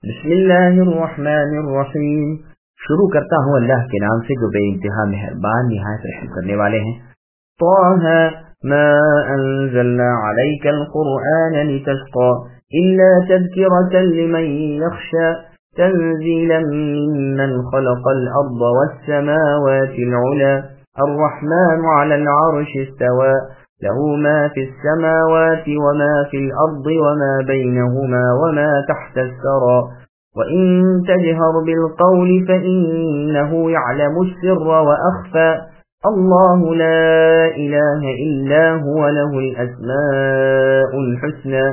बिस्मिल्लाहिर्रहमानिर्रहीम। शुरू करता हूँ अल्लाह के नाम से जो बे इंतहा मेहरबान निहायत रहम करने वाले हैं। ताहा मा अंज़लना अलैकल कुरआन लितश्क़ा इल्ला तज़किरतन लिमन यख़शा तंज़ीलन मिम्मन ख़लक़ल अर्ज़ वस्समावातिल उला अर्रहमानु अलल अर्शि इस्तवा लहू मा फिस्समावाति वमा फिल अर्ज़ि वमा बैनहुमा वमा तहतस सरा वइन तजहर बिलक़ौल फ़इन्नहु यअलमुस सिर्र वअख़फ़ा अल्लाहु ला इलाहा इल्ला हुवा लहुल अस्माउल हुस्ना।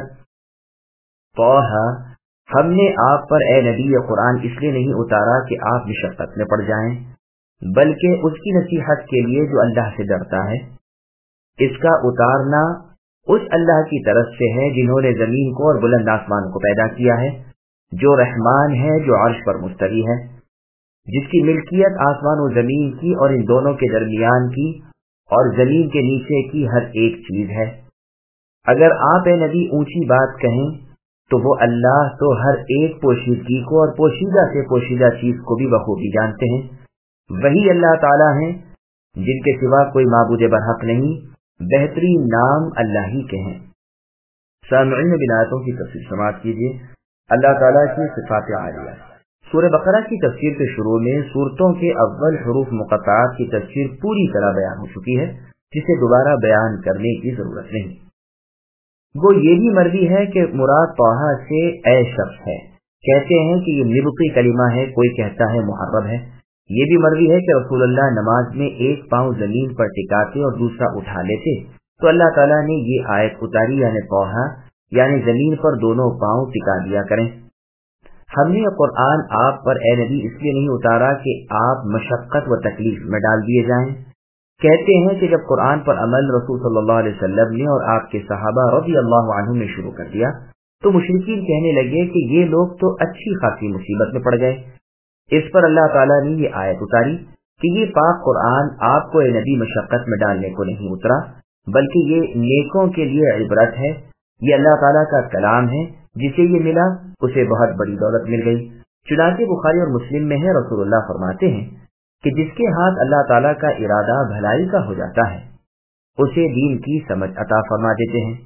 ताहा, हमने आप पर ए नबी ये कुरान इसलिए नहीं उतारा कि आप मशक्क़त में पड़ जाएं, बल्कि उसकी नसीहत के लिए जो अल्लाह से डरता है। इसका उतारना उस अल्लाह की तरफ से है जिन्होंने जमीन को और बुलंद आसमान को पैदा किया है, जो रहमान है, जो अर्श पर मुस्तवी है, जिसकी मिल्कियत आसमान और जमीन की और इन दोनों के दरमियान की और जमीन के नीचे की हर एक चीज है। अगर आप ए नबी ऊंची बात कहें तो वो अल्लाह तो हर एक पोशीदगी को और पोशीदा से पोशीदा चीज को भी बखूबी जानते हैं। वही अल्लाह ताला हैं जिनके सिवा कोई माबूद बरहक नहीं, बेहतरीन नाम अल्लाह ही के हैं। सामईन बिन आयतों की तफसीर समाअत कीजिए। अल्लाह ताला की सिफात आलिया। सूरह बकरा की तफसीर के शुरू में सूरतों के अव्वल हुरूफ मुक़त्तआत की तफसीर पूरी तरह बयान हो चुकी है, जिसे दोबारा बयान करने की जरूरत नहीं। वो ये भी मर्जी है कि मुराद तौहा से ए शख्स है, कहते हैं कि ये निबकी कलिमा है, कोई कहता है मुहर्रब है। ये भी मर्जी है कि रसूलुल्लाह नमाज में एक पांव जमीन पर टिकाते और दूसरा उठा लेते तो अल्लाह ताला ने ये आयत उतारी, यानी तौहा यानी जमीन पर दोनों पांव टिका दिया करें। हमने ये कुरान आप पर ए नबी इसलिए नहीं उतारा कि आप मशक्कत व तकलीफ में डाल दिए जाएं। कहते हैं कि जब कुरान पर अमल रसूल सल्लल्लाहु अलैहि वसल्लम ने और आपके सहाबा रज़ियल्लाहु अन्हुम ने शुरू कर दिया तो मुशरिकीन कहने लगे कि ये लोग तो अच्छी खासी मुसीबत में पड़ गए। इस पर अल्लाह ताला ने ये आयत उतारी कि ये पाक कुरान आपको ए नबी मशक्कत में डालने को नहीं उतरा, बल्कि ये नेकों के लिए इबरत है। ये अल्लाह ताला का कलाम है, जिसे ये मिला उसे बहुत बड़ी दौलत मिल गई। चुनांचे बुखारी और मुस्लिम में है, रसूलुल्लाह फरमाते हैं कि जिसके हाथ अल्लाह ताला का इरादा भलाई का हो जाता है उसे दीन की समझ अता फरमा देते हैं।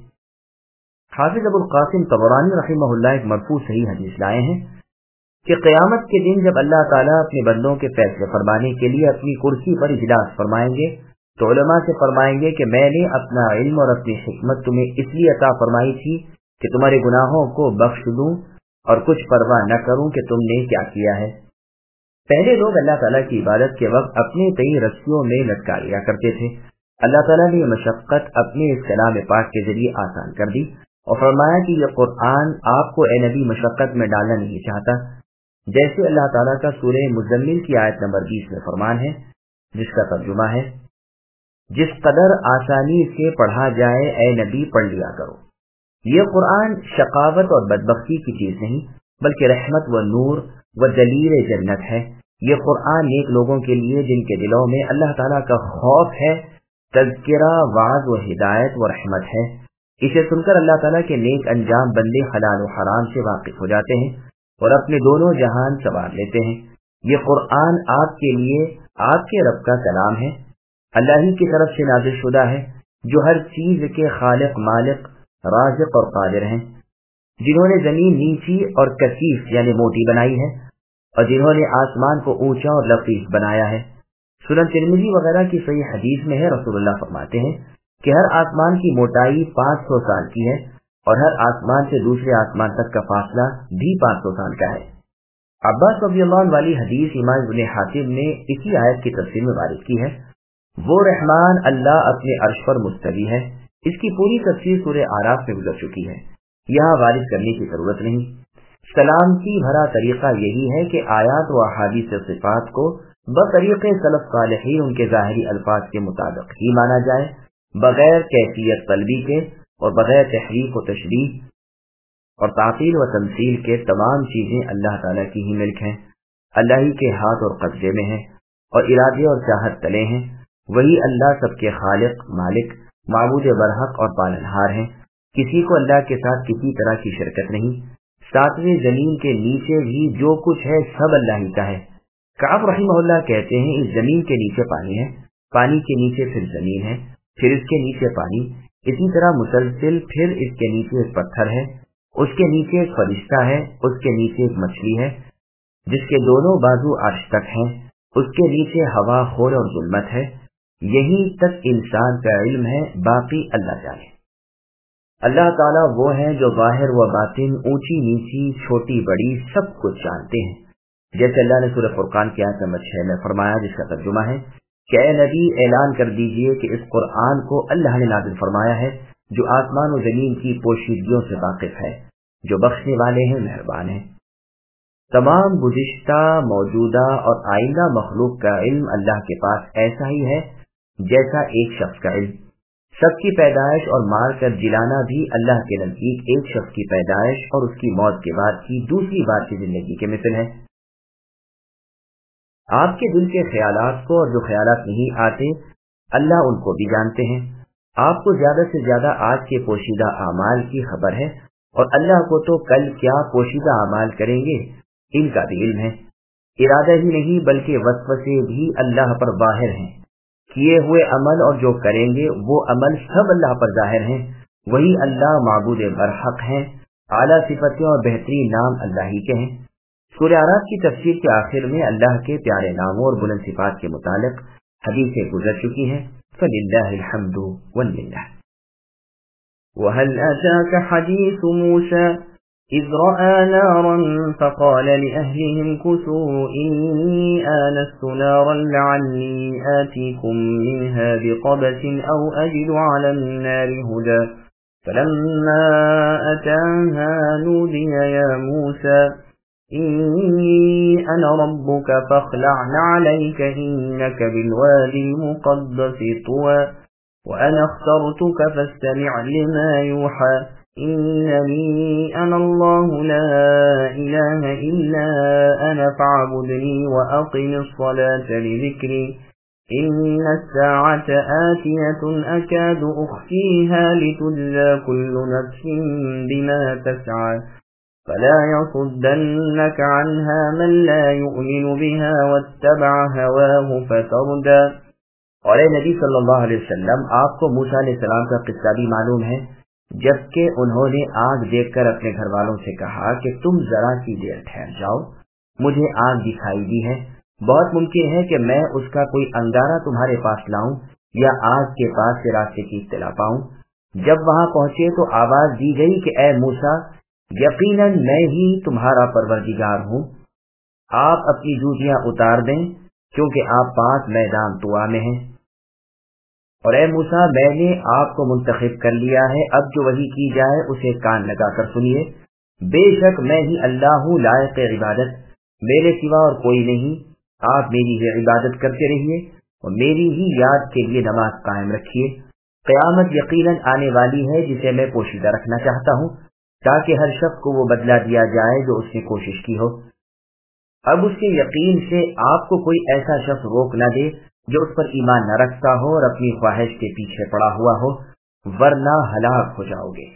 हाफिज अबुल कासिम तबरानी रहमहुल्लाह एक मरफू सही हदीस लाए हैं कि क़यामत के दिन जब अल्लाह ताला अपने बंदों के फैसले फरमाने के लिए अपनी कुर्सी पर इजलास फरमाएंगे तो उलमा से फरमाएंगे कि मैंने अपना इल्म और अपनी हिकमत तुम्हें इसलिए अता फरमाई थी कि तुम्हारे गुनाहों को बख्श दूं और कुछ परवाह न करूं कि तुमने क्या किया है। पहले लोग अल्लाह ताला की इबादत के वक्त अपने कई रस्सियों में लटका लिया करते थे। अल्लाह ताला ने मशक्कत अपने इस कलाम पाक के जरिए आसान कर दी और फरमाया कि यह कुरान आपको ए नबी मशक्कत में डालना नहीं चाहता। जैसे अल्लाह ताला का सूरह मुज़म्मिल की आयत नंबर 20 में फरमान है, जिसका तर्जुमा है, जिस कदर आसानी से पढ़ा जाए ए नबी पढ़ लिया करो। यह कुरान शकावत और बदबख्ती की चीज नहीं, बल्कि रहमत व नूर व दलील जन्नत है। यह कुरान नेक लोगों के लिए जिनके दिलों में अल्लाह ताला का खौफ है, तज़किरा, वाज व हिदायत व रहमत है। इसे सुनकर अल्लाह ताला के नेक अंजाम बंदे हलाल व हराम से वाकिफ हो जाते हैं और अपने दोनों जहान संवार लेते हैं। ये कुरान आपके लिए आपके रब का कलाम है, अल्लाह ही की तरफ से नाज़िल शुदा है, जो हर चीज के खालिक, मालिक, राज़िक और कादिर हैं, जिन्होंने जमीन नीची और कसीफ यानी मोटी बनाई है और जिन्होंने आसमान को ऊंचा और लतीफ बनाया है। सुनन तिरमिज़ी वगैरह की सही हदीस में है, रसूलुल्लाह फरमाते हैं कि हर आसमान की मोटाई 500 साल की है और हर आसमान से दूसरे आसमान तक का फासला भी 500 साल का है। अब्बास रज़ियल्लाहु अन्हु वाली हदीस इमाम इब्न हातिम ने इसी आयत की तफसीर में वारिद की है। वो रहमान अल्लाह अपने अर्श पर मुस्तवी है। इसकी पूरी तफसीर सूरह आराफ में गुजर चुकी है, यहाँ वारिद करने की जरूरत नहीं। सलामती भरा तरीका यही है कि आयात व अहादीस सिफात को बतरीक़े सलफ सालिहीन उनके ज़ाहिरी अल्फाज के मुताबिक ही माना जाए, बगैर कैफियत तलबी के और बगैर तहरीफ व तशरीह और तातील व तमसील के। तमाम चीजें अल्लाह ताला की ही मिल्क हैं, अल्लाह ही के हाथ और कब्जे में हैं और इरादे और चाहत तले हैं। वही अल्लाह सबके खालिक, मालिक, माबूद बरहक और पालनहार हैं। किसी को अल्लाह के साथ किसी तरह की शिरकत नहीं। सातवें जमीन के नीचे भी जो कुछ है सब अल्लाह ही का है। काब रहिमहुल्लाह कहते हैं, इस जमीन के नीचे पानी है, पानी के नीचे फिर जमीन है, फिर इसके नीचे पानी, इसी तरह मुसलसिल, फिर इसके नीचे एक पत्थर है, उसके नीचे एक फरिश्ता है, उसके नीचे एक मछली है जिसके दोनों बाजू अर्श तक हैं, उसके नीचे हवा, खोल और जुल्मत है। यहीं तक इंसान का इल्म है, बाकी अल्लाह जाने। अल्लाह ताला वो है जो ज़ाहिर व बातिन, ऊंची नीची, छोटी बड़ी सब कुछ जानते हैं। जैसे अल्लाह ने सूरह फुरकान की आयत नंबर 6 में फरमाया, जिसका तर्जुमा है कि ऐ नबी ऐलान कर दीजिए कि इस कुरान को अल्लाह ने नाज़िल फरमाया है जो आसमान और जमीन की पोशीदगियों से वाकिफ है, जो बख्शने वाले हैं, मेहरबान है। तमाम गुज़िश्ता, मौजूदा और आइंदा मखलूक का इल्म अल्लाह के पास ऐसा ही है जैसा एक शख्स का इल्म। सबकी पैदाइश और मार कर जिलाना भी अल्लाह के नजदीक एक शख्स की पैदाइश और उसकी मौत के बाद की दूसरी बार की जिंदगी के मिसल है। आपके दिल के ख्यालात को और जो ख्यालात नहीं आते अल्लाह उनको भी जानते हैं। आपको ज्यादा से ज्यादा आज के पोशीदा आमाल की खबर है और अल्लाह को तो कल क्या पोशीदा आमाल करेंगे इनका भी इल्म है। इरादा ही नहीं बल्कि वसवसे भी अल्लाह पर वाहिर हैं। किए हुए अमल और जो करेंगे वो अमल सब अल्लाह पर जाहिर हैं। वही अल्लाह माबूद बरहक हैं। आला सिफतें और बेहतरीन नाम अल्लाह ही के हैं। सूरह आराफ की तफसीर के आखिर में अल्लाह के प्यारे नामों और बुलंद सिफात के मुतालिक हदीसें गुजर चुकी हैं। फलिल्लाहिल हम्दु वल मिन्नह। वहल अताका हदीस मूसा إذ رأى نارا فقال لأهلهم كثوا إني آنست نارا لعلي آتيكم منها بقبس أو أجد على النار هدى فلما أتاها نودي يا موسى إني أنا ربك فاخلع عليك إنك بالوادي المقدس طوى وأنا اخترتك فاستمع لما يوحى إنني أنا الله لا إله إلا أنا فاعبدني وأقم الصلاة لذكري إن الساعة آتية أكاد أخفيها لتجزى كل نفس بما تسعى فلا يصدنك عنها من لا يؤمن بها واتبع هواه فتردى۔ اور اے نبی صلی اللہ علیہ وسلم، آپ کو موسیٰ علیہ السلام کا قصہ بھی معلوم ہے، جبکہ انہوں نے آگ دیکھ کر اپنے گھر والوں سے کہا کہ تم ذرا سی دیر ٹھہر جاؤ، مجھے آگ دکھائی دی ہے، بہت ممکن ہے کہ میں اس کا کوئی انگارہ تمہارے پاس لاؤں یا آگ کے پاس سے راستے کی اطلاع پاؤں۔ جب وہاں پہنچے تو آواز دی گئی کہ اے موسیٰ، یقیناً میں ہی تمہارا پروردگار ہوں، آپ اپنی جوتیاں اتار دیں کیونکہ آپ پاک میدان طوا میں ہیں۔ اور اے موسیٰ، میں نے آپ کو منتخب کر لیا ہے، اب جو وحی کی جائے اسے کان لگا کر سنیے۔ بے شک میں ہی اللہ ہوں لائق عبادت، میرے سوا اور کوئی نہیں، آپ میری ہی عبادت کرتے رہیے اور میری ہی یاد کے لیے نماز قائم رکھیے۔ قیامت یقیناً آنے والی ہے جسے میں پوشیدہ رکھنا چاہتا ہوں تاکہ ہر شخص کو وہ بدلہ دیا جائے جو اس نے کوشش کی ہو۔ اب اس کے یقین سے آپ کو کوئی ایسا شخص روک نہ دے جو اس پر ایمان نہ رکھتا ہو اور اپنی خواہش کے پیچھے پڑا ہوا ہو، ورنہ ہلاک ہو جاؤ گے۔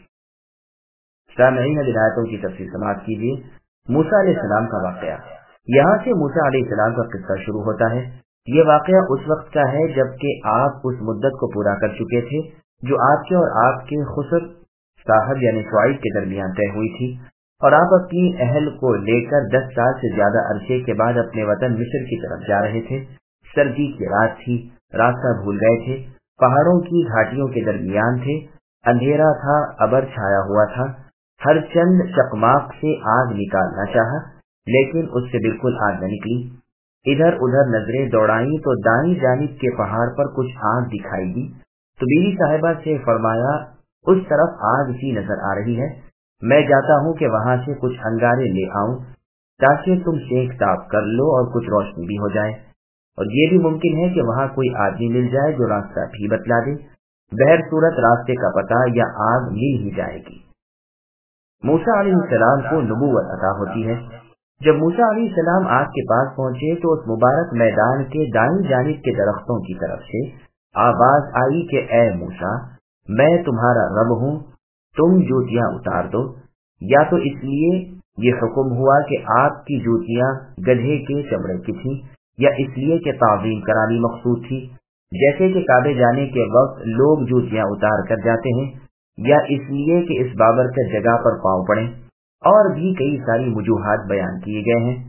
سامعین، ہدایتوں کی تفصیل سماعت کیجیے۔ موسیٰ علیہ السلام کا واقعہ۔ یہاں سے موسیٰ علیہ السلام کا قصہ شروع ہوتا ہے۔ یہ واقعہ اس وقت کا ہے جبکہ آپ اس مدت کو پورا کر چکے تھے جو آپ کے اور آپ کے خسر صاحب یعنی شعیب کے درمیان طے ہوئی تھی، اور آپ اپنی اہل کو لے کر 10 سال سے زیادہ عرصے کے بعد اپنے وطن مصر کی طرف جا رہے تھے۔ سردی کی رات تھی، راستہ بھول گئے تھے، پہاڑوں کی گھاٹیوں کے درمیان تھے، اندھیرا تھا، ابر چھایا ہوا تھا۔ ہر چند چقماق سے آگ نکالنا چاہا لیکن اس سے بالکل آگ نہ نکلی۔ ادھر ادھر نظریں دوڑائیں تو دائیں جانب کے پہاڑ پر کچھ آگ دکھائی دی تو بیوی صاحبہ سے فرمایا، اس طرف آگ سی نظر آ رہی ہے، میں جاتا ہوں کہ وہاں سے کچھ انگارے لے آؤں تاکہ تم سینک تاپ کر لو اور کچھ روشنی بھی ہو جائے، اور یہ بھی ممکن ہے کہ وہاں کوئی آدمی مل جائے جو راستہ بھی بتلا دے، بہر صورت راستے کا پتہ یا آگ مل ہی جائے گی۔ موسیٰ علیہ السلام کو نبوت عطا ہوتی ہے۔ جب موسیٰ علیہ السلام آگ کے پاس پہنچے تو اس مبارک میدان کے دائیں جانب کے درختوں کی طرف سے آواز آئی کہ اے موسیٰ، میں تمہارا رب ہوں، تم جوتیاں اتار دو، یا تو اس لیے یہ حکم ہوا کہ آپ کی جوتیاں گدھے کے چمڑے کی تھیں یا اس لیے کہ تعظیم کرانی مقصود تھی، جیسے کہ کعبے جانے کے وقت لوگ جوتیاں اتار کر جاتے ہیں، یا اس لیے کہ اس بابرکت جگہ پر پاؤں پڑیں، اور بھی کئی ساری وجوہات بیان کیے گئے ہیں۔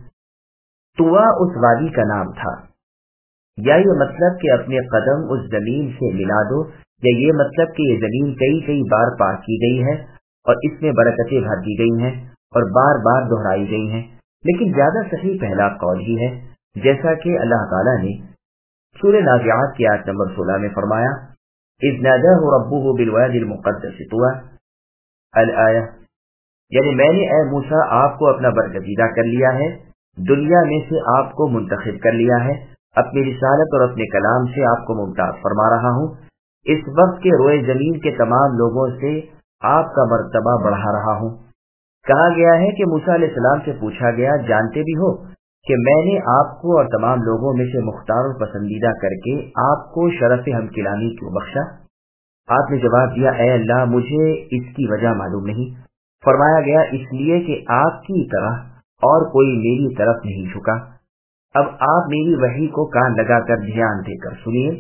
طوا اس وادی کا نام تھا، یا یہ مطلب کہ اپنے قدم اس زمین سے ملا دو، یا یہ مطلب کہ یہ زمین کئی کئی بار پاک کی گئی ہے اور اس میں برکتیں بھر دی گئی ہیں اور بار بار دہرائی گئی ہیں، لیکن زیادہ صحیح پہلا قول ہی ہے، جیسا کہ اللہ تعالیٰ نے سورہ نازعات کی آیت نمبر 16 میں فرمایا، اذ ناداہ ربہ بالوادی المقدس طویٰ الآیہ، یعنی میں نے اے موسیٰ آپ کو اپنا برگزیدہ کر لیا ہے، دنیا میں سے آپ کو منتخب کر لیا ہے، اپنی رسالت اور اپنے کلام سے آپ کو ممتاز فرما رہا ہوں، اس وقت کے روئے زمین کے تمام لوگوں سے آپ کا مرتبہ بڑھا رہا ہوں۔ کہا گیا ہے کہ موسیٰ علیہ السلام سے پوچھا گیا، جانتے بھی ہو کہ میں نے آپ کو اور تمام لوگوں میں سے مختار اور پسندیدہ کر کے آپ کو شرف ہمکلانی کیوں بخشا؟ آپ نے جواب دیا، اے اللہ مجھے اس کی وجہ معلوم نہیں۔ فرمایا گیا، اس لیے کہ آپ کی طرح اور کوئی میری طرف نہیں جھکا۔ اب آپ میری وحی کو کان لگا کر دھیان دے کر سنیے،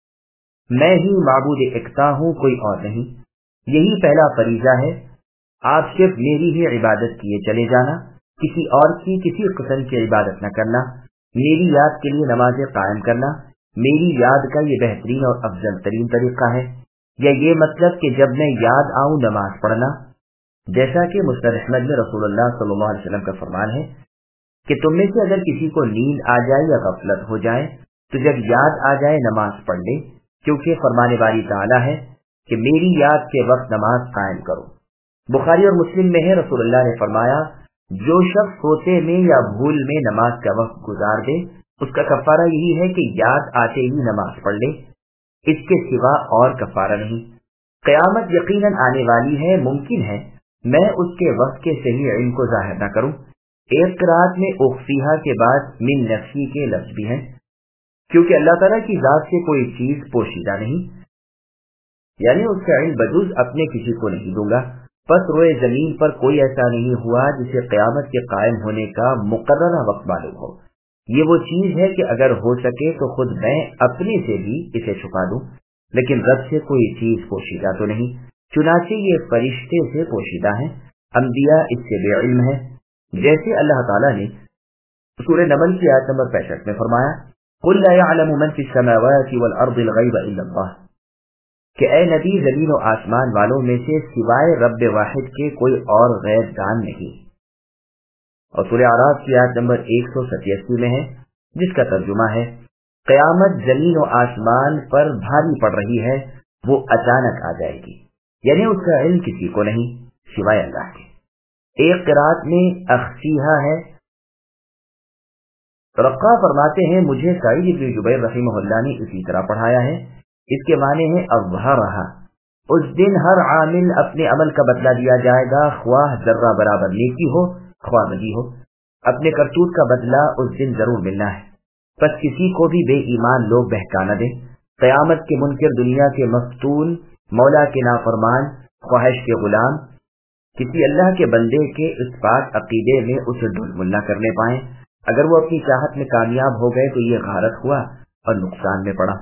میں ہی معبود اکتا ہوں، کوئی اور نہیں۔ یہی پہلا فریضہ ہے، آپ صرف میری ہی عبادت کیے چلے جانا، کسی اور کی کسی قسم کی عبادت نہ کرنا، میری یاد کے لیے نمازیں قائم کرنا، میری یاد کا یہ بہترین اور افضل ترین طریقہ ہے، یا یہ مطلب کہ جب میں یاد آؤں نماز پڑھنا، جیسا کہ مسند احمد میں رسول اللہ صلی اللہ علیہ وسلم کا فرمان ہے کہ تم میں سے اگر کسی کو نیند آ جائے یا غفلت ہو جائے تو جب یاد آ جائے نماز پڑھ لے، کیونکہ فرمانے والی تعالیٰ ہے کہ میری یاد کے وقت نماز قائم کرو۔ بخاری اور مسلم میں ہے، رسول اللہ نے فرمایا، جو شخص سوتے میں یا بھول میں نماز کا وقت گزار دے اس کا کفارہ یہی ہے کہ یاد آتے ہی نماز پڑھ لے، اس کے سوا اور کفارہ نہیں۔ قیامت یقیناً آنے والی ہے، ممکن ہے میں اس کے وقت کے صحیح علم کو ظاہر نہ کروں۔ ایک قرات میں اخفیہ کے بعد من نفسی کے لفظ بھی ہیں، کیونکہ اللہ تعالیٰ کی ذات سے کوئی چیز پوشیدہ نہیں، یعنی اس کا علم بجز اپنے کسی کو نہیں دوں گا۔ پس روئے زمین پر کوئی ایسا نہیں ہوا جسے قیامت کے قائم ہونے کا مقررہ وقت معلوم ہو۔ یہ وہ چیز ہے کہ اگر ہو سکے تو خود میں اپنے سے بھی اسے چھپا دوں، لیکن رب سے کوئی چیز پوشیدہ تو نہیں، چنانچہ یہ فرشتے سے پوشیدہ ہیں، انبیاء اس سے بے علم ہے، جیسے اللہ تعالیٰ نے سورہ نمل کی آیت نمبر 65 میں فرمایا، قل لا يعلم من في السماوات والارض الغیب الا اللہ، کہ اے نبی زمین و آسمان والوں میں سے سوائے رب واحد کے کوئی اور غیب دان نہیں۔ اور سورہ اعراف کی آیت نمبر 187 میں ہے، جس کا ترجمہ ہے، قیامت زمین و آسمان پر بھاری پڑ رہی ہے، وہ اچانک آ جائے گی، یعنی اس کا علم کسی کو نہیں سوائے اللہ کے۔ ایک قرات میں اخفیہ ہے۔ رقا فرماتے ہیں، مجھے سعید بن جبیر رحمہ اللہ نے اسی طرح پڑھایا ہے، اس کے معنی ہے اظہرہا، اس دن ہر عامل اپنے عمل کا بدلہ دیا جائے گا، خواہ ذرہ برابر نیکی ہو خواہ بدی ہو، اپنے کرتوت کا بدلہ اس دن ضرور ملنا ہے۔ پس کسی کو بھی بے ایمان لوگ بہکا نہ دیں۔ قیامت کے منکر دنیا کے مفتون، مولا کے نافرمان، خواہش کے غلام کسی اللہ کے بندے کے اس پاک عقیدے میں اسے ڈھل نہ کرنے پائیں۔ اگر وہ اپنی چاہت میں کامیاب ہو گئے تو یہ غارت ہوا اور نقصان میں پڑا۔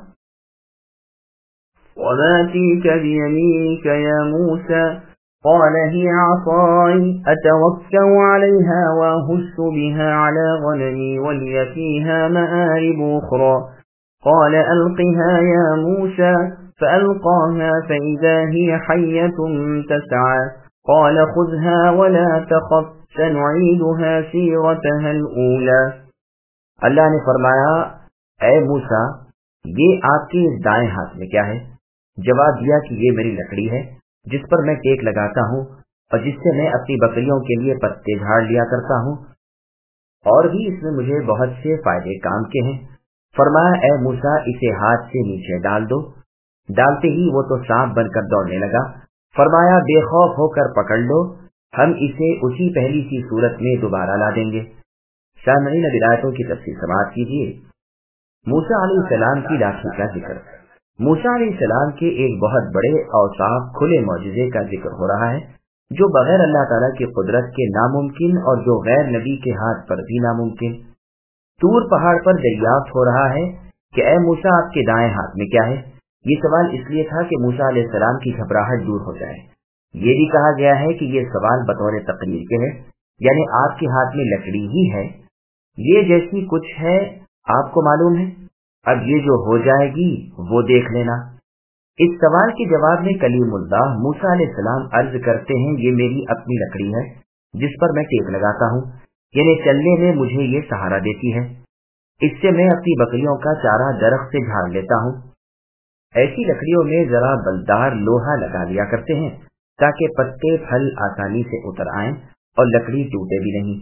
وَمَا تِلْكَ بِيَمِينِكَ يَا مُوسَى قَالَ هِيَ عَصَايَ أَتَوَكَّأُ عَلَيْهَا وَأَهُشُّ بِهَا عَلَى غَنَمِي وَلِيَ فِيهَا مَآرِبُ أُخْرَى قَالَ أَلْقِهَا يَا مُوسَى فَأَلْقَاهَا فَإِذَا هِيَ حَيَّةٌ تَسْعَى قَالَ خُذْهَا وَلَا تَخَفْ سَنُعِيدُهَا سِيرَتَهَا الْأُولَى۔ اللہ نے فرمایا، اے موسیٰ یہ آپ کے دائیں ہاتھ میں کیا ہے؟ جواب دیا کہ یہ میری لکڑی ہے جس پر میں ٹیک لگاتا ہوں اور جس سے میں اپنی بکریوں کے لیے پتے جھاڑ لیا کرتا ہوں، اور بھی اس میں مجھے بہت سے فائدے کام کے ہیں۔ فرمایا، اے موسیٰ اسے ہاتھ سے نیچے ڈال دو۔ ڈالتے ہی وہ تو سانپ بن کر دوڑنے لگا۔ فرمایا، بے خوف ہو کر پکڑ لو، ہم اسے اسی پہلی سی صورت میں دوبارہ لا دیں گے۔ سامعین، آیتوں کی تفصیل سماعت کیجیے۔ موسیٰ علیہ السلام کی لاٹھی کا ذکر۔ موسیٰ علیہ السلام کے ایک بہت بڑے اوصاف کھلے معجزے کا ذکر ہو رہا ہے جو بغیر اللہ تعالیٰ کی قدرت کے ناممکن اور جو غیر نبی کے ہاتھ پر بھی ناممکن۔ طور پہاڑ پر دریافت ہو رہا ہے کہ اے موسیٰ آپ کے دائیں ہاتھ میں کیا ہے؟ یہ سوال اس لیے تھا کہ موسیٰ علیہ السلام کی گھبراہٹ دور ہو جائے۔ یہ بھی کہا گیا ہے کہ یہ سوال بطور تقریر کے ہے، یعنی آپ کے ہاتھ میں لکڑی ہی ہے، یہ جیسی کچھ ہے آپ کو معلوم ہے، اب یہ جو ہو جائے گی وہ دیکھ لینا۔ اس سوال کے جواب میں کلیم اللہ موسیٰ علیہ السلام عرض کرتے ہیں یہ میری اپنی لکڑی ہے جس پر میں ٹیک لگاتا ہوں، یعنی چلنے میں مجھے یہ سہارا دیتی ہے، اس سے میں اپنی بکریوں کا چارہ درخت سے جھاڑ لیتا ہوں۔ ایسی لکڑیوں میں ذرا بلدار لوہا لگا لیا کرتے ہیں تاکہ پتے پھل آسانی سے اتر آئیں اور لکڑی ٹوٹے بھی نہیں۔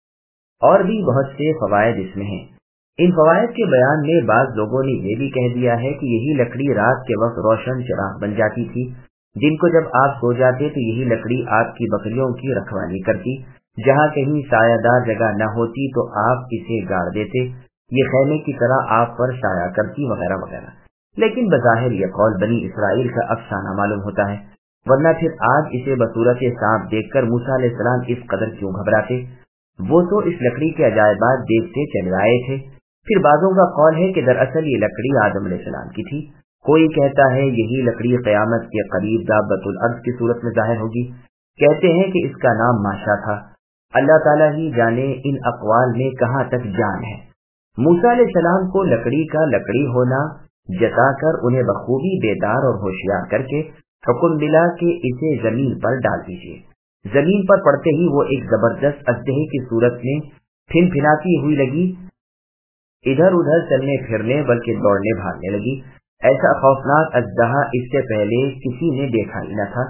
اور بھی بہت سے فوائد اس میں ہیں۔ ان فوائد کے بیان میں بعض لوگوں نے یہ بھی کہہ دیا ہے کہ یہی لکڑی رات کے وقت روشن چراغ بن جاتی تھی، جن کو جب آپ سو جاتے تو یہی لکڑی آپ کی بکریوں کی رکھوالی کرتی، جہاں کہیں سایہ دار جگہ نہ ہوتی تو آپ اسے گاڑ دیتے، یہ خیمے کی طرح آپ پر سایہ کرتی وغیرہ وغیرہ۔ لیکن بظاہر یہ قول بنی اسرائیل کا افسانہ معلوم ہوتا ہے، ورنہ پھر آج اسے بصورت سانپ دیکھ کر موسیٰ علیہ السلام اس قدر کیوں گھبراتے؟ وہ تو اس لکڑی کے عجائبات دیکھتے چلے آئے تھے۔ پھر بعضوں کا قول ہے کہ دراصل یہ لکڑی آدم علیہ السلام کی تھی، کوئی کہتا ہے یہی لکڑی قیامت کے قریب دابۃ الارض کی صورت میں ظاہر ہوگی، کہتے ہیں کہ اس کا نام ماشا تھا۔ اللہ تعالیٰ ہی جانے ان اقوال میں کہاں تک جان ہے۔ موسیٰ علیہ السلام کو لکڑی کا لکڑی ہونا جتا کر انہیں بخوبی بیدار اور ہوشیار کر کے حکم دلا کہ اسے زمین پر ڈال دیجیے۔ زمین پر پڑتے ہی وہ ایک زبردست اژدہے کی صورت میں پھن پھناتی ہوئی لگی، ادھر ادھر چلنے پھرنے بلکہ دوڑنے بھاگنے لگی۔ ایسا خوفناک اژدہا اس سے پہلے کسی نے دیکھا ہی نہ تھا۔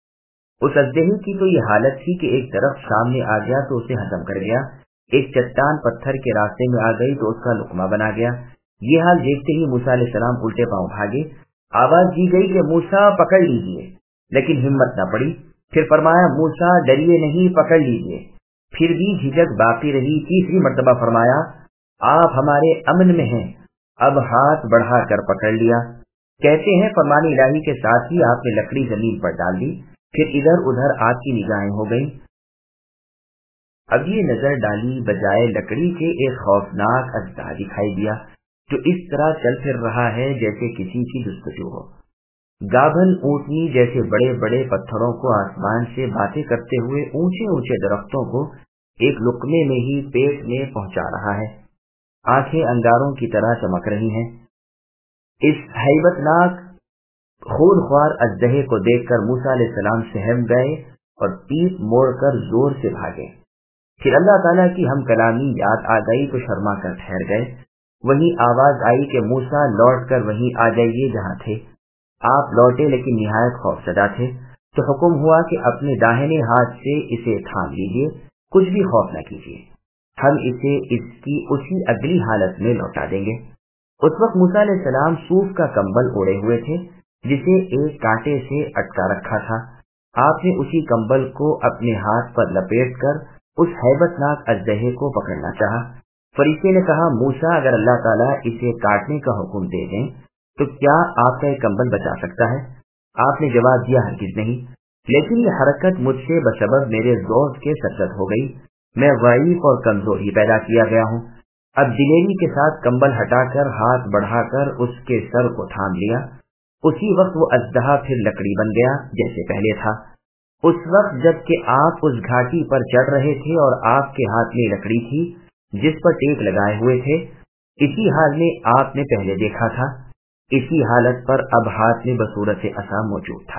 اس اژدہے کی تو یہ حالت تھی کہ ایک درخت سامنے آ گیا تو اسے ہضم کر گیا، ایک چٹان پتھر کے راستے میں آ گئی تو اس کا لقمہ بنا گیا۔ یہ حال دیکھتے ہی موسیٰ علیہ السلام الٹے پاؤں بھاگے۔ آواز دی گئی کہ موسیٰ پکڑ لیجیے، لیکن ہمت نہ پڑی۔ پھر فرمایا موسیٰ ڈریے نہیں، پکڑ لیجیے۔ پھر بھی جھجک باقی رہی۔ تیسری مرتبہ فرمایا آپ ہمارے امن میں ہیں، اب ہاتھ بڑھا کر پکڑ لیا۔ کہتے ہیں فرمان الہی کے ساتھ ہی آپ نے لکڑی زمین پر ڈال دی، پھر ادھر ادھر آپ کی نگاہیں ہو گئیں۔ اب یہ نظر ڈالی بجائے لکڑی کے ایک خوفناک اژدہا دکھائی دیا جو اس طرح چل پھر رہا ہے جیسے کسی کی جستجو ہو۔ گابھن اونٹنی جیسے بڑے بڑے پتھروں کو آسمان سے باتیں کرتے ہوئے اونچے اونچے درختوں کو ایک لقمے میں ہی پیٹ میں پہنچا رہا ہے۔ آنکھیں انگاروں کی طرح چمک رہی ہیں۔ اس ہیبت ناک خون خوار اژدہے کو دیکھ کر موسیٰ علیہ السلام سہم گئے اور پیٹ موڑ کر زور سے بھاگے۔ پھر اللہ تعالیٰ کی ہم کلامی یاد آ گئی تو شرما کر ٹھہر گئے۔ وہیں آواز آئی کہ موسیٰ لوٹ کر وہیں آ جائیے جہاں تھے۔ آپ لوٹے لیکن نہایت خوف زدہ تھے، تو حکم ہوا کہ اپنے داہنے ہاتھ سے اسے تھام لیجیے، کچھ بھی خوف نہ کیجیے، ہم اسے اس کی اسی اگلی حالت میں لوٹا دیں گے۔ اس وقت موسیٰ علیہ السلام صوف کا کمبل اوڑے ہوئے تھے جسے ایک کانٹے سے اٹکا رکھا تھا۔ آپ نے اسی کمبل کو اپنے ہاتھ پر لپیٹ کر اس ہیبت ناک اژدہے کو پکڑنا چاہا۔ فرشتے نے کہا موسیٰ اگر اللہ تعالیٰ اسے کاٹنے کا حکم دے دیں تو کیا آپ کا یہ کمبل بچا سکتا ہے؟ آپ نے جواب دیا ہرگز نہیں، لیکن یہ حرکت مجھ سے بسبب میرے ضعف کے سرزد ہو گئی، میں ضعیف اور کمزور ہی پیدا کیا گیا ہوں۔ اب دلیری کے ساتھ کمبل ہٹا کر ہاتھ بڑھا کر اس کے سر کو تھام لیا۔ اسی وقت وہ اژدہا پھر لکڑی بن گیا جیسے پہلے تھا۔ اس وقت جب کہ آپ اس گھاٹی پر چڑھ رہے تھے اور آپ کے ہاتھ میں لکڑی تھی جس پر ٹیک لگائے ہوئے تھے، اسی حال میں آپ نے پہلے دیکھا تھا، اسی حالت پر اب ہاتھ میں بصورت عصا موجود تھا۔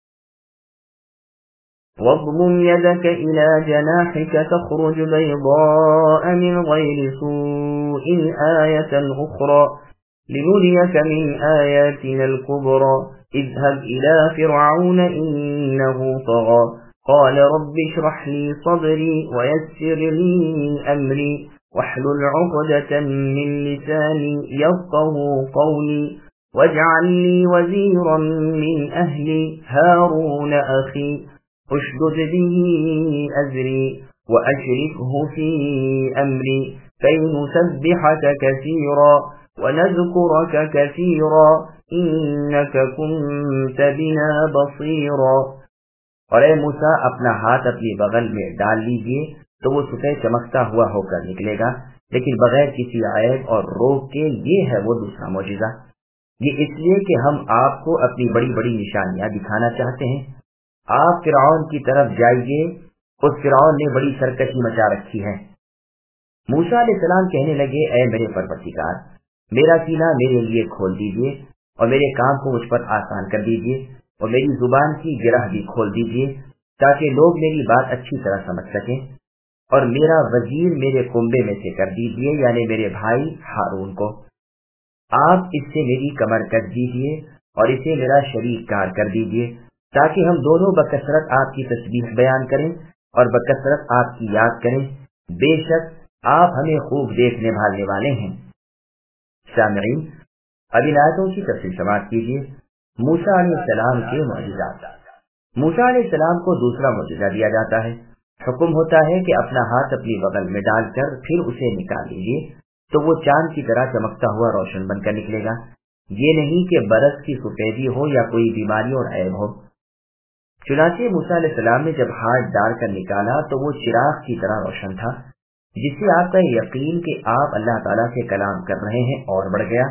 وَاضْمُمْ يَدَكَ إِلَى جَنَاحِكَ تَخْرُجْ بَيْضَاءَ مِنْ غَيْرِ سُوءٍ آيَةً أُخْرَى لِنُرِيَكَ مِنْ آيَاتِنَا الْكُبْرَى اذْهَبْ إِلَى فِرْعَوْنَ إِنَّهُ طَغَى قَالَ رَبِّ اشْرَحْ لِي صَدْرِي وَيَسِّرْ لِي أَمْرِي وَاحْلُلْ عُقْدَةً مِّن لِّسَانِي يَفْقَهُوا قَوْلِي وَاجْعَل لِّي وَزِيرًا مِّنْ أَهْلِي هَارُونَ أَخِي اشدد به أزري وأشركه في أمري كي نسبحك كثيرا ونذكرك كثيرا إنك كنت بنا بصيرا۔ اور اے موسیٰ اپنا ہاتھ اپنی بغل میں ڈال لیجئے تو وہ سفید چمکتا ہوا ہو کر نکلے گا، لیکن بغیر کسی عیب اور روگ کے۔ یہ ہے وہ دوسرا معجزہ، یہ اس لیے کہ ہم آپ کو اپنی بڑی بڑی نشانیاں دکھانا چاہتے ہیں۔ آپ فرعون کی طرف جائیے، اس فرعون نے بڑی سرکشی مچا رکھی ہے۔ موسیٰ علیہ السلام کہنے لگے، اے میرے پروردگار، میرا سینہ میرے لیے کھول دیجئے اور میرے کام کو مجھ پر آسان کر دیجئے، اور میری زبان کی گرہ بھی کھول دیجئے تاکہ لوگ میری بات اچھی طرح سمجھ سکیں، اور میرا وزیر میرے کنبے میں سے کر دیجئے، یعنی میرے بھائی ہارون کو۔ آپ اس سے میری کمر کٹ دیجئے اور اسے میرا شریک کار کر دیجئے، تاکہ ہم دونوں بکثرت آپ کی تسبیح بیان کریں اور بکثرت آپ کی یاد کریں۔ بے شک آپ ہمیں خوب دیکھنے بھالنے والے ہیں۔ سامعین، اب ان آیتوں کی تفصیل سماعت کیجیے۔ موسیٰ علیہ السلام کے معجزات۔ موسیٰ علیہ السلام کو دوسرا معجزہ دیا جاتا ہے۔ حکم ہوتا ہے کہ اپنا ہاتھ اپنی بغل میں ڈال کر پھر اسے نکال لیجیے تو وہ چاند کی طرح چمکتا ہوا روشن بن کر نکلے گا۔ یہ نہیں کہ برس کی سفیدی ہو یا کوئی بیماری اور عیب ہو۔ چنانچہ موسیٰ علیہ السلام نے جب ہاتھ ڈال کر نکالا تو وہ چراغ کی طرح روشن تھا، جس سے آپ کا یقین کہ آپ اللہ تعالیٰ سے کلام کر رہے ہیں اور بڑھ گیا۔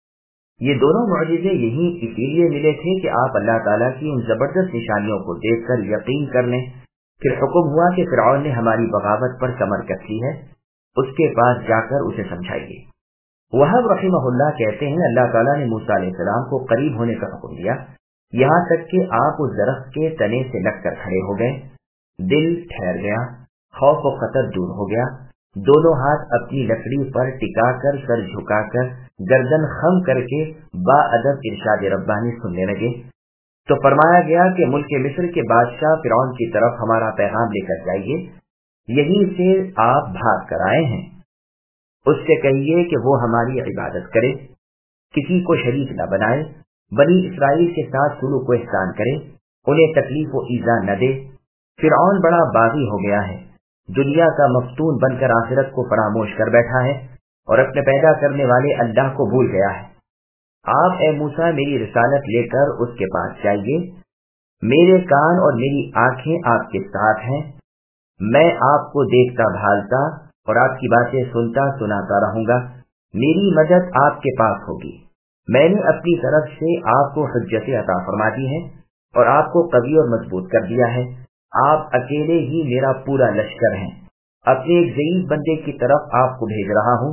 یہ دونوں معجزے یہی اسی لیے ملے تھے کہ آپ اللہ تعالیٰ کی ان زبردست نشانیوں کو دیکھ کر یقین کر لیں۔ پھر حکم ہوا کہ فرعون نے ہماری بغاوت پر کمر کس لی ہے، اس کے پاس جا کر اسے سمجھائیے۔ وہب رحمہ اللہ کہتے ہیں، اللہ تعالیٰ نے موسیٰ علیہ السلام کو قریب ہونے کا حکم دیا، یہاں تک کہ آپ اس درخت کے تنے سے لگ کر کھڑے ہو گئے۔ دل ٹھہر گیا، خوف و خطر دور ہو گیا۔ دونوں ہاتھ اپنی لکڑی پر ٹکا کر، سر جھکا کر، گردن خم کر کے با ادب ارشاد ربانی سننے لگے تو فرمایا گیا کہ ملک مصر کے بادشاہ فرعون کی طرف ہمارا پیغام لے کر جائیے، یہیں سے آپ بھاگ کر آئے ہیں۔ اس سے کہیے کہ وہ ہماری عبادت کرے، کسی کو شریک نہ بنائے، بنی اسرائیل کے ساتھ سلوک و احسان کرے، انہیں تکلیف و ایذا نہ دے۔ فرعون بڑا باغی ہو گیا ہے، دنیا کا مفتون بن کر آخرت کو فراموش کر بیٹھا ہے اور اپنے پیدا کرنے والے اللہ کو بھول گیا ہے۔ آپ اے موسیٰ میری رسالت لے کر اس کے پاس جائیے، میرے کان اور میری آنکھیں آپ کے ساتھ ہیں، میں آپ کو دیکھتا بھالتا اور آپ کی باتیں سنتا سناتا رہوں گا، میری مدد آپ کے پاس ہوگی۔ میں نے اپنی طرف سے آپ کو حجت عطا فرما دی ہے اور آپ کو قوی اور مضبوط کر دیا ہے۔ آپ اکیلے ہی میرا پورا لشکر ہیں، اپنے ایک ضعیف بندے کی طرف آپ کو بھیج رہا ہوں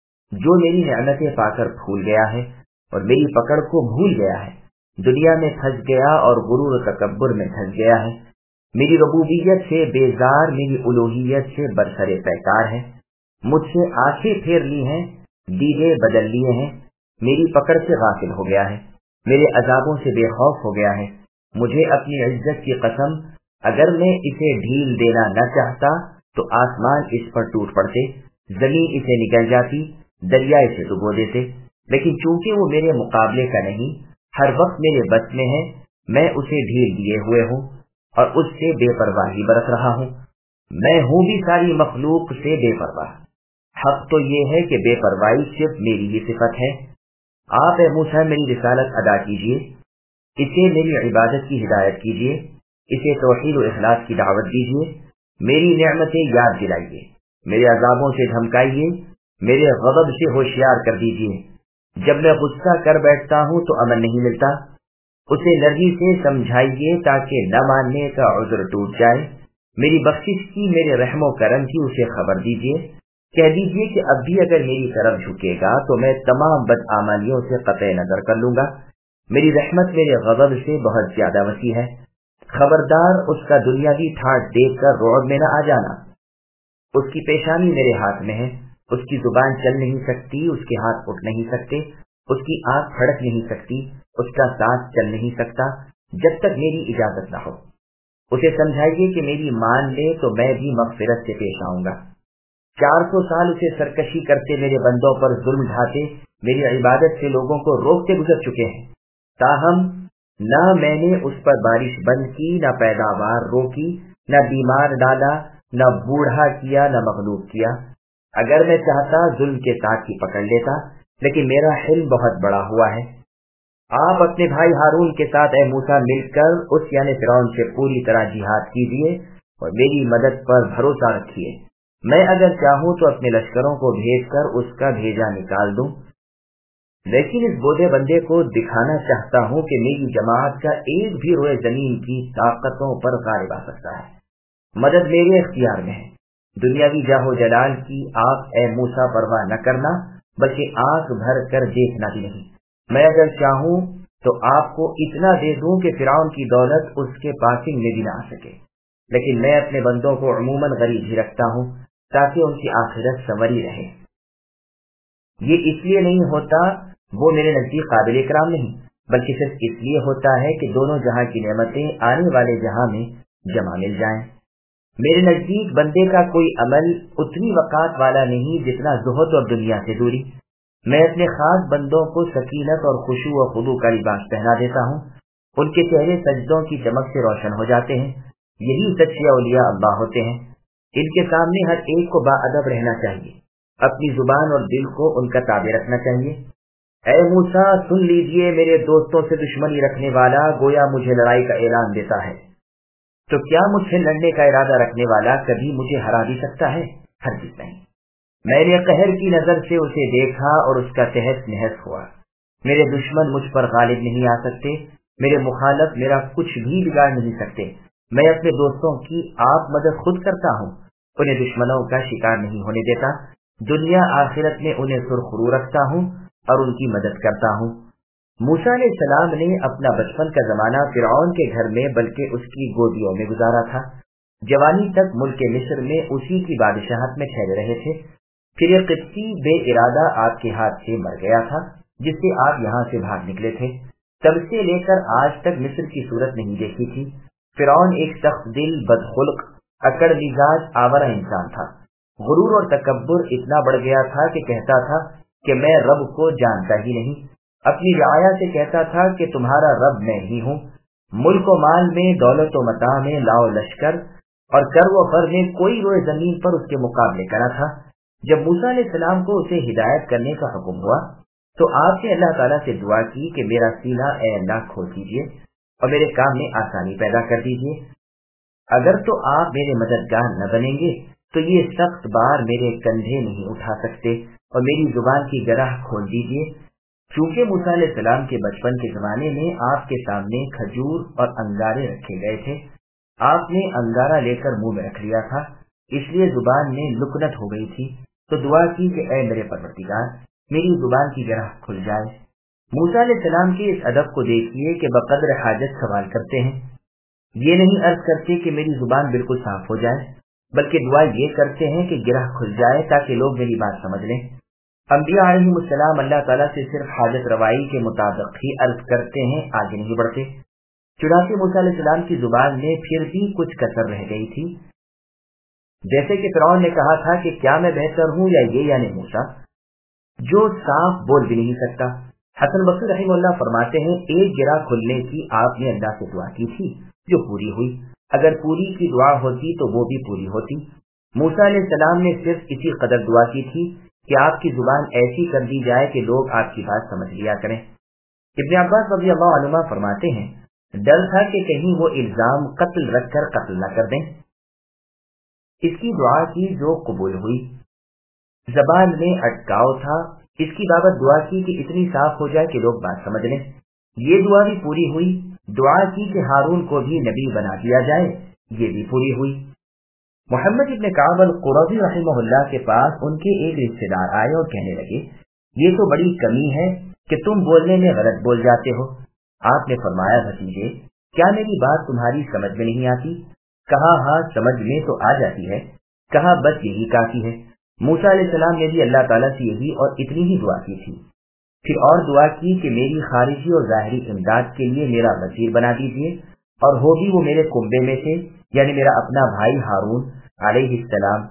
جو میری نعمتیں پا کر پھول گیا ہے اور میری پکڑ کو بھول گیا ہے، دنیا میں پھنس گیا اور غرور و تکبر میں پھنس گیا ہے، میری ربوبیت سے بیزار، میری الوہیت سے برسر پیکار ہے، مجھ سے آنکھیں پھیر لی ہیں، دیدے بدل لیے ہیں، میری پکڑ سے غافل ہو گیا ہے، میرے عذابوں سے بے خوف ہو گیا ہے۔ مجھے اپنی عزت کی قسم، اگر میں اسے ڈھیل دینا نہ چاہتا تو آسمان اس پر ٹوٹ پڑتے، زمین اسے نگل جاتی، دریا اسے ڈبو دیتے، لیکن چونکہ وہ میرے مقابلے کا نہیں، ہر وقت میرے بس میں ہے، میں اسے ڈھیل دیے ہوئے ہوں اور اس سے بے پرواہی برت رہا ہوں۔ میں ہوں بھی ساری مخلوق سے بے پرواہ۔ حق تو یہ ہے کہ بے پرواہی صرف میری ہی صفت ہے۔ آپ اے موسیٰ میری رسالت ادا کیجیے، اسے میری عبادت کی ہدایت کیجیے، اسے توحید و اخلاص کی دعوت دیجیے، میری نعمتیں یاد دلائیے، میرے عذابوں سے دھمکائیے، میرے غضب سے ہوشیار کر دیجیے۔ جب میں غصہ کر بیٹھتا ہوں تو امن نہیں ملتا، اسے نرمی سے سمجھائیے تاکہ نہ ماننے کا عذر ٹوٹ جائے۔ میری بخشش کی، میرے رحم و کرم کی اسے خبر دیجیے، کہہ دیجیے کہ اب بھی اگر میری طرف جھکے گا تو میں تمام بدعمالیوں سے قطع نظر کر لوں گا۔ میری رحمت میرے غضب سے بہت زیادہ وسیع ہے، خبردار اس کا دنیاوی ٹھاٹ دیکھ کر رعب میں نہ آ جانا۔ اس کی پیشانی میرے ہاتھ میں ہے، اس کی زبان چل نہیں سکتی، اس کے ہاتھ اٹھ نہیں سکتے، اس کی آنکھ پھڑک نہیں سکتی، اس کا سانس چل نہیں سکتا جب تک میری اجازت نہ ہو۔ اسے سمجھائیے کہ میری مان لے تو میں بھی مغفرت سے پیش آؤں گا۔ 400 سال اسے سرکشی کرتے میرے بندوں پر ظلم ڈھاتے میری عبادت سے لوگوں کو روکتے گزر چکے ہیں، تاہم نہ میں نے اس پر بارش بند کی، نہ پیداوار روکی، نہ بیمار ڈالا، نہ بوڑھا کیا، نہ مغلوب کیا۔ اگر میں چاہتا ظلم کے ساتھ ہی پکڑ لیتا، لیکن میرا حلم بہت بڑا ہوا ہے، آپ اپنے بھائی ہارون کے ساتھ اے موسیٰ مل کر اس یعنی فرعون سے پوری طرح جہاد کیجیے اور میری مدد پر بھروسہ رکھیے. میں اگر چاہوں تو اپنے لشکروں کو بھیج کر اس کا بھیجا نکال دوں، لیکن اس بوڑھے بندے کو دکھانا چاہتا ہوں کہ میری جماعت کا ایک بھی روئے زمین کی طاقتوں پر غالب آ سکتا ہے. مدد میرے اختیار میں ہے. دنیاوی جاہ و جلال کی آپ اے موسیٰ پرواہ نہ کرنا، بلکہ آنکھ بھر کر دیکھنا بھی نہیں. میں اگر چاہوں تو آپ کو اتنا دے دوں کہ فرعون کی دولت اس کے پاسنگ میں بھی نہ آ سکے، لیکن میں اپنے بندوں کو عموماً غریب ہی رکھتا ہوں تاکہ ان کی آخرت سنوری رہے. یہ اس لیے نہیں ہوتا وہ میرے نزدیک قابل اکرام نہیں، بلکہ صرف اس لیے ہوتا ہے کہ دونوں جہاں کی نعمتیں آنے والے جہاں میں جمع مل جائیں. میرے نزدیک بندے کا کوئی عمل اتنی وقات والا نہیں جتنا زہد اور دنیا سے دوری. میں اپنے خاص بندوں کو سکینت اور خشوع و خضوع کا لباس پہنا دیتا ہوں. ان کے چہرے سجدوں کی چمک سے روشن ہو جاتے ہیں. یہی سچے اولیاء اللہ ہوتے ہیں. ان کے سامنے ہر ایک کو باادب رہنا چاہیے، اپنی زبان اور دل کو ان کا تابع رکھنا چاہیے. اے موسیٰ سن لیجئے، میرے دوستوں سے دشمنی رکھنے والا گویا مجھے لڑائی کا اعلان دیتا ہے. تو کیا مجھ سے لڑنے کا ارادہ رکھنے والا کبھی مجھے ہرا بھی سکتا ہے؟ ہرگز نہیں. میں نے قہر کی نظر سے اسے دیکھا اور اس کا تہس نہس ہوا. میرے دشمن مجھ پر غالب نہیں آ سکتے، میرے مخالف میرا کچھ بھی بگاڑ نہیں سکتے. میں اپنے دوستوں کی آپ مدد خود کرتا ہوں، انہیں دشمنوں کا شکار نہیں ہونے دیتا. دنیا آخرت میں انہیں سرخرو رکھتا ہوں اور ان کی مدد کرتا ہوں. موسیٰ علیہ السلام نے اپنا بچپن کا زمانہ فرعون کے گھر میں بلکہ اس کی گودیوں میں گزارا تھا. جوانی تک ملک مصر میں اسی کی بادشاہت میں ٹھہرے رہے تھے. پھر یہ قبطی بے ارادہ آپ کے ہاتھ سے مر گیا تھا جس سے آپ یہاں سے بھاگ نکلے تھے. تب سے لے کر آج تک مصر کی صورت نہیں دیکھی تھی. فرعون ایک سخت دل، بدخلق، اکڑ مزاج، آورہ انسان تھا. غرور اور تکبر اتنا بڑھ گیا تھا کہ کہتا تھا کہ میں رب کو جانتا ہی نہیں. اپنی رعایا سے کہتا تھا کہ تمہارا رب میں ہی ہوں. ملک و مال میں، دولت و متاع میں، لاؤ لشکر اور کر و فر میں کوئی روئے زمین پر اس کے مقابلے کرا تھا. جب موسیٰ علیہ السلام کو اسے ہدایت کرنے کا حکم ہوا تو آپ نے اللہ تعالیٰ سے دعا کی کہ میرا سینہ اے اللہ کھول دیجیے اور میرے کام میں آسانی پیدا کر دیجیے. اگر تو آپ میرے مددگار نہ بنیں گے تو یہ سخت بار میرے کندھے نہیں اٹھا سکتے، اور میری زبان کی گرہ کھول دیجیے. چونکہ موسیٰ علیہ السلام کے بچپن کے زمانے میں آپ کے سامنے کھجور اور انگارے رکھے گئے تھے. آپ نے انگارہ لے کر منہ میں رکھ لیا تھا، اس لیے زبان میں لکنت ہو گئی تھی. تو دعا کی کہ اے میرے پروردگار میری زبان کی گرہ کھل جائے. موسیٰ علیہ السلام کے اس ادب کو دیکھیے کہ بقدر حاجت سوال کرتے ہیں. یہ نہیں عرض کرتے کہ میری زبان بالکل صاف ہو جائے، بلکہ دعا یہ کرتے ہیں کہ گرہ کھل جائے تاکہ لوگ میری بات سمجھ لیں. انبیاء علیہ السلام اللہ تعالیٰ سے صرف حاجت روائی کے مطابق ہی عرض کرتے ہیں، آگے نہیں بڑھتے. چنانچہ موسیٰ علیہ السلام کی زبان میں پھر بھی کچھ کسر رہ گئی تھی. جیسے کہ فرعون نے کہا تھا کہ کیا میں بہتر ہوں یا یہ یعنی موسیٰ جو صاف بول بھی نہیں سکتا. حسن بصری رحمہ اللہ فرماتے ہیں ایک گرہ کھلنے کی آپ نے اللہ سے دعا کی تھی جو پوری ہوئی. اگر پوری کی دعا ہوتی تو وہ بھی پوری ہوتی. موسیٰ علیہ السلام نے صرف اسی قدر دعا کی تھی کہ آپ کی زبان ایسی کر دی جائے کہ لوگ آپ کی بات سمجھ لیا کریں. ابن عباس رضی اللہ عنہما فرماتے ہیں ڈر تھا کہ کہیں وہ الزام قتل رکھ کر قتل نہ کر دیں. اس کی دعا کی جو قبول ہوئی. زبان میں اٹکاؤ تھا، اس کی بابت دعا کی کہ اتنی صاف ہو جائے کہ لوگ بات سمجھ لیں. یہ دعا بھی پوری ہوئی. دعا کی کہ ہارون کو بھی نبی بنا دیا جائے، یہ بھی پوری ہوئی. محمد ابن کعب القرظی رحمہ اللہ کے پاس ان کے ایک رشتے دار آئے اور کہنے لگے یہ تو بڑی کمی ہے کہ تم بولنے میں غلط بول جاتے ہو. آپ نے فرمایا بھتیجے کیا میری بات تمہاری سمجھ میں نہیں آتی؟ کہا ہاں سمجھ میں تو آ جاتی ہے. کہا بس یہی کافی ہے. موسیٰ علیہ السلام نے بھی اللہ تعالیٰ سے یہی اور اتنی ہی دعا کی تھی. پھر اور دعا کی کہ میری خارجی اور ظاہری امداد کے لیے میرا وزیر بنا دیجیے، اور ہو بھی وہ میرے کنبے میں سے، یعنی میرا اپنا بھائی ہارون علیہ السلام،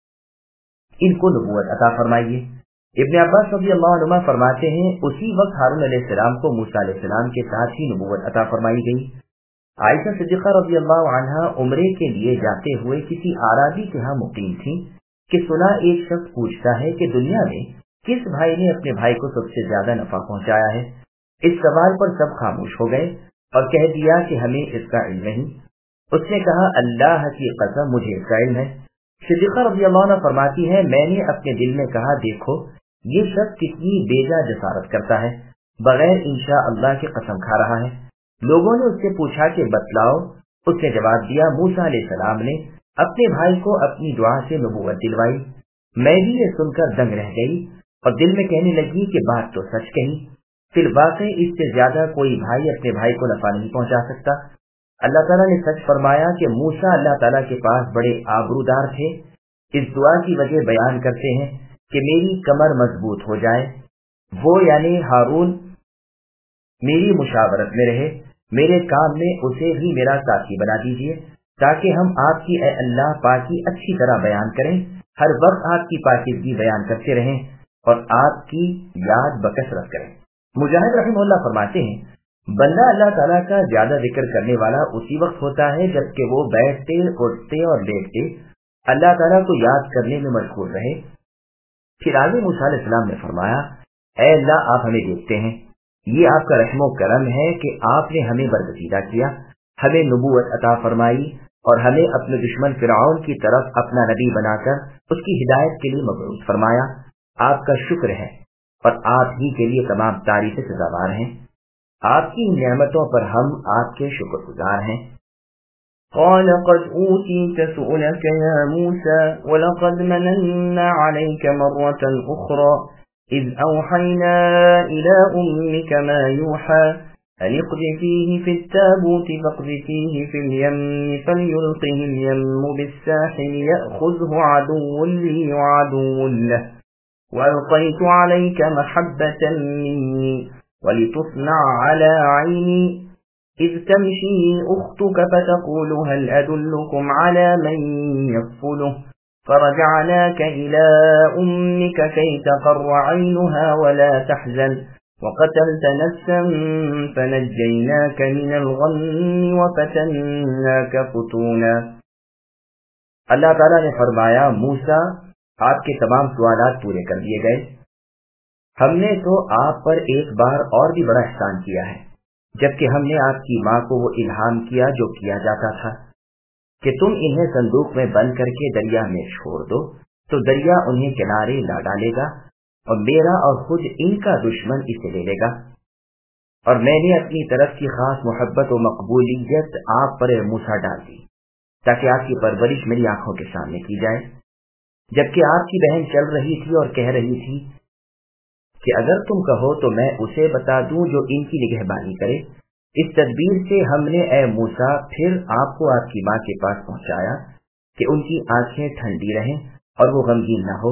ان کو نبوت عطا فرمائیے. ابن عباس رضی اللہ عنہ فرماتے ہیں اسی وقت ہارون علیہ السلام کو موسیٰ علیہ السلام کے ساتھ ہی نبوت عطا فرمائی گئی. عائشہ صدیقہ رضی اللہ عنہا عمرے کے لیے جاتے ہوئے کسی اعرابی کے ہاں مقیم تھی کہ سنا ایک شخص پوچھتا ہے کہ دنیا میں کس بھائی نے اپنے بھائی کو سب سے زیادہ نفع پہنچایا ہے. इस सवाल पर सब खामोश हो गए और कह दिया कि हमें इसका इल्म नहीं। उसने कहा, अल्लाह की कसम मुझे इसका इल्म है। सिद्दीक़ा रज़ियल्लाहु अन्हा फरमाती है, मैंने अपने दिल में कहा, देखो ये शख्स कितनी बेजा जसारत करता है, बगैर इंशा अल्लाह की कसम खा रहा है। लोगों ने उससे पूछा कि बतलाओ। उसने जवाब दिया, मूसा अलैहिस्सलाम ने अपने भाई को अपनी दुआ से नबूवत दिलवाई। मैं भी ये सुनकर दंग रह गई और दिल में कहने लगी कि बात तो सच कही, फिर वाकई इससे ज्यादा कोई भाई अपने भाई को नफा नहीं पहुंचा सकता। अल्लाह ताला ने सच फरमाया कि मूसा अल्लाह ताला के पास बड़े आबरूदार थे। इस दुआ की वजह बयान करते हैं कि मेरी कमर मजबूत हो जाए, वो यानी हारून मेरी मुशावरत में रहे, मेरे काम में उसे भी मेरा साथी बना दीजिए, ताकि हम आपकी ए अल्लाह पाकी अच्छी तरह बयान करें, हर वक्त आपकी पाकीज़गी बयान करते रहें और आपकी याद बकसरत करें। मुजाहिद रहमतुल्लाह फरमाते हैं, बंदा अल्लाह ताला का ज्यादा जिक्र करने वाला उसी वक्त होता है जबकि वो बैठते, उठते और लेटते अल्लाह ताला को याद करने में मशगूल रहे। फिर आगे मूसा अलैहिस्सलाम ने फरमाया, ऐ अल्लाह, आप हमें देखते हैं, ये आपका रहमो करम है कि आपने हमें बरगजीदा किया, हमें नबूवत अता फरमाई और हमें अपने दुश्मन फिरऔन की तरफ अपना नबी बनाकर उसकी हिदायत के लिए मबरूस फरमाया। आपका शुक्र है और आप ही के लिए तमाम तारीफ़ें सज़ावार हैं। आपकी नेमतों पर हम आपके शुक्रगुजार हैं। قال قد أوتيت سؤلك يا موسى ولقد مننا عليك مرة أخرى إذ أوحينا إلى أمك ما يوحى أن اقذفيه في التابوت فاقذفيه في اليم فليلقه اليم بالساحل يأخذه عدو لي وعدو له وألقيت عليك محبة مني ولتصنع على عيني إذ تمشي أختك فتقول هل أدلكم على من يكفله فرجعناك إلى أمك كي تقر عينها ولا تحزن وقتلت نفسا فنجيناك من الغم وفتناك فتونا۔ اللہ تعالیٰ نے فرمایا، موسیٰ آپ کے تمام سوالات پورے کر دیے گئے۔ ہم نے تو آپ پر ایک بار اور بھی بڑا احسان کیا ہے، جبکہ ہم نے آپ کی ماں کو وہ الہام کیا جو کیا جاتا تھا کہ تم انہیں صندوق میں بند کر کے دریا میں چھوڑ دو تو دریا انہیں کنارے لا ڈالے گا اور میرا اور خود ان کا دشمن اسے لے لے گا۔ اور میں نے اپنی طرف کی خاص محبت و مقبولیت آپ پر موسیٰ ڈال دی تاکہ آپ کی پرورش میری آنکھوں کے سامنے کی جائے، جبکہ آپ کی بہن چل رہی تھی اور کہہ رہی تھی کہ اگر تم کہو تو میں اسے بتا دوں جو ان کی نگہبانی کرے۔ اس تدبیر سے ہم نے اے موسیٰ پھر آپ کو آپ کی ماں کے پاس پہنچایا کہ ان کی آنکھیں ٹھنڈی رہیں اور وہ غمگین نہ ہو۔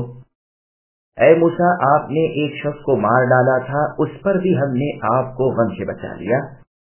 اے موسیٰ، آپ نے ایک شخص کو مار ڈالا تھا، اس پر بھی ہم نے آپ کو غم سے بچا لیا،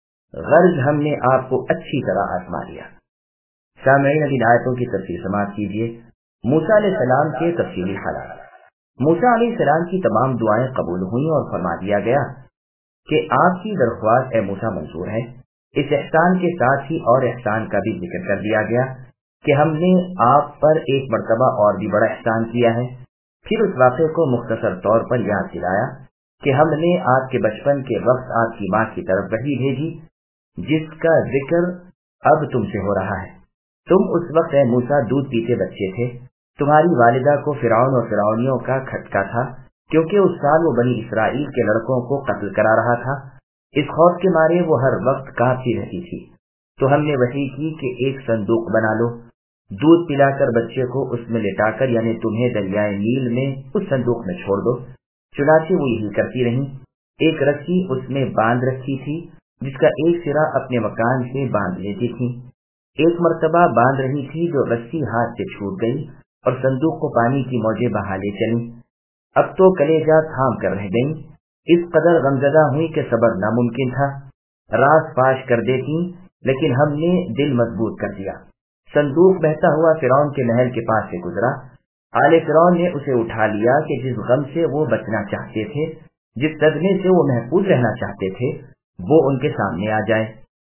غرض ہم نے آپ کو اچھی طرح آزما لیا۔ سامعین، ابھی آیتوں کی تفسیر سماعت کیجیے۔ موسیٰ علیہ السلام کے تفصیلی حالات۔ موسیٰ علیہ السلام کی تمام دعائیں قبول ہوئیں اور فرما دیا گیا کہ آپ کی درخواست اے موسیٰ منظور ہے۔ اس احسان کے ساتھ ہی اور احسان کا بھی ذکر کر دیا گیا کہ ہم نے آپ پر ایک مرتبہ اور بھی بڑا احسان کیا ہے۔ پھر اس واقعے کو مختصر طور پر یاد دلایا کہ ہم نے آپ کے بچپن کے وقت آپ کی ماں کی طرف وحی بھیجی جس کا ذکر اب تم سے ہو رہا ہے۔ تم اس وقت اے موسیٰ دودھ پیتے بچے تھے، تمہاری والدہ کو فرعون اور فرعونیوں کا کھٹکا تھا کیونکہ اس سال وہ بنی اسرائیل کے لڑکوں کو قتل کرا رہا تھا۔ اس خوف کے مارے وہ ہر وقت کانپتی رہتی تھی، تو ہم نے وحی کی کہ ایک صندوق بنا لو، دودھ پلا کر بچے کو اس میں لٹا کر یعنی تمہیں دریائے نیل میں اس صندوق میں چھوڑ دو۔ چنانچہ وہ یہی کرتی رہیں۔ ایک رسی اس میں باندھ رکھی تھی جس کا ایک سرا اپنے مکان سے باندھ لیتی تھی۔ ایک مرتبہ باندھ رہی تھی جو رسی ہاتھ سے چھوٹ گئی اور صندوق کو پانی کی موجیں بہا لے چلیں۔ اب تو کلیجہ تھام کر رہ گئیں، اس قدر غمزدہ ہوئی کہ صبر ناممکن تھا، راز فاش کر دیتی، لیکن ہم نے دل مضبوط کر دیا۔ صندوق بہتا ہوا فرعون کے محل کے پاس سے گزرا۔ آل فرعون نے اسے اٹھا لیا کہ جس غم سے وہ بچنا چاہتے تھے، جس صدمے سے وہ محفوظ رہنا چاہتے تھے، وہ ان کے سامنے آ جائے۔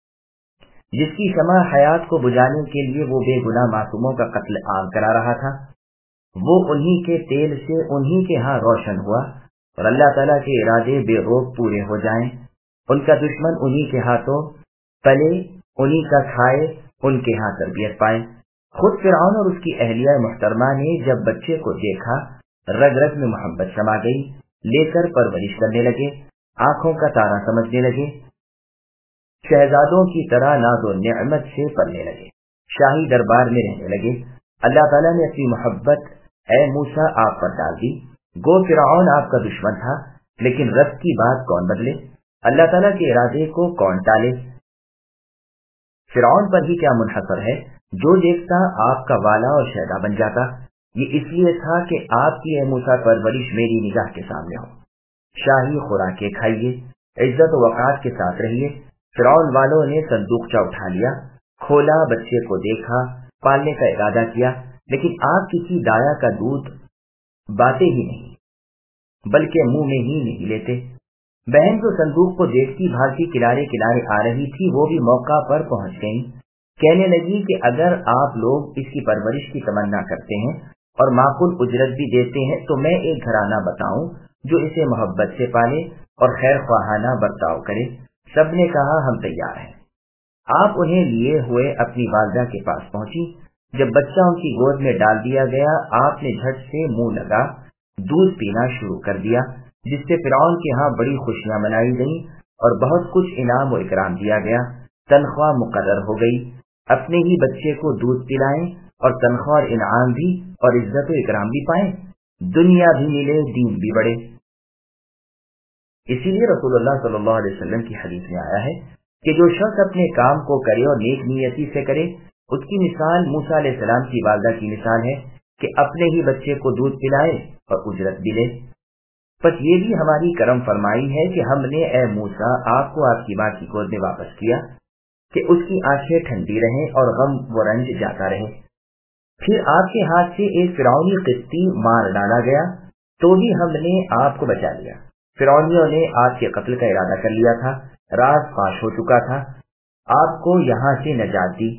جس کی شمع حیات کو بجھانے کے لیے وہ بے گناہ معصوموں کا قتل عام کرا رہا تھا، وہ انہی کے تیل سے انہی کے ہاں روشن ہوا اور اللہ تعالیٰ کے ارادے بے روک پورے ہو جائیں۔ ان کا دشمن انہی کے ہاتھوں پلے، انہی کا کھائے، ان کے ہاں تربیت پائے۔ خود فرعون اور اس کی اہلیہ محترمہ نے جب بچے کو دیکھا رگ رگ میں محبت سما گئی، لے کر پرورش کرنے لگے، آنکھوں کا تارا سمجھنے لگے، شہزادوں کی طرح ناز و نعمت سے پلنے لگے، شاہی دربار میں رہنے لگے۔ اللہ تعالیٰ نے اپنی محبت اے موسیٰ آپ پر ڈال دی۔ گو فرعون آپ کا دشمن تھا، لیکن رب کی بات کون بدلے، اللہ تعالیٰ کے ارادے کو کون ٹالے۔ فرعون پر ہی کیا منحصر ہے، جو دیکھتا آپ کا والا اور شہدا بن جاتا۔ یہ اس لیے تھا کہ آپ کی اے موسیٰ پرورش میری نگاہ کے سامنے ہو، شاہی خوراکیں کھائیے، عزت و وقار کے ساتھ رہیے۔ فرعون والوں نے صندوقچہ اٹھا لیا، کھولا، بچے کو دیکھا، پالنے کا ارادہ کیا، لیکن آپ کسی دایا کا دودھ باتے ہی نہیں، بلکہ منہ میں ہی نہیں لیتے۔ بہن جو صندوق کو دیکھتی بھاگتی کنارے کنارے آ رہی تھی، وہ بھی موقع پر پہنچ گئی، کہنے لگی کہ اگر آپ لوگ اس کی پرورش کی تمنا کرتے ہیں اور معقول اجرت بھی دیتے ہیں تو میں ایک گھرانہ بتاؤں جو اسے محبت سے پالے اور خیر خواہانہ برتاؤ کرے۔ سب نے کہا ہم تیار ہیں۔ آپ انہیں لیے ہوئے اپنی والدہ کے پاس پہنچی۔ جب بچہ ان کی گود میں ڈال دیا گیا، آپ نے جھٹ سے منہ لگا دودھ پینا شروع کر دیا، جس سے فرعون کے ہاں بڑی خوشیاں منائی گئیں اور بہت کچھ انعام و اکرام دیا گیا۔ تنخواہ مقرر ہو گئی، اپنے ہی بچے کو دودھ پلائیں اور تنخواہ اور انعام بھی اور عزت و اکرام بھی پائیں، دنیا بھی ملے، دین بھی بڑھے۔ اسی لیے رسول اللہ صلی اللہ علیہ وسلم کی حدیث میں آیا ہے کہ جو شخص اپنے کام کو کرے اور نیک نیتی سے کرے، اس کی مثال موسیٰ علیہ السلام کی والدہ کی مثال ہے کہ اپنے ہی بچے کو دودھ پلائے اور اجرت بھی لے۔ بس یہ بھی ہماری کرم فرمائی ہے کہ ہم نے اے موسیٰ آپ کو آپ کی ماں کی گود میں واپس کیا کہ اس کی آنکھیں ٹھنڈی رہیں اور غم و رنج جاتا رہے۔ پھر آپ کے ہاتھ سے ایک فرعونی قسطی مار ڈالا گیا تو بھی ہم نے آپ کو بچا لیا۔ فرعونیوں نے آپ کے قتل کا ارادہ کر لیا تھا، راز فاش ہو چکا تھا، آپ کو یہاں سے نجات دی۔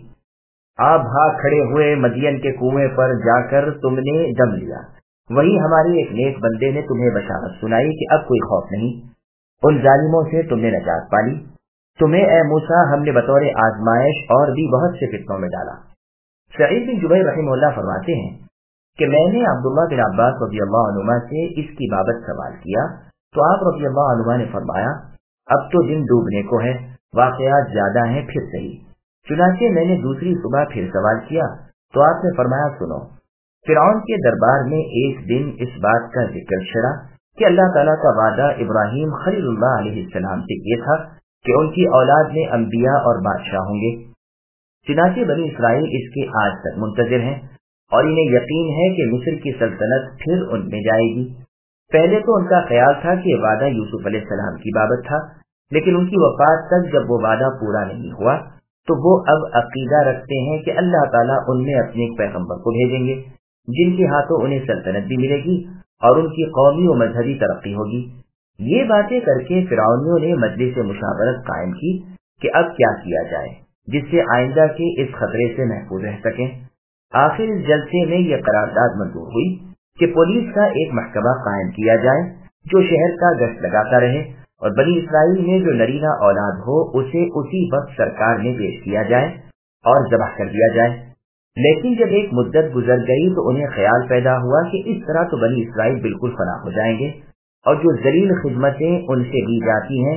آپ بھاگ کھڑے ہوئے مدین کے کنویں پر جا کر تم نے دم لیا، وہی ہمارے ایک نیک بندے نے تمہیں بشارت سنائی کہ اب کوئی خوف نہیں، ان ظالموں سے تم نے نجات پالی۔ تمہیں اے موسیٰ ہم نے بطور آزمائش اور بھی بہت سے فتنوں میں ڈالا۔ سعید بن جبیر رحمہ اللہ فرماتے ہیں کہ میں نے عبداللہ بن عباس رضی اللہ عنہما سے اس کی بابت سوال کیا تو آپ رضی اللہ عنہما نے فرمایا اب تو دن ڈوبنے کو ہے، واقعات زیادہ ہیں، پھر صحیح۔ چنانچہ میں نے دوسری صبح پھر سوال کیا تو آپ نے فرمایا سنو، فرعون کے دربار میں ایک دن اس بات کا ذکر چھڑا کہ اللہ تعالیٰ کا وعدہ ابراہیم خلیل اللہ علیہ السلام سے یہ تھا کہ ان کی اولاد میں انبیاء اور بادشاہ ہوں گے۔ چنانچہ بنی اسرائیل اس کے آج تک منتظر ہیں اور انہیں یقین ہے کہ مصر کی سلطنت پھر ان میں جائے گی۔ پہلے تو ان کا خیال تھا کہ وعدہ یوسف علیہ السلام کی بابت تھا، لیکن ان کی وفات تک جب وہ وعدہ پورا نہیں ہوا تو وہ اب عقیدہ رکھتے ہیں کہ اللہ تعالیٰ ان میں اپنے ایک پیغمبر کو بھیجیں گے جن کے ہاتھوں انہیں سلطنت بھی ملے گی اور ان کی قومی و مذہبی ترقی ہوگی۔ یہ باتیں کر کے فرعونیوں نے مجلس مشاورت قائم کی کہ اب کیا کیا جائے جس سے آئندہ کے اس خطرے سے محفوظ رہ سکیں۔ آخر اس جلسے میں یہ قرارداد منظور ہوئی کہ پولیس کا ایک محکمہ قائم کیا جائے جو شہر کا گشت لگاتا رہے اور بنی اسرائیل میں جو نرینہ اولاد ہو اسے اسی وقت سرکار میں پیش کیا جائے اور ذبح کر دیا جائے۔ لیکن جب ایک مدت گزر گئی تو انہیں خیال پیدا ہوا کہ اس طرح تو بنی اسرائیل بالکل فنا ہو جائیں گے اور جو ذلیل خدمتیں ان سے دی جاتی ہیں،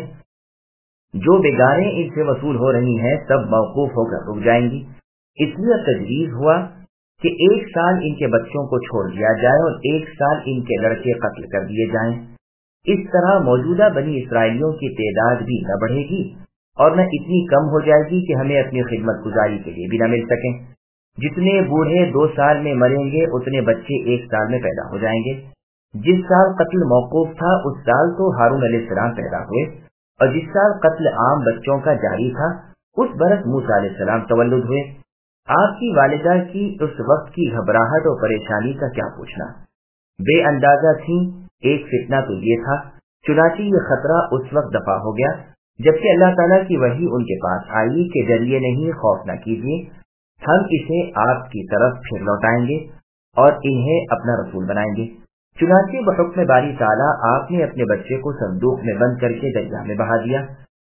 جو بگاریں ان سے وصول ہو رہی ہیں، سب موقوف ہو کر رک جائیں گی۔ اس لیے تجویز ہوا کہ 1 سال ان کے بچوں کو چھوڑ دیا جائے اور 1 سال ان کے لڑکے قتل کر دیے جائیں۔ اس طرح موجودہ بنی اسرائیلیوں کی تعداد بھی نہ بڑھے گی اور نہ اتنی کم ہو جائے گی کہ ہمیں اپنی خدمت گزاری کے لیے بھی نہ مل سکیں۔ جتنے بوڑھے 2 سال میں مریں گے اتنے بچے 1 سال میں پیدا ہو جائیں گے۔ جس سال قتل موقوف تھا اس سال تو ہارون علیہ السلام پیدا ہوئے اور جس سال قتل عام بچوں کا جاری تھا اس برس موسیٰ علیہ السلام تولد ہوئے۔ آپ کی والدہ کی اس وقت کی گھبراہٹ اور پریشانی کا کیا پوچھنا، بے اندازہ تھی۔ ایک فتنہ تو یہ تھا، چنانچہ یہ خطرہ اس وقت دفع ہو گیا جبکہ اللہ تعالیٰ کی وحی ان کے پاس آئی کہ ڈریے نہیں، خوف نہ کیجیے، ہم اسے آپ کی طرف پھر لوٹائیں گے اور انہیں اپنا رسول بنائیں گے۔ چنانچہ بحکم باری تعالیٰ آپ نے اپنے بچے کو صندوق میں بند کر کے دریا میں بہا دیا۔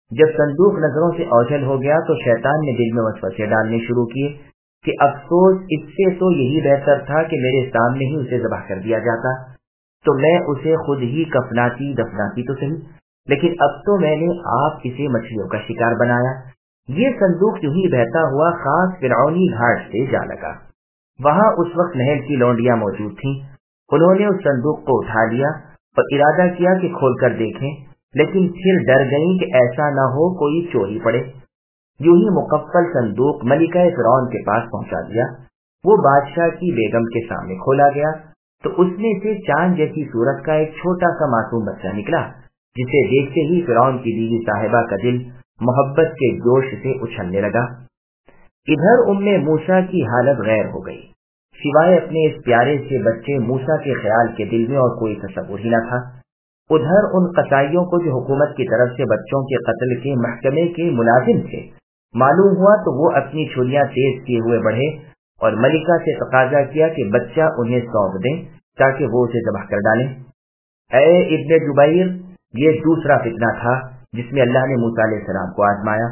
جب صندوق نظروں سے اوجھل ہو گیا تو شیطان نے دل میں وسوسے ڈالنے شروع کیے کہ افسوس، اس سے تو یہی بہتر تھا کہ میرے سامنے ہی اسے ذبح کر دیا جاتا، تو میں اسے خود ہی کفناتی دفناتی تو صحیح، لیکن اب تو میں نے آپ اسے مچھلیوں کا شکار بنایا۔ یہ صندوق یوں ہی بہتا ہوا خاص فرعونی گھاٹ سے جا لگا۔ وہاں اس وقت محل کی لونڈیاں موجود تھیں۔ انہوں نے اس صندوق کو اٹھا لیا اور ارادہ کیا کہ کھول کر دیکھیں، لیکن پھر ڈر گئیں کہ ایسا نہ ہو کوئی چوری پڑے۔ یوں ہی مقفل صندوق ملکہ فرعون کے پاس پہنچا دیا۔ وہ بادشاہ کی بیگم کے سامنے کھولا گیا تو اس میں سے چاند جیسی صورت کا ایک چھوٹا سا معصوم بچہ نکلا، جسے دیکھتے ہی فرعون کی بیوی صاحبہ کا دل محبت کے جوش سے اچھلنے لگا۔ ادھر موسیٰ کی حالت غیر ہو گئی، سوائے اپنے اس پیارے سے بچے موسیٰ کے خیال کے دل میں اور کوئی تصور ہی نہ تھا۔ ادھر ان قصائیوں کو جو حکومت کی طرف سے بچوں کے قتل کے محکمے کے ملازم تھے معلوم ہوا تو وہ اپنی چھریاں تیز کیے ہوئے بڑھے اور ملکہ سے تقاضا کیا کہ بچہ انہیں سونپ دیں تاکہ وہ اسے ذبح کر ڈالیں۔ اے ابن جبیر، یہ دوسرا فتنہ تھا جس میں اللہ نے موسیٰ علیہ السلام کو آزمایا۔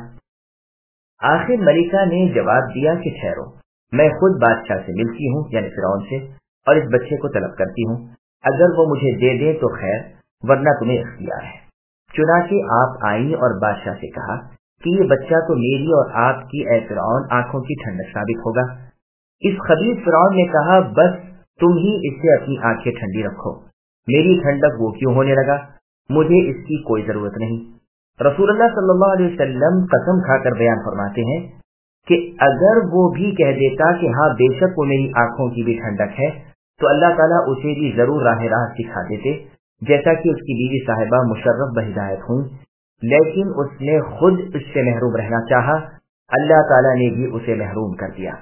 آخر ملکہ نے جواب دیا کہ ٹھہرو، میں خود بادشاہ سے ملتی ہوں، یعنی فرعون سے، اور اس بچے کو طلب کرتی ہوں، اگر وہ مجھے دے دیں تو خیر، ورنہ تمہیں اختیار ہے۔ چنانچہ آپ آئیں اور بادشاہ سے کہا کہ یہ بچہ تو میری اور آپ کی اے فرعون آنکھوں کی ٹھنڈک ثابت ہوگا۔ اس خبیث فرعون نے کہا بس تم ہی اس سے اپنی آنکھیں ٹھنڈی رکھو، میری ٹھنڈک وہ کیوں ہونے لگا، مجھے اس کی کوئی ضرورت نہیں۔ رسول اللہ صلی اللہ علیہ وسلم قسم کھا کر بیان فرماتے ہیں کہ اگر وہ بھی کہہ دیتا کہ ہاں بے شک وہ میری آنکھوں کی بھی ٹھنڈک ہے، تو اللہ تعالیٰ اسے بھی ضرور راہ سکھا دیتے، جیسا کہ اس کی بیوی صاحبہ مشرف بہدایت ہوں، لیکن اس نے خود اس سے محروم رہنا چاہا، اللہ تعالیٰ نے بھی اسے محروم کر دیا۔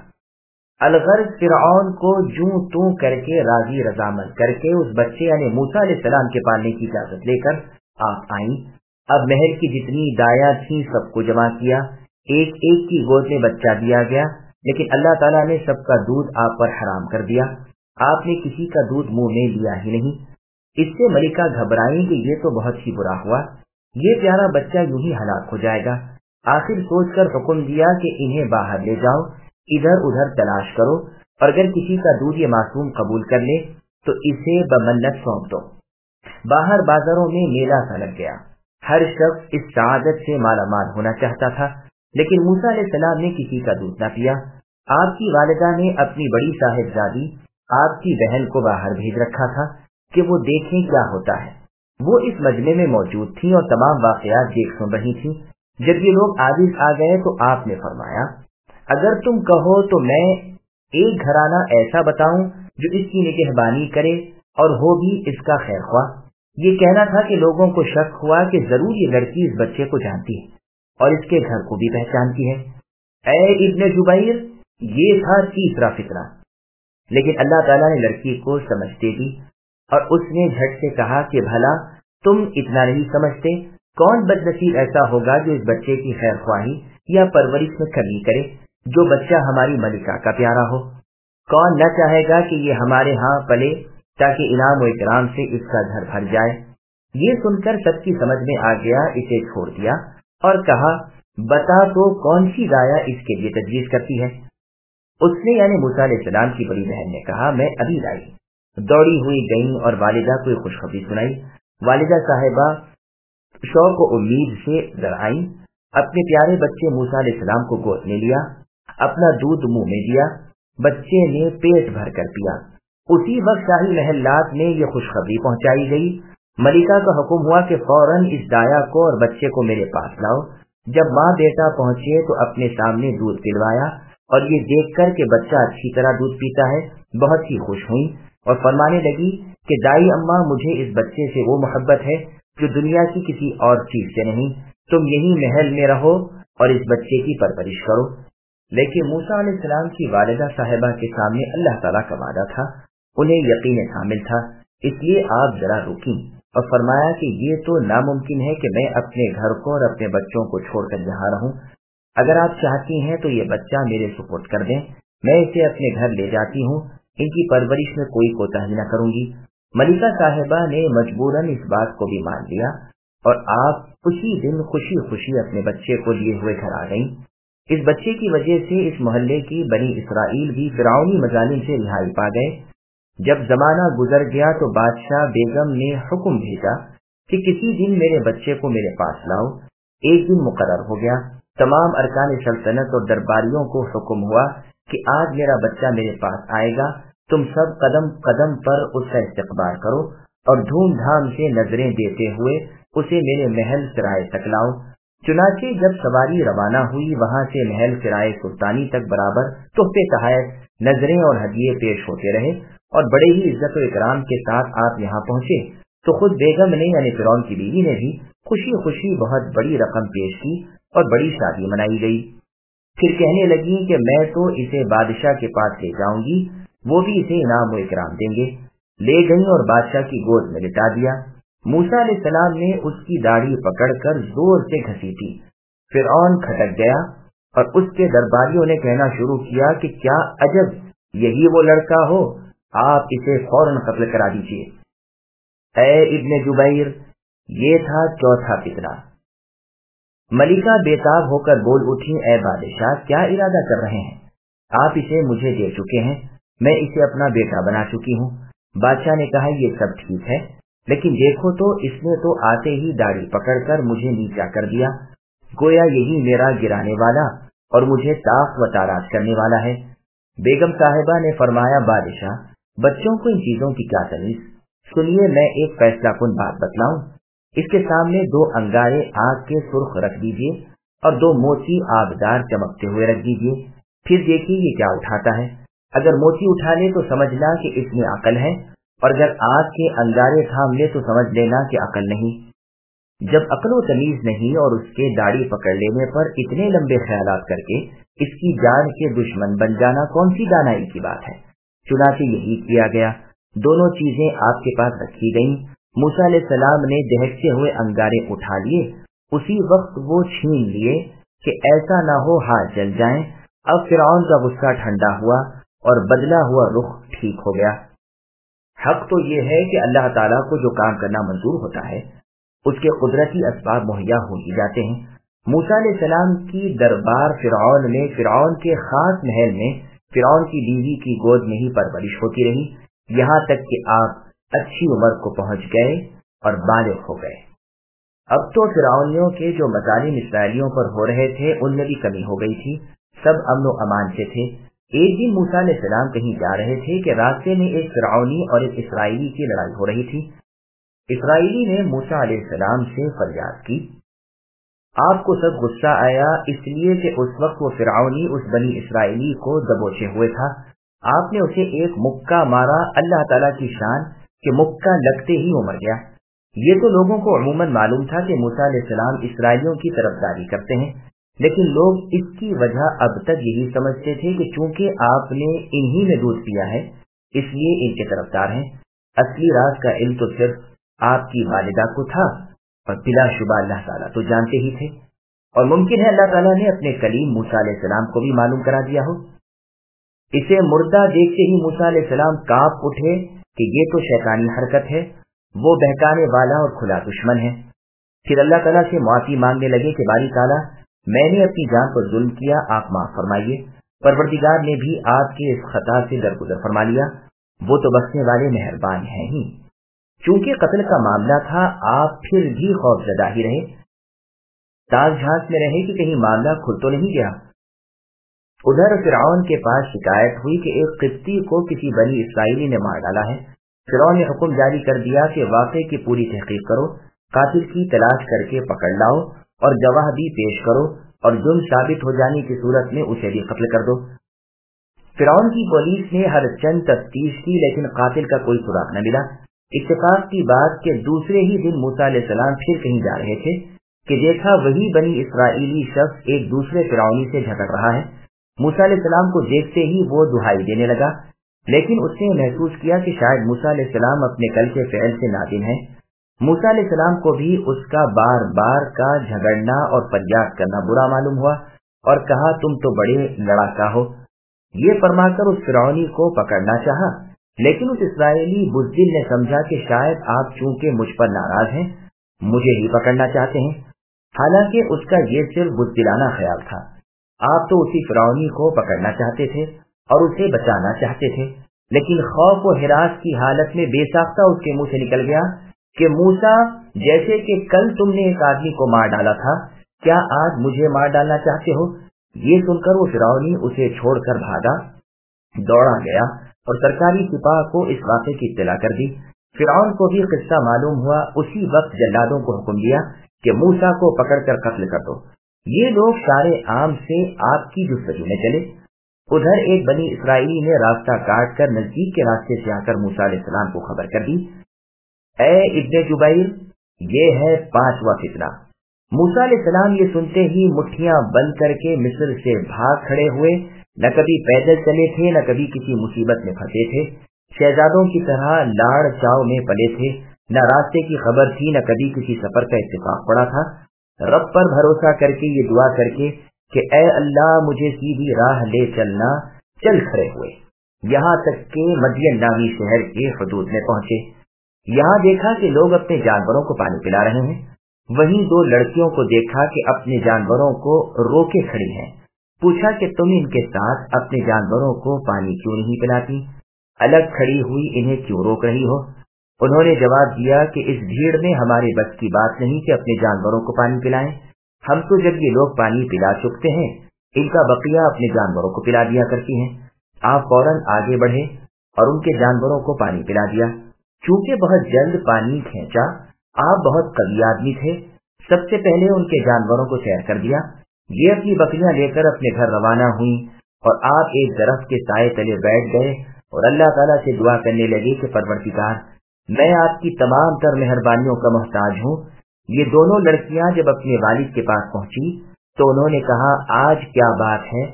الغرض فرعون کو جوں توں کر کے راضی رضامند کر کے اس بچے یعنی موسیٰ علیہ السلام کے پالنے کی اجازت لے کر آپ آئیں۔ اب محل کی جتنی دایاں تھیں سب کو جمع کیا، ایک ایک کی گود میں بچہ دیا گیا، لیکن اللہ تعالیٰ نے سب کا دودھ آپ پر حرام کر دیا، آپ نے کسی کا دودھ منہ میں لیا ہی نہیں۔ اس سے ملکہ گھبرائیں کہ یہ تو بہت ہی برا ہوا، یہ پیارا بچہ یوں ہی ہلاک ہو جائے گا۔ آخر سوچ کر حکم دیا کہ انہیں باہر لے جاؤ، ادھر ادھر تلاش کرو، اور اگر کسی کا دودھ یہ معصوم قبول کر لے تو اسے بمنت سونپ دو۔ باہر بازاروں میں میلہ سا لگ گیا، ہر شخص اس سعادت سے مالا مال ہونا چاہتا تھا، لیکن موسیٰ علیہ السلام نے کسی کا دودھ نہ پیا۔ آپ کی والدہ نے اپنی بڑی صاحبزادی آپ کی بہن کو باہر بھیج رکھا تھا کہ وہ دیکھیں کیا ہوتا ہے۔ وہ اس مجمع میں موجود تھیں اور تمام واقعات دیکھ سن رہی تھیں۔ جب یہ لوگ عاجز آ گئے تو آپ نے فرمایا اگر تم کہو تو میں ایک گھرانہ ایسا بتاؤں جو اس کی نگہبانی کرے اور ہو بھی اس کا خیر خواہ۔ یہ کہنا تھا کہ لوگوں کو شک ہوا کہ ضرور یہ لڑکی اس بچے کو جانتی ہے اور اس کے گھر کو بھی پہچانتی ہے۔ اے ابن جبیر، یہ تھا تیسرا فتنہ، لیکن اللہ تعالیٰ نے لڑکی کو سمجھ دے دی اور اس نے جھٹ سے کہا کہ بھلا تم اتنا نہیں سمجھتے، کون بدنصیب ایسا ہوگا جو اس بچے کی خیر خواہی یا پرورش میں کمی کرے، جو بچہ ہماری ملکہ کا پیارا ہو؟ کون نہ چاہے گا کہ یہ ہمارے ہاں پلے تاکہ انعام و اکرام سے اس کا گھر بھر جائے۔ یہ سن کر سب کی سمجھ میں آ گیا، اسے چھوڑ دیا اور کہا بتا تو کون سی دایا اس کے لیے تجویز کرتی ہے؟ اس نے یعنی موسیٰ علیہ السلام کی بڑی بہن نے کہا میں ابھی لائی۔ دوڑی ہوئی گئیں اور والدہ کو خوشخبری سنائی۔ والدہ صاحبہ شوق و امید سے ڈر آئیں، اپنے پیارے بچے موسیٰ علیہ السلام کو گود میں لیا، اپنا دودھ منہ میں دیا، بچے نے پیٹ بھر کر پیا۔ اسی وقت شاہی محلات میں یہ خوشخبری پہنچائی گئی۔ ملکہ کا حکم ہوا کہ فوراً اس دایا کو اور بچے کو میرے پاس لاؤ۔ جب ماں بیٹا پہنچے تو اپنے سامنے دودھ پلوایا اور یہ دیکھ کر کہ بچہ اچھی طرح دودھ پیتا ہے بہت ہی خوش ہوئی اور فرمانے لگی کہ دائی اماں، مجھے اس بچے سے وہ محبت ہے جو دنیا کی کسی اور چیز سے نہیں، تم یہی محل میں رہو اور اس بچے کی پرورش کرو۔ لیکن موسیٰ علیہ السلام کی والدہ صاحبہ کے سامنے اللہ تعالیٰ کا وعدہ تھا، انہیں یقین کامل تھا، اس لیے آپ ذرا رکیں اور فرمایا کہ یہ تو ناممکن ہے کہ میں اپنے گھر کو اور اپنے بچوں کو چھوڑ کر یہاں رہوں۔ اگر آپ چاہتی ہیں تو یہ بچہ میرے سپرد کر دیں، میں اسے اپنے گھر لے جاتی ہوں، ان کی پرورش میں کوئی کوتاہی نہ کروں گی۔ ملکہ صاحبہ نے مجبوراً اس بات کو بھی مان لیا اور آپ उसी दिन खुशी खुशी अपने बच्चे को लिए हुए घर आ गईं। इस बच्चे की वजह से इस मोहल्ले की बनी इसराइल भी फिरौनी मजालिम से रिहाई पा गए। जब जमाना गुजर गया तो बादशाह बेगम ने हुक्म भेजा कि किसी दिन मेरे बच्चे को मेरे पास लाओ। एक दिन मुकर्रर हो गया। तमाम अरकान सल्तनत और दरबारियों को हुक्म हुआ कि आज मेरा बच्चा मेरे पास आएगा, तुम सब कदम कदम पर उसका इस्तकबाल करो और धूमधाम से नजरें देते हुए उसे मेरे महल सराय तक लाओ। चुनाचे जब सवारी रवाना हुई, वहां से महल सराय सुल्तानी तक बराबर तोहफे तहत नजरें और हदिये पेश होते रहे और बड़े ही इज्जत और इकराम के साथ आप यहाँ पहुँचे तो खुद बेगम ने यानी फिरौन की बीवी ने भी खुशी खुशी बहुत बड़ी रकम पेश की और बड़ी शादी मनाई गई। फिर कहने लगी कि मैं तो इसे बादशाह के पास ले जाऊंगी, वो भी इसे इनाम और इकराम देंगे। ले गई और बादशाह की गोद में लिटा दिया। मूसा अलैहिस्सलाम ने उसकी दाढ़ी पकड़कर जोर से घसीटी। फिरौन खटक गया और उसके दरबारियों ने कहना शुरू किया कि क्या अजब, यही वो लड़का हो, आप इसे फौरन कत्ल करा दीजिए। ऐ इब्ने जुबैर, ये था चौथा फितना। मलिका बेताब होकर बोल उठी, ऐ बादशाह, क्या इरादा कर रहे हैं? आप इसे मुझे दे चुके हैं, मैं इसे अपना बेटा बना चुकी हूँ। बादशाह ने कहा, ये सब ठीक है, लेकिन देखो तो इसने तो आते ही दाढ़ी पकड़कर मुझे नीचा कर दिया, गोया यही मेरा गिराने वाला और मुझे ताक व ताराज करने वाला है। बेगम साहिबा ने फरमाया, बादशाह, बच्चों को इन चीजों की क्या तमीज। सुनिए, मैं एक फैसला कुन बात बतलाऊं। इसके सामने 2 अंगारे आग के सुर्ख रख दीजिए और 2 मोती आबदार चमकते हुए रख दीजिए, फिर देखिए ये क्या उठाता है। अगर मोती उठा ले तो समझना कि इसमें अकल है, और अगर आग के अंगारे थाम ले तो समझ लेना कि अकल नहीं। जब अकल व तमीज नहीं और उसके दाढ़ी पकड़ लेने पर इतने लंबे ख्यालात करके इसकी जान के दुश्मन बन जाना कौन सी दानाई की बात है। चुनाचे यही किया गया। दोनों चीजें आपके पास रखी गईं। मूसा अलैहिस्सलाम ने दहकते हुए अंगारे उठा लिए, उसी वक्त वो छीन लिए कि ऐसा ना हो हाथ जल जाएं। अब फिरौन का गुस्सा ठंडा हुआ और बदला हुआ रुख ठीक हो गया। हक तो ये है कि अल्लाह ताला को जो काम करना मंजूर होता है उसके कुदरती असबाब मुहैया हो ही जाते हैं। मूसा अलैहिस्सलाम की दरबार फिरौन में, फिरौन के खास महल में फिरौन की बीवी की गोद में ही परवरिश होती रही, यहाँ तक कि आप अच्छी उम्र को पहुंच गए और बालिग हो गए। अब तो फिरौनियों के जो मजालिम इसराइलियों पर हो रहे थे उनमें भी कमी हो गई थी। सब अमन व अमान से थे। एक दिन मूसा अलैहिस्सलाम कहीं जा रहे थे कि रास्ते में एक फिरौनी और एक इसराइली की लड़ाई हो रही थी। इसराइली ने मूसा अलैहिस्सलाम से फरियाद की। आपको सब गुस्सा आया इसलिए कि उस वक्त वो फिरौनी उस बनी इसराइली को दबोचे हुए था। आपने उसे एक मुक्का मारा, अल्लाह ताला की शान कि मुक्का लगते ही वो मर गया। ये तो लोगों को अमूमन मालूम था कि मूसा अलैहिस्सलाम इसराइलियों की तरफदारी करते हैं, लेकिन लोग इसकी वजह अब तक यही समझते थे कि चूंकि आपने इन्हीं में दूध पिया है इसलिए इनके तरफदार हैं। असली राज का इल्म तो सिर्फ आपकी वालिदा को था और बिलाशुबा अल्लाह ताला तो जानते ही थे, और मुमकिन है अल्लाह ताला ने अपने कलीम मूसा अलैहिस्सलाम को भी मालूम करा दिया हो। इसे मुर्दा देखते ही मूसा अलैहिस्सलाम कांप उठे कि ये तो शैतानी हरकत है, वो बहकाने वाला और खुला दुश्मन है। फिर अल्लाह ताला से माफी मांगने लगे कि बारी ताला, मैंने अपनी जान पर जुल्म किया, आप माफ फरमाइए। परवरदिगार ने भी आपके इस खता से दरगुजर फरमा लिया, वो तो बख्शने वाले मेहरबान हैं ही। चूंकि कत्ल का मामला था, आप फिर भी खौफजदा ही रहे, ताक झांक में रहे कि कहीं मामला खुल तो नहीं गया। उधर फिरौन के पास शिकायत हुई कि एक किब्ती को किसी बनी इसराइली ने मार डाला है। फिरौन ने हुक्म जारी कर दिया कि वाक़े की पूरी तहकीक करो, कातिल की तलाश करके पकड़ लाओ और गवाह भी पेश करो, और जुर्म साबित हो जाने की सूरत में उसे भी कत्ल कर दो। फिरौन की पुलिस ने हर चंद तफ्तीश की, लेकिन कातिल का कोई सुराग न मिला। इत्तेफाक की बात कि दूसरे ही दिन मूसा अलैहिस्सलाम फिर कहीं जा रहे थे कि देखा वही बनी इसराइली शख्स एक दूसरे फिरौनी से झगड़ रहा है। मूसा अलैहिस्सलाम को देखते ही वो दुहाई देने लगा, लेकिन उसने महसूस किया कि शायद मूसा अलैहिस्सलाम अपने कल के फेल से नादिम है। मूसा अलैहिस्सलाम को भी उसका बार बार का झगड़ना और फरियाद करना बुरा मालूम हुआ और कहा, तुम तो बड़े लड़ाका हो। ये फरमाकर उस फिरौनी को पकड़ना चाहा, लेकिन उस इसराइली बुज़दिल ने समझा कि शायद आप चूंकि मुझ पर नाराज हैं मुझे ही पकड़ना चाहते हैं। हालांकि उसका ये सिर्फ बुज़दिलाना ख्याल था। आप तो उसी फिरौनी को पकड़ना चाहते थे और उसे बचाना चाहते थे, लेकिन खौफ व हिरास की हालत में बेसाख्ता उसके मुंह से निकल गया कि मूसा, जैसे कि कल तुमने एक आदमी को मार डाला था, क्या आज मुझे मार डालना चाहते हो? ये सुनकर वो फिरौनी उसे छोड़कर भागा, दौड़ा गया और सरकारी सिपाह को इस वाक़े की इत्तला कर दी। फिरौन को भी किस्सा मालूम हुआ। उसी वक्त जल्लादों को हुक्म दिया कि मूसा को पकड़कर कत्ल कर दो। ये लोग सारे आम से आपकी जुस्तजू में चले। उधर एक बनी इसराइली ने रास्ता काट कर नजदीक के रास्ते से आकर मूसा अलैहिस्सलाम को खबर कर दी, ए इब्ने जुबैर, ये है 5वां फितना। मूसा अलैहिस्सलाम ये सुनते ही मुट्ठियां बंद करके मिस्र से भाग खड़े हुए। न कभी पैदल चले थे, न कभी किसी मुसीबत में फंसे थे। शहजादों की तरह लाड़ चाव में पले थे। न रास्ते की खबर थी, न कभी किसी सफर का इत्तेफाक पड़ा था। रब पर भरोसा करके ये दुआ करके कि ए अल्लाह मुझे सीधी राह ले चलना, चल खड़े हुए। यहाँ तक के मदियन नामी शहर के हदूद में पहुंचे। यहाँ देखा कि लोग अपने जानवरों को पानी पिला रहे हैं। वहीं 2 लड़कियों को देखा कि अपने जानवरों को रोके खड़ी हैं। पूछा कि तुम इनके साथ अपने जानवरों को पानी क्यों नहीं पिलाती? अलग खड़ी हुई इन्हें क्यों रोक रही हो? उन्होंने जवाब दिया कि इस भीड़ में हमारे बस की बात नहीं कि अपने जानवरों को पानी पिलाएं। हम तो जब ये लोग पानी पिला चुकते हैं, इनका बकिया अपने जानवरों को पिला दिया करती हैं। आप फौरन आगे बढ़े और उनके जानवरों को पानी पिला दिया। चूंकि बहुत जल्द पानी खींचा, आप बहुत कवि आदमी थे, सबसे पहले उनके जानवरों को सैर कर दिया। ये अपनी बकरियां लेकर अपने घर रवाना हुई और आप एक दरख्त के साए तले बैठ गए और अल्लाह ताला से दुआ करने लगे कि परवरदिगार, मैं आपकी तमाम तर मेहरबानियों का मोहताज हूँ। ये दोनों लड़कियां जब अपने वालिद के पास पहुंची तो उन्होंने कहा, आज क्या बात है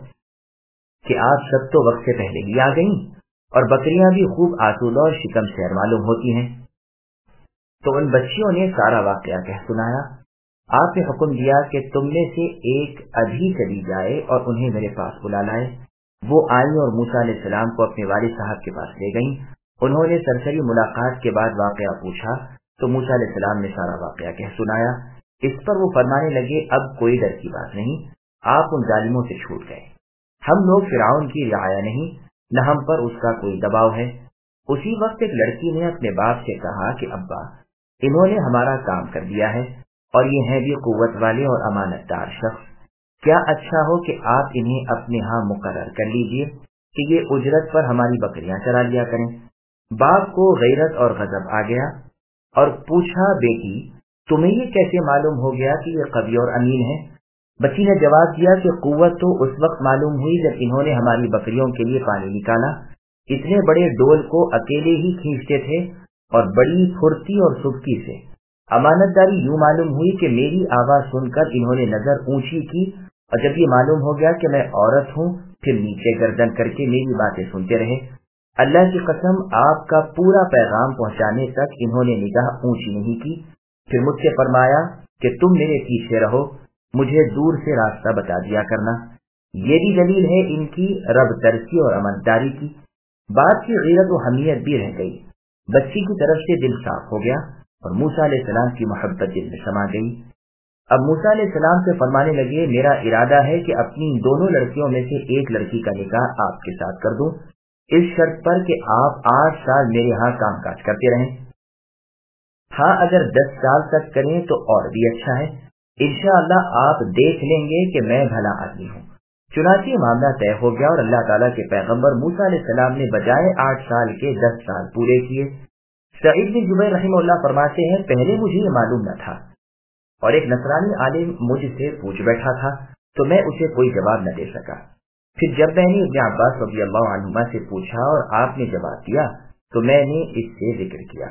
कि आप सब तो वक्त से पहले ही आ गईं और बकरियां भी खूब आसूदा और शिकम शहर मालूम होती हैं। तो उन बच्चियों ने सारा वाकया कह सुनाया। आपने हुक्म दिया कि तुम में से एक अभी चली जाए और उन्हें मेरे पास बुला लाए। वो आई और मूसा अलैहिस्सलाम को अपने वालिद साहब के पास ले गईं। उन्होंने सरसरी मुलाकात के बाद वाकया पूछा तो मूसा अलैहिस्सलाम ने सारा वाकया कह सुनाया। इस पर वो फरमाने लगे, अब कोई डर की बात नहीं, आप उन जालिमों से छूट गए। हम लोग फिरौन की रियाया नहीं, न हम पर उसका कोई दबाव है। उसी वक्त एक लड़की ने अपने बाप से कहा कि अब्बा, इन्होंने हमारा काम कर दिया है और ये हैं भी कुव्वत वाले और अमानतदार शख्स। क्या अच्छा हो कि आप इन्हें अपने यहाँ मुकर्रर कर लीजिए कि ये उजरत पर हमारी बकरियां चरा लिया करें। बाप को गैरत और गजब आ गया और पूछा, बेटी तुम्हें ये कैसे मालूम हो गया कि ये कवि और अमीन है? बच्ची ने जवाब दिया कि कुव्वत तो उस वक्त मालूम हुई जब इन्होंने हमारी बकरियों के लिए पानी निकाला। इतने बड़े डोल को अकेले ही खींचते थे और बड़ी फुर्ती और सुबकी से। अमानतदारी यूं मालूम हुई कि मेरी आवाज सुनकर इन्होंने नजर ऊंची की और जब ये मालूम हो गया कि मैं औरत हूँ, फिर नीचे गर्दन करके मेरी बातें सुनते रहे। अल्लाह की कसम, आपका पूरा पैगाम पहुँचाने तक इन्होंने निगाह ऊंची नहीं की। फिर मुझसे फरमाया कि तुम मेरे पीछे रहो, मुझे दूर से रास्ता बता दिया करना। ये भी दलील है इनकी रब तरसी और अमनदारी की। बात की गैरत व हमीयत भी रह गई। बच्ची की तरफ से दिल साफ हो गया और मूसा अलैहिस्सलाम की मोहब्बत दिल में समा गई। अब मूसा अलैहिस्सलाम से फरमाने लगे, मेरा इरादा है कि अपनी दोनों लड़कियों में से एक लड़की का निकाह आपके साथ कर दूं, इस शर्त पर कि आप 8 साल मेरे यहाँ कामकाज करते रहें। हाँ, अगर 10 साल तक करें तो और भी अच्छा है। इंशाअल्लाह आप देख लेंगे कि मैं भला आदमी हूँ। चुनांचे मामला तय हो गया और अल्लाह ताला के पैगंबर मूसा अलैहिस्सलाम ने बजाय 8 साल के 10 साल पूरे किए। सईद बिन जुबैर रहमहुल्लाह फरमाते हैं, पहले मुझे ये मालूम न था और एक नसरानी आलिम मुझसे पूछ बैठा था तो मैं उसे कोई जवाब न दे सका। फिर जब मैंने इब्ने अब्बास रज़ियल्लाहु अन्हुमा से पूछा और आपने जवाब दिया तो मैंने इससे जिक्र किया।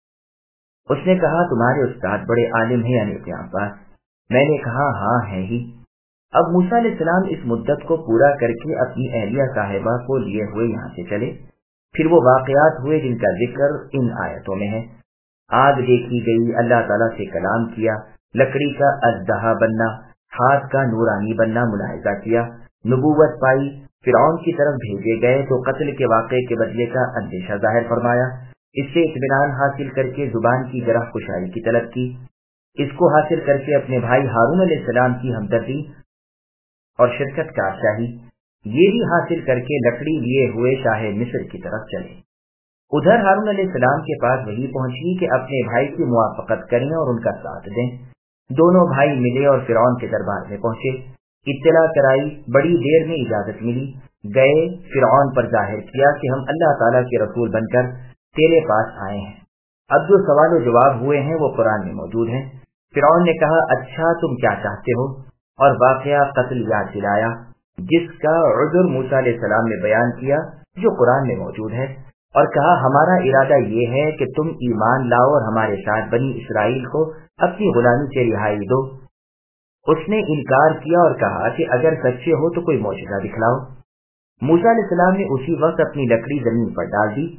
उसने कहा, तुम्हारे उस्ताद बड़े आलिम हैं यानी इब्ने अब्बास। मैंने कहा, हाँ है ही। अब मूसा अलैहिस्सलाम इस मुद्दत को पूरा करके अपनी अहलिया साहिबा को लिए हुए यहाँ से चले। फिर वो वाकयात हुए जिनका जिक्र इन आयतों में है। आग देखी गई, अल्लाह ताला से कलाम किया, लकड़ी का अजदहा बनना, हाथ का नूरानी बनना मुलाहिजा किया, नबूवत पाई, फिरौन की तरफ भेजे गए तो कत्ल के वाक़े के बदले का अंदेशा जाहिर फरमाया। इससे इत्मीनान हासिल करके जुबान की जरह कुशाई की तलब की। اس کو حاصل کر کے اپنے بھائی ہارون علیہ السلام کی ہمدردی اور شرکت کا چاہی یہ بھی حاصل کر کے لکڑی لیے ہوئے شاہ مصر کی طرف چلے۔ ادھر ہارون علیہ السلام کے پاس وہی پہنچی کہ اپنے بھائی کی موافقت کریں اور ان کا ساتھ دیں۔ دونوں بھائی ملے اور فرعون کے دربار میں پہنچے، اطلاع کرائی، بڑی دیر میں اجازت ملی، گئے، فرعون پر ظاہر کیا کہ ہم اللہ تعالیٰ کے رسول بن کر تیرے پاس آئے ہیں۔ اب جو سوال و جواب ہوئے ہیں وہ قرآن میں موجود ہیں۔ فرعون نے کہا اچھا تم کیا چاہتے ہو، اور واقعہ قتل یاد دلایا جس کا عذر موسیٰ علیہ السلام نے بیان کیا جو قرآن میں موجود ہے، اور کہا ہمارا ارادہ یہ ہے کہ تم ایمان لاؤ اور ہمارے ساتھ بنی اسرائیل کو اپنی غلامی سے رہائی دو۔ اس نے انکار کیا اور کہا کہ اگر سچے ہو تو کوئی معجزہ دکھلاؤ۔ موسیٰ علیہ السلام نے اسی وقت اپنی لکڑی زمین پر ڈال دی۔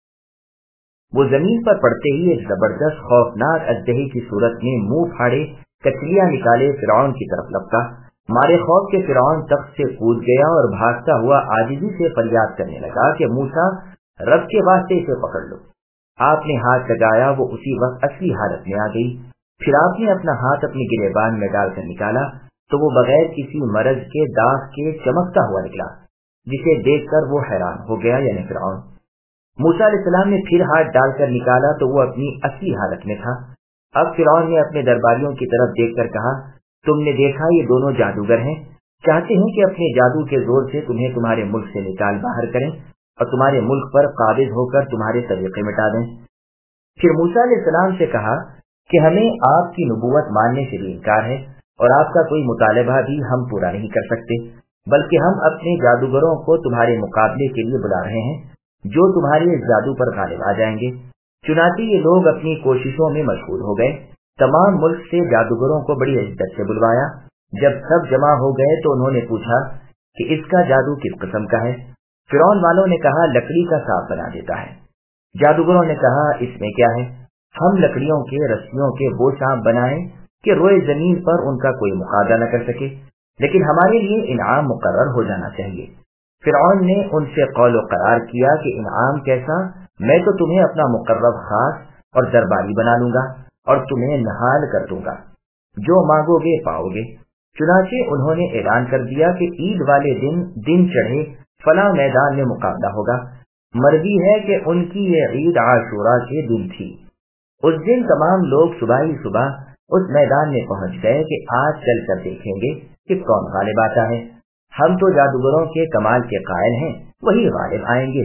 وہ زمین پر پڑتے ہی ایک زبردست خوفناک اژدہے کی صورت میں منہ پھاڑے کچلیاں نکالے فرعون کی طرف لپکا۔ مارے خوف کے فرعون تخت سے کود گیا اور بھاگتا ہوا عاجزی سے فریاد کرنے لگا کہ موسیٰ رب کے واسطے اسے پکڑ لو۔ آپ نے ہاتھ لگایا، وہ اسی وقت اصلی حالت میں آ گئی۔ پھر آپ نے اپنا ہاتھ اپنی گریبان میں ڈال کر نکالا تو وہ بغیر کسی مرض کے داغ کے چمکتا ہوا نکلا، جسے دیکھ کر وہ حیران ہو گیا، یعنی فرعون۔ موسیٰ علیہ السلام نے پھر ہاتھ ڈال کر نکالا تو وہ اپنی اصلی حالت میں تھا۔ اب فرعون نے اپنے درباریوں کی طرف دیکھ کر کہا تم نے دیکھا یہ دونوں جادوگر ہیں، چاہتے ہیں کہ اپنے جادو کے زور سے تمہیں تمہارے ملک سے نکال باہر کریں اور تمہارے ملک پر قابض ہو کر تمہارے طریقے مٹا دیں۔ پھر موسیٰ علیہ السلام سے کہا کہ ہمیں آپ کی نبوت ماننے سے بھی انکار ہے اور آپ کا کوئی مطالبہ بھی ہم پورا نہیں کر سکتے، بلکہ ہم اپنے جادوگروں کو تمہارے مقابلے کے لیے بلا رہے ہیں جو تمہارے اس جادو پر غالب آ جائیں گے۔ چنانچہ یہ لوگ اپنی کوششوں میں مشغول ہو گئے، تمام ملک سے جادوگروں کو بڑی عزت سے بلوایا۔ جب سب جمع ہو گئے تو انہوں نے پوچھا کہ اس کا جادو کس قسم کا ہے؟ فرعون والوں نے کہا لکڑی کا سانپ بنا دیتا ہے۔ جادوگروں نے کہا اس میں کیا ہے، ہم لکڑیوں کے رسیوں کے وہ سانپ بنائیں کہ روئے زمین پر ان کا کوئی مقابلہ نہ کر سکے، لیکن ہمارے لیے انعام مقرر ہو جانا چاہیے۔ فرعون نے ان سے قول و قرار کیا کہ انعام کیسا، میں تو تمہیں اپنا مقرب خاص اور درباری بنا لوں گا اور تمہیں نہال کر دوں گا، جو مانگو گے پاؤ گے۔ چنانچہ انہوں نے اعلان کر دیا کہ عید والے دن چڑھے فلاں میدان میں مقابلہ ہوگا۔ مرضی ہے کہ ان کی یہ عید عاشورہ کے دن تھی۔ اس دن تمام لوگ صبح ہی صبح اس میدان میں پہنچ گئے کہ آج چل کر دیکھیں گے کہ کون غالب آتا ہے۔ ہم تو جادوگروں کے کمال کے قائل ہیں، وہی غالب آئیں گے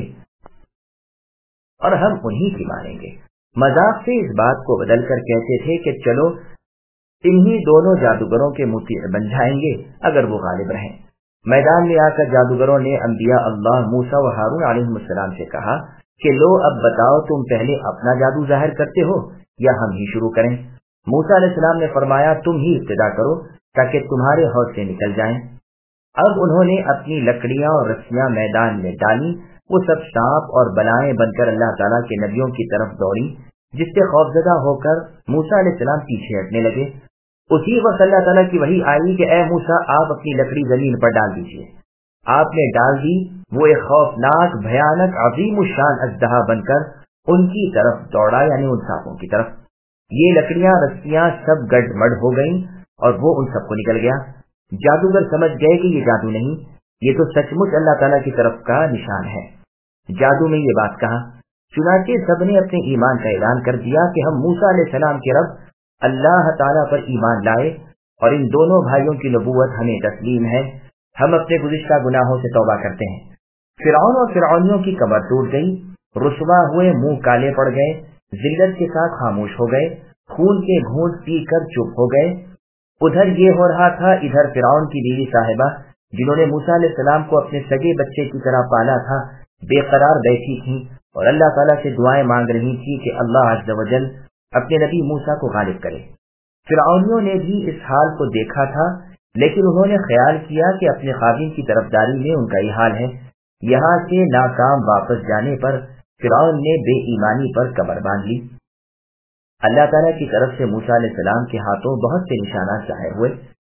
اور ہم انہی کی مانیں گے۔ مذاق سے اس بات کو بدل کر کہتے تھے کہ چلو انہی دونوں جادوگروں کے مطیع بن جائیں گے اگر وہ غالب رہیں۔ میدان میں آ کر جادوگروں نے انبیاء اللہ موسیٰ و ہارون علیہ السلام سے کہا کہ لو اب بتاؤ تم پہلے اپنا جادو ظاہر کرتے ہو یا ہم ہی شروع کریں؟ موسیٰ علیہ السلام نے فرمایا تم ہی ابتدا کرو تاکہ تمہارے حوض سے نکل جائیں۔ اب انہوں نے اپنی لکڑیاں اور رسیاں میدان میں ڈالی، وہ سب سانپ اور بلائیں بن کر اللہ تعالیٰ کے نبیوں کی طرف دوڑی، جس سے خوفزدہ ہو کر موسیٰ علیہ السلام پیچھے ہٹنے لگے۔ اسی وقت اللہ تعالیٰ کی وحی آئی کہ اے موسیٰ آپ اپنی لکڑی زمین پر ڈال دیجیے۔ آپ نے ڈال دی، وہ ایک خوفناک بھیانک عظیم الشان اژدہا بن کر ان کی طرف دوڑا، یعنی ان سانپوں کی طرف۔ یہ لکڑیاں رسیاں سب گڑ مڑ ہو گئیں اور وہ ان سب کو نکل گیا۔ جادوگر سمجھ گئے کہ یہ جادو نہیں، یہ تو سچ مچ اللہ تعالیٰ کی طرف کا نشان ہے۔ جادو میں یہ بات کہا، چنانچہ سب نے اپنے ایمان کا اعلان کر دیا کہ ہم موسیٰ علیہ السلام کے رب اللہ تعالیٰ پر ایمان لائے اور ان دونوں بھائیوں کی نبوت ہمیں تسلیم ہے، ہم اپنے گزشتہ گناہوں سے توبہ کرتے ہیں۔ فرعون اور فرعونیوں کی کمر ٹوٹ گئی، رسوا ہوئے، منہ کالے پڑ گئے، ذلت کے ساتھ خاموش ہو گئے، خون کے گھونٹ پی کر چپ ہو گئے۔ ادھر یہ ہو رہا تھا، ادھر فرعون کی بیوی صاحبہ جنہوں نے موسیٰ علیہ السلام کو اپنے سگے بچے کی طرح پالا تھا بے قرار بیٹھی تھیں اور اللہ تعالیٰ سے دعائیں مانگ رہی تھی کہ اللہ عز و جل اپنے نبی موسیٰ کو غالب کرے۔ فرعونیوں نے بھی اس حال کو دیکھا تھا، لیکن انہوں نے خیال کیا کہ اپنے خادم کی طرفداری میں ان کا یہ حال ہے۔ یہاں سے ناکام واپس جانے پر فرعون نے بے ایمانی پر کمر باندھ لی۔ اللہ تعالیٰ کی طرف سے موسیٰ علیہ السلام کے ہاتھوں بہت سے نشانات ظاہر ہوئے۔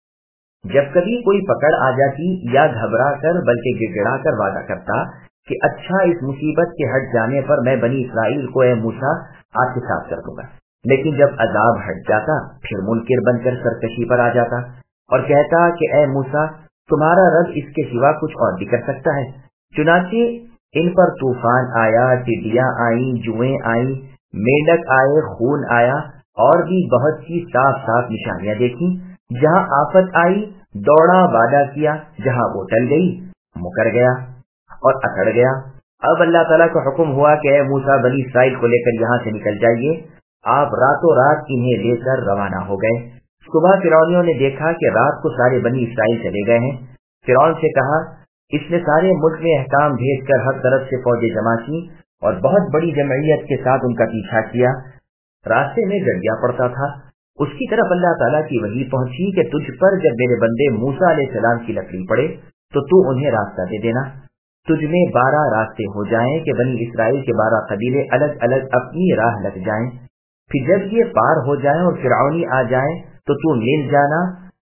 جب کبھی کوئی پکڑ آ جاتی یا گھبرا کر بلکہ گڑ گڑا کر وعدہ کرتا کہ اچھا اس مصیبت کے ہٹ جانے پر میں بنی اسرائیل کو اے موسیٰ آپ کے ساتھ کر دوں گا، لیکن جب عذاب ہٹ جاتا پھر منکر بن کر سرکشی پر آ جاتا اور کہتا کہ اے موسیٰ تمہارا رب اس کے سوا کچھ اور بھی کر سکتا ہے۔ چنانچہ ان پر طوفان آیا، ٹڈیاں آئیں، جوئیں آئیں، میںڈک آئے، خون آیا اور بھی بہت سی صاف صاف نشانیاں دیکھی۔ جہاں آفت آئی دوڑا وعدہ کیا، جہاں وہ ٹل گئی مکر گیا اور اکڑ گیا۔ اب اللہ تعالیٰ کا حکم ہوا کہ اے موسیٰ بنی اسرائیل کو لے کر یہاں سے نکل جائیے۔ آپ راتوں رات انہیں لے کر روانہ ہو گئے۔ صبح فرعونیوں نے دیکھا کہ رات کو سارے بنی اسرائیل چلے گئے ہیں۔ فرعون سے کہا، اس نے سارے ملک میں احکام بھیج کر ہر طرف سے فوجیں جمع کی اور بہت بڑی جمعیت کے ساتھ ان کا پیچھا کیا۔ راستے میں گڑیا پڑتا تھا، اس کی طرف اللہ تعالیٰ کی وحی پہنچی کہ تجھ پر جب میرے بندے موسیٰ علیہ السلام کی لکڑی پڑے تو انہیں راستہ دے دینا۔ تجھ میں 12 راستے ہو جائیں کہ بنی اسرائیل کے 12 قبیلے الگ الگ اپنی راہ لگ جائیں۔ پھر جب یہ پار ہو جائیں اور فرعونی آ جائیں تو مل جانا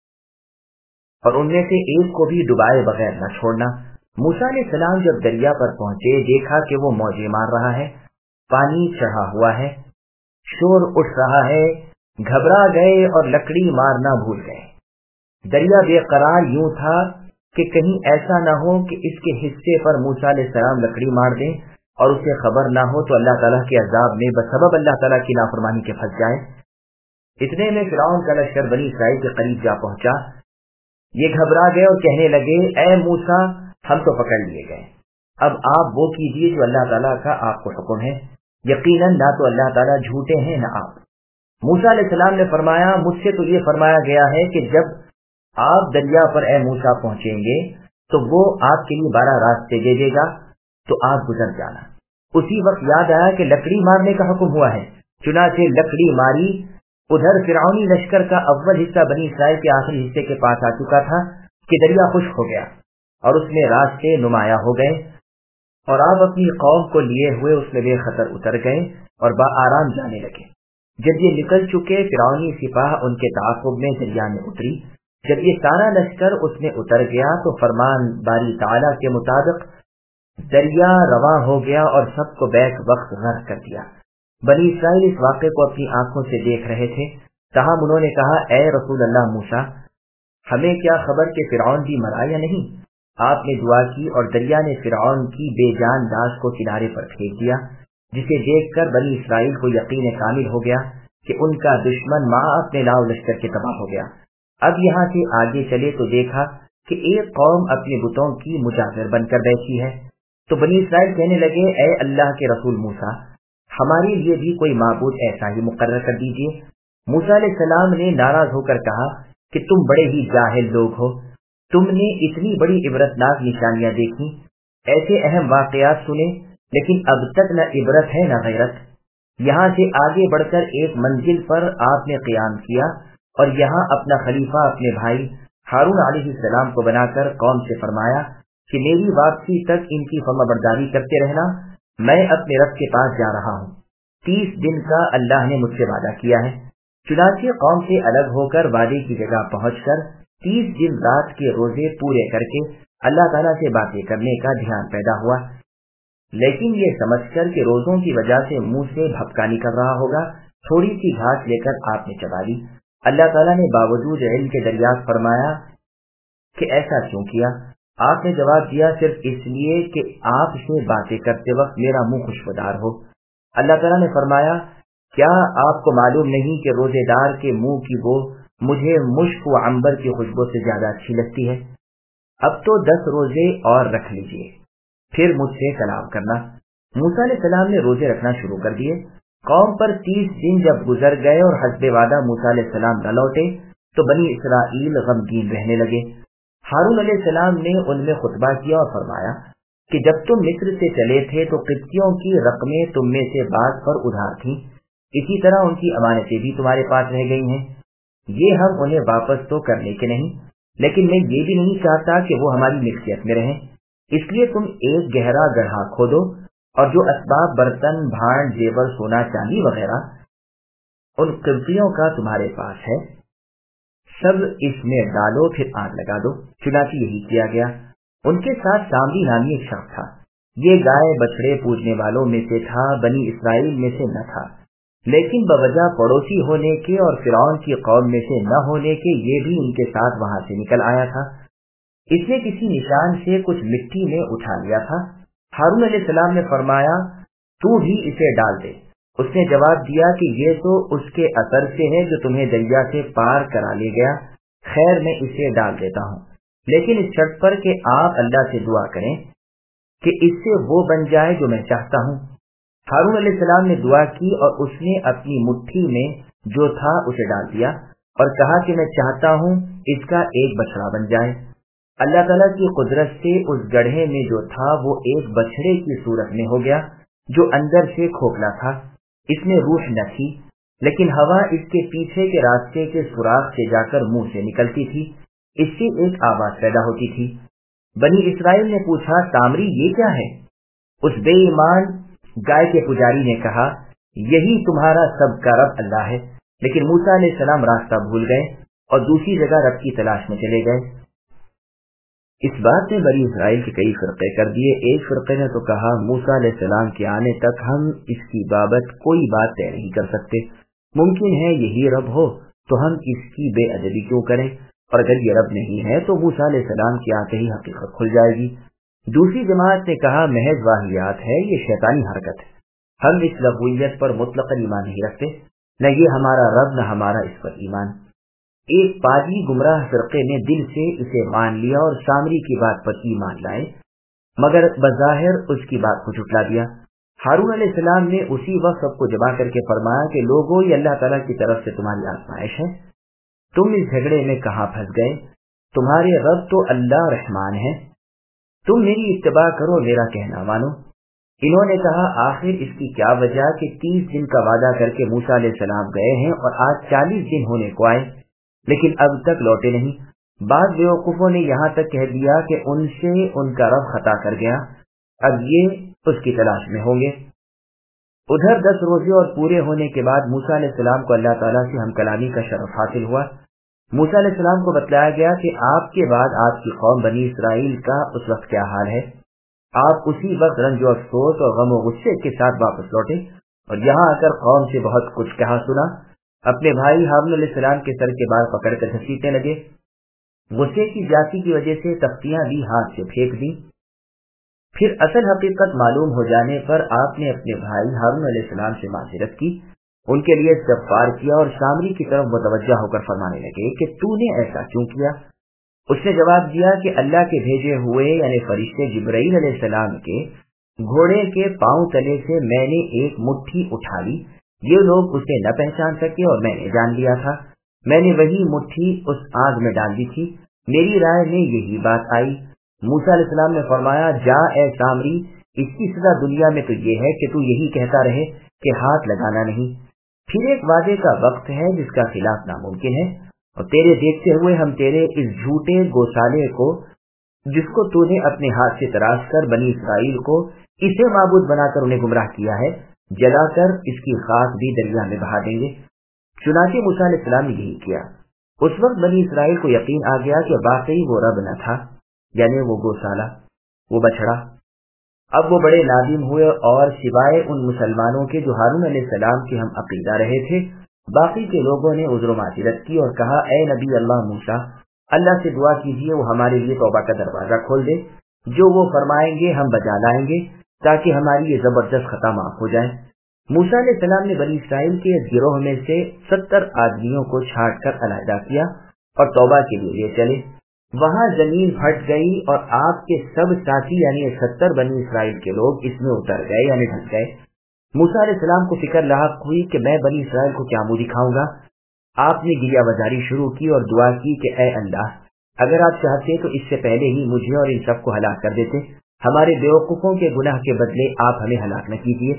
اور ان میں سے ایک کو بھی ڈبائے بغیر نہ چھوڑنا۔ موسیٰ علیہ السلام جب دریا پر پہنچے دیکھا کہ وہ موجیں مار رہا ہے، پانی چڑھا ہوا ہے، شور اٹھ رہا ہے، گھبرا گئے اور لکڑی مارنا بھول گئے۔ دریا بے قرار یوں تھا کہ کہیں ایسا نہ ہو کہ اس کے حصے پر موسیٰ علیہ السلام لکڑی مار دیں اور اسے خبر نہ ہو تو اللہ تعالیٰ کے عذاب میں بسبب اللہ تعالیٰ کی نافرمانی کے پھنس جائے۔ اتنے میں فرعون کا لشکر بنی اسرائیل کے قریب جا پہنچا۔ یہ گھبرا گئے اور کہنے لگے، اے موسیٰ ہم تو پکڑ لیے گئے، اب آپ وہ کیجیے جو اللہ تعالیٰ کا آپ کو حکم ہے۔ یقیناً نہ تو اللہ تعالیٰ جھوٹے ہیں نہ آپ۔ موسیٰ علیہ السلام نے فرمایا، مجھ سے تو یہ فرمایا گیا ہے کہ جب آپ دریا پر اے موسیٰ پہنچیں گے تو وہ آپ کے لیے 12 راستے دے دے گا تو آپ گزر جانا۔ اسی وقت یاد آیا کہ لکڑی مارنے کا حکم ہوا ہے، چنانچہ لکڑی ماری۔ ادھر فرعونی لشکر کا اول حصہ بنی اسرائیل کے آخری حصے کے پاس آ چکا تھا کہ دریا خشک ہو گیا اور اس میں راستے نمایاں ہو گئے، اور آپ اپنی قوم کو لیے ہوئے اس میں بے خطر اتر گئے اور بآرام جانے لگے۔ جب یہ نکل چکے فرعونی سپاہ ان کے تعاقب میں دریا میں اتری۔ جب یہ سارا لشکر اس میں اتر گیا تو فرمان باری تعالیٰ کے مطابق دریا رواں ہو گیا اور سب کو بیک وقت غرق کر دیا۔ بنی اسرائیل اس واقعے کو اپنی آنکھوں سے دیکھ رہے تھے، تاہم انہوں نے کہا، اے رسول اللہ موسیٰ ہمیں کیا خبر کہ فرعون بھی مرا یا نہیں؟ آپ نے دعا کی اور دریا نے فرعون کی بے جان لاش کو کنارے پر پھینک دیا، جسے دیکھ کر بنی اسرائیل کو یقین کامل ہو گیا کہ ان کا دشمن ماں اپنے لاؤ لشکر کے تباہ ہو گیا۔ اب یہاں سے آگے چلے تو دیکھا کہ ایک قوم اپنے بتوں کی مجاور بن کر بیٹھی ہے، تو بنی اسرائیل کہنے لگے، اے اللہ کے رسول موسیٰ ہمارے لیے بھی کوئی معبود ایسا ہی مقرر کر دیجیے۔ موسیٰ علیہ السلام نے ناراض ہو کر کہا کہ تم بڑے ہی جاہل لوگ ہو، تم نے اتنی بڑی عبرتناک نشانیاں دیکھی، ایسے اہم واقعات سنے، لیکن اب تک نہ عبرت ہے نہ غیرت۔ یہاں سے آگے بڑھ کر ایک منزل پر آپ نے قیام کیا اور یہاں اپنا خلیفہ اپنے بھائی ہارون علیہ السلام کو بنا کر قوم سے فرمایا کہ میری واپسی تک ان کی فرما برداری کرتے رہنا، میں اپنے رب کے پاس جا رہا ہوں، 30 دن کا اللہ نے مجھ سے وعدہ کیا ہے۔ چنانچہ قوم سے الگ ہو کر وعدے کی جگہ پہنچ کر 30 دن رات کے روزے پورے کر کے اللہ تعالیٰ سے باتیں کرنے کا دھیان پیدا ہوا، لیکن یہ سمجھ کر کہ روزوں کی وجہ سے منہ سے بھپکا نکل رہا ہوگا، تھوڑی سی گھاس لے کر آپ نے چبا لی۔ اللہ تعالیٰ نے باوجود علم کے دریافت فرمایا کہ ایسا کیوں کیا؟ آپ نے جواب دیا، صرف اس لیے کہ آپ سے باتیں کرتے وقت میرا منہ خوشبودار ہو۔ اللہ تعالیٰ نے فرمایا، کیا آپ کو معلوم نہیں کہ روزے دار کے منہ کی بو مجھے مشک و عنبر کی خوشبو سے زیادہ اچھی لگتی ہے؟ اب تو 10 روزے اور رکھ لیجئے، پھر مجھ سے کلام کرنا۔ موسیٰ علیہ السلام نے روزے رکھنا شروع کر دیے۔ قوم پر 30 دن جب گزر گئے اور حسب وعدہ موسیٰ علیہ السلام نہ لوٹے تو بنی اسرائیل غمگین رہنے لگے۔ ہارون علیہ السلام نے ان میں خطبہ کیا اور فرمایا کہ جب تم مصر سے چلے تھے تو قبطیوں کی رقمیں تم میں سے بعض پر ادھار تھیں، اسی طرح ان کی امانتیں بھی تمہارے پاس رہ گئی ہیں۔ یہ ہم انہیں واپس تو کرنے کے نہیں، لیکن میں یہ بھی نہیں چاہتا کہ وہ ہماری ملکیت میں رہیں، اس لیے تم ایک گہرا گڑھا کھودو اور جو اسباب برتن بھانڈ زیور سونا چاندی وغیرہ ان قبطیوں کا تمہارے پاس ہے سب اس میں ڈالو، پھر آگ لگا دو۔ چنانچہ یہی کیا گیا۔ ان کے ساتھ سامری نامی ایک شخص تھا، یہ گائے بچڑے پوجنے والوں میں سے تھا، بنی اسرائیل میں سے نہ تھا۔ لیکن بوجہ پڑوسی ہونے کے اور فرعون کی قوم میں سے نہ ہونے کے یہ بھی ان کے ساتھ وہاں سے نکل آیا تھا۔ اس نے کسی نشان سے کچھ مٹی میں اٹھا لیا تھا۔ ہارون علیہ السلام نے فرمایا تو بھی اسے ڈال دے۔ اس نے جواب دیا کہ یہ تو اس کے اثر سے ہے جو تمہیں دریا سے پار کرا لے گیا، خیر میں اسے ڈال دیتا ہوں، لیکن اس شرط پر کہ آپ اللہ سے دعا کریں کہ اس سے وہ بن جائے جو میں چاہتا ہوں۔ ہارون علیہ السلام نے دعا کی اور اس نے اپنی مٹھی میں جو تھا اسے ڈال دیا اور کہا کہ میں چاہتا ہوں اس کا ایک بچڑا بن جائے۔ اللہ تعالیٰ کی قدرت سے اس گڑھے میں جو تھا وہ ایک بچڑے کی صورت میں ہو گیا جو اندر سے کھوکھلا تھا، اس میں روح نہ تھی، لیکن ہوا اس کے پیچھے کے راستے کے سوراخ سے جا کر منہ سے نکلتی تھی، اس سے ایک آواز پیدا ہوتی تھی۔ بنی اسرائیل نے پوچھا سامری یہ کیا ہے؟ اس بے ایمان گائے کے پجاری نے کہا یہی تمہارا سب کا رب اللہ ہے، لیکن موسیٰ علیہ السلام راستہ بھول گئے اور دوسری جگہ رب کی تلاش میں چلے گئے۔ اس بات نے بنی اسرائیل کے کئی فرقے کر دیے۔ ایک فرقے نے تو کہا موسیٰ علیہ السلام کے آنے تک ہم اس کی بابت کوئی بات طے نہیں کر سکتے، ممکن ہے یہی رب ہو تو ہم اس کی بے ادبی کیوں کریں، اور اگر یہ رب نہیں ہے تو موسیٰ علیہ السلام کے آتے ہی حقیقت کھل جائے گی۔ دوسری جماعت نے کہا محض واہیات ہے، یہ شیطانی حرکت ہے، ہم اس لغویت پر مطلق ایمان نہیں رکھتے، نہ یہ ہمارا رب نہ ہمارا اس پر ایمان۔ ایک پاجی گمراہ فرقے نے دل سے اسے مان لیا اور سامری کی بات پر ایمان لائے، مگر بظاہر اس کی بات کو جھٹلا دیا۔ ہارون علیہ السلام نے اسی وقت سب کو جمع کر کے فرمایا کہ لوگوں یہ اللہ تعالیٰ کی طرف سے تمہاری آزمائش ہے، تم اس جھگڑے میں کہاں پھنس گئے؟ تمہارے رب تو اللہ رحمان ہے، تم میری اتباع کرو، میرا کہنا مانو۔ انہوں نے کہا آخر اس کی کیا وجہ کہ 30 دن کا وعدہ کر کے موسیٰ علیہ السلام گئے ہیں اور آج 40 دن ہونے کو آئے لیکن اب تک لوٹے نہیں۔ بعض بیوقوفوں نے یہاں تک کہہ دیا کہ ان سے ان کا رب خطا کر گیا، اب یہ اس کی تلاش میں ہوں گے۔ ادھر 10 روزے اور پورے ہونے کے بعد موسیٰ علیہ السلام کو اللہ تعالیٰ سے ہم کلامی کا شرف حاصل ہوا۔ موسیٰ علیہ السلام کو بتلایا گیا کہ آپ کے بعد آپ کی قوم بنی اسرائیل کا اس وقت کیا حال ہے۔ آپ اسی وقت رنج و افسوس اور غم و غصے کے ساتھ واپس لوٹے اور یہاں آ کر قوم سے بہت کچھ کہا سنا، اپنے بھائی ہارون علیہ السلام کے سر کے بال پکڑ کر گھسیٹنے لگے، غصے کی زیادتی کی وجہ سے تختیاں بھی ہاتھ سے پھینک دی۔ پھر اصل حقیقت معلوم ہو جانے پر آپ نے اپنے بھائی ہارون علیہ السلام سے معذرت کی، ان کے لیے استغفار کیا اور سامری کی طرف متوجہ ہو کر فرمانے لگے کہ تو نے ایسا کیوں کیا؟ اس نے جواب دیا کہ اللہ کے بھیجے ہوئے یعنی فرشتے جبرائیل علیہ السلام کے گھوڑے کے پاؤں تلے سے میں نے ایک مٹھی اٹھا لی، یہ لوگ اسے نہ پہچان سکے اور میں نے جان لیا تھا، میں نے وہی مٹھی اس آگ میں ڈال دی تھی، میری رائے میں یہی بات آئی۔ موسیٰ علیہ السلام نے فرمایا جا اے سامری، اس کی سزا دنیا میں تو یہ ہے کہ تو یہی کہتا رہے کہ ہاتھ لگانا نہیں، پھر ایک وعدے کا وقت ہے جس کا خلاف ناممکن ہے، اور تیرے دیکھتے ہوئے ہم تیرے اس جھوٹے گوسالے کو جس کو تو نے اپنے ہاتھ سے تراش کر بنی اسرائیل کو اسے معبود بنا کر انہیں گمراہ کیا ہے، جلا کر اس کی خاک بھی دریا میں بہا دیں گے۔ چنانچہ موسیٰ علیہ السلام نے یہی کیا۔ اس وقت بنی اسرائیل کو یقین آ گیا کہ واقعی وہ رب نہ تھا، یعنی وہ گوسالہ، وہ بچڑا۔ اب وہ بڑے نادم ہوئے اور سوائے ان مسلمانوں کے جو ہارون علیہ السلام کے ہم عقیدہ رہے تھے، باقی کے لوگوں نے عذر و معذرت کی اور کہا اے نبی اللہ موسیٰ، اللہ سے دعا کیجیے وہ ہمارے لیے توبہ کا دروازہ کھول دے، جو وہ فرمائیں گے ہم بجا لائیں گے تاکہ ہماری یہ زبردست خطا معاف ہو جائے۔ موسیٰ علیہ السلام نے بنی اسرائیل کے گروہ میں سے 70 آدمیوں کو چھانٹ کر علیحدہ کیا اور توبہ کے لیے لے چلے۔ وہاں زمین پھٹ گئی اور آپ کے سب ساتھی یعنی 70 بنی اسرائیل کے لوگ اس میں اتر گئے یعنی ڈھک گئے۔ موسیٰ علیہ السلام کو فکر لاحق ہوئی کہ میں بنی اسرائیل کو کیا منہ دکھاؤں گا۔ آپ نے گریہ بازاری شروع کی اور دعا کی کہ اے اللہ، اگر آپ چاہتے تو اس سے پہلے ہی مجھے اور ان سب کو ہلاک کر دیتے، ہمارے بیوقوفوں کے گناہ کے بدلے آپ ہمیں ہلاک نہ کیجیے۔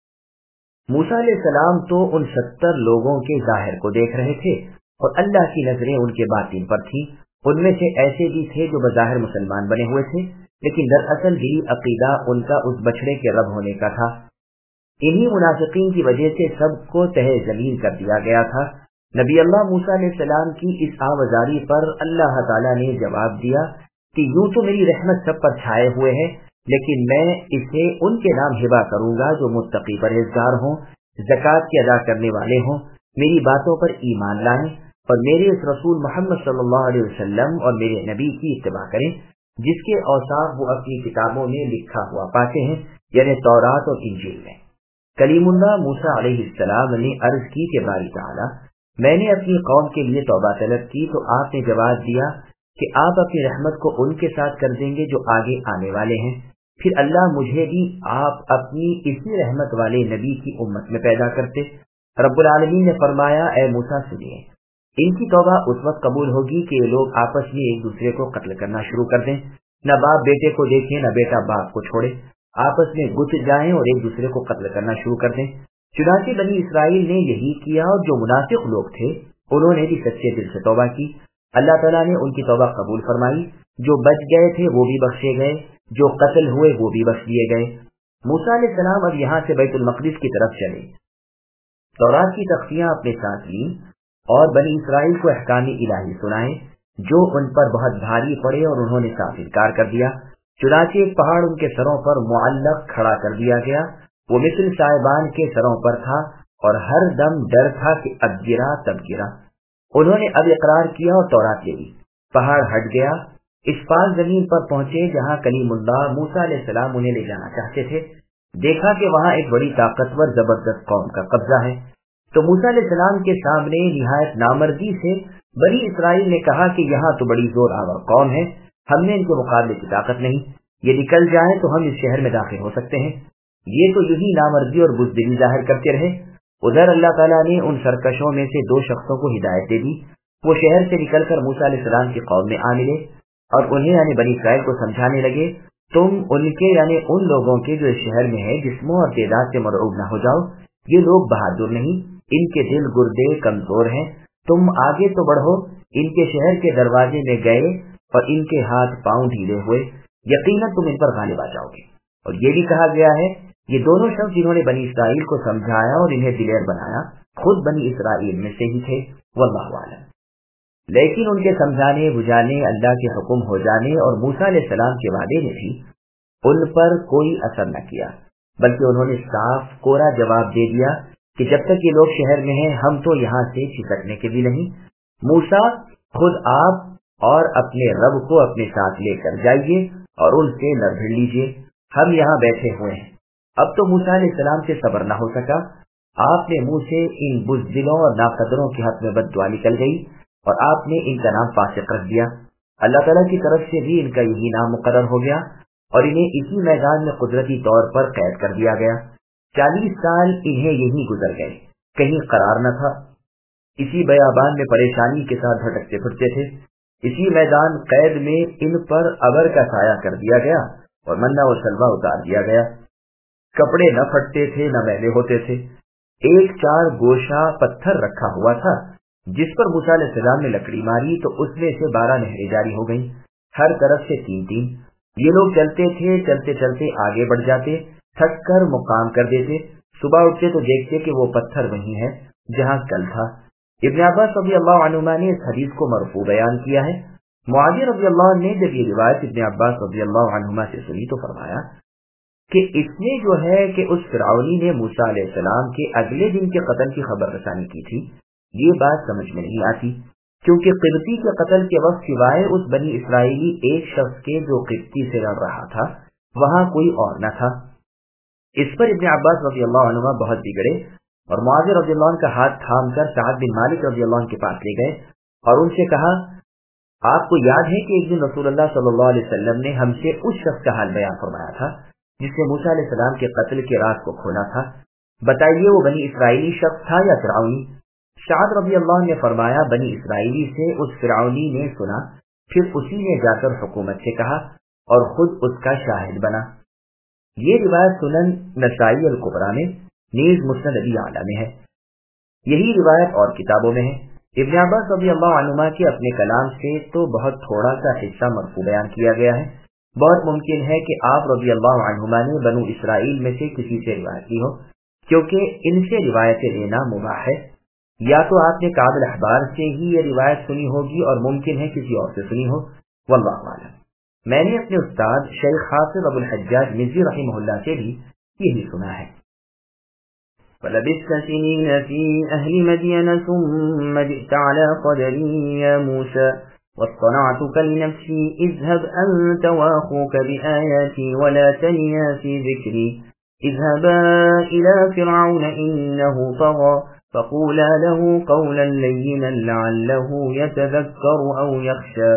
موسیٰ علیہ السلام تو ان 70 لوگوں کے ظاہر کو دیکھ رہے تھے اور اللہ کی نظریں ان کے باطن پر تھیں۔ ان میں سے ایسے بھی تھے جو بظاہر مسلمان بنے ہوئے تھے لیکن دراصل دلی عقیدہ ان کا اس بچڑے کے رب ہونے کا تھا۔ انہی منافقین کی وجہ سے سب کو تہہ زمین کر دیا گیا تھا۔ نبی اللہ موسیٰ علیہ السلام کی اس آوازاری پر اللہ تعالیٰ نے جواب دیا کہ یوں تو میری رحمت سب پر چھائے ہوئے ہے، لیکن میں اسے ان کے نام ہبا کروں گا جو متقی پرہیزگار ہوں، ज़कात के अदा करने वाले हों, मेरी बातों पर ईमान लाएं और मेरे इस रसूल मोहम्मद सल्लल्लाहु अलैहि वसल्लम और मेरे नबी की इत्तिबा करें, जिसके औसाफ वो अपनी किताबों में लिखा हुआ पाते हैं, यानी तौरात और इंजील में। कलीमुल्लाह मूसा अलैहिस्सलाम ने अर्ज की कि बारी ताला, मैंने अपनी कौम के लिए तौबा तलब की तो आपने जवाब दिया कि आप अपनी रहमत को उनके साथ कर देंगे जो आगे आने वाले हैं। फिर अल्लाह मुझे भी आप अपनी इसी रहमत वाले नबी की उम्मत में पैदा करते। रब्बुल आलमीन ने फरमाया, ए मूसा सुनिए, इनकी तौबा उस वक्त कबूल होगी कि ये लोग आपस में एक दूसरे को कत्ल करना शुरू कर दें, न बाप बेटे को देखे न बेटा बाप को छोड़े, आपस में गुथ जाएं और एक दूसरे को कत्ल करना शुरू कर दें। चुनांचे बनी इसराइल ने यही किया और जो मुनाफिक लोग थे उन्होंने भी सच्चे दिल से तौबा की। अल्लाह ताला ने उनकी तौबा कबूल फरमाई। जो बच गए थे वो भी बख्शे गए, जो कत्ल हुए वो भी बख्श दिए गए। मूसा अलैहिस्सलाम अब यहाँ से बैतुल मक़दिस की तरफ चले, तौरात की तख्तियां अपने साथ लीं और बनी इसराइल को अहकाम इलाही सुनाए जो उन पर बहुत भारी पड़े और उन्होंने साफ इनकार कर दिया। चुनांचे एक पहाड़ उनके सरों पर मुअल्लक खड़ा कर दिया गया, वो मिस्र साहिबान के सरों पर था और हर दम डर था कि अब गिरा तब गिरा। उन्होंने अब इकरार किया और तौरात ले ली। पहाड़ हट गया, इस पास जमीन पर पहुंचे जहां कलीमुल्लाह मूसा अलैहिस्सलाम उन्हें ले जाना चाहते थे। देखा कि वहां एक बड़ी ताकतवर जबरदस्त कौम का कब्जा है, तो मूसा अलैहिस्सलाम के सामने निहायत नामर्दी से बनी इसराइल ने कहा कि यहाँ तो बड़ी जोर आवर कौम है, हमने इनके मुकाबले की ताकत नहीं, ये निकल जाए तो हम इस शहर में दाखिल हो सकते हैं। ये तो यूं ही नामर्दी और बुज़दिली जाहिर करते रहे। उधर अल्लाह ताला ने उन सरकशों में से 2 शख्सों को हिदायत दे दी। वो शहर से निकलकर मूसा अलैहिस्सलाम की कौम में आ मिले और उन्हें यानी बनी इसराइल को समझाने लगे, तुम उनके यानी उन लोगों के जो इस शहर में है जिस्मों और तेदाद से मरऊब न हो जाओ। ये लोग बहादुर नहीं, इनके दिल गुर्दे कमजोर हैं। तुम आगे तो बढ़ो, इनके शहर के दरवाजे में गए और इनके हाथ पांव ढीले हुए, यकीनन तुम इन पर गालिब आ जाओगे। और ये भी कहा गया है, ये दोनों शख्स जिन्होंने बनी इसराइल को समझाया और इन्हें दिलेर बनाया खुद बनी इसराइल में से ही थे, वल्लाहु आलम। लेकिन उनके समझाने बुझाने, अल्लाह के हुक्म हो जाने और मूसा अलैहिस्सलाम के वादे ने भी उन पर कोई असर न किया, बल्कि उन्होंने साफ कोरा जवाब दे दिया कि जब तक ये लोग शहर में हैं हम तो यहाँ से छिसकने के भी नहीं। मूसा, खुद आप और अपने रब को अपने साथ लेकर जाइए और उनसे लड़ भिड़ लीजिए, हम यहाँ बैठे हुए हैं। अब तो मूसा अलैहिस्सलाम से सब्र न हो सका, आपने मुंह से इन बुज़दिलों और नाकदरों के हक में बद्दुआ निकल गई और आपने इनका नाम फासिक रख दिया। अल्लाह ताला की तरफ से भी इनका यही नाम मुकर्रर हो गया और इन्हें इसी मैदान में कुदरती तौर पर कैद कर दिया गया। 40 साल इन्हें यही गुजर गए, कहीं करार न था। इसी बयाबान में परेशानी के साथ भटकते फिरते थे। इसी मैदान कैद में इन पर अबर का साया कर दिया गया और मन्ना और सलवा उतार दिया गया। कपड़े न फटते थे न मैले होते थे। एक 4 गोशा पत्थर रखा हुआ था जिस पर मूसा अलैहिस्सलाम ने लकड़ी मारी तो उसमें से 12 नहरें जारी हो गईं, हर तरफ से 3-3। ये लोग चलते थे, चलते चलते आगे बढ़ जाते, थक कर मुकाम कर देते। सुबह उठते तो देखते कि वो पत्थर वही है जहाँ कल था। इब्न अब्बास रज़ियल्लाहु अन्हुमा ने इस हदीस को मरफू बयान किया है। मुआविया रज़ियल्लाहु अन्हु ने जब ये रिवायत इब्न अब्बास रज़ियल्लाहु अन्हुमा से सुनी तो फरमाया कि इसमें जो है कि उस फिरौनी ने मूसा अलैहिस्सलाम के अगले दिन के कत्ल की खबर रसानी की थी, ये बात समझ में नहीं आती, क्योंकि क़िब्ती के कत्ल के वक्त सिवाय उस बनी इसराइली एक शख्स के जो क़िब्ती से लड़ रहा था वहां कोई और न था। इस पर इब्न अब्बास रज़ियल्लाहु अन्हुमा बहुत बिगड़े और मुआविया रज़ियल्लाहु अन्हु का हाथ थामकर सअद बिन मालिक रज़ियल्लाहु अन्हु के पास ले गए और उनसे कहा, आपको याद है कि एक दिन रसूलुल्लाह सल्लल्लाहु अलैहि वसल्लम ने हमसे उस शख्स का हाल बयान फरमाया था जिसने मूसा अलैहिस्सलाम के कत्ल के राज को खोला था। बताइए वो बनी इसराइली शख्स था या फिरौनी? सअद रज़ियल्लाहु अन्हु ने फरमाया, बनी इसराइली से उस फिरौनी ने सुना, फिर उसी ने जाकर हुकूमत से कहा और खुद उसका शाहिद बना। ये रिवायत सुनन नसाई अल कुबरा में, नीज मुस्नद अबी आला में है। यही रिवायत और किताबों में है। इब्न अब्बास रज़ियल्लाहु अन्हुमा के अपने कलाम से तो बहुत थोड़ा सा हिस्सा मरफू बयान किया गया है। बहुत मुमकिन है कि आप रज़ियल्लाहु अन्हुमा ने बनु इसराइल में से किसी से रिवायत की हो, क्योंकि इनसे रिवायतें लेना मुबाह है। या तो आपने काब अल अहबार से ही ये रिवायत सुनी होगी और मुमकिन है किसी और से सुनी हो, वल्लाहु आलम। मैंने अपने उस्ताद शेख हाफिज अबुल हज्जाज मिज़्ज़ी रहमहुल्लाह से भी यही सुना है। فلبثت سنين في أهل مدين ثم جئت على قدر يا موسى واصطنعتك لنفسي اذهب أنت وأخوك بآياتي ولا تنيا في ذكري اذهبا إلى فرعون إنه طغى فقولا له قولا لينا لعله يتذكر أو يخشى.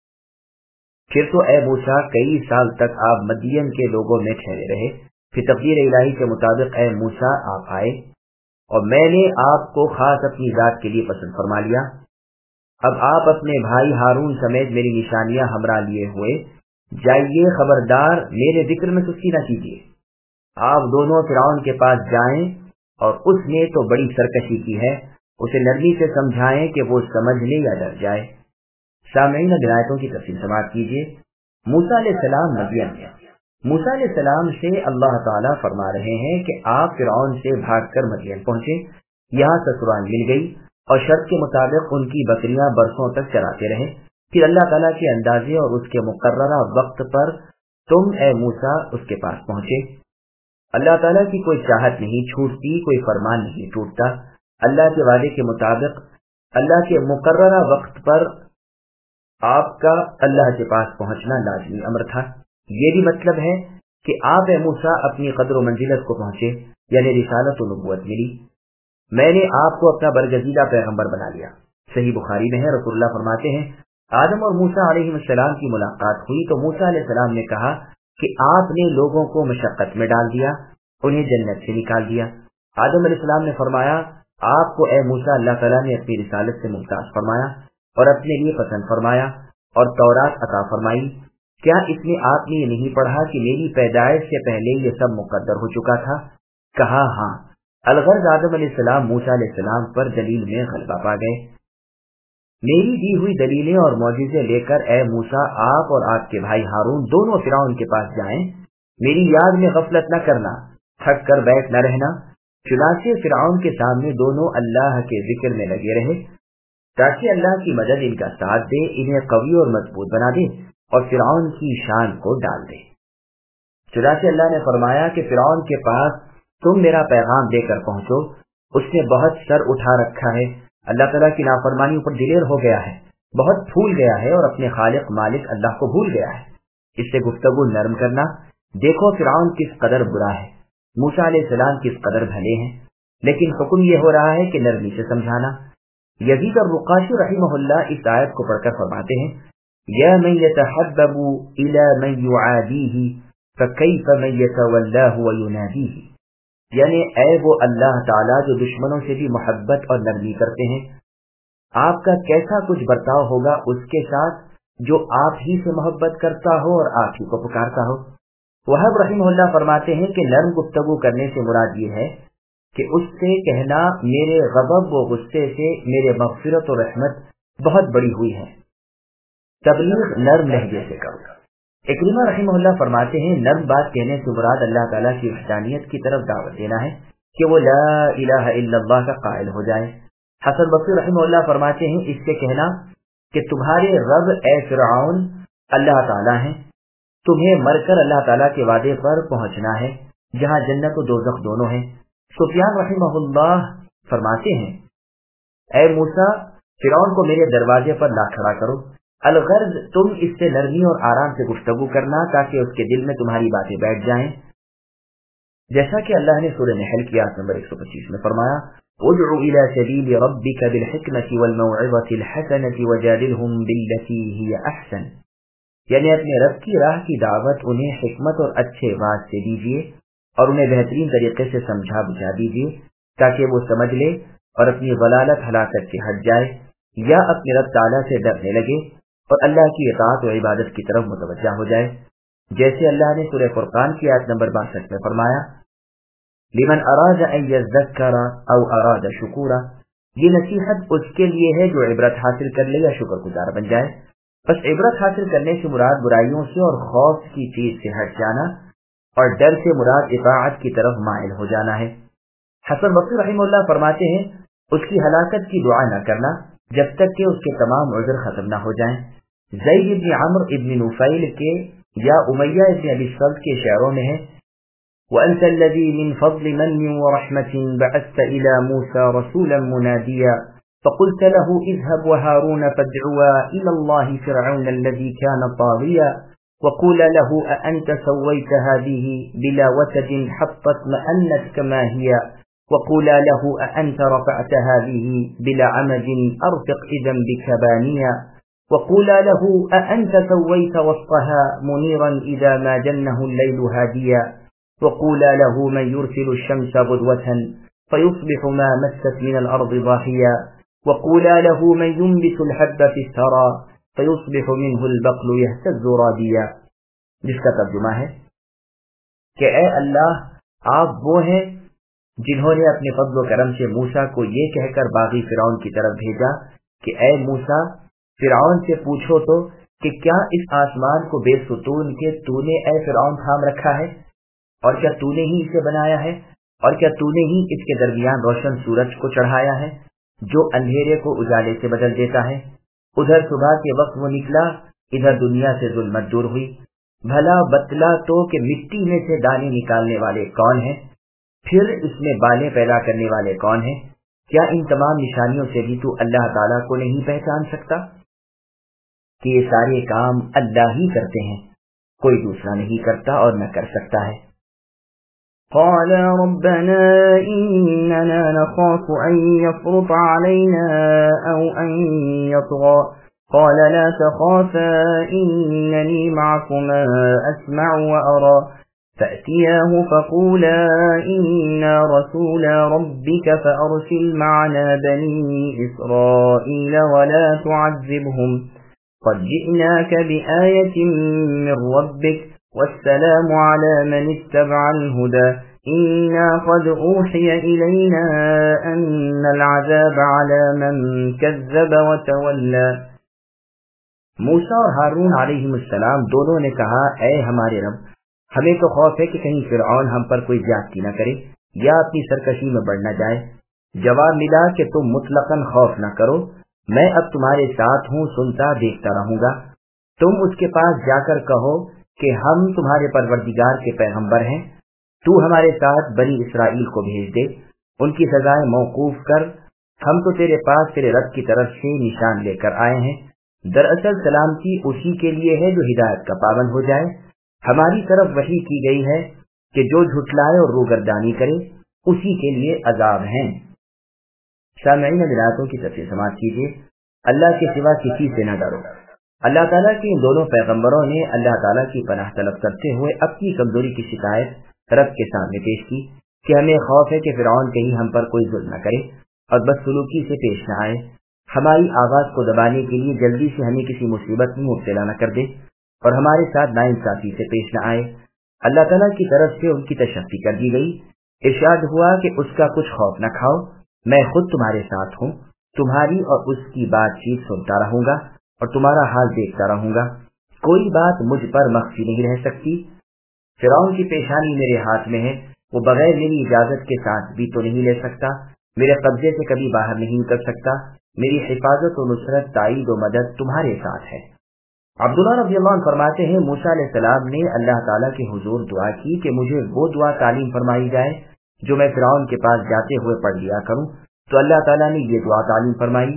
پھر تو اے موسیٰ کئی سال تک آپ مدین کے لوگوں میں ٹھہرے رہے. پھر تقدیر الہی کے مطابق اے موسیٰ آپ آئے اور میں نے آپ کو خاص اپنی ذات کے لیے پسند فرما لیا. اب آپ اپنے بھائی ہارون سمیت میری نشانیاں ہمراہ لیے ہوئے جائیے، خبردار میرے ذکر میں سستی نہ کیجیے. آپ دونوں فرعون کے پاس جائیں اور اس نے تو بڑی سرکشی کی ہے، اسے نرمی سے سمجھائیں کہ وہ سمجھ لے یا ڈر جائے. سامعین آیتوں کی تفصیل سماعت کیجیے. موسیٰ علیہ السلام مدین میں. موسیٰ علیہ السلام سے اللہ تعالیٰ فرما رہے ہیں کہ آپ فرعون سے بھاگ کر مدین پہنچے، یہاں سسرال مل گئی اور شرط کے مطابق ان کی بکریاں برسوں تک چراتے رہے. پھر اللہ تعالیٰ کے اندازے اور اس کے مقررہ وقت پر تم اے موسیٰ اس کے پاس پہنچے. اللہ تعالیٰ کی کوئی چاہت نہیں چھوٹتی، کوئی فرمان نہیں ٹوٹتا. اللہ کے وعدے کے مطابق اللہ کے مقررہ وقت پر آپ کا اللہ کے پاس پہنچنا لازمی امر تھا. یہ بھی مطلب ہے کہ آپ اے موسیٰ اپنی قدر و منزلت کو پہنچے، یعنی رسالت و نبوت ملی. میں نے آپ کو اپنا برگزیدہ پیغمبر بنا لیا. صحیح بخاری میں ہے، رسول اللہ فرماتے ہیں آدم اور موسیٰ علیہ السلام کی ملاقات ہوئی تو موسیٰ علیہ السلام نے کہا کہ آپ نے لوگوں کو مشقت میں ڈال دیا، انہیں جنت سے نکال دیا. آدم علیہ السلام نے فرمایا آپ کو اے موسیٰ اللہ تعالیٰ نے اپنی رسالت سے ممتاز فرمایا اور اپنے لیے پسند فرمایا اور تورات عطا فرمائی. کیا اس میں آپ نے یہ نہیں پڑھا کہ میری پیدائش سے پہلے یہ سب مقدر ہو چکا تھا؟ کہا ہاں. الغرض آدم علیہ السلام موسیٰ علیہ السلام پر دلیل میں غلبہ پا گئے. میری دی ہوئی دلیلیں اور معجزے لے کر اے موسیٰ آپ اور آپ کے بھائی ہارون دونوں فرعون کے پاس جائیں. میری یاد میں غفلت نہ کرنا، تھک کر بیٹھ نہ رہنا. چنانچہ فرعون کے سامنے دونوں اللہ کے ذکر میں لگے رہے تاکہ اللہ کی مدد ان کا ساتھ دے، انہیں قوی اور مضبوط بنا دے اور فرعون کی شان کو ڈال دے. چنانچہ اللہ نے فرمایا کہ فرعون کے پاس تم میرا پیغام دے کر پہنچو، اس نے بہت سر اٹھا رکھا ہے، اللہ تعالیٰ کی نافرمانیوں پر دلیر ہو گیا ہے، بہت پھول گیا ہے اور اپنے خالق مالک اللہ کو بھول گیا ہے. اس سے گفتگو نرم کرنا. دیکھو فرعون کس قدر برا ہے، موسیٰ علیہ السلام کس قدر بھلے ہیں، لیکن حکم یہ ہو رہا ہے کہ نرمی سے سمجھانا. یزید الرقاشی رحمہ اللہ اس آیت کو پڑھ کر فرماتے ہیں یا من یتحبب الی من یعادیہ فکیف من یتولاہ وینادیہ، یعنی اے وہ اللہ تعالیٰ جو دشمنوں سے بھی محبت اور نرمی کرتے ہیں، آپ کا کیسا کچھ برتاؤ ہوگا اس کے ساتھ جو آپ ہی سے محبت کرتا ہو اور آپ ہی کو پکارتا ہو. وہب رحمہ اللہ فرماتے ہیں کہ نرم گفتگو کرنے سے مراد یہ ہے کہ اس سے کہنا میرے غضب و غصے سے میرے مغفرت و رحمت بہت بڑی ہوئی ہے. تبلیغ نرم لہجے سے کرو. اکرمہ رحمہ اللہ فرماتے ہیں نرم بات کہنے سے مراد اللہ تعالیٰ کی وحدانیت کی طرف دعوت دینا ہے کہ وہ لا الہ الا اللہ کا قائل ہو جائے. حسن بصری رحمہ اللہ فرماتے ہیں اس سے کہنا کہ تمہارے رب اے فرعون اللہ تعالیٰ ہیں، تمہیں مر کر اللہ تعالیٰ کے وعدے پر پہنچنا ہے جہاں جنت و دوزخ دونوں ہیں. سفیان رحمہ اللہ فرماتے ہیں اے موسیٰ فرعون کو میرے دروازے پر لا کھڑا کرو. الغرض تم اس سے نرمی اور آرام سے گفتگو کرنا تاکہ اس کے دل میں تمہاری باتیں بیٹھ جائیں. جیسا کہ اللہ نے سورہ نحل کی آیت نمبر 125 میں فرمایا ادع الى سبیل ربک بالحکمۃ والموعظۃ الحسنۃ وجادلہم بالتی ہی احسن، یعنی اپنے رب کی راہ کی دعوت انہیں حکمت اور اچھے واز سے دیجیے اور انہیں بہترین طریقے سے سمجھا بجھا دیجیے تاکہ وہ سمجھ لے اور اپنی ضلالت ہلاکت سے ہٹ جائے یا اپنے رب تعالیٰ سے ڈرنے لگے اور اللہ کی اطاعت و عبادت کی طرف متوجہ ہو جائے. جیسے اللہ نے سورہ فرقان کی آیت نمبر 62 میں فرمایا لمن اراد ان یذکر او اراد شکورا، یہ نصیحت اس کے لیے ہے جو عبرت حاصل کر لے یا شکر گزار بن جائے. بس عبرت حاصل کرنے سے مراد برائیوں سے اور خوف کی چیز سے ہٹ جانا اور ڈر سے مراد اطاعت کی طرف مائل ہو جانا ہے. حسن بصری رحمہ اللہ فرماتے ہیں اس کی ہلاکت کی دعا نہ کرنا جب تک کہ اس کے تمام عذر ختم نہ ہو جائیں. زید ابن عمرو ابن نفیل کے یا امیہ ابن ابی سلط کے شعروں میں ہے وأنت الذي من فضل من ورحمة بعثت إلى موسى رسولا مناديا فقلت له اذهب وهارون فادعوا إلى الله فرعون الذي كان طاغيا وقول له أأنت سويت هذه بلا وتد حتى اطمأنت كما هي وقول له أأنت رفعت هذه بلا عمد أرفق إذا بك بانيا وقول له أأنت سويت وسطها منيرا إذا ما جنه الليل هاديا وقول له من يرسل الشمس غدوة فيصبح ما مست من الأرض ضاحيا وقول له من ينبت الحب في الثرى فيصبح منه البقل يهتز راديا. جس کا ترجمہ ہے کہ اے اللہ آپ وہ ہیں جنہوں نے اپنے فضل و کرم سے موسیٰ کو یہ کہہ کر باغی فرعون کی طرف بھیجا کہ اے موسیٰ فرعون سے پوچھو تو کہ کیا اس آسمان کو بے ستون کے تو نے اے فرعون تھام رکھا ہے اور کیا تو نے ہی اسے بنایا ہے اور کیا تو نے ہی اس کے درمیان روشن سورج کو چڑھایا ہے جو اندھیرے کو اجالے سے بدل دیتا ہے. ادھر صبح کے وقت وہ نکلا ادھر دنیا سے ظلمت دور ہوئی. بھلا بتلا تو کہ مٹی میں سے دانے نکالنے والے کون ہیں پھر اس میں بالیں پیدا کرنے والے کون ہیں. کیا ان تمام نشانیوں سے بھی تو اللہ تعالیٰ کو نہیں پہچان سکتا کہ یہ سارے کام اللہ ہی کرتے ہیں کوئی دوسرا نہیں کرتا اور نہ کر سکتا ہے. قال ربنا إننا نخاف أن يفرط علينا أو أن يطغى قال لا تخافا إنني معكما أسمع وأرى فأتياه فقولا إنا رسولا ربك فأرسل معنا بني إسرائيل ولا تعذبهم قد جئناك بآية من ربك والسلام على من اتبع الهدى إنا قد أوحي إلينا أن العذاب على من كذب وتولى. موسیٰ اور ہارون علیہ السلام دونوں نے کہا اے ہمارے رب ہمیں تو خوف ہے کہ کہیں فرعون ہم پر کوئی زیادتی نہ کرے یا اپنی سرکشی میں بڑھ نہ جائے. جواب ملا کہ تم مطلقاً خوف نہ کرو میں اب تمہارے ساتھ ہوں سنتا دیکھتا رہوں گا. تم اس کے پاس جا کر کہو کہ ہم تمہارے پروردگار کے پیغمبر ہیں تو ہمارے ساتھ بنی اسرائیل کو بھیج دے ان کی سزائیں موقوف کر ہم تو تیرے پاس تیرے رب کی طرف سے نشان لے کر آئے ہیں. دراصل سلامتی اسی کے لیے ہے جو ہدایت کا پابند ہو جائے. ہماری طرف وحی کی گئی ہے کہ جو جھٹلائے اور روگردانی کرے اسی کے لیے عذاب ہیں. سامعین ولایتوں کی تفصیل سماعت کیجیے. اللہ کے سوا کسی سے نہ ڈرو. اللہ تعالیٰ کے ان دونوں پیغمبروں نے اللہ تعالیٰ کی پناہ طلب کرتے ہوئے اپنی کمزوری کی شکایت رب کے سامنے پیش کی کہ ہمیں خوف ہے کہ فرعون کہیں ہم پر کوئی ظلم نہ کرے اور بدسلوکی سے پیش نہ آئے ہماری آواز کو دبانے کے لیے جلدی سے ہمیں کسی مصیبت میں مبتلا نہ کر دے اور ہمارے ساتھ ناانصافی سے پیش نہ آئے. اللہ تعالیٰ کی طرف سے ان کی تشفی کر دی گئی. ارشاد ہوا کہ اس کا کچھ خوف نہ کھاؤ میں خود تمہارے ساتھ ہوں تمہاری اور اس کی بات چیت سنتا رہوں گا اور تمہارا حال دیکھتا رہوں گا. کوئی بات مجھ پر مخفی نہیں رہ سکتی. فرعون کی پیشانی میرے ہاتھ میں ہے وہ بغیر میری اجازت کے ساتھ بھی تو نہیں لے سکتا میرے قبضے سے کبھی باہر نہیں کر سکتا. میری حفاظت و نصرت تائید و مدد تمہارے ساتھ ہے. عبداللہ رضی اللہ عنہ فرماتے ہیں موسیٰ علیہ السلام نے اللہ تعالیٰ کے حضور دعا کی کہ مجھے وہ دعا تعلیم فرمائی جائے جو میں فرعون کے پاس جاتے ہوئے پڑھ لیا کروں. تو اللہ تعالیٰ نے یہ دعا تعلیم فرمائی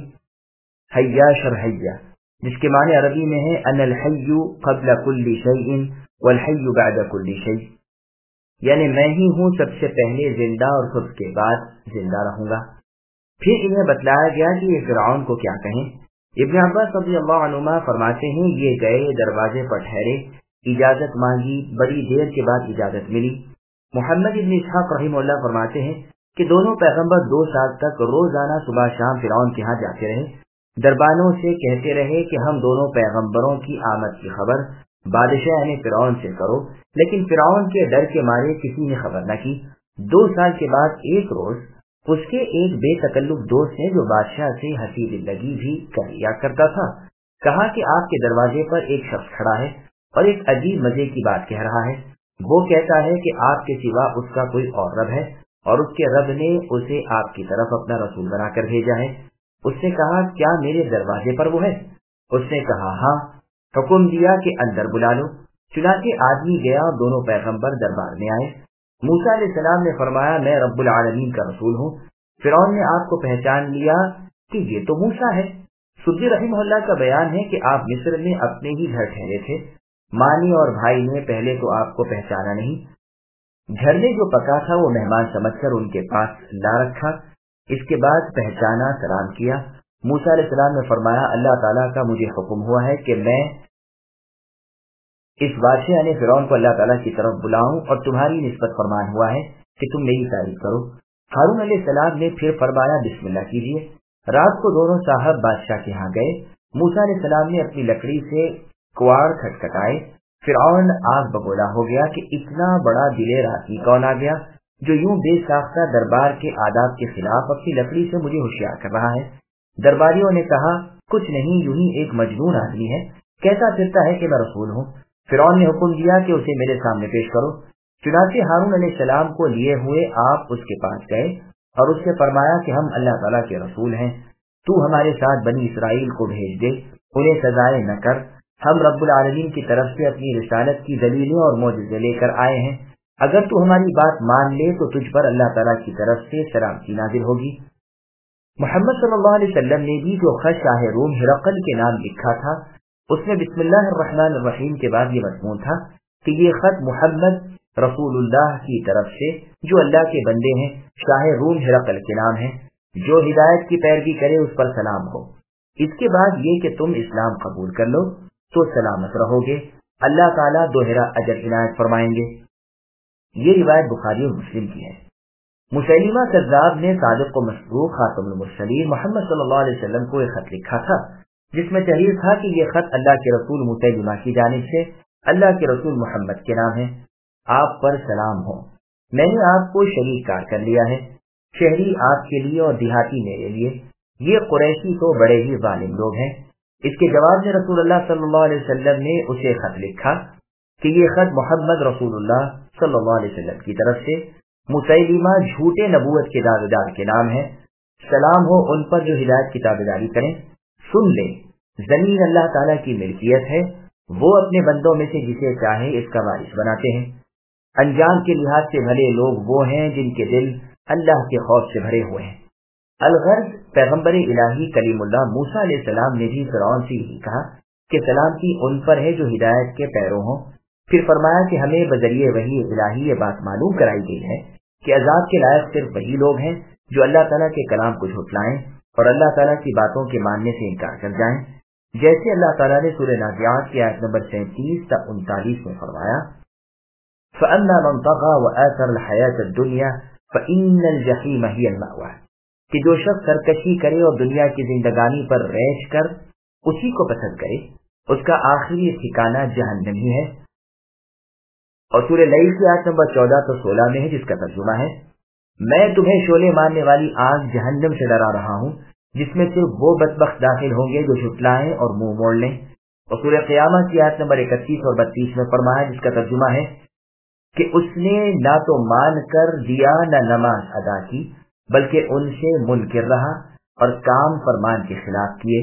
حیا شرحیا جس کے معنی عربی میں ہے ان الحی قبل کل شیء والحی بعد کل شیء یعنی میں ہی ہوں سب سے پہلے زندہ اور سب کے بعد زندہ رہوں گا. پھر انہیں بتلایا گیا کہ یہ فرعون کو کیا کہیں. ابن عباس رضی اللہ عنہما فرماتے ہیں یہ گئے دروازے پر ٹھہرے اجازت مانگی بڑی دیر کے بعد اجازت ملی. محمد ابن اسحاق رحمہ اللہ فرماتے ہیں کہ دونوں پیغمبر 2 سال تک روزانہ صبح شام فرعون کے ہاں جاتے رہے. دربانوں سے کہتے رہے کہ ہم دونوں پیغمبروں کی آمد کی خبر بادشاہ نے فرعون سے کرو لیکن فرعون کے ڈر کے مارے کسی نے خبر نہ کی. 2 سال کے بعد ایک روز اس کے ایک بے تکلف دوست نے جو بادشاہ سے ہنسی زندگی بھی کر لیا کرتا تھا کہا کہ آپ کے دروازے پر ایک شخص کھڑا ہے اور ایک عجیب مزے کی بات کہہ رہا ہے. وہ کہتا ہے کہ آپ کے سوا اس کا کوئی اور رب ہے اور اس کے رب نے اسے آپ کی طرف اپنا رسول بنا کر بھیجا ہے. اس نے کہا کیا میرے دروازے پر وہ ہے؟ اس نے کہا ہاں. حکم دیا کہ اندر بلا لو. چنانچہ آدمی گیا اور دونوں پیغمبر دربار میں آئے. موسیٰ علیہ السلام نے فرمایا میں رب العالمین کا رسول ہوں۔ فرعون نے آپ کو پہچان لیا کہ یہ تو موسیٰ ہے۔ سدی رحمہ اللہ کا بیان ہے کہ آپ مصر میں اپنے ہی گھر ٹھہرے تھے، مانی اور بھائی نے پہلے تو آپ کو پہچانا نہیں، گھر میں جو پکا تھا وہ مہمان سمجھ کر ان کے پاس لا رکھا، اس کے بعد پہچانا، سلام کیا۔ موسیٰ علیہ السلام نے فرمایا اللہ تعالیٰ کا مجھے حکم ہوا ہے کہ میں اس بادشاہ نے فرعون کو اللہ تعالیٰ کی طرف بلاؤں اور تمہاری نسبت فرمان ہوا ہے کہ تم میری تعریف کرو۔ ہارون علیہ السلام نے پھر فرمایا بسم اللہ کیجیے۔ رات کو دونوں صاحب بادشاہ کے ہاں گئے۔ موسیٰ علیہ السلام نے اپنی لکڑی سے کواڑ کھٹکھٹائے۔ فرعون آگ بگولا ہو گیا کہ اتنا بڑا دلیر آدمی کون آ گیا جو یوں بے ساختہ دربار کے آداب کے خلاف اپنی لکڑی سے مجھے ہوشیار کر رہا ہے۔ درباریوں نے کہا کچھ نہیں، یوں ہی ایک مجنون آدمی ہے، کہتا پھرتا ہے کہ میں رسول ہوں۔ فرعون نے حکم دیا کہ اسے میرے سامنے پیش کرو۔ چنانچہ ہارون علیہ السلام کو لیے ہوئے آپ اس کے پاس گئے اور اس سے فرمایا کہ ہم اللہ تعالیٰ کے رسول ہیں، تو ہمارے ساتھ بنی اسرائیل کو بھیج دے، انہیں سزائے نہ کر، ہم رب العالمین کی طرف سے اپنی رسالت کی دلیلیں اور معجزے لے کر آئے ہیں، اگر تو ہماری بات مان لے تو تجھ پر اللہ تعالیٰ کی طرف سے سلامتی نازل ہوگی۔ محمد صلی اللہ علیہ وسلم نے بھی جو خط شاہ روم ہرقل کے نام لکھا تھا اس میں بسم اللہ الرحمن الرحیم کے بعد یہ مضمون تھا کہ یہ خط محمد رسول اللہ کی طرف سے جو اللہ کے بندے ہیں شاہ روم ہرقل کے نام ہے، جو ہدایت کی پیروی کرے اس پر سلام ہو۔ اس کے بعد یہ کہ تم اسلام قبول کر لو تو سلامت رہو گے، اللہ تعالیٰ دوہرا اجر عنایت فرمائیں گے۔ یہ روایت بخاری اور مسلم کی ہے۔ مسیلمہ کذاب نے صادق و مصدوق خاتم المرسلین محمد صلی اللہ علیہ وسلم کو ایک خط لکھا تھا جس میں تحریر تھا کہ یہ خط اللہ کے رسول مسیلمہ کی جانب سے اللہ کے رسول محمد کے نام ہے، آپ پر سلام ہو، میں نے آپ کو شریک کار کر لیا ہے، شہری آپ کے لیے اور دیہاتی میرے لیے، یہ قریشی تو بڑے ہی ظالم لوگ ہیں۔ اس کے جواب میں رسول اللہ صلی اللہ علیہ وسلم نے اسے خط لکھا کہ یہ خط محمد رسول اللہ صلی اللہ علیہ وسلم کی طرف سے مسیلمہ جھوٹے نبوت کے دعویدار کے نام ہے، سلام ہو ان پر جو ہدایت کی تابعداری کریں۔ سن لیں، زمین اللہ تعالیٰ کی ملکیت ہے، وہ اپنے بندوں میں سے جسے چاہے اس کا وارث بناتے ہیں۔ انجام کے لحاظ سے بھلے لوگ وہ ہیں جن کے دل اللہ کے خوف سے بھرے ہوئے ہیں۔ الغرض پیغمبر الہی کلیم اللہ موسیٰ علیہ السلام نے بھی فرعون سے یہی کہا کہ سلامتی ان پر ہے جو ہدایت کے پیرو ہوں۔ پھر فرمایا کہ ہمیں بذریعہ وحی الہی یہ بات معلوم کرائی گئی ہے کہ عذاب کے لائق صرف وہی لوگ ہیں جو اللہ تعالیٰ کے کلام کو جھٹلائیں اور اللہ تعالیٰ کی باتوں کے ماننے سے انکار کر جائیں، جیسے اللہ تعالیٰ نے سورہ نازعات کی آیت نمبر 37 تا 39 میں فرمایا فَأَمَّا مَنْ طَغَى وَآثَرَ الْحَيَاةَ الدُّنْيَا فَإِنَّ الْجَحِيمَ هِيَ الْمَأْوَىٰ، کہ جو شخص سرکشی کرے اور دنیا کی زندگانی پر ریش کر اسی کو پسند کرے اس کا آخری ٹھکانہ جہنم ہی ہے۔ اور سورہ لیل کی آیت نمبر 14 تا 16 میں ہے جس کا ترجمہ ہے میں تمہیں شعلے مارنے والی آگ جہنم سے ڈرا رہا ہوں جس میں صرف وہ بدبخت داخل ہوں گے جو جھٹلائیں اور منہ موڑ لیں۔ اور سورہ قیامہ کی آیت نمبر 31 اور 32 میں فرمایا جس کا ترجمہ ہے کہ اس نے نہ تو مان کر دیا نہ نماز ادا کی بلکہ ان سے منکر رہا اور کام فرمان کے خلاف کیے۔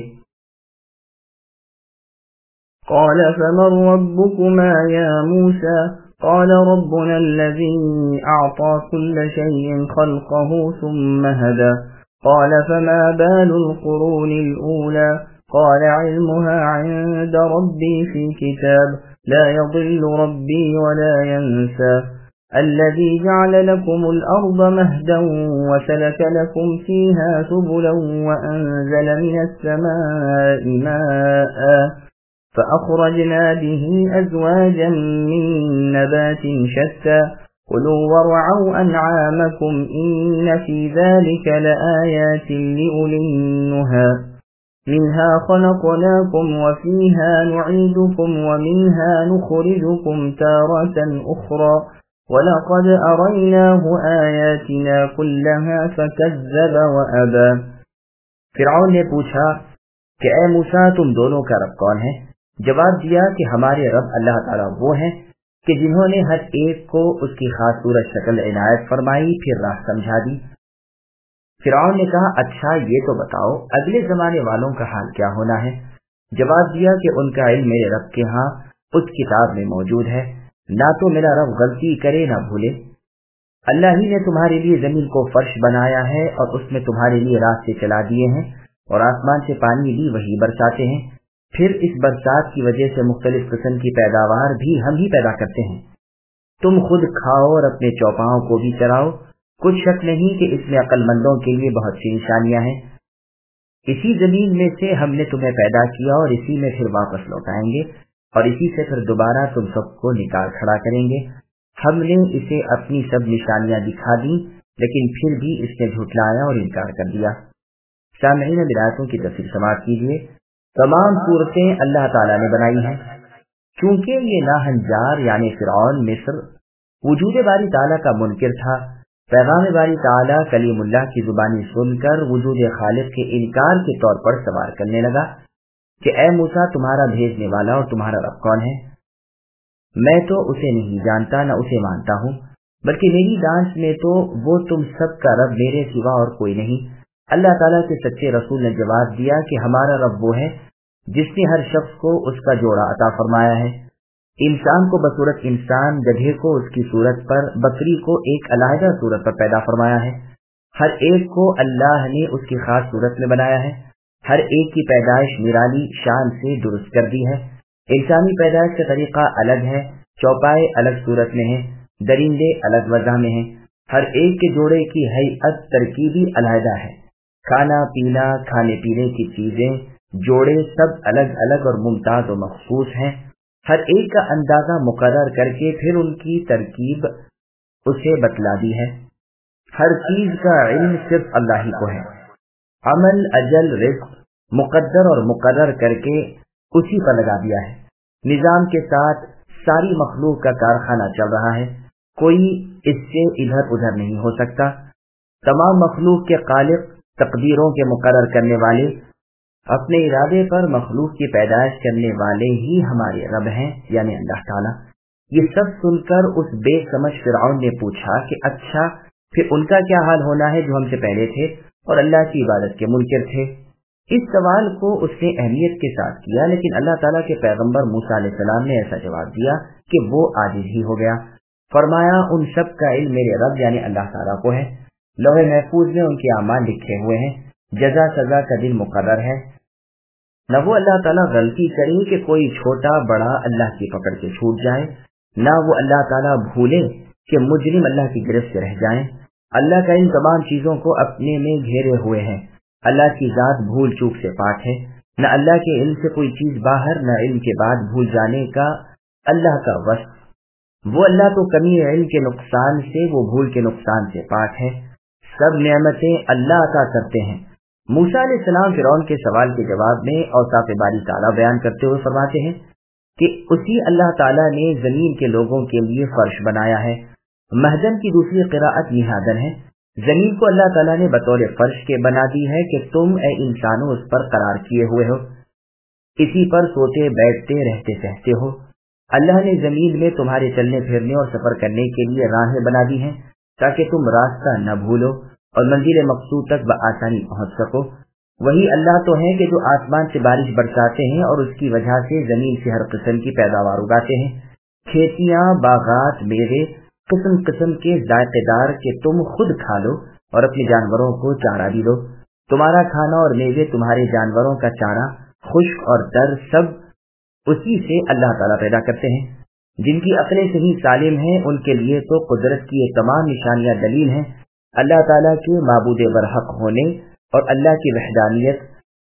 قال فمن ربكما يا موسى قال ربنا الذي أعطى كل شيء خلقه ثم هدى قال فما بال القرون الأولى قال علمها عند ربي في كتاب لا يضل ربي ولا ينسى الذي جعل لكم الأرض مهدا وسلك لكم فيها سبلا وأنزل من السماء ماء فأخرجنا به أزواجا من نبات شتى كلوا وارعوا أنعامكم إن في ذلك لآيات لأولي النهى منها خلقناكم وفيها نعيدكم ومنها نخرجكم تارة أخرى وَلَقَدْ أَرَيْنَاهُ آيَاتِنَا كُلَّهَا فَكَذَّبَ وَأَبَى۔ فرعون نے پوچھا کہ اے موسیٰ تم دونوں کا رب کون ہے؟ جواب دیا کہ ہمارے رب اللہ تعالیٰ وہ ہیں کہ جنہوں نے ہر ایک کو اس کی خاص صورت شکل عنایت فرمائی پھر راہ سمجھا دی۔ فرعون نے کہا اچھا یہ تو بتاؤ اگلے زمانے والوں کا حال کیا ہونا ہے؟ جواب دیا کہ ان کا علم میرے رب کے ہاں اس کتاب میں موجود ہے، نہ تو میرا رب غلطی کرے نہ بھولے۔ اللہ ہی نے تمہارے لیے زمین کو فرش بنایا ہے اور اس میں تمہارے لیے راستے چلا دیے ہیں اور آسمان سے پانی بھی وہی برساتے ہیں، پھر اس برسات کی وجہ سے مختلف قسم کی پیداوار بھی ہم ہی پیدا کرتے ہیں۔ تم خود کھاؤ اور اپنے چوپاؤں کو بھی چراؤ، کچھ شک نہیں کہ اس میں عقل مندوں کے لیے بہت سی نشانیاں ہیں۔ اسی زمین میں سے ہم نے تمہیں پیدا کیا اور اسی میں پھر واپس لوٹائیں گے اور اسی سے پھر دوبارہ تم سب کو نکال کھڑا کریں گے۔ ہم نے اسے اپنی سب نشانیاں دکھا دیں، لیکن پھر بھی اس نے جھٹلایا اور انکار کر دیا۔ سامعین، آیاتوں کی تفسیر سماعت کیجیے۔ تمام صورتیں اللہ تعالیٰ نے بنائی ہیں، چونکہ یہ ناہنجار یعنی فرعون مصر وجود باری تعالیٰ کا منکر تھا۔ پیغام باری تعالیٰ کلیم اللہ کی زبانی سن کر وجود خالق کے انکار کے طور پر سوال کرنے لگا کہ اے موسیٰ، تمہارا بھیجنے والا اور تمہارا رب کون ہے؟ میں تو اسے نہیں جانتا نہ اسے مانتا ہوں، بلکہ میری دانش میں تو وہ تم سب کا رب میرے سوا اور کوئی نہیں۔ اللہ تعالیٰ کے سچے رسول نے جواب دیا کہ ہمارا رب وہ ہے جس نے ہر شخص کو اس کا جوڑا عطا فرمایا ہے، انسان کو بصورت انسان، گدھے کو اس کی صورت پر، بکری کو ایک علیحدہ صورت پر پیدا فرمایا ہے۔ ہر ایک کو اللہ نے اس کی خاص صورت میں بنایا ہے، ہر ایک کی پیدائش نرالی شان سے درست کر دی ہے۔ انسانی پیدائش کا طریقہ الگ ہے، چوپائے الگ صورت میں ہیں، درندے الگ وضع میں ہیں، ہر ایک کے جوڑے کی ہیئت ترکیبی علیحدہ ہے، کھانا پینا، کھانے پینے کی چیزیں، جوڑے سب الگ الگ اور ممتاز و مخصوص ہیں۔ ہر ایک کا اندازہ مقرر کر کے پھر ان کی ترکیب اسے بتلا دی ہے۔ ہر چیز کا علم صرف اللہ ہی کو ہے۔ عمل، اجل، رزق مقدر اور مقرر کر کے اسی پر لگا دیا ہے۔ نظام کے ساتھ ساری مخلوق کا کارخانہ چل رہا ہے، کوئی اس سے ادھر ادھر نہیں ہو سکتا۔ تمام مخلوق کے خالق، تقدیروں کے مقرر کرنے والے، اپنے ارادے پر مخلوق کی پیدائش کرنے والے ہی ہمارے رب ہیں، یعنی اللہ تعالیٰ۔ یہ سب سن کر اس بے سمجھ فرعون نے پوچھا کہ اچھا پھر ان کا کیا حال ہونا ہے جو ہم سے پہلے تھے اور اللہ کی عبادت کے منکر تھے۔ اس سوال کو اس نے اہمیت کے ساتھ کیا، لیکن اللہ تعالیٰ کے پیغمبر موسیٰ علیہ السلام نے ایسا جواب دیا کہ وہ عاجز ہی ہو گیا۔ فرمایا ان سب کا علم میرے رب یعنی اللہ تعالیٰ کو ہے، لوح محفوظ میں ان کے اعمال لکھے ہوئے ہیں، جزا سزا کا دن مقرر ہے۔ نہ وہ اللہ تعالیٰ غلطی کرے کہ کوئی چھوٹا بڑا اللہ کی پکڑ سے چھوٹ جائے، نہ وہ اللہ تعالیٰ بھولے کہ مجرم اللہ کی گرفت سے رہ جائیں۔ اللہ کا ان تمام چیزوں کو اپنے میں گھیرے ہوئے ہیں۔ اللہ کی ذات بھول چوک سے پاک ہے، نہ اللہ کے علم سے کوئی چیز باہر، نہ علم کے بعد بھول جانے کا اللہ کا وصف۔ وہ اللہ تو کمی علم کے نقصان سے، وہ بھول کے نقصان سے پاک ہے۔ سب نعمتیں اللہ عطا کرتے ہیں۔ موسیٰ علیہ السلام فرعون کے سوال کے جواب میں اوصاف باری تعالیٰ بیان کرتے ہوئے فرماتے ہیں کہ اسی اللہ تعالیٰ نے زمین کے لوگوں کے لیے فرش بنایا ہے۔ مہدن کی دوسری قراءت نہادن ہے۔ زمین کو اللہ تعالیٰ نے بطور فرش کے بنا دی ہے کہ تم اے انسانوں اس پر قرار کیے ہوئے ہو، اسی پر سوتے بیٹھتے رہتے سہتے ہو۔ اللہ نے زمین میں تمہارے چلنے پھرنے اور سفر کرنے کے لیے راہیں بنا دی ہیں تاکہ تم راستہ نہ بھولو اور منزل مقصود تک بآسانی پہنچ سکو۔ وہی اللہ تو ہے کہ جو آسمان سے بارش برساتے ہیں اور اس کی وجہ سے زمین سے ہر قسم کی پیداوار اگاتے ہیں، کھیتیاں، باغات، میوے قسم قسم کے ذائقے دار کہ تم خود کھا لو اور اپنے جانوروں کو چارہ بھی دو۔ تمہارا کھانا اور میوے تمہارے جانوروں کا چارہ، خشک اور تر سب اسی سے اللہ تعالیٰ پیدا کرتے ہیں۔ جن کی عقلیں صحیح سالم ہیں ان کے لیے تو قدرت کی یہ تمام نشانیاں دلیل ہیں اللہ تعالیٰ کے معبود برحق ہونے اور اللہ کی وحدانیت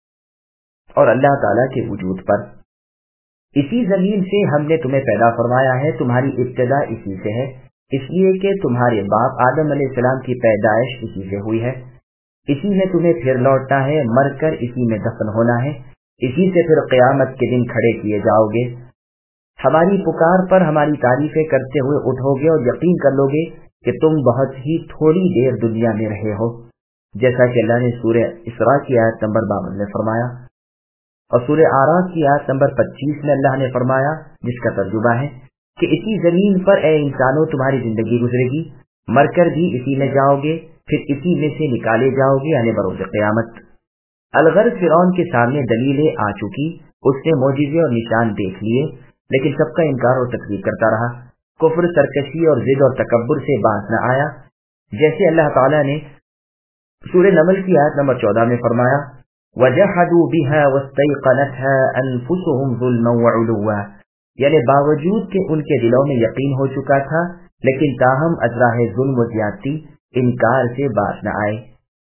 اور اللہ تعالیٰ کے وجود پر۔ اسی زمین سے ہم نے تمہیں پیدا فرمایا ہے، تمہاری ابتدا اسی سے ہے، اس لیے کہ تمہارے باپ آدم علیہ السلام کی پیدائش اسی سے ہوئی ہے۔ اسی میں تمہیں پھر لوٹنا ہے، مر کر اسی میں دفن ہونا ہے، اسی سے پھر قیامت کے دن کھڑے کیے جاؤ گے۔ ہماری پکار پر ہماری تعریفیں کرتے ہوئے اٹھو گے اور یقین کر لو گے کہ تم بہت ہی تھوڑی دیر دنیا میں رہے ہو، جیسا کہ اللہ نے سورہ اسراء کی آیت نمبر 52 میں فرمایا، اور سورہ اعراف کی آیت نمبر 25 میں اللہ نے فرمایا، جس کا ترجمہ ہے کہ اسی زمین پر اے انسانوں تمہاری زندگی گزرے گی، مر کر بھی اسی میں جاؤ گے، پھر اسی میں سے نکالے جاؤ گے، یعنی بروز قیامت۔ الغرض فرعون کے سامنے دلیلیں آ چکی، اس نے معجزے اور نشان دیکھ لیے، لیکن سب کا انکار اور تکذیب کرتا رہا۔ کفر، سرکشی اور ضد اور تکبر سے باز نہ آیا، جیسے اللہ تعالیٰ نے سورہ نمل کی آیت نمبر 14 میں فرمایا وَجَحَدُوا بِهَا وَاسْتَيْقَنَتْهَا أَنفُسُهُمْ ظُلْمًا وَعُلُوًّا، یعنی باوجود کہ ان کے دلوں میں یقین ہو چکا تھا، لیکن تاہم ازراہ ظلم و زیادتی انکار سے باز نہ آئے۔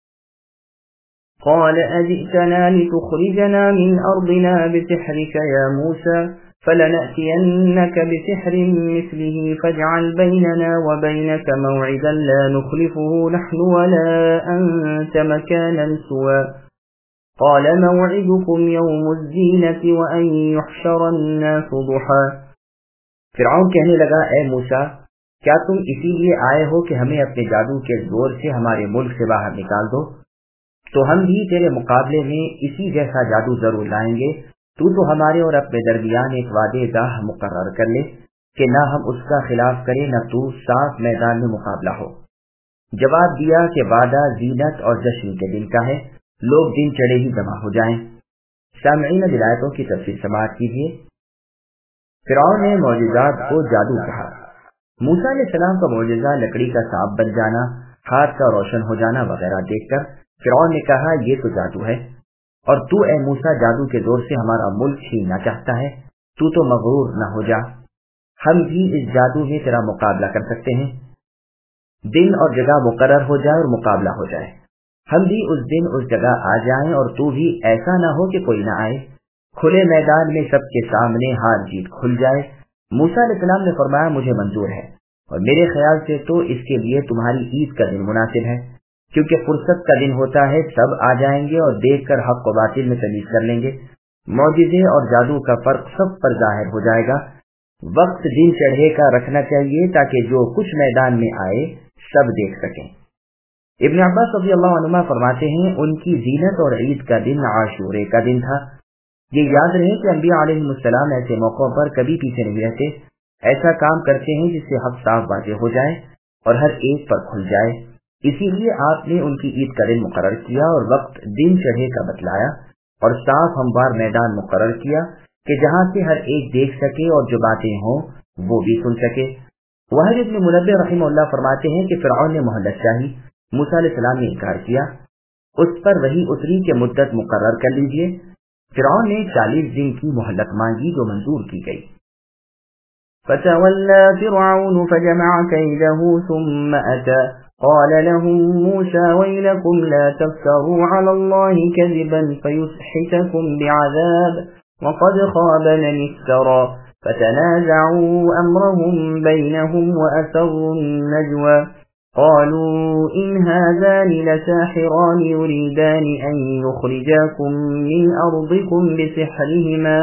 قال أجئتنا لتخرجنا من أرضنا بسحرك يا موسى فلنأتينك بسحر مثله فاجعل بيننا وبينك موعدا لا نخلفه نحن ولا أنت مكانا سوى قال موعدكم يوم الزينة وأن يحشر الناس ضحى۔ فرعون کہنے لگا اے موسیٰ، کیا تم اسی لیے آئے ہو کہ ہمیں اپنے جادو کے زور سے ہمارے ملک سے باہر نکال دو؟ تو ہم بھی تیرے مقابلے میں اسی جیسا جادو ضرور لائیں گے، تو ہمارے اور اپنے درمیان ایک وعدے گاہ مقرر کر لے کہ نہ ہم اس کا خلاف کریں نہ تو صاف میدان میں مقابلہ ہو۔ جواب دیا کہ وعدہ زینت اور جشن کے دن کا ہے، لوگ دن چڑھے ہی جمع ہو جائیں۔ سامعین ولایتوں کی تفسیر سماعت کیجیے۔ فرعون نے معجزات کو جادو کہا۔ موسیٰ علیہ السلام کا معجزہ لکڑی کا سانپ بن جانا، ہاتھ کا روشن ہو جانا وغیرہ دیکھ کر فرعون نے کہا یہ تو جادو ہے، اور تو اے موسیٰ جادو کے زور سے ہمارا ملک چھیننا چاہتا ہے، تو مغرور نہ ہو جا، ہم بھی اس جادو میں تیرا مقابلہ کر سکتے ہیں۔ دن اور جگہ مقرر ہو جائے اور مقابلہ ہو جائے، ہم بھی اس دن اس جگہ آ جائیں اور تو بھی ایسا نہ ہو کہ کوئی نہ آئے، کھلے میدان میں سب کے سامنے ہار جیت کھل جائے۔ موسیٰ علیہ السلام نے فرمایا مجھے منظور ہے، اور میرے خیال سے تو اس کے لیے تمہاری عید کا دن مناسب ہے، کیونکہ فرصت کا دن ہوتا ہے، سب آ جائیں گے اور دیکھ کر حق و باطل میں تمیز کر لیں گے، معجزے اور جادو کا فرق سب پر ظاہر ہو جائے گا۔ وقت دن چڑھے کا رکھنا چاہیے تاکہ جو کچھ میدان میں آئے سب دیکھ سکیں۔ ابن عباس رضی اللہ عنہما فرماتے ہیں ان کی زینت اور عید کا دن عاشورے کا دن تھا۔ یہ یاد رہے کہ انبیاء علیہ السلام ایسے موقعوں پر کبھی پیچھے نہیں رہتے، ایسا کام کرتے ہیں جس سے حق صاف واضح ہو جائے اور ہر ایک پر کھل جائے۔ اسی لیے آپ نے ان کی عید کا دن مقرر کیا اور وقت دن چڑھے کا بتلایا، اور صاف ہموار میدان مقرر کیا کہ جہاں سے ہر ایک دیکھ سکے اور جو باتیں ہوں وہ بھی سن سکے۔ واحد ابن منبہ رحمہ اللہ فرماتے ہیں کہ فرعون نے مہلت چاہی، موسیٰ علیہ السلام نے انکار کیا، اس پر وہی اتری کہ مدت مقرر کر لیجیے۔ فرعون نے 40 دن کی مہلت مانگی جو منظور کی گئی۔ فتولى فرعون فجمع كيده ثم أتى قال لهم موسى ويلكم لا تفتروا على الله كذبا فيسحتكم بعذاب وقد خاب من افترى فتنازعوا أمرهم بينهم وأسروا النجوى قالوا إن هذان لساحران يريدان أن يخرجاكم من أرضكم بسحرهما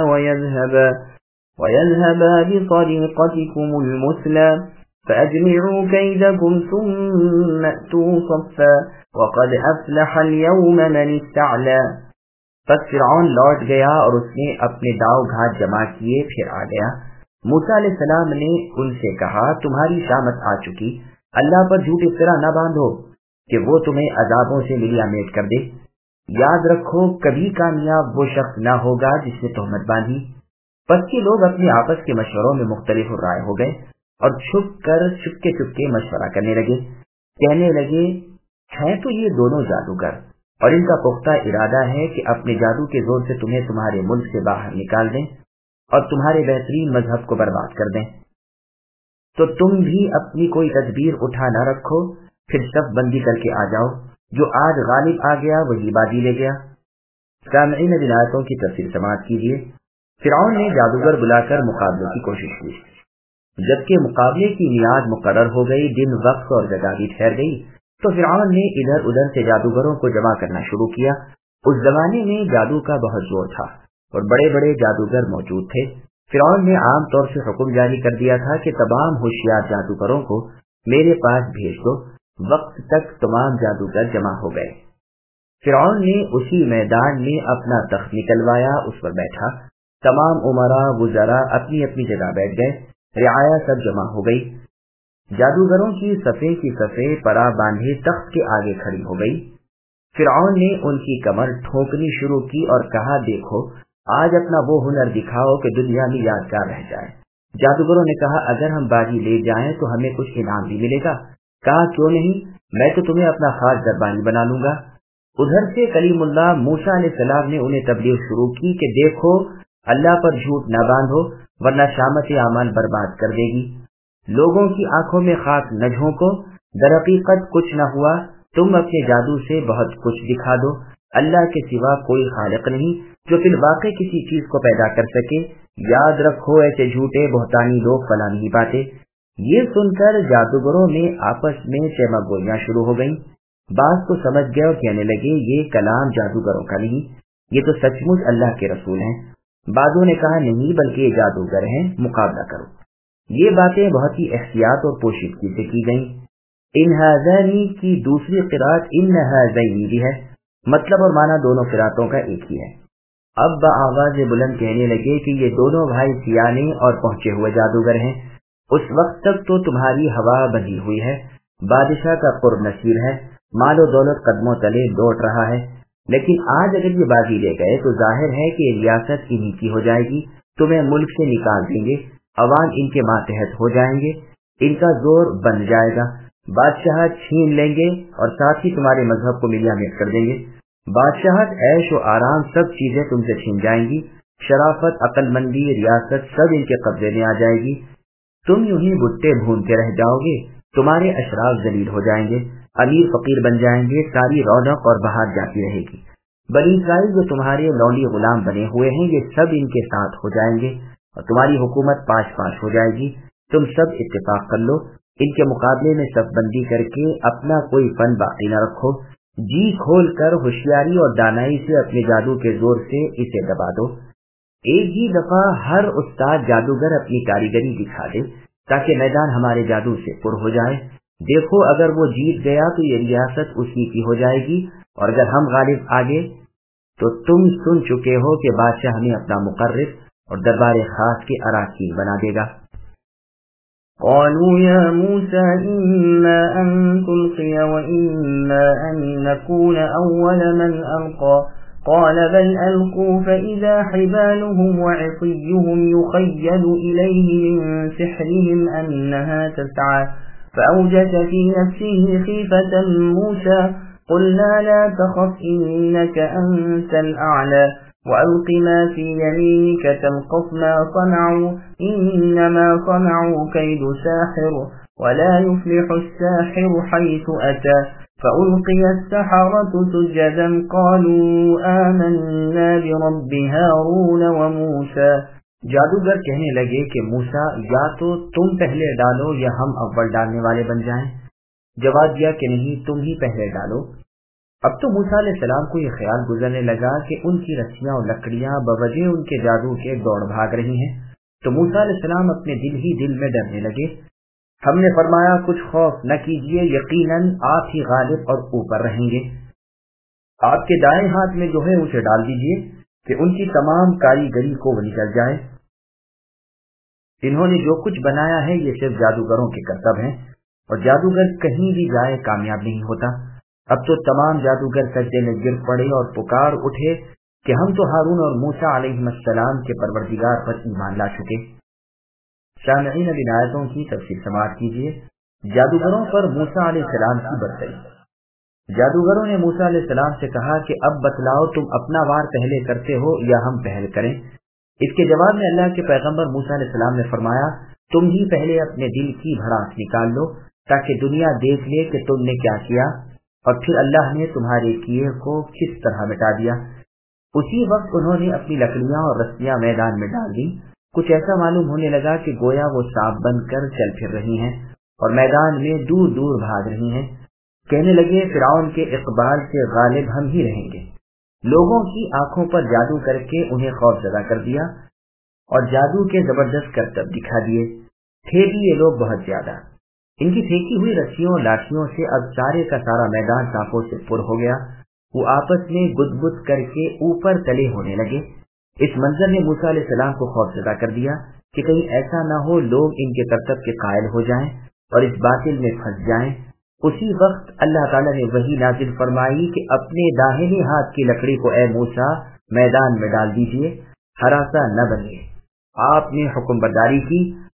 ويذهبا بطريقتكم المثلى فأجمعوا كيدكم ثم أتوا صفا وقد أفلح اليوم من استعلى۔ پس فرعون لوٹ گیا اور اس نے اپنے داؤ گھات جمع کیے، پھر آ گیا۔ موسیٰ علیہ السلام نے ان سے کہا تمہاری شامت آ چکی، اللہ پر جھوٹ اس طرح نہ باندھو کہ وہ تمہیں عذابوں سے ملیا میٹ کر دے۔ یاد رکھو کبھی کامیاب وہ شخص نہ ہوگا جس نے تہمت باندھی۔ پس کے لوگ اپنے آپس کے مشوروں میں مختلف رائے ہو گئے اور چپکے مشورہ کرنے لگے، کہنے لگے ہیں تو یہ دونوں جادوگر، اور ان کا پختہ ارادہ ہے کہ اپنے جادو کے زور سے تمہیں تمہارے ملک سے باہر نکال دیں اور تمہارے بہترین مذہب کو برباد کر دیں۔ تو تم بھی اپنی کوئی تدبیر اٹھا نہ رکھو، پھر سب بندی کر کے آ جاؤ، جو آج غالب آ گیا وہی بازی لے گیا۔ سامعین ولایتوں کی تفسیر سماعت کیجیے۔ فرعون نے جادوگر بلا کر مقابلے کی کوشش کی، جبکہ مقابلے کی میعاد مقرر ہو گئی، دن وقت اور جگہ بھی ٹھہر گئی، تو فرعون نے ادھر ادھر سے جادوگروں کو جمع کرنا شروع کیا۔ اس زمانے میں جادو کا بہت زور تھا اور بڑے بڑے جادوگر موجود تھے۔ فرعون نے عام طور سے حکم جاری کر دیا تھا کہ تمام ہوشیار جادوگروں کو میرے پاس بھیج دو۔ وقت تک تمام جادوگر جمع ہو گئے۔ فرعون نے اسی میدان میں اپنا تخت نکلوایا، اس پر بیٹھا، تمام امراء وزراء اپنی اپنی جگہ بیٹھ گئے، رعایا سب جمع ہو گئی۔ جادوگروں کی صفیں پرا باندھے تخت کے آگے کھڑی ہو گئی۔ فرعون نے ان کی کمر ٹھوکنی شروع کی اور کہا دیکھو آج اپنا وہ ہنر دکھاؤ کہ دنیا میں یادگار رہ جائے۔ جادوگروں نے کہا اگر ہم بازی لے جائیں تو ہمیں کچھ انعام بھی ملے گا؟ کہا کیوں نہیں، میں تو تمہیں اپنا خاص دربانی بنا لوں گا۔ ادھر سے کلیم اللہ موسیٰ علیہ السلام نے انہیں تبلیغ شروع کی کہ دیکھو اللہ پر جھوٹ نہ باندھو ورنہ شامت اعمال برباد کر دے گی۔ لوگوں کی آنکھوں میں خاک نہ جھونکو، در حقیقت کچھ نہ ہوا، تم اپنے جادو سے بہت کچھ دکھا دو۔ اللہ کے سوا کوئی خالق نہیں جو فی الواقع کسی چیز کو پیدا کر سکے۔ یاد رکھو ایسے جھوٹے بہتانی لوگ فلا نہیں پاتے۔ یہ سن کر جادوگروں میں آپس میں چمک گوئیاں شروع ہو گئیں۔ بعض تو سمجھ گئے اور کہنے لگے یہ کلام جادوگروں کا نہیں، یہ تو سچ مچ اللہ کے رسول ہیں۔ بعضوں نے کہا نہیں بلکہ یہ جادوگر ہیں، مقابلہ کرو۔ یہ باتیں بہت ہی احتیاط اور پوشیدگی سے کی گئیں۔ ان ہذینی کی دوسری قرات ان ہذینی بھی ہے، مطلب اور معنی دونوں قراتوں کا ایک ہی ہے۔ اب بآواز بلند کہنے لگے کہ یہ دونوں بھائی سیانے اور پہنچے ہوئے جادوگر ہیں۔ اس وقت تک تو تمہاری ہوا بندھی ہوئی ہے، بادشاہ کا قرب نصیب ہے، مال و دولت قدموں تلے لوٹ رہا ہے، لیکن آج اگر یہ بازی لے گئے تو ظاہر ہے کہ ریاست انہی کی ہو جائے گی، تمہیں ملک سے نکال دیں گے، عوام ان کے ماتحت ہو جائیں گے، ان کا زور بن جائے گا، بادشاہ چھین لیں گے اور ساتھ ہی تمہارے مذہب کو ملیا میٹ کر دیں گے۔ بادشاہت، عیش و آرام سب چیزیں تم سے چھین جائیں گی، شرافت، عقل مندی، ریاست سب ان کے قبضے میں آ جائے گی، تم یوں ہی بھٹے بھونتے رہ جاؤ گے، تمہارے اشراف ذلیل ہو جائیں گے، امیر فقیر بن جائیں گے، ساری رونق اور بہار جاتی رہے گی۔ بنی اسرائیل جو تمہارے لونڈی غلام بنے ہوئے ہیں یہ سب ان کے ساتھ ہو جائیں گے اور تمہاری حکومت پاش پاش ہو جائے گی۔ تم سب اتفاق کر لو، ان کے مقابلے میں صف بندی کر کے اپنا کوئی فن باقی نہ رکھو، جی کھول کر ہوشیاری اور دانائی سے اپنے جادو کے زور سے اسے دبا دو۔ ایک ہی دفعہ ہر استاد جادوگر اپنی کاریگری دکھا دے تاکہ میدان ہمارے جادو سے پر ہو جائے۔ دیکھو اگر وہ جیت گیا تو یہ ریاست اسی کی ہو جائے گی، اور اگر ہم غالب آگے تو تم سن چکے ہو کہ بادشاہ ہمیں اپنا مقرر اور دربار خاص کے اراکین بنا دے گا۔ قالوا يا موسى إما أن تلقي وإما أن نكون أول من ألقى قال بل ألقوا فإذا حبالهم وعصيهم يخيل إليه من سحرهم أنها تسعى فأوجس في نفسه خيفة موسى قلنا لا تخف إنك أنت الأعلى وألق ما في يمينك تلقف ما صنعوا إنما صنعوا كيد ساحر ولا يفلح الساحر حيث أتى فألقي السحرة سجدا قالوا آمنا برب هارون وموسى۔ جادوگر کہنے لگے کہ موسیٰ یا تو تم پہلے ڈالو یا ہم اول ڈالنے والے بن جائیں۔ جواب دیا کہ نہیں، تم ہی پہلے ڈالو۔ اب تو موسیٰ علیہ السلام کو یہ خیال گزرنے لگا کہ ان کی رسیاں اور لکڑیاں بوجہ ان کے جادو کے دوڑ بھاگ رہی ہیں، تو موسیٰ علیہ السلام اپنے دل ہی دل میں ڈرنے لگے۔ ہم نے فرمایا کچھ خوف نہ کیجیے، یقیناً آپ ہی غالب اور اوپر رہیں گے۔ آپ کے دائیں ہاتھ میں جو ہے اسے ڈال دیجیے کہ ان کی تمام کاریگری کو وہ نکل جائے۔ انہوں نے جو کچھ بنایا ہے یہ صرف جادوگروں کے کرتب ہیں، اور جادوگر کہیں بھی جائے کامیاب نہیں ہوتا۔ اب تو تمام جادوگر سجدے میں گر پڑے اور پکار اٹھے کہ ہم تو ہارون اور موسیٰ علیہ السلام کے پروردگار پر ایمان لا چکے۔ سامعین اب ان آیتوں کی تفسیر سماعت کیجیے۔ جادوگروں پر موسیٰ علیہ السلام کی برتری۔ جادوگروں نے موسیٰ علیہ السلام سے کہا کہ اب بتلاؤ تم اپنا وار پہلے کرتے ہو یا ہم پہل کریں؟ اس کے جواب میں اللہ کے پیغمبر موسیٰ علیہ السلام نے فرمایا تم ہی پہلے اپنے دل کی بھڑاس نکال لو تاکہ دنیا دیکھ لے کہ تم نے کیا کیا اور پھر اللہ نے تمہارے کیے کو کس طرح مٹا دیا۔ اسی وقت انہوں نے اپنی لکڑیاں اور رسیاں میدان میں ڈال دی۔ کچھ ایسا معلوم ہونے لگا کہ گویا وہ سانپ بن کر چل پھر رہی ہیں اور میدان میں دور دور بھاگ رہی ہیں۔ کہنے لگے فرعون کے اقبال سے غالب ہم ہی رہیں گے۔ لوگوں کی آنکھوں پر جادو کر کے انہیں خوف زدہ کر دیا اور جادو کے زبردست کرتب دکھا دیے تھے بھی یہ لوگ بہت زیادہ۔ ان کی پھینکی ہوئی رسیوں اور لاٹھیوں سے اب سارے کا سارا میدان سانپوں سے پر ہو گیا۔ وہ آپس میں گد گد کر کے اوپر تلے ہونے لگے۔ اس منظر نے موسیٰ علیہ السلام کو خوف زدہ کر دیا کہ کہیں ایسا نہ ہو لوگ ان کے کرتب کے قائل ہو جائیں اور اس باطل میں پھنس جائیں۔ اسی وقت اللہ تعالیٰ نے وحی نازل فرمائی کہ اپنے داہنے ہاتھ کی لکڑی کو اے موسیٰ میدان میں ڈال دیجیے، ہراساں نہ بنیے۔ آپ نے حکم برداری کی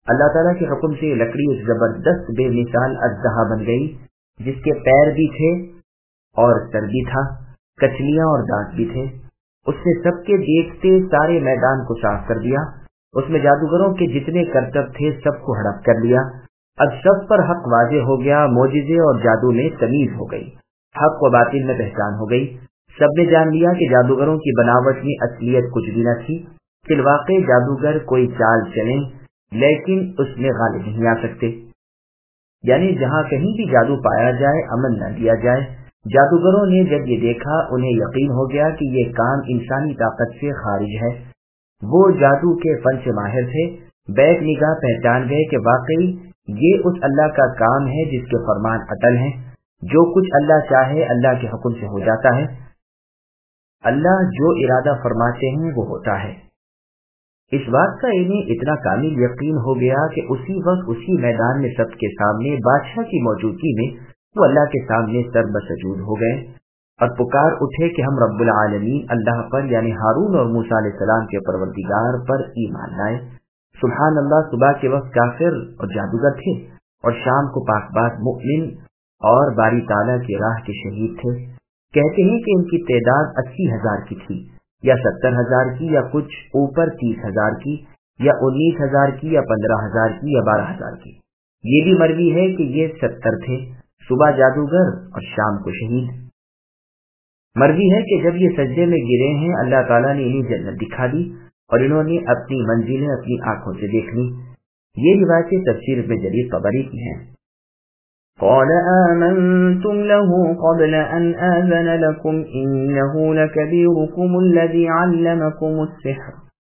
اللہ تعالیٰ کے حکم سے لکڑی ایک زبردست بے مثال اژدہا بن گئی، جس کے پیر بھی تھے اور سر بھی تھا، کچلیاں اور دانت بھی تھے۔ اس نے سب کے دیکھتے سارے میدان کو صاف کر دیا۔ اس میں جادوگروں کے جتنے کرتب تھے سب کو ہڑپ کر لیا۔ اب سب پر حق واضح ہو گیا، معجزے اور جادو میں تمیز ہو گئی، حق و باطل میں پہچان ہو گئی۔ سب نے جان لیا کہ جادوگروں کی بناوٹ میں اصلیت کچھ بھی نہ تھی، فی الواقع جادوگر کوئی چال چلیں لیکن اس میں غالب نہیں آ سکتے، یعنی جہاں کہیں بھی جادو پایا جائے امن نہ دیا جائے۔ جادوگروں نے جب یہ دیکھا انہیں یقین ہو گیا کہ یہ کام انسانی طاقت سے خارج ہے۔ وہ جادو کے فن سے ماہر تھے، بیک نگاہ پہچان گئے کہ واقعی یہ اس اللہ کا کام ہے جس کے فرمان اٹل ہیں۔ جو کچھ اللہ چاہے اللہ کے حکم سے ہو جاتا ہے، اللہ جو ارادہ فرماتے ہیں وہ ہوتا ہے۔ اس بات کا انہیں اتنا کامل یقین ہو گیا کہ اسی وقت اسی میدان میں سب کے سامنے بادشاہ کی موجودگی میں وہ اللہ کے سامنے سر بسجود ہو گئے اور پکار اٹھے کہ ہم رب العالمین اللہ پر یعنی ہارون اور موسیٰ علیہ السلام کے پروردگار پر ایمان لائے۔ سبحان اللہ، صبح کے وقت کافر اور جادوگر تھے اور شام کو پاک باز مؤمن اور باری تعالیٰ کی راہ کے شہید تھے۔ کہتے ہیں کہ ان کی تعداد 80,000 کی تھی یا 70,000 کی یا کچھ اوپر 30,000 کی یا 19,000 کی یا 15,000 کی یا 12,000 کی۔ یہ بھی مروی ہے کہ یہ 70 تھے، صبح جادوگر اور شام کو شہید۔ مروی ہے کہ جب یہ سجدے میں گرے ہیں اللہ تعالیٰ نے انہیں جنت دکھا دی اور انہوں نے اپنی منزلیں اپنی آنکھوں سے دیکھ لی۔ یہ روایتیں تفسیر ابن جریر طبری کی ہیں۔ قال آمنتم له قبل أن آذن لكم إنه لكبيركم الذي علمكم السحر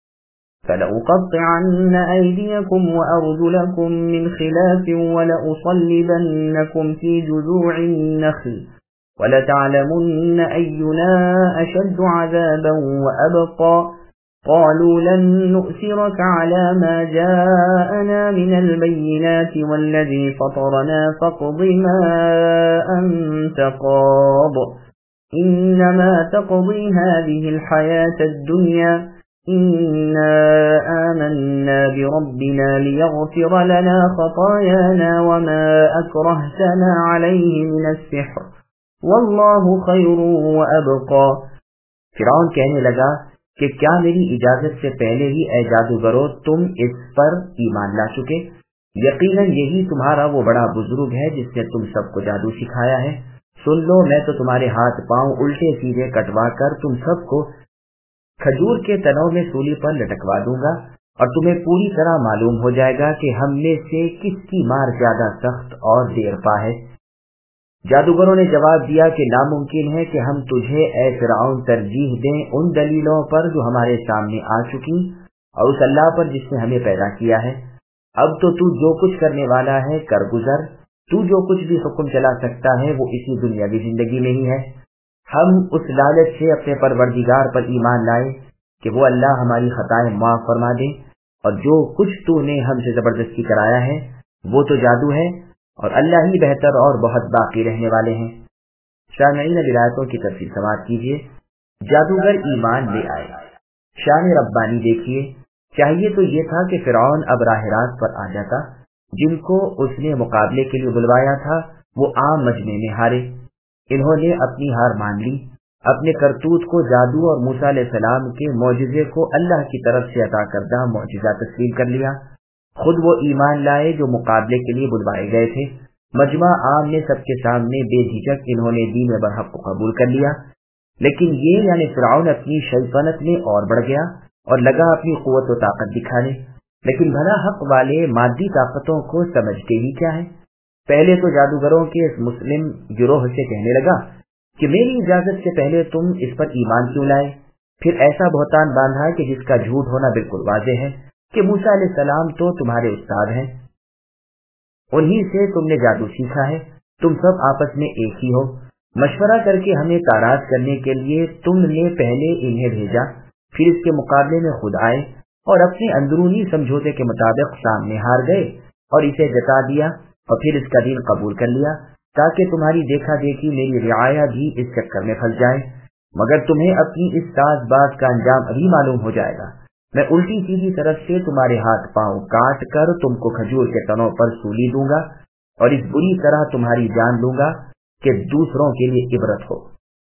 فلأقطعن أيديكم وأرجلكم من خلاف ولأصلبنكم في جذوع النخل ولتعلمن أينا أشد عذابا وأبقى قالوا لن نؤثرك على ما جاءنا من البينات والذي فطرنا فاقض ما أنت قاض إنما تقضي هذه الحياة الدنيا إنا آمنا بربنا ليغفر لنا خطايانا وما أكرهتنا عليه من السحر والله خير وأبقى۔ فرعون کہنے لگا کہ کیا میری اجازت سے پہلے ہی اے جادوگرو تم اس پر ایمان لا چکے؟ یقیناً یہی تمہارا وہ بڑا بزرگ ہے جس نے تم سب کو جادو سکھایا ہے۔ سن لو، میں تو تمہارے ہاتھ پاؤں الٹے سیدھے کٹوا کر تم سب کو کھجور کے تنوں میں سولی پر لٹکوا دوں گا اور تمہیں پوری طرح معلوم ہو جائے گا کہ ہم میں سے کس کی مار زیادہ سخت اور دیر پا ہے۔ جادوگروں نے جواب دیا کہ ناممکن ہے کہ ہم تجھے اے فرعون ترجیح دیں ان دلیلوں پر جو ہمارے سامنے آ چکی اور اس اللہ پر جس نے ہمیں پیدا کیا ہے۔ اب تو جو کچھ کرنے والا ہے کر گزر، تو جو کچھ بھی حکم چلا سکتا ہے وہ اسی دنیاوی زندگی میں ہی ہے۔ ہم اس لالچ سے اپنے پروردگار پر ایمان لائے کہ وہ اللہ ہماری خطائیں معاف فرما دے، اور جو کچھ تو نے ہم سے زبردستی کرایا ہے وہ تو جادو ہے اور اللہ ہی بہتر اور بہت باقی رہنے والے ہیں۔ سامعین روایتوں کی تفصیل سماعت کیجیے۔ جادوگر ایمان لے آئے، شان ربانی دیکھیے۔ چاہیے تو یہ تھا کہ فرعون اب راہ راست پر آ جاتا، جن کو اس نے مقابلے کے لیے بلوایا تھا وہ عام مجمع میں ہارے۔ انہوں نے اپنی ہار مان لی، اپنے کرتوت کو جادو اور موسیٰ علیہ السلام کے معجزے کو اللہ کی طرف سے عطا کردہ معجزہ تسلیم کر لیا۔ خود وہ ایمان لائے جو مقابلے کے لیے بلوائے گئے تھے۔ مجمع عام نے سب کے سامنے بے جھجک انہوں نے دین برحق کو قبول کر لیا، لیکن یہ یعنی فرعون اپنی شیطنت میں اور بڑھ گیا اور لگا اپنی قوت و طاقت دکھانے۔ لیکن بھلا حق والے مادی طاقتوں کو سمجھتے ہی کیا ہے؟ پہلے تو جادوگروں کے اس مسلم گروہ سے کہنے لگا کہ میری اجازت سے پہلے تم اس پر ایمان کیوں لائے؟ پھر ایسا بہتان باندھا کہ جس کا جھوٹ ہونا بالکل واضح ہے کہ موسیٰ علیہ السلام تو تمہارے استاد ہیں، انہی سے تم نے جادو سیکھا ہے، تم سب آپس میں ایک ہی ہو۔ مشورہ کر کے ہمیں تاراج کرنے کے لیے تم نے پہلے انہیں بھیجا، پھر اس کے مقابلے میں خود آئے اور اپنے اندرونی سمجھوتے کے مطابق سامنے ہار گئے اور اسے جتا دیا اور پھر اس کا دین قبول کر لیا تاکہ تمہاری دیکھا دیکھی میری رعایا بھی اس چکر میں پھنس جائے۔ مگر تمہیں اپنی اس ساز باز کا انجام ابھی معلوم ہو جائے گا۔ मैं उल्टी सीधी तरफ से तुम्हारे हाथ पांव काट कर तुमको खजूर के तनों पर सूली दूंगा और इस बुरी तरह तुम्हारी जान लूंगा कि दूसरों के लिए इबरत हो।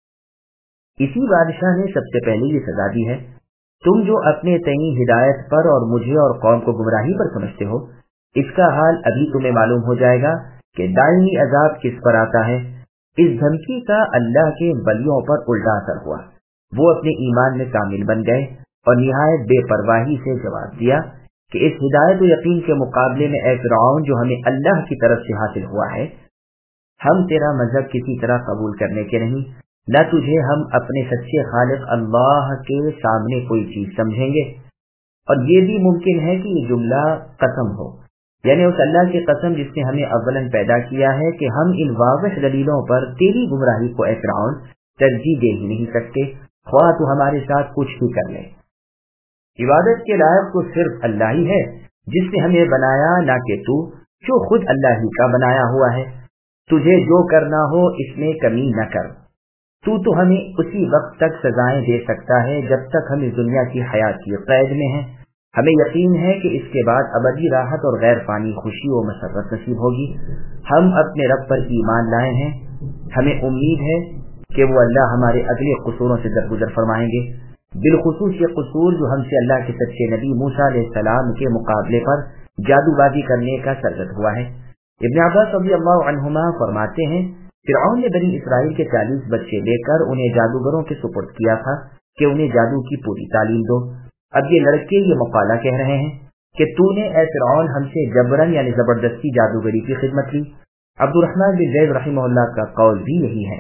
इसी बादशाह ने सबसे पहले ये सजा दी है, तुम जो अपने तई हिदायत पर और मुझे और कौम को गुमराही पर समझते हो, इसका हाल अभी तुम्हें मालूम हो जाएगा कि दायमी अजाब किस पर आता है। इस धमकी का अल्लाह के वलियों पर उल्टा असर हुआ। वो अपने ईमान में कामिल बन गए और निहायत बेपरवाही से जवाब दिया कि इस हिदायत और यकीन के मुकाबले में ऐ फिरौन, जो हमें अल्लाह की तरफ से हासिल हुआ है, हम तेरा मजहब किसी तरह कबूल करने के नहीं, न तुझे हम अपने सच्चे खालिक अल्लाह के सामने कोई चीज समझेंगे। और ये भी मुमकिन है कि ये जुमला कसम हो, यानी उस अल्लाह की कसम जिसने हमें अव्वलन पैदा किया है कि हम इन वाज़िह दलीलों पर तेरी गुमराही को ऐ फिरौन तरजीह दे ही नहीं सकते, ख्वाह तू हमारे साथ कुछ भी कर ले। इबादत के लायक तो सिर्फ अल्लाह ही है जिसने हमें बनाया, ना कि तू जो खुद अल्लाह ही का बनाया हुआ है। तुझे जो करना हो इसमें कमी न कर। तू तो हमें उसी वक्त तक सजाएं दे सकता है जब तक हम इस दुनिया की हयात की कैद में हैं। हमें यकीन है कि इसके बाद अबदी राहत और गैर फानी खुशी और मसरत नसीब होगी। हम अपने रब पर ईमान लाए हैं, हमें उम्मीद है कि वो अल्लाह हमारे अगले कसूरों से दरगुजर फरमाएंगे, बिलखुसूस ये कसूर जो हमसे अल्लाह के सच्चे नबी मूसा अलैहिस्सलाम के मुकाबले पर जादूबाजी करने का सरजद हुआ है। इब्न अब्बास रज़ियल्लाहु अन्हुमा फरमाते हैं, फिरऔन ने बनी इसराइल के 40 बच्चे लेकर उन्हें जादूगरों के सुपुर्द किया था कि उन्हें जादू की पूरी तालीम दो। अब ये लड़के ये मकाला कह रहे हैं कि तूने ऐ फिरऔन हमसे जबरन यानी जबरदस्ती जादूगरी की खिदमत ली। अब्दुर्रहमान बिन ज़ैद रहमहुल्लाह का कौल भी यही है।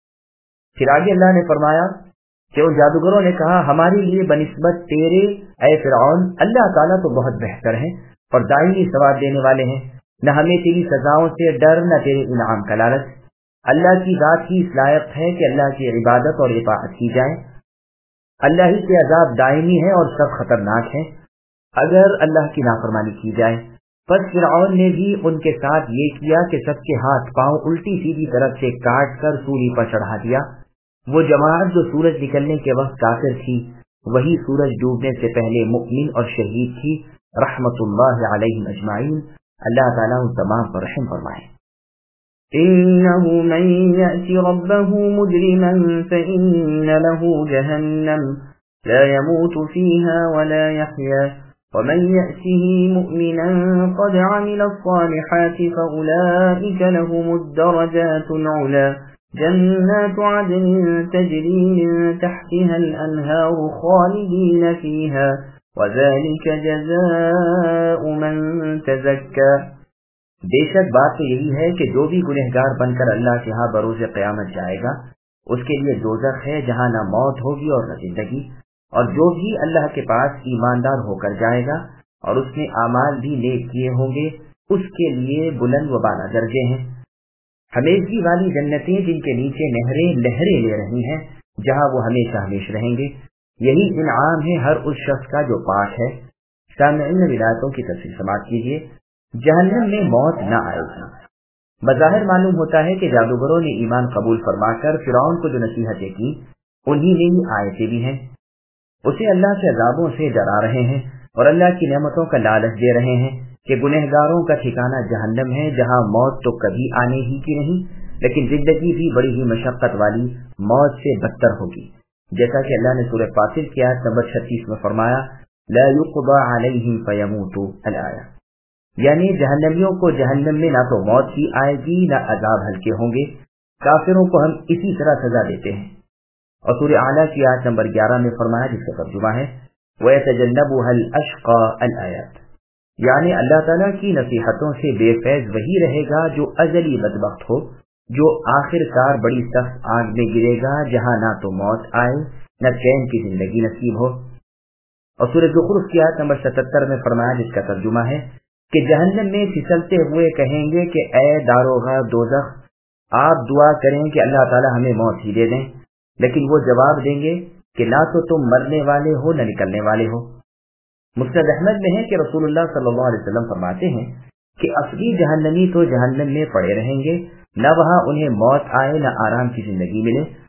फिर आगे अल्लाह ने फरमाया कि उन जादूगरों ने कहा, हमारे लिए बनिस्बत तेरे ऐ फिरऔन अल्लाह ताला तो बहुत बेहतर है और दायमी सवाब देने वाले हैं। न हमें तेरी सजाओं से डर, न तेरे इनाम का लालच। अल्लाह की जात ही इस लायक है कि अल्लाह की इबादत और इताअत की जाए। अल्लाह ही के अजाब दायमी है और सब खतरनाक है अगर अल्लाह की नाफरमानी की जाए। बस फिरऔन ने भी उनके साथ ये किया कि सबके हाथ पांव उल्टी सीधी तरफ से काट कर सूली पर चढ़ा दिया। वो जमात जो सूरज निकलने के वक्त काफिर थी, वही सूरज डूबने से पहले मुमिन और शहीद थी, रहमतुल्लाह अलैहिम अजमाइन। अल्लाह ताला उन तमाम पर रहम फरमाए। इन्नहु मन यअति रब्बहु मुजरिमन फइन्न लहु जहन्नम ला यमूतु फीहा वला यहया वमन यअतिही मुमिनन क़द अमिला अस्सालिहाति फउलाइका लहुमुद दरजातुल उला जन्नातु अदनिन तजरी मिन तहतिहा अल-अनहारु खालिदीन फीहा वज़ालिका जज़ाउ मन तज़क्का। बेशक बात तो यही है कि जो भी गुनहगार बनकर अल्लाह के यहाँ बरोज़ क़यामत जाएगा, उसके लिए दोज़ख है जहाँ न मौत होगी और न जिंदगी। और जो भी अल्लाह के पास ईमानदार होकर जाएगा और उसने आमाल भी नेक किए होंगे, उसके लिए बुलंद व बाला दर्जे हैं, हमेशगी वाली जन्नतें जिनके नीचे नहरें लहरें ले रही हैं, जहाँ वो हमेशा हमेश रहेंगे। यही इनाम है हर उस शख्स का जो पाक है। सामईन विलायतों की तफसील समाप्त कीजिए। जहन्नम में मौत न आएगी। बज़ाहिर मालूम होता है कि जादूगरों ने ईमान कबूल फरमाकर फिरौन को जो नसीहतें की, उन्हीं में ही आयतें भी हैं। उसे अल्लाह के अज़ाबों से डरा रहे हैं और अल्लाह की नेमतों का लालच दे रहे हैं कि गुनहगारों का ठिकाना जहन्नम है, जहां मौत तो कभी आने ही की नहीं, लेकिन जिंदगी भी बड़ी ही मशक्कत वाली मौत से बदतर होगी। जैसा कि अल्लाह ने सूरह फातिर की आयत नंबर 36 में फरमाया, ला युक़दा अलैहिम फयमूतू अल-आया, यानी जहन्नमियों को जहन्नम में ना तो मौत ही आएगी ना अजाब हल्के होंगे। काफिरों को हम इसी तरह सजा देते हैं। और सूरह आला की आयत नंबर 11 में फरमाया, जिसका तर्जुमा है वयतजन्नबुहल अशक़ा अल-आयत, यानी अल्लाह ताला की नसीहतों से बेफैज वही रहेगा जो अजली बदबख्त हो, जो आखिरकार बड़ी सख्त आग में गिरेगा जहां ना तो मौत आए न चैन की जिंदगी नसीब हो। और सूरह ज़ुख़रुफ़ की आयत नंबर 77 में फरमाया, जिसका तर्जुमा है कि जहन्नम में फिसलते हुए कहेंगे कि ऐ दारोगा दोज़ख, आप दुआ करें कि अल्लाह ताला हमें मौत ही दे दें, लेकिन वो जवाब देंगे कि ना तो तुम मरने वाले हो न निकलने वाले हो। मुस्नद अहमद में है कि रसूलुल्लाह सल्लल्लाहु अलैहि वसल्लम फरमाते हैं कि असली जहन्नमी तो जहन्नम में पड़े रहेंगे, न वहां उन्हें मौत आए न आराम की जिंदगी मिले।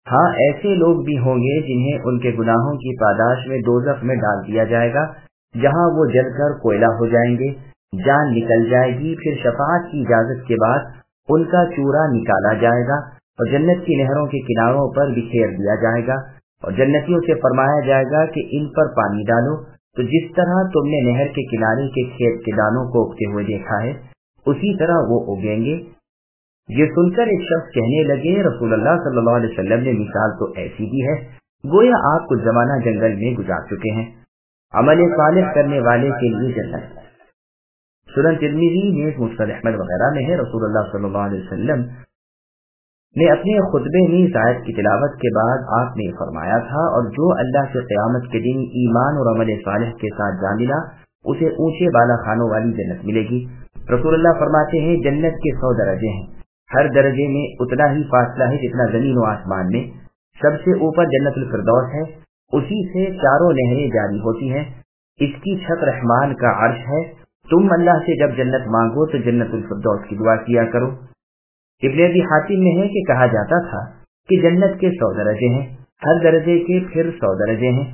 ہاں ایسے لوگ بھی ہوں گے جنہیں ان کے گناہوں کی پاداش میں دوزخ میں ڈال دیا جائے گا، جہاں وہ جل کر کوئلہ ہو جائیں گے، جان نکل جائے گی، پھر شفاعت کی اجازت کے بعد ان کا چورا نکالا جائے گا اور جنت کی نہروں کے کناروں پر بکھیر دیا جائے گا، اور جنتیوں سے فرمایا جائے گا کہ ان پر پانی ڈالو، تو جس طرح تم نے نہر کے کنارے کے کھیت کے دانوں کو اگتے ہوئے دیکھا ہے اسی طرح وہ اگیں گے۔ یہ سن کر ایک شخص کہنے لگے، رسول اللہ صلی اللہ علیہ وسلم نے مثال تو ایسی دی ہے گویا آپ کچھ زمانہ جنگل میں گزار چکے ہیں، عمل صالح کرنے والے کے لیے جنت۔ سنن ترمذی میں، مسند احمد وغیرہ میں ہے، رسول اللہ صلی اللہ علیہ وسلم نے اپنے خطبے میں اس آیت کی تلاوت کے بعد آپ نے فرمایا تھا، اور جو اللہ سے قیامت کے دن ایمان اور عمل صالح کے ساتھ جا ملا اسے اونچے بالا خانوں والی جنت ملے گی۔ رسول اللہ فرماتے ہیں جنت کے 100 درجے ہیں، ہر درجے میں اتنا ہی فاصلہ ہے جتنا زمین و آسمان میں، سب سے اوپر جنت الفردوس ہے، اسی سے چاروں نہریں جاری ہوتی ہیں، اس کی چھت رحمان کا عرش ہے، تم اللہ سے جب جنت مانگو تو جنت الفردوس کی دعا کیا کرو۔ ابن ابی حاتم میں ہے کہ کہا جاتا تھا کہ جنت کے 100 درجے ہیں، ہر درجے کے پھر 100 درجے ہیں،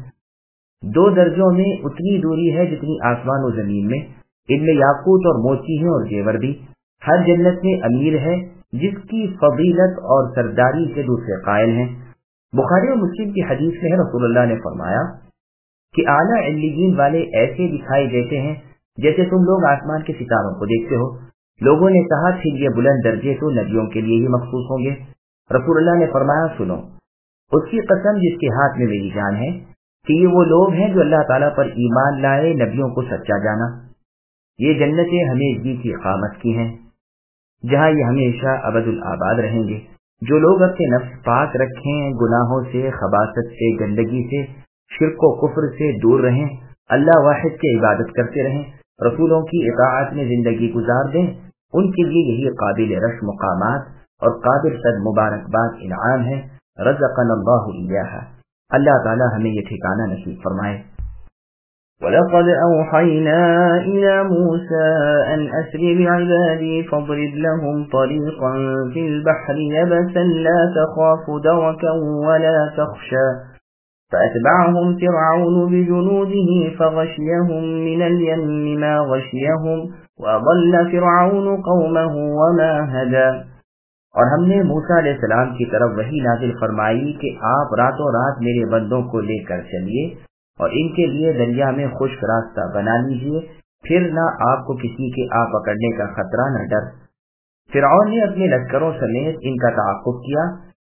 2 درجوں میں اتنی دوری ہے جتنی آسمان و زمین میں، ان میں یاقوت اور موتی ہیں اور زیور بھی، ہر جنت میں امیر ہے جس کی فضیلت اور سرداری سے دوسرے قائل ہیں۔ بخاری و مسلم کی حدیث میں ہے، رسول اللہ نے فرمایا کہ اعلیٰ علیین والے ایسے دکھائی دیتے ہیں جیسے تم لوگ آسمان کے ستاروں کو دیکھتے ہو۔ لوگوں نے کہا پھر یہ بلند درجے تو نبیوں کے لیے ہی مخصوص ہوں گے۔ رسول اللہ نے فرمایا سنو، اس کی قسم جس کے ہاتھ میں میری جان ہے کہ یہ وہ لوگ ہیں جو اللہ تعالیٰ پر ایمان لائے، نبیوں کو سچا جانا۔ یہ جنتیں ہمیشگی کی اقامت کی ہیں جہاں یہ ہمیشہ ابد الآباد رہیں گے۔ جو لوگ اپنے نفس پاک رکھیں، گناہوں سے، خباثت سے، گندگی سے، شرک و کفر سے دور رہیں، اللہ واحد کی عبادت کرتے رہیں، رسولوں کی اطاعت میں زندگی گزار دیں، ان کے لیے یہی قابل رش مقامات اور قابل صد مبارکباد انعام ہے۔ رزقنا اللہ ایاہا، اللہ تعالی ہمیں یہ ٹھکانہ نصیب فرمائے۔ وَلَقَدْ أَوْحَيْنَا إِلَى مُوسَىٰ أَنْ أَسْرِ بِعِبَادِي فَاضْرِبْ لَهُمْ طَرِيقًا فِي الْبَحْرِ يَبَسًا لَا تَخَافُ دَرَكًا وَلَا تَخْشَىٰ فَأَتْبَعَهُمْ فِرْعَوْنُ بِجُنُودِهِ فَغَشِيَهُم مِّنَ الْيَمِّ مَا غَشِيَهُمْ وَأَضَلَّ فِرْعَوْنُ قَوْمَهُ وَمَا هَدَىٰ۔ اور ہم نے موسیٰ علیہ السلام کی طرف وحی نازل فرمائی کہ آپ راتوں رات میرے بندوں کو لے کر چلیے اور ان کے لیے دریا میں خشک راستہ بنا لیجیے، پھر نہ آپ کو کسی کے آ پکڑنے کا خطرہ نہ ڈر۔ فرعون نے اپنے لشکروں سمیت ان کا تعاقب کیا،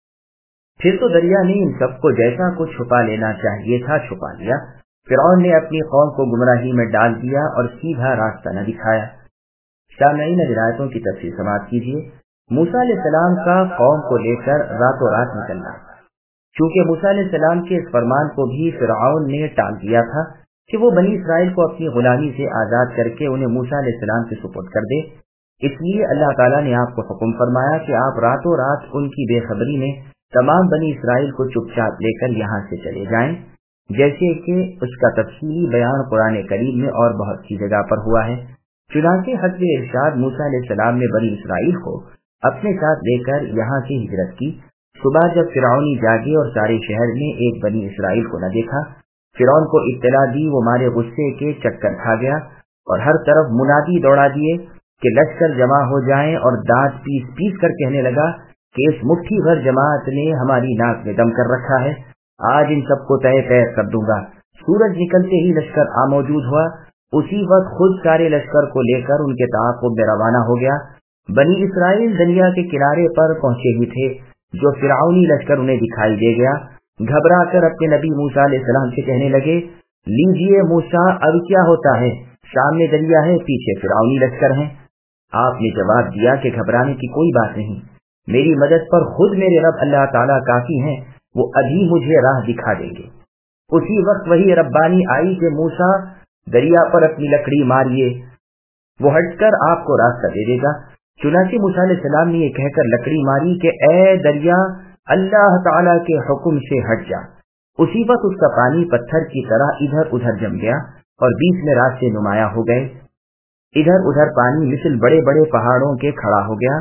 پھر تو دریا نے ان سب کو جیسا کچھ چھپا لینا چاہیے تھا چھپا لیا۔ فرعون نے اپنی قوم کو گمراہی میں ڈال دیا اور سیدھا راستہ نہ دکھایا۔ سامعین روایتوں کی تفصیل سماعت کیجیے۔ موسیٰ علیہ السلام کا قوم کو لے کر راتوں رات نکلنا، چونکہ موسیٰ علیہ السلام کے اس فرمان کو بھی فرعون نے ٹال دیا تھا کہ وہ بنی اسرائیل کو اپنی غلامی سے آزاد کر کے انہیں موسیٰ علیہ السلام کے سپرد کر دے، اس لیے اللہ تعالیٰ نے آپ کو حکم فرمایا کہ آپ راتوں رات ان کی بے خبری میں تمام بنی اسرائیل کو چپ چاپ لے کر یہاں سے چلے جائیں، جیسے کہ اس کا تفصیلی بیان قرآن کریم میں اور بہت سی جگہ پر ہوا ہے۔ چنانچہ حسب ارشاد موسیٰ علیہ السلام نے بنی اسرائیل کو اپنے ساتھ لے کر یہاں سے ہجرت کی۔ صبح جب فرعونی جاگے اور سارے شہر میں ایک بنی اسرائیل کو نہ دیکھا، فرعون کو اطلاع دی، وہ مارے غصے کے چکر کھا گیا اور ہر طرف منادی دوڑا دیے کہ لشکر جمع ہو جائیں، اور دانت پیس پیس کر کہنے لگا کہ اس مٹھی بھر جماعت نے ہماری ناک میں دم کر رکھا ہے، آج ان سب کو تہہ تہہ کر دوں گا۔ سورج نکلتے ہی لشکر موجود ہوا، اسی وقت خود سارے لشکر کو لے کر ان کے تعاقب میں روانہ ہو گیا۔ بنی اسرائیل دریا کے کنارے پر پہنچے ہی تھے، جو فرعونی لشکر انہیں دکھائی دے گیا، گھبرا کر اپنے نبی موسیٰ علیہ السلام سے کہنے لگے، لیجئے موسیٰ، اب کیا ہوتا ہے؟ سامنے دریا ہے، پیچھے فرعونی لشکر ہیں۔ آپ نے جواب دیا کہ گھبرانے کی کوئی بات نہیں، میری مدد پر خود میرے رب اللہ تعالیٰ کافی ہیں، وہ ابھی مجھے راہ دکھا دیں گے۔ اسی وقت وہی ربانی آئی کہ موسیٰ دریا پر اپنی لکڑی ماریے، وہ ہٹ کر آپ کو راستہ دے دے گا۔ چنانچہ موسیٰ علیہ السلام نے یہ کہہ کر لکڑی ماری کہ اے دریا، اللہ تعالیٰ کے حکم سے ہٹ جا۔ اسی وقت اس کا پانی پتھر کی طرح ادھر ادھر جم گیا اور بیچ میں راستے نمایاں ہو گئے۔ ادھر ادھر پانی مثل بڑے بڑے پہاڑوں کے کھڑا ہو گیا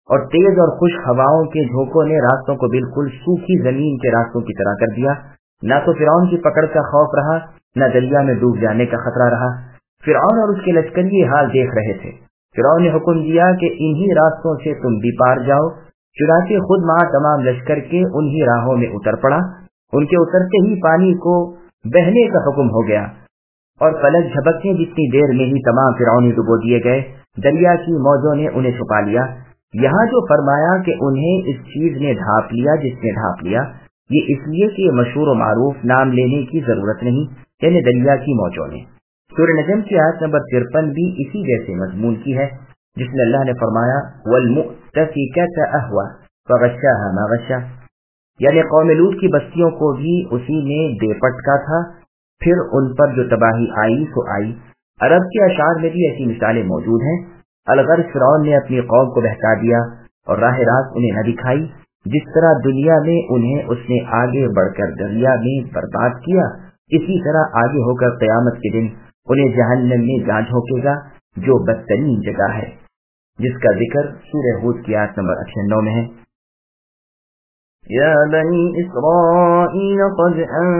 اور تیز اور خشک ہواؤں کے جھونکوں نے راستوں کو بالکل سوکھی زمین کے راستوں کی طرح کر دیا. نہ تو فرعون کی پکڑ کا خوف رہا، نہ دریا میں ڈوب جانے کا خطرہ رہا. فرعون اور اس کے لشکر یہ حال دیکھ رہے تھے. فرعون نے حکم دیا کہ انہی راستوں سے تم بھی پار جاؤ. چنانچہ خود مع تمام لشکر کے انہی راہوں میں اتر پڑا. ان کے اترتے ہی پانی کو بہنے کا حکم ہو گیا اور فلک جھپکنے جتنی دیر میں ہی تمام فرعونی ڈبو دیے گئے. دریا کی موجوں نے انہیں چھپا لیا. یہاں جو فرمایا کہ انہیں اس چیز نے ڈھانپ لیا جس نے ڈھانپ لیا، یہ اس لیے کہ یہ مشہور و معروف نام لینے کی ضرورت نہیں، یعنی دریا کی موجوں نے. سورہ نجم کی آیت نمبر 53 بھی اسی جیسے مضمون کی ہے، جس میں اللہ نے فرمایا وَالْمُؤْتَفِكَةَ أَهْوَىٰ فَغَشَّاهَا مَا غَشَّىٰ، یعنی قوم لوط کی بستیوں کو بھی اسی نے بے پٹکا تھا، پھر ان پر جو تباہی آئی سو آئی. عرب کے اشعار میں بھی ایسی مثالیں موجود ہیں. الغرض فرعون نے اپنی قوم کو بہکا دیا اور راہ راست انہیں نہ دکھائی. جس طرح دنیا میں انہیں اس نے آگے بڑھ کر دریا میں برباد کیا، اسی طرح آگے ہو کر قیامت کے دن انہیں جہنم میں جا جھونکے گا جو بدترین جگہ ہے، جس کا ذکر سورہ ہود کی آیت نمبر 98 میں ہے. يا بني إسرائيل قد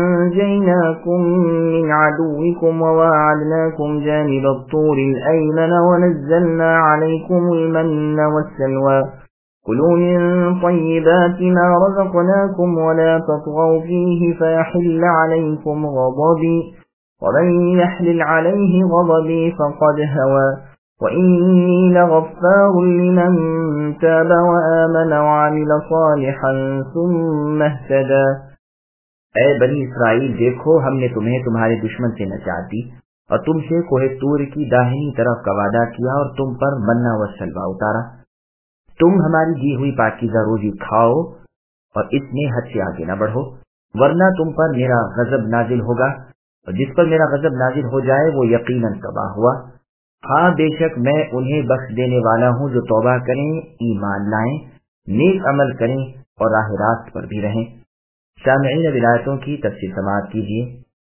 أنجيناكم من عدوكم وواعدناكم جانب الطور الأيمن ونزلنا عليكم المن والسلوى كلوا من طيبات ما رزقناكم ولا تطغوا فيه فيحل عليكم غضبي ومن يحلل عليه غضبي فقد هوى وَإِنِّي لَغَفَّارٌ لِمَن تَابَ وَآمَنَ وَعَمِلَ صَالِحًا ثُمَّ اهْتَدَىٰ. اے بنی اسرائیل، دیکھو ہم نے تمہیں تمہارے دشمن سے نجات دی اور تم سے کوہ طور کی داہنی طرف کا وعدہ کیا اور تم پر منا و سلوہ اتارا. تم ہماری دی ہوئی پاکیزہ روزی کھاؤ اور اس میں حد سے آگے نہ بڑھو، ورنہ تم پر میرا غضب نازل ہوگا، اور جس پر میرا غضب نازل ہو جائے وہ یقیناً تباہ ہوا. ہاں بے شک میں انہیں بخش دینے والا ہوں جو توبہ کریں، ایمان لائیں، نیک عمل کریں اور راہ راست پر بھی رہیں. سامعین ولایتوں کی تفصیل سماعت کیجیے.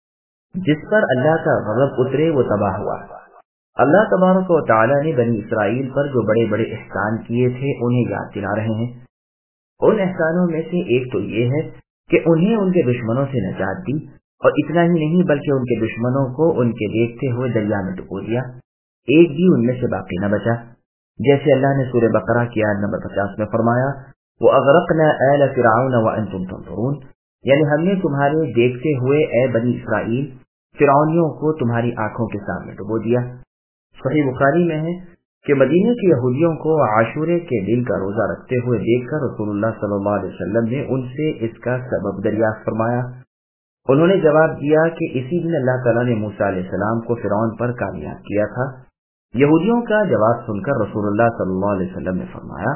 جس پر اللہ کا غضب اترے وہ تباہ ہوا. اللہ تبارک و تعالی نے بنی اسرائیل پر جو بڑے بڑے احسان کیے تھے انہیں یاد دلا رہے ہیں. ان احسانوں میں سے ایک تو یہ ہے کہ انہیں ان کے دشمنوں سے نجات دی، اور اتنا ہی نہیں بلکہ ان کے دشمنوں کو ان کے دیکھتے ہوئے دریا میں ڈبو دیا، ایک بھی ان میں سے باقی نہ بچا. جیسے اللہ نے سورہ بقرہ کی آیت نمبر 50 میں فرمایا وَأَغْرَقْنَا آلَ فِرْعَوْنَ وَأَنْتُمْ تَنظُرُونَ، یعنی ہم نے تمہارے دیکھتے ہوئے اے بنی اسرائیل فرعونیوں کو تمہاری آنکھوں کے سامنے ڈبو دیا. صحیح بخاری میں ہے کہ مدینے کے یہودیوں کو عاشورے کے دن کا روزہ رکھتے ہوئے دیکھ کر رسول اللہ صلی اللہ علیہ وسلم نے ان سے اس کا سبب دریافت فرمایا. انہوں نے جواب دیا کہ اسی دن اللہ تعالیٰ نے موسیٰ علیہ السلام کو فرعون پر کامیاب کیا تھا. یہودیوں کا جواب سن کر رسول اللہ صلی اللہ علیہ وسلم نے فرمایا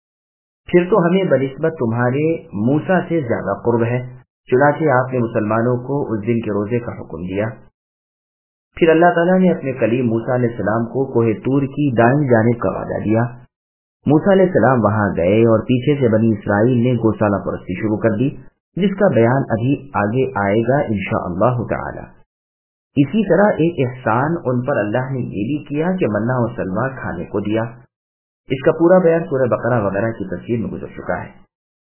پھر تو ہمیں بنسبت تمہارے موسیٰ سے زیادہ قرب ہے. چنانچہ آپ نے مسلمانوں کو اس دن کے روزے کا حکم دیا. پھر اللہ تعالیٰ نے اپنے کلیم موسیٰ علیہ السلام کو کوہ طور کی دائیں جانب کا وعدہ دیا. موسیٰ علیہ السلام وہاں گئے اور پیچھے سے بنی اسرائیل نے گوسالہ پرستی شروع کر دی، جس کا بیان ابھی آگے آئے گا انشاءاللہ تعالی. اسی طرح ایک احسان ان پر اللہ نے یہ بھی کیا کہ منا و سلوہ کھانے کو دیا. اس کا پورا بیان سورہ بقرہ وغیرہ کی تفسیر میں گزر چکا ہے.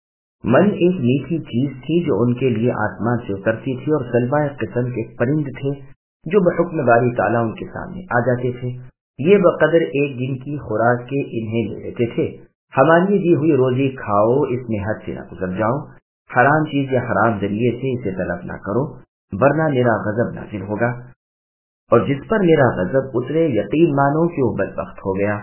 من ایک میٹھی چیز تھی جو ان کے لیے آسمان سے اترتی تھی، اور سلوہ ایک قسم کے پرند تھے جو بحکم باری تعالیٰ ان کے سامنے آ جاتے تھے. یہ بقدر ایک دن کی خوراک کے انہیں لے لیتے تھے. ہماری دی ہوئی روزی کھاؤ، اس میں حد سے نہ گزر جاؤ، حرام چیز یا حرام ذریعے سے اسے طلب نہ کرو، ورنہ میرا غضب نازل ہوگا، اور جس پر میرا غضب اترے یقین مانو کہ وہ بدبخت ہو گیا.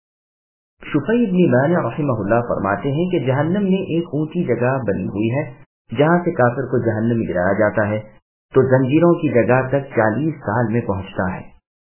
شفیع ابن مانع رحمہ اللہ فرماتے ہیں کہ جہنم میں ایک اونچی جگہ بنی ہوئی ہے جہاں سے کافر کو جہنم میں گرایا جاتا ہے تو زنجیروں کی جگہ تک 40 سال میں پہنچتا ہے.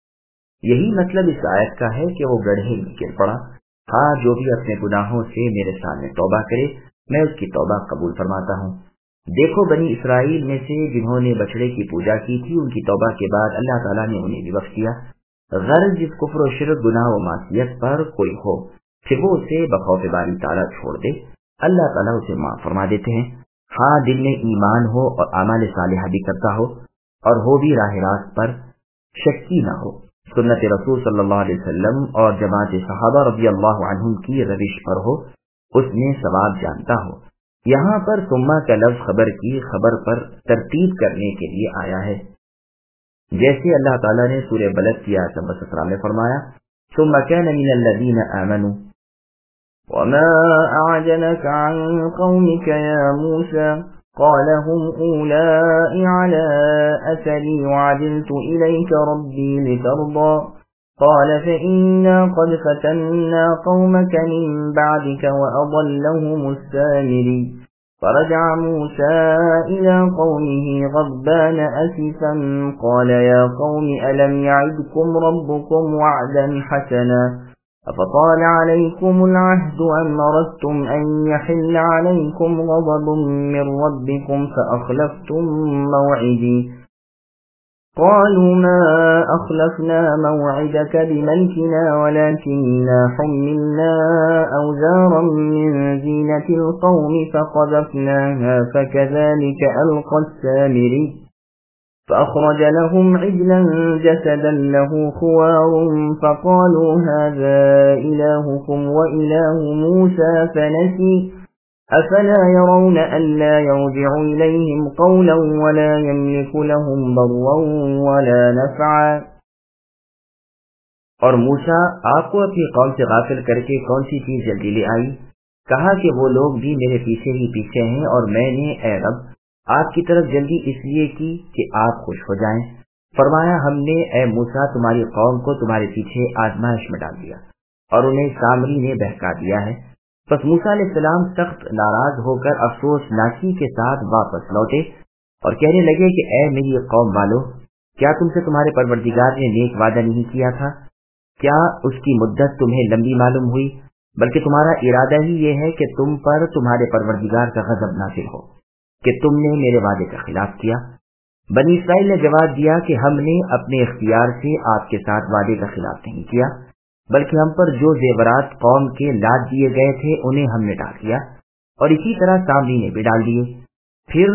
یہی مطلب اس آیت کا ہے کہ وہ گڑھے میں گر پڑا. ہاں جو بھی اپنے گناہوں سے میرے سامنے توبہ کرے میں اس کی توبہ قبول فرماتا ہوں. دیکھو بنی اسرائیل میں سے جنہوں نے بچڑے کی پوجا کی تھی ان کی توبہ کے بعد اللہ تعالیٰ نے انہیں بھی بخش دیا. غرض جس کفر و شرک گناہ و معصیت پر کوئی ہو پھر وہ اسے بخوف باری تعالیٰ چھوڑ دے، اللہ تعالیٰ اسے معاف فرما دیتے ہیں. ہاں دل میں ایمان ہو اور اعمال صالحہ بھی کرتا ہو اور ہو بھی راہ راست پر، شکی نہ ہو، سنت رسول صلی اللہ علیہ وسلم اور جماعت صحابہ رضی اللہ عنہم کی روش پر ہو، اس میں ثواب جانتا ہو۔ یہاں پر ثم کا لفظ خبر کی خبر پر ترتیب کرنے کے لیے آیا ہے، جیسے اللہ تعالیٰ نے سورہ بلد کی آیت نمبر 17 میں فرمایا ثم كان من الذين آمنوا وما أعجلك عن قومك يا موسى قال هم أولئك على أثري وعجلت إليك ربي لترضى قال فإنا قد فتنا قومك من بعدك وأضلهم السامري فرجع موسى إلى قومه غضبان أسفا قال يا قوم ألم يعدكم ربكم وعدا حسنا أفطال عليكم العهد أم أردتم أن يحل عليكم غضب من ربكم فأخلفتم موعدي قالوا ما أخلفنا موعدك بملكنا ولكننا حملنا أوزارا من زينة القوم فقذفناها فكذلك ألقى السامري فأخرج لهم عجلا جسدا له خوار فقالوا هذا إلهكم وإله موسى فنسي أفلا يرون ألا يرجع إليهم قولا ولا يملك لهم ضرا ولا نفعا۔ اور موسیٰ آپ کو اپنی قوم سے غافل کر کے کون سی چیز جلدی لے آئی؟ کہا کہ وہ لوگ بھی میرے پیچھے ہی پیچھے ہیں، اور میں نے اے رب آپ کی طرف جلدی اس لیے کی کہ آپ خوش ہو جائیں۔ فرمایا ہم نے اے موسیٰ تمہاری قوم کو تمہارے پیچھے آزمائش میں ڈال دیا اور انہیں سامری نے بہکا دیا ہے۔ پس موسیٰ علیہ السلام سخت ناراض ہو کر افسوس ناکی کے ساتھ واپس لوٹے اور کہنے لگے کہ اے میری قوم والو، کیا تم سے تمہارے پروردگار نے نیک وعدہ نہیں کیا تھا؟ کیا اس کی مدت تمہیں لمبی معلوم ہوئی؟ بلکہ تمہارا ارادہ ہی یہ ہے کہ تم پر تمہارے پروردگار کا غضب نازل ہو کہ تم نے میرے وعدے کا خلاف کیا۔ بنی اسرائیل نے جواب دیا کہ ہم نے اپنے اختیار سے آپ کے ساتھ وعدے کا خلاف نہیں کیا، بلکہ ہم پر جو زیورات قوم کے لاد دیے گئے تھے انہیں ہم نے ڈال دیا، اور اسی طرح سامری نے بھی ڈال دیے۔ پھر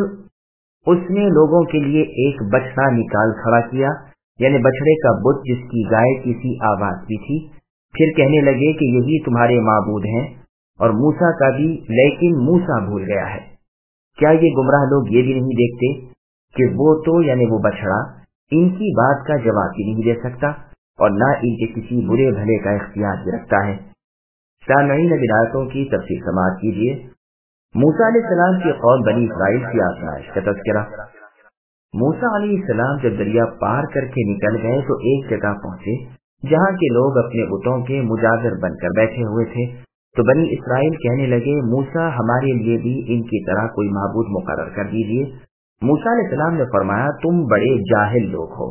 اس نے لوگوں کے لیے ایک بچڑا نکال کھڑا کیا، یعنی بچڑے کا بت جس کی گائے کی سی آواز بھی تھی۔ پھر کہنے لگے کہ یہی تمہارے معبود ہیں، اور موسیٰ کا بھی، لیکن موسیٰ بھول گیا ہے۔ کیا یہ گمراہ لوگ یہ بھی نہیں دیکھتے کہ وہ تو یعنی وہ بچڑا ان کی بات کا جواب بھی نہیں دے سکتا اور نہ ان کے کسی برے بھلے کا اختیار بھی رکھتا ہے۔ سامعین اب آیتوں کی تفسیر سماعت کیجیے۔ موسیٰ علیہ السلام کی قوم بنی اسرائیل کی آزمائش کا تذکرہ۔ موسیٰ علیہ السلام جب دریا پار کر کے نکل گئے تو ایک جگہ پہنچے جہاں کے لوگ اپنے بتوں کے مجاور بن کر بیٹھے ہوئے تھے، تو بنی اسرائیل کہنے لگے موسیٰ ہمارے لیے بھی ان کی طرح کوئی معبود مقرر کر دیجیے۔ موسیٰ علیہ السلام نے فرمایا تم بڑے جاہل لوگ ہو،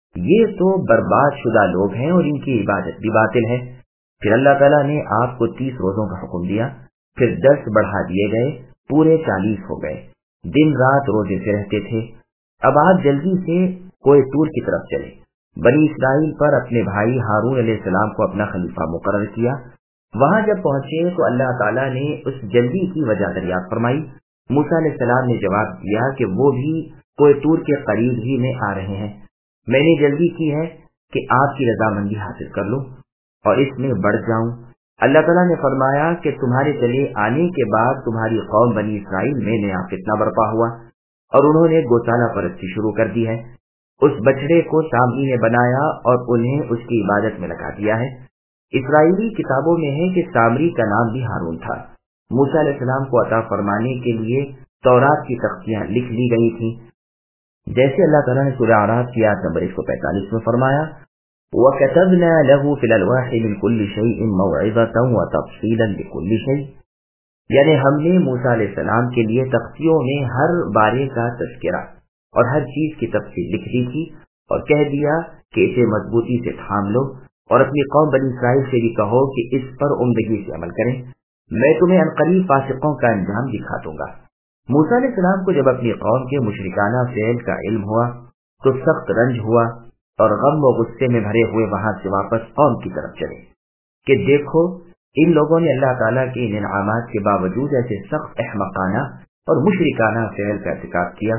یہ تو برباد شدہ لوگ ہیں اور ان کی عبادت بھی باطل ہے۔ پھر اللہ تعالیٰ نے آپ کو 30 روزوں کا حکم دیا، پھر 10 بڑھا دیے گئے، پورے 40 ہو گئے، دن رات روزے سے رہتے تھے۔ اب آپ جلدی سے کوہ طور کی طرف چلے۔ بنی اسرائیل پر اپنے بھائی ہارون علیہ السلام کو اپنا خلیفہ مقرر کیا۔ وہاں جب پہنچے تو اللہ تعالیٰ نے اس جلدی کی وجہ دریافت فرمائی۔ موسیٰ علیہ السلام نے جواب دیا کہ وہ بھی کوہ طور کے قریب ہی میں آ رہے ہیں، میں نے جلدی کی ہے کہ آپ کی رضامندی حاصل کر لوں اور اس میں بڑھ جاؤں۔ اللہ تعالیٰ نے فرمایا کہ تمہارے چلے آنے کے بعد تمہاری قوم بنی اسرائیل میں نیا فتنہ برپا ہوا اور انہوں نے گوسالہ پرستی شروع کر دی ہے۔ اس بچڑے کو سامری نے بنایا اور انہیں اس کی عبادت میں لگا دیا ہے۔ اسرائیلی کتابوں میں ہے کہ سامری کا نام بھی ہارون تھا۔ موسیٰ علیہ السلام کو عطا فرمانے کے لیے تورات کی تختیاں لکھ لی گئی تھیں، جیسے اللہ تعالیٰ نے سورہ اعراف کی آیت نمبر 145 میں فرمایا وَكَتَبْنَا لَهُ فِي الْأَلْوَاحِ مِنْ كُلِّ شَيْءٍ مَوْعِظَةً وَتَفْصِيلًا لِكُلِّ شَيْءٍ، یعنی ہم نے موسیٰ علیہ السلام کے لیے تختیوں میں ہر بارے کا تذکرہ اور ہر چیز کی تفصیل لکھ دی تھی اور کہہ دیا کہ اسے مضبوطی سے تھام لو اور اپنی قوم بنی اسرائیل سے بھی کہو کہ اس پر عمدگی سے عمل کریں، میں تمہیں عنقریب فاسقوں کا انجام دکھا دوں گا۔ موسیٰ علیہ السلام کو جب اپنی قوم کے مشرکانہ فعل کا علم ہوا تو سخت رنج ہوا اور غم و غصے میں بھرے ہوئے وہاں سے واپس قوم کی طرف چلے کہ دیکھو ان لوگوں نے اللہ تعالیٰ کے ان انعامات کے باوجود ایسے سخت احمقانہ اور مشرکانہ فعل کا ارتکاب کیا۔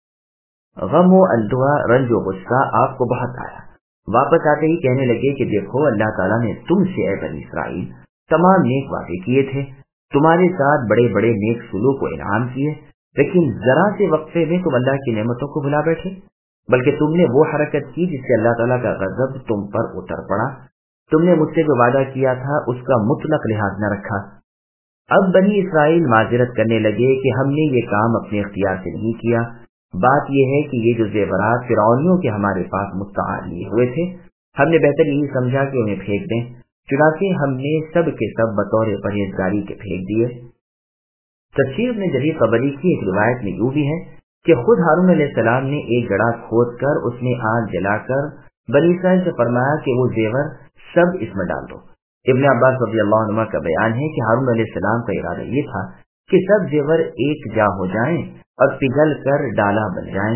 غم و اندوہ، رنج و غصہ آپ کو بہت آیا۔ واپس آتے ہی کہنے لگے کہ دیکھو اللہ تعالیٰ نے تم سے اے بنی اسرائیل تمام نیک وعدے کیے تھے، تمہارے ساتھ بڑے بڑے نیک سلوک و انعام کیے، لیکن ذرا سے وقفے میں تم اللہ کی نعمتوں کو بھلا بیٹھے، بلکہ تم نے وہ حرکت کی جس سے اللہ تعالیٰ کا غضب تم پر اتر پڑا۔ تم نے مجھ سے جو وعدہ کیا تھا اس کا مطلق لحاظ نہ رکھا۔ اب بنی اسرائیل معذرت کرنے لگے کہ ہم نے یہ کام اپنے اختیار سے نہیں کیا، بات یہ ہے کہ یہ جو زیورات فرعونیوں کے ہمارے پاس مستعار لیے ہوئے تھے، ہم نے بہتر یہی سمجھا کہ انہیں پھینک دیں، چنانچہ ہم نے سب کے سب بطور پرہیزگاری کے پھینک دیے۔ تفسیر ابن جریر طبری کی ایک روایت میں یوں بھی ہے کہ خود ہارون علیہ السلام نے ایک گڑھا کھود کر اس میں آگ جلا کر بنی اسرائیل سے فرمایا کہ وہ زیور سب اس میں ڈال دو۔ ابن عباس رضی اللہ عنہ کا بیان ہے کہ ہارون علیہ السلام کا ارادہ یہ تھا کہ سب زیور ایک جا ہو جائیں اور پگھل کر ڈالا بن جائیں،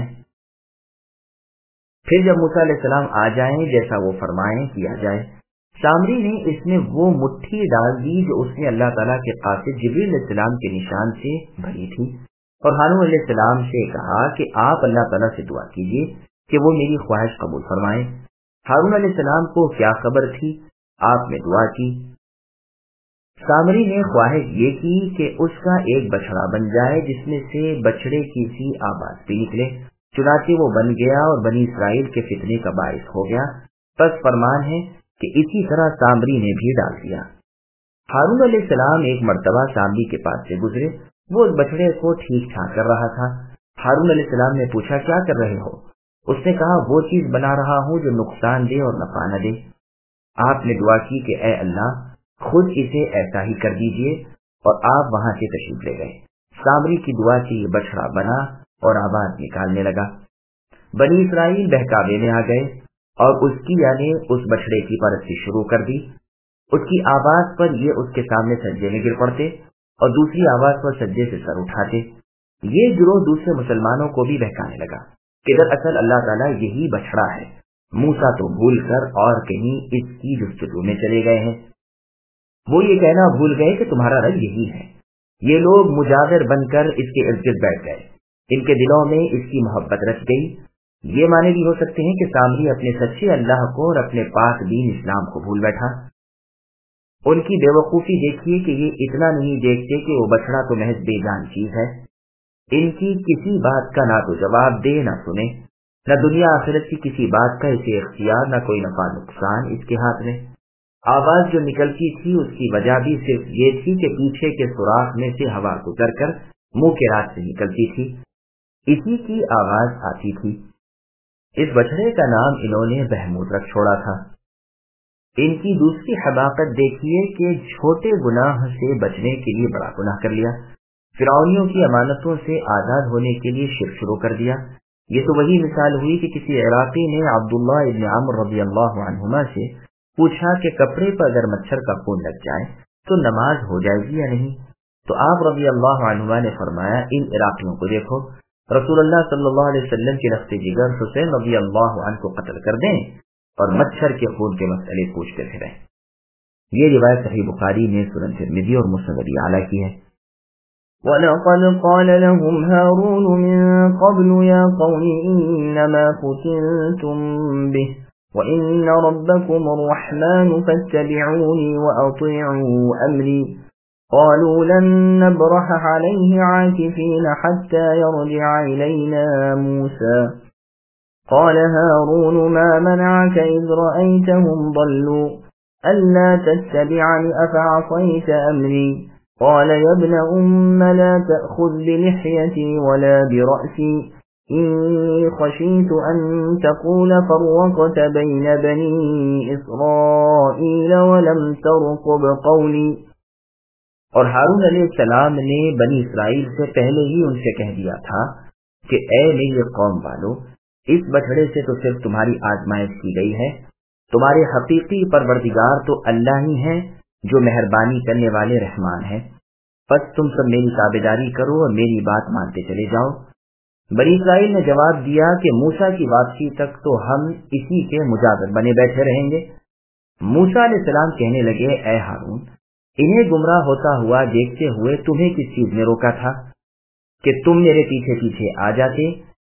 پھر جب موسیٰ علیہ السلام آ جائیں جیسا وہ فرمائیں کیا جائے۔ سامری نے اس میں وہ مٹھی ڈال دی جو اس نے اللہ تعالیٰ کے قاصد جبریل علیہ السلام کے نشان سے بھری تھی، اور ہارون علیہ السلام سے کہا کہ آپ اللہ تعالیٰ سے دعا کیجیے کہ وہ میری خواہش قبول فرمائیں۔ ہارون علیہ السلام کو کیا خبر تھی، آپ نے دعا کی۔ سامری نے خواہش یہ کی کہ اس کا ایک بچڑا بن جائے جس میں سے بچڑے کی سی آواز بھی نکلے، چنانچہ وہ بن گیا اور بنی اسرائیل کے فتنے کا باعث ہو گیا۔ پس فرمان ہے کہ اسی طرح سامری نے بھی ڈال دیا۔ ہارون علیہ السلام ایک مرتبہ سامری کے پاس سے گزرے، وہ اس بچڑے کو ٹھیک ٹھاک کر رہا تھا۔ ہارون علیہ السلام نے پوچھا کیا کر رہے ہو؟ اس نے کہا وہ چیز بنا رہا ہوں جو نقصان دے اور نفع نہ دے۔ آپ نے دعا کی کہ اے اللہ خود اسے ایسا ہی کر دیجئے، اور آپ وہاں سے تشریف لے گئے۔ سامری کی دعا سے یہ بچڑا بنا اور آواز نکالنے لگا۔ بنی اسرائیل بہکاوے میں آ گئے اور اس کی یعنی اس بچڑے کی پرستی شروع کر دی۔ اس کی آواز پر یہ اس کے سامنے سجدے میں گر پڑتے اور دوسری آواز پر سجدے سے سر اٹھاتے۔ یہ گروہ دوسرے مسلمانوں کو بھی بہکانے لگا کہ دراصل اللہ تعالیٰ یہی بچڑا ہے، موسیٰ تو بھول کر اور کہیں اس کی جستجو میں چلے گئے ہیں۔ وہ یہ کہنا بھول گئے کہ تمہارا رب یہی ہے۔ یہ لوگ مجاور بن کر اس کے ارد گرد بیٹھ گئے، ان کے دلوں میں اس کی محبت رچ گئی۔ یہ معنی بھی ہو سکتے ہیں کہ سامری اپنے سچے اللہ کو اور اپنے پاک دین اسلام کو بھول بیٹھا۔ ان کی بے وقوفی دیکھیے کہ یہ اتنا نہیں دیکھتے کہ وہ بچڑا تو محض بے جان چیز ہے۔ ان کی کسی بات کا نہ تو جواب دے نہ سنے، نہ دنیا آخرت کی کسی بات کا اسے اختیار، نہ کوئی نفع نقصان اس کے ہاتھ میں۔ آواز جو نکلتی تھی اس کی وجہ بھی صرف یہ تھی کہ پیچھے کے سوراخ میں سے ہوا گزر کر منہ کے راستے نکلتی تھی، اسی کی آواز آتی تھی۔ اس بچڑے کا نام انہوں نے بہمود رکھ چھوڑا تھا۔ ان کی دوسری حماقت دیکھیے کہ چھوٹے گناہ سے بچنے کے لیے بڑا گناہ کر لیا، فرعونیوں کی امانتوں سے آزاد ہونے کے لیے شرک شروع کر دیا۔ یہ تو وہی مثال ہوئی کہ کسی عراقی نے عبداللہ ابن عمرو رضی اللہ عنہما سے پوچھا کہ کپڑے پر اگر مچھر کا خون لگ جائے تو نماز ہو جائے گی یا نہیں؟ تو آپ رضی اللہ عنہما نے فرمایا ان عراقیوں کو دیکھو، رسول اللہ صلی اللہ علیہ وسلم کے رفت جگر حسین رضی اللہ عنہ کو قتل کر دیں اور مچھر کے خون کے مسئلے پوچھتے پھریں۔ یہ روایت صحیح بخاری میں، سنن ترمذی اور مسند ابی اعلیٰ کی ہے۔ وَلَقَدْ قَالَ لَهُمْ هَارُونُ مِن قَبْلُ يَا قَوْمِ إِنَّمَا فُتِنْتُمْ بِهِ وَإِنَّ رَبَّكُمُ الرَّحْمَنُ فَاتَّبِعُونِي وَأَطِيعُوا أَمْرِي قَالُوا لَن نَّبْرَحَ عَلَيْهِ عَاكِفِينَ حَتَّى يَرْجِعَ إِلَيْنَا مُوسَى قَالَ هَارُونُ مَا مَنَعَكَ إِذْ رَأَيْتَهُمْ ضَلُّوا أَلَّا تَتَّبِعَنِ أَفَعَصَيْتَ أَمْرِي قال يا ابن أم لا تأخذ بلحيتي ولا برأسي إني خشيت أن تقول فرقت بين بني إسرائيل ولم ترقب قولي۔ اور ہارون علیہ السلام نے بنی اسرائیل سے پہلے ہی ان سے کہہ دیا تھا کہ اے میری قوم والو، اس بچڑے سے تو صرف تمہاری آزمائش کی گئی ہے، تمہارے حقیقی پروردگار تو اللہ ہی ہیں جو مہربانی کرنے والے رحمان ہیں۔ پس تم سب میری تابعداری کرو اور میری بات مانتے چلے جاؤ۔ بنی اسرائیل نے جواب دیا کہ موسیٰ کی واپسی تک تو ہم اسی کے مجاور بنے بیٹھے رہیں گے۔ موسیٰ علیہ السلام کہنے لگے اے ہارون، انہیں گمراہ ہوتا ہوا دیکھتے ہوئے تمہیں کس چیز نے روکا تھا کہ تم میرے پیچھے پیچھے آ جاتے؟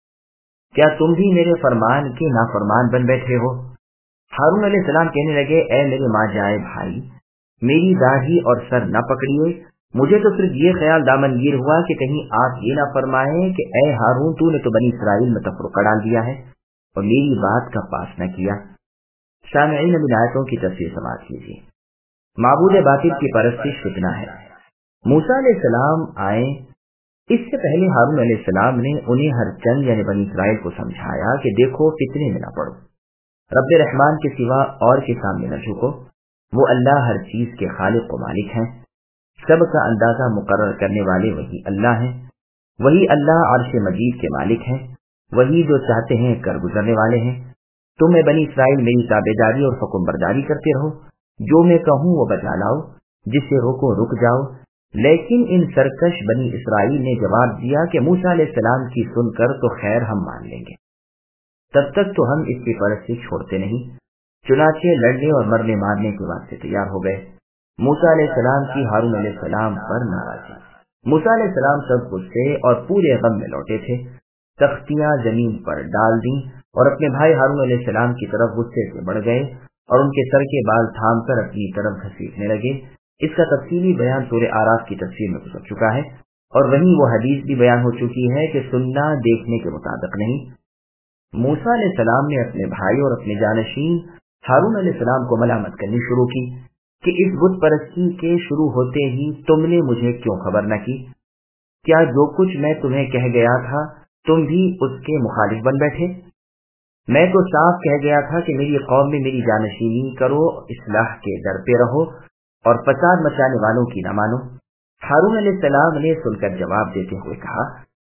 کیا تم بھی میرے فرمان کے نافرمان بن بیٹھے ہو؟ ہارون علیہ السلام کہنے لگے اے میرے ماں جائے بھائی، میری داڑھی اور سر نہ پکڑیے، مجھے تو صرف یہ خیال دامنگیر ہوا کہ کہیں آپ یہ نہ فرمائیں کہ اے ہارون تو نے تو بنی اسرائیل میں تفرقہ ڈال دیا ہے اور میری بات کا پاس نہ کیا۔ سامعین اب ان آیتوں کی تفسیر سماعت کیجیے۔ معبود باطل کی پرستش فتنہ ہے۔ موسیٰ علیہ السلام آئے، اس سے پہلے ہارون علیہ السلام نے انہیں ہر چند یعنی بنی اسرائیل کو سمجھایا کہ دیکھو فتنے میں نہ پڑو، رب رحمان کے سوا اور کے سامنے نہ جھکو، وہ اللہ ہر چیز کے خالق و مالک ہیں، سب کا اندازہ مقرر کرنے والے وہی اللہ ہیں، وہی اللہ عرش مجید کے مالک ہیں، وہی جو چاہتے ہیں کر گزرنے والے ہیں۔ تم بنی اسرائیل میری تابعداری اور حکم برداری کرتے رہو، جو میں کہوں وہ بجا لاؤ، جس سے روکو رک جاؤ۔ لیکن ان سرکش بنی اسرائیل نے جواب دیا کہ موسیٰ علیہ السلام کی سن کر تو خیر ہم مان لیں گے، تب تک تو ہم اس کی پرستی چھوڑتے نہیں۔ چنانچہ لڑنے اور مرنے مارنے کے واسطے تیار ہو گئے۔ موسیٰ علیہ السلام کی ہارون علیہ السلام پر ناراضی۔ موسیٰ علیہ السلام سب غصے اور پورے غم میں لوٹے تھے، تختیاں زمین پر ڈال دیں اور اپنے بھائی ہارون علیہ السلام کی طرف غصے سے بڑھ گئے اور ان کے سر کے بال تھام کر اپنی طرف گھسیٹنے لگے۔ اس کا تفصیلی بیان سورہ اعراف کی تفسیر میں گزر چکا ہے، اور وہیں وہ حدیث بھی بیان ہو چکی ہے کہ سننا دیکھنے کے مطابق نہیں۔ موسیٰ علیہ السلام نے اپنے بھائی اور اپنے جانشین ہارون علیہ السلام کو ملامت کرنی شروع کی کہ اس بت پرستی کے شروع ہوتے ہی تم نے مجھے کیوں خبر نہ کی؟ کیا جو کچھ میں تمہیں کہہ گیا تھا تم بھی اس کے مخالف بن بیٹھے؟ میں تو صاف کہہ گیا تھا کہ میری قوم میں میری جانشینی کرو، اصلاح کے در پہ رہو اور فساد مچانے والوں کی نہ مانو۔ ہارون علیہ السلام نے سن کر جواب دیتے ہوئے کہا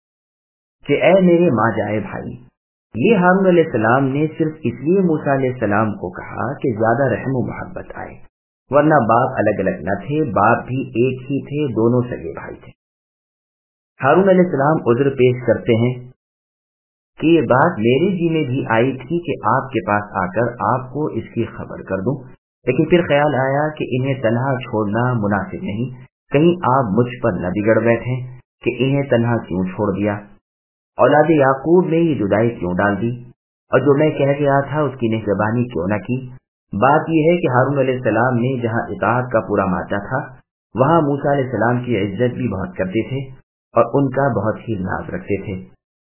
کہ اے میرے ماں جائے بھائی، یہ ہارون علیہ السلام نے صرف اس لیے موسیٰ علیہ السلام کو کہا کہ زیادہ رحم و محبت آئے، ورنہ باپ الگ الگ نہ تھے، باپ بھی ایک ہی تھے، دونوں سگے بھائی تھے۔ ہارون علیہ السلام عذر پیش کرتے ہیں کہ یہ بات میرے جی میں بھی آئی تھی کہ آپ کے پاس آ کر آپ کو اس کی خبر کر دوں، لیکن پھر خیال آیا کہ انہیں تنہا چھوڑنا مناسب نہیں، کہیں آپ مجھ پر نہ بگڑ بیٹھیں کہ انہیں تنہا کیوں چھوڑ دیا، اولاد یعقوب نے یہ جدائی کیوں ڈال دی، اور جو میں کہہ گیا تھا اس کی نگہبانی کیوں نہ کی۔ بات یہ ہے کہ ہارون علیہ السلام نے جہاں اطاعت کا پورا مادہ تھا وہاں موسیٰ علیہ السلام کی عزت بھی بہت کرتے تھے اور ان کا بہت ہی ناز رکھتے تھے۔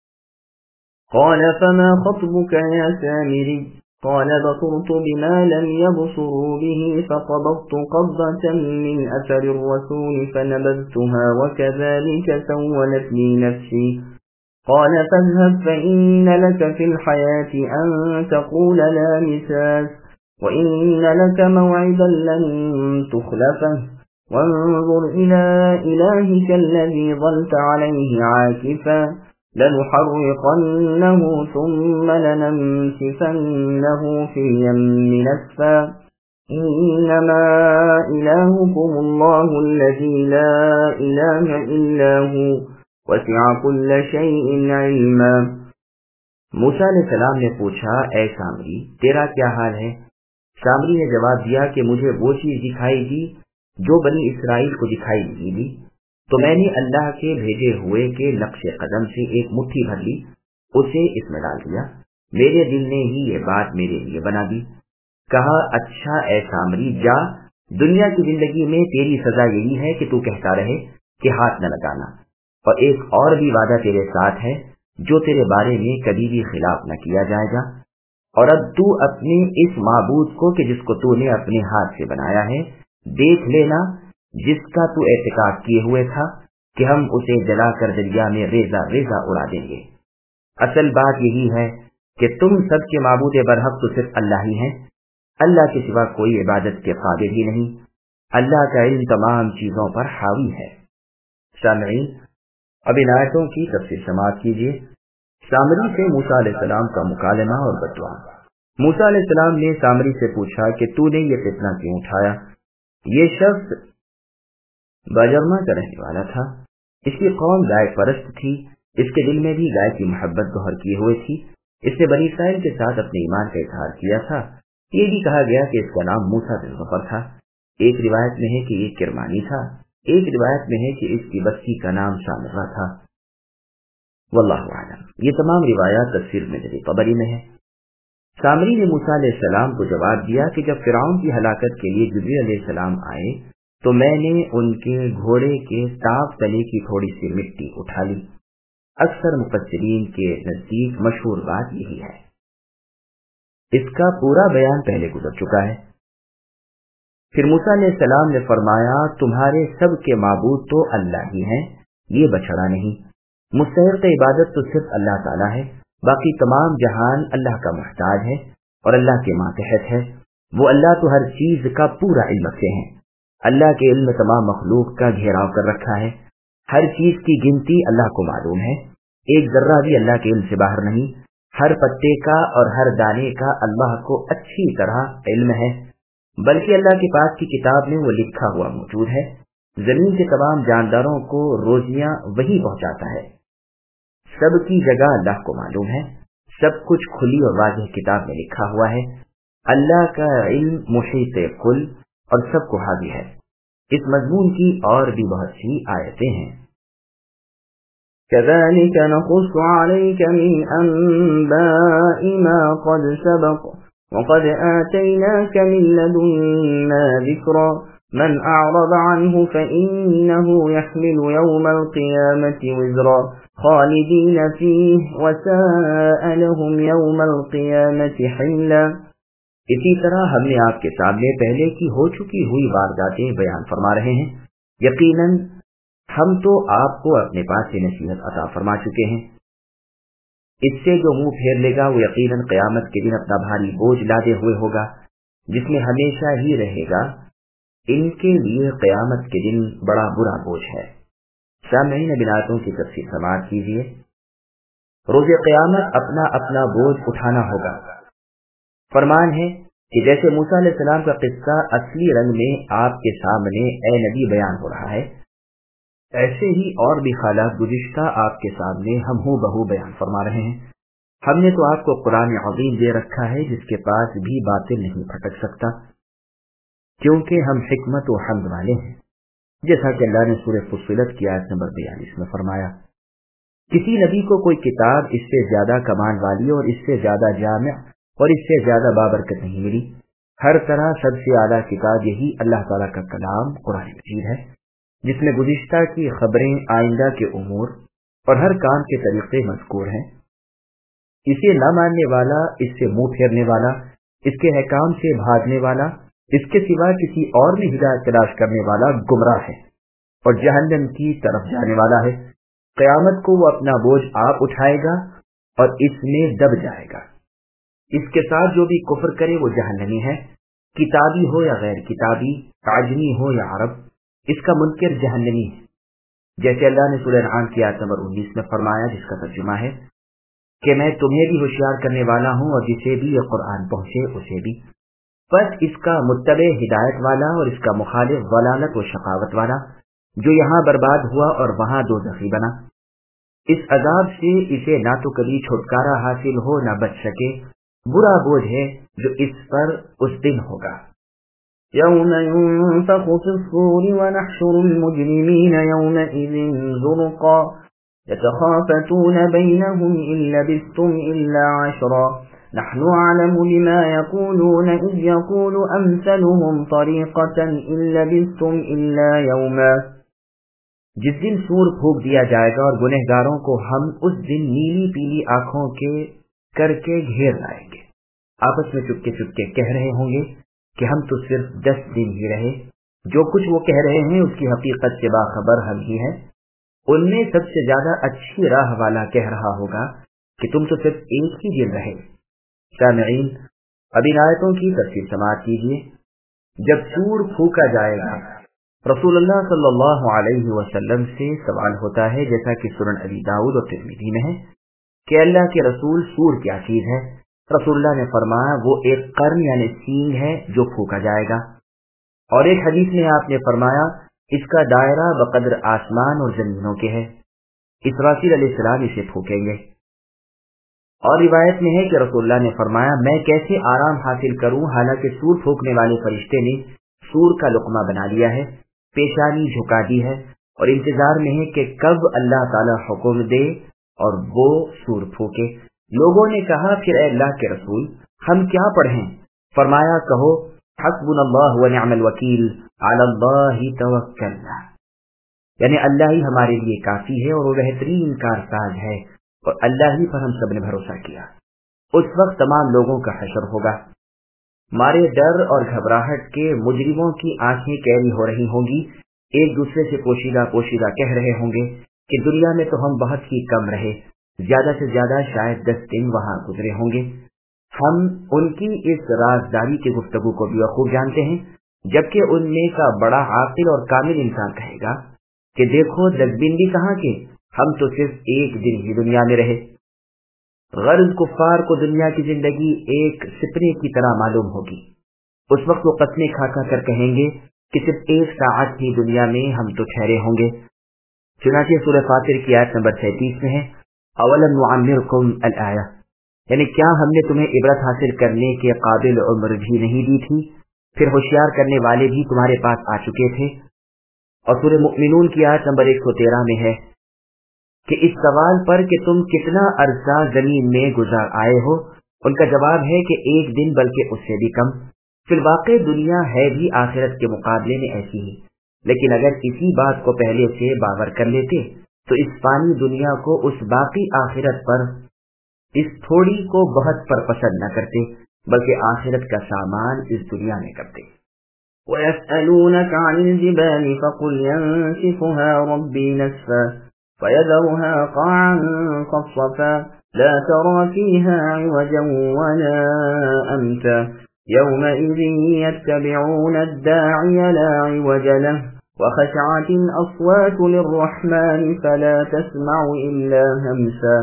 قال فما خطبك يا سامري؟ قال بصرت بما لم يبصروا به فقبضت قبضة من أثر الرسول فنبذتها وكذلك سولت لي نفسي قال فاذهب فإن لك في الحياة أن تقول لا مساس وإن لك موعدا لن تخلفه وانظر إلى إلهك الذي ظلت عليه عاكفا لنحرقنه ثم لننسفنه في اليم نسفا إنما إلهكم الله الذي لا إله إلا هو وسع كل شيء علما۔ موسیٰ علیہ السلام نے پوچھا اے سامری تیرا کیا حال ہے؟ سامری نے جواب دیا کہ مجھے وہ چیز دکھائی دی جو بنی اسرائیل کو دکھائی نہیں دی، تو میں نے اللہ کے بھیجے ہوئے کے نقش قدم سے ایک مٹھی بھر لی، اسے اس میں ڈال دیا، میرے دل نے ہی یہ بات میرے لیے بنا دی۔ کہا اچھا اے سامری جا، دنیا کی زندگی میں تیری سزا یہی ہے کہ تو کہتا رہے کہ ہاتھ نہ لگانا، اور ایک اور بھی وعدہ تیرے ساتھ ہے جو تیرے بارے میں کبھی بھی خلاف نہ کیا جائے گا، اور اب تو اپنے اس معبود کو کہ جس کو تو نے اپنے ہاتھ سے بنایا ہے دیکھ لینا، جس کا تو اعتقاد کیے ہوئے تھا کہ ہم اسے جلا کر دریا میں ریزہ ریزہ اڑا دیں گے۔ اصل بات یہی ہے کہ تم سب کے معبود برحق تو صرف اللہ ہی ہیں، اللہ کے سوا کوئی عبادت کے قابل ہی نہیں، اللہ کا علم تمام چیزوں پر حاوی ہے۔ سامعین اب ان آیتوں کی تفسیر سماعت کیجیے۔ سامری سے موسیٰ علیہ السلام کا مکالمہ اور بددعا۔ موسیٰ علیہ السلام نے سامری سے پوچھا کہ تو نے یہ فتنہ کیوں اٹھایا؟ یہ شخص باجرما کا رہنے والا تھا، اس کی قوم گائے پرست تھی، اس کے دل میں بھی گائے کی محبت گوہر کیے ہوئے تھی، اس نے بنی اسرائیل کے ساتھ اپنے ایمان کا اظہار کیا تھا۔ یہ بھی کہا گیا کہ اس کا نام موسیٰ بن غفر تھا، ایک روایت میں ہے کہ یہ کرمانی تھا، ایک روایت میں ہے کہ اس کی بستی کا نام سامرہ تھا، واللہ اعلم۔ یہ تمام روایات تفسیر میں جری طبری میں ہے۔ سامری نے موسیٰ علیہ السلام کو جواب دیا کہ جب فرعون کی ہلاکت کے لیے جبریل علیہ السلام آئے تو میں نے ان کے گھوڑے کے تاپ تلے کی تھوڑی سی مٹی اٹھا لی۔ اکثر مفسرین کے نزدیک مشہور بات یہی ہے۔ اس کا پورا بیان پہلے گزر چکا ہے۔ پھر موسیٰ علیہ السلام نے فرمایا، تمہارے سب کے معبود تو اللہ ہی ہیں، یہ بچڑا نہیں۔ مستحق عبادت تو صرف اللہ تعالیٰ ہے، باقی تمام جہان اللہ کا محتاج ہے اور اللہ کے ماتحت ہے۔ وہ اللہ تو ہر چیز کا پورا علم رکھتے ہیں۔ اللہ کے علم تمام مخلوق کا گھیراؤ کر رکھا ہے۔ ہر چیز کی گنتی اللہ کو معلوم ہے، ایک ذرہ بھی اللہ کے علم سے باہر نہیں۔ ہر پتے کا اور ہر دانے کا اللہ کو اچھی طرح علم ہے، بلکہ اللہ کے پاس کی کتاب میں وہ لکھا ہوا موجود ہے۔ زمین کے تمام جانداروں کو روزیاں وہی پہنچاتا ہے۔ سب کی جگہ اللہ کو معلوم ہے، سب کچھ کھلی اور واضح کتاب میں لکھا ہوا ہے۔ اللہ کا علم محیط کل اور سب کو حاوی ہے۔ اس مضمون کی اور بھی بہت سی آیتیں ہیں۔ كذلك نقص عليك من أنباء ما قد سبق وقد آتيناك من لدنا ذكرا من أعرض عنه فإنه يحمل يوم القيامة وزرا خالدين فيه وساء لهم يوم القيامة حملا۔ اسی طرح ہم نے آپ کے سامنے پہلے کی ہو چکی ہوئی وارداتیں بیان فرما رہے ہیں۔ یقیناً ہم تو آپ کو اپنے پاس سے نصیحت عطا فرما چکے ہیں۔ اس سے جو منہ پھیر لے گا وہ یقیناً قیامت کے دن اپنا بھاری بوجھ لادے ہوئے ہوگا، جس میں ہمیشہ ہی رہے گا۔ ان کے لیے قیامت کے دن بڑا برا بوجھ ہے۔ سامعین بناتوں کی تفسیر سماعت کیجیے۔ روز قیامت اپنا اپنا بوجھ اٹھانا ہوگا۔ فرمان ہے کہ جیسے موسیٰ علیہ السلام کا قصہ اصلی رنگ میں آپ کے سامنے اے نبی بیان ہو رہا ہے، ایسے ہی اور بھی حالات گزشتہ آپ کے سامنے ہم ہو بہو بیان فرما رہے ہیں۔ ہم نے تو آپ کو قرآن عظیم دے رکھا ہے جس کے پاس بھی باطل نہیں پھٹک سکتا، کیونکہ ہم حکمت و حمد والے ہیں، جیسا کہ اللہ نے سورہ فصلت کی آیت نمبر 42 میں فرمایا۔ کسی نبی کو کوئی کتاب اس سے زیادہ کمال والی اور اس سے زیادہ جامع اور اس سے زیادہ بابرکت نہیں ملی۔ ہر طرح سب سے اعلیٰ کتاب یہی اللہ تعالیٰ کا کلام قرآن مجید ہے، جس میں گزشتہ کی خبریں، آئندہ کے امور اور ہر کام کے طریقے مذکور ہیں۔ اسے نہ ماننے والا، اس سے منہ پھیرنے والا، اس کے احکام سے بھاگنے والا، اس کے سوا کسی اور میں ہدایت تلاش کرنے والا گمراہ ہے اور جہنم کی طرف جانے والا ہے۔ قیامت کو وہ اپنا بوجھ آپ اٹھائے گا اور اس میں دب جائے گا۔ اس کے ساتھ جو بھی کفر کرے وہ جہنمی ہے، کتابی ہو یا غیر کتابی، عجمی ہو یا عرب، اس کا منکر جہنمی ہے۔ جیسے اللہ نے سورہ انعام کی آیت نمبر 19 میں فرمایا، جس کا ترجمہ ہے کہ میں تمہیں بھی ہوشیار کرنے والا ہوں اور جسے بھی یہ قرآن پہنچے اسے بھی، بس اس کا متبع ہدایت والا اور اس کا مخالف ضلالت و شقاوت والا، جو یہاں برباد ہوا اور وہاں دوزخی بنا۔ اس عذاب سے اسے نہ تو کبھی چھٹکارا حاصل ہو نہ بچ سکے۔ برا بوجھ ہے جو اس پر اس دن ہوگا۔ يوم ينفخ في الصور ونحشر المجرمين يومئذ زرقا يتخافتون بينهم إن لبثتم إلا عشرا نحن أعلم بما يقولون إذ يقول أمثلهم طريقة إن لبثتم إلا يوما۔ جس دن سور پھونک دیا جائے گا اور گنہگاروں کو ہم اس دن نیلی پیلی آنکھوں کے کر کے گھیر لائیں گے، آپس میں چپکے چپکے کہہ رہے ہوں گے کہ ہم تو صرف 10 دن ہی رہے، جو کچھ وہ کہہ رہے ہیں اس کی حقیقت سے باخبر ہم ہی ہیں۔ ان میں سب سے زیادہ اچھی راہ والا کہہ رہا ہوگا کہ تم تو صرف ایک ہی دن رہے۔ سامعین، اب ان آیتوں کی تفسیر سماعت کیجیے۔ جب سور پھونکا جائے گا، رسول اللہ صلی اللہ علیہ وسلم سے سوال ہوتا ہے، جیسا کہ سنن ابی داؤد اور ترمذی میں ہے، کہ اللہ کے رسول سور کیا چیز ہے؟ رسول اللہ نے فرمایا وہ ایک قرن یعنی سینگ ہے جو پھونکا جائے گا۔ اور ایک حدیث میں آپ نے فرمایا اس کا دائرہ بقدر آسمان اور زمینوں کے ہے۔ اسرافیل علیہ السلام اسے پھونکیں گے۔ اور روایت میں ہے کہ رسول اللہ نے فرمایا میں کیسے آرام حاصل کروں حالانکہ سور پھونکنے والے فرشتے نے سور کا لقمہ بنا لیا ہے، پیشانی جھکا دی ہے اور انتظار میں ہے کہ کب اللہ تعالی حکم دے اور وہ سور پھونکے۔ لوگوں نے کہا پھر اے اللہ کے رسول ہم کیا پڑھیں؟ فرمایا کہو حسبنا اللہ ونعم الوکیل علی اللہ توکلنا، یعنی اللہ ہی ہمارے لیے کافی ہے اور وہ بہترین کارساز ہے، اور اللہ ہی پر ہم سب نے بھروسہ کیا۔ اس وقت تمام لوگوں کا حشر ہوگا، مارے ڈر اور گھبراہٹ کے مجرموں کی آنکھیں کیری ہو رہی ہوں گی، ایک دوسرے سے پوشیدہ پوشیدہ کہہ رہے ہوں گے کہ دنیا میں تو ہم بہت ہی کم رہے، زیادہ سے زیادہ شاید 10 دن وہاں گزرے ہوں گے۔ ہم ان کی اس رازداری کی گفتگو کو بھی خوب جانتے ہیں، جبکہ ان میں کا بڑا عاقل اور کامل انسان کہے گا کہ دیکھو دستبندی کہاں کے، ہم تو صرف ایک دن ہی دنیا میں رہے۔ غرض کفار کو دنیا کی زندگی ایک سپنے کی طرح معلوم ہوگی، اس وقت وہ قسمیں کھا کھا کر کہیں گے کہ صرف 1 ساعت ہی دنیا میں ہم تو ٹھہرے ہوں گے۔ چنانچہ سورہ فاطر کی آیت نمبر 37 میں ہے اولم نعمرکم الآیہ، یعنی کیا ہم نے تمہیں عبرت حاصل کرنے کے قابل عمر بھی نہیں دی تھی؟ پھر ہوشیار کرنے والے بھی تمہارے پاس آ چکے تھے۔ اور سورہ مؤمنون کی آیت نمبر 113 میں ہے کہ اس سوال پر کہ تم کتنا عرصہ زمین میں گزار آئے ہو، ان کا جواب ہے کہ 1 دن بلکہ اس سے بھی کم۔ فی الواقع دنیا ہے بھی آخرت کے مقابلے میں ایسی ہی، لیکن اگر اسی بات کو پہلے سے باور کر لیتے تو اس فانی دنیا کو اس باقی آخرت پر اس تھوڑی کو بہت پر پسند نہ کرتے، بلکہ آخرت کا سامان اس دنیا میں کرتے۔ وَيَسْأَلُونَكَ عَنِ الْجِبَالِ فَقُلْ يَنسِفُهَا رَبِّي نَسْفًا فَيَذَرُهَا قَاعًا صَفْصَفًا لَا تَرَى فِيهَا عِوَجًا وَلَا أَمْتًا يَوْمَئِذٍ يَتَّبِعُونَ الدَّاعِيَ لَا عِوَجَ لَهُ وَخَشَعَتِ الْأَصْوَاتُ لِلرَّحْمَنِ فَلَا تَسْمَعُ إِلَّا هَمْسًا۔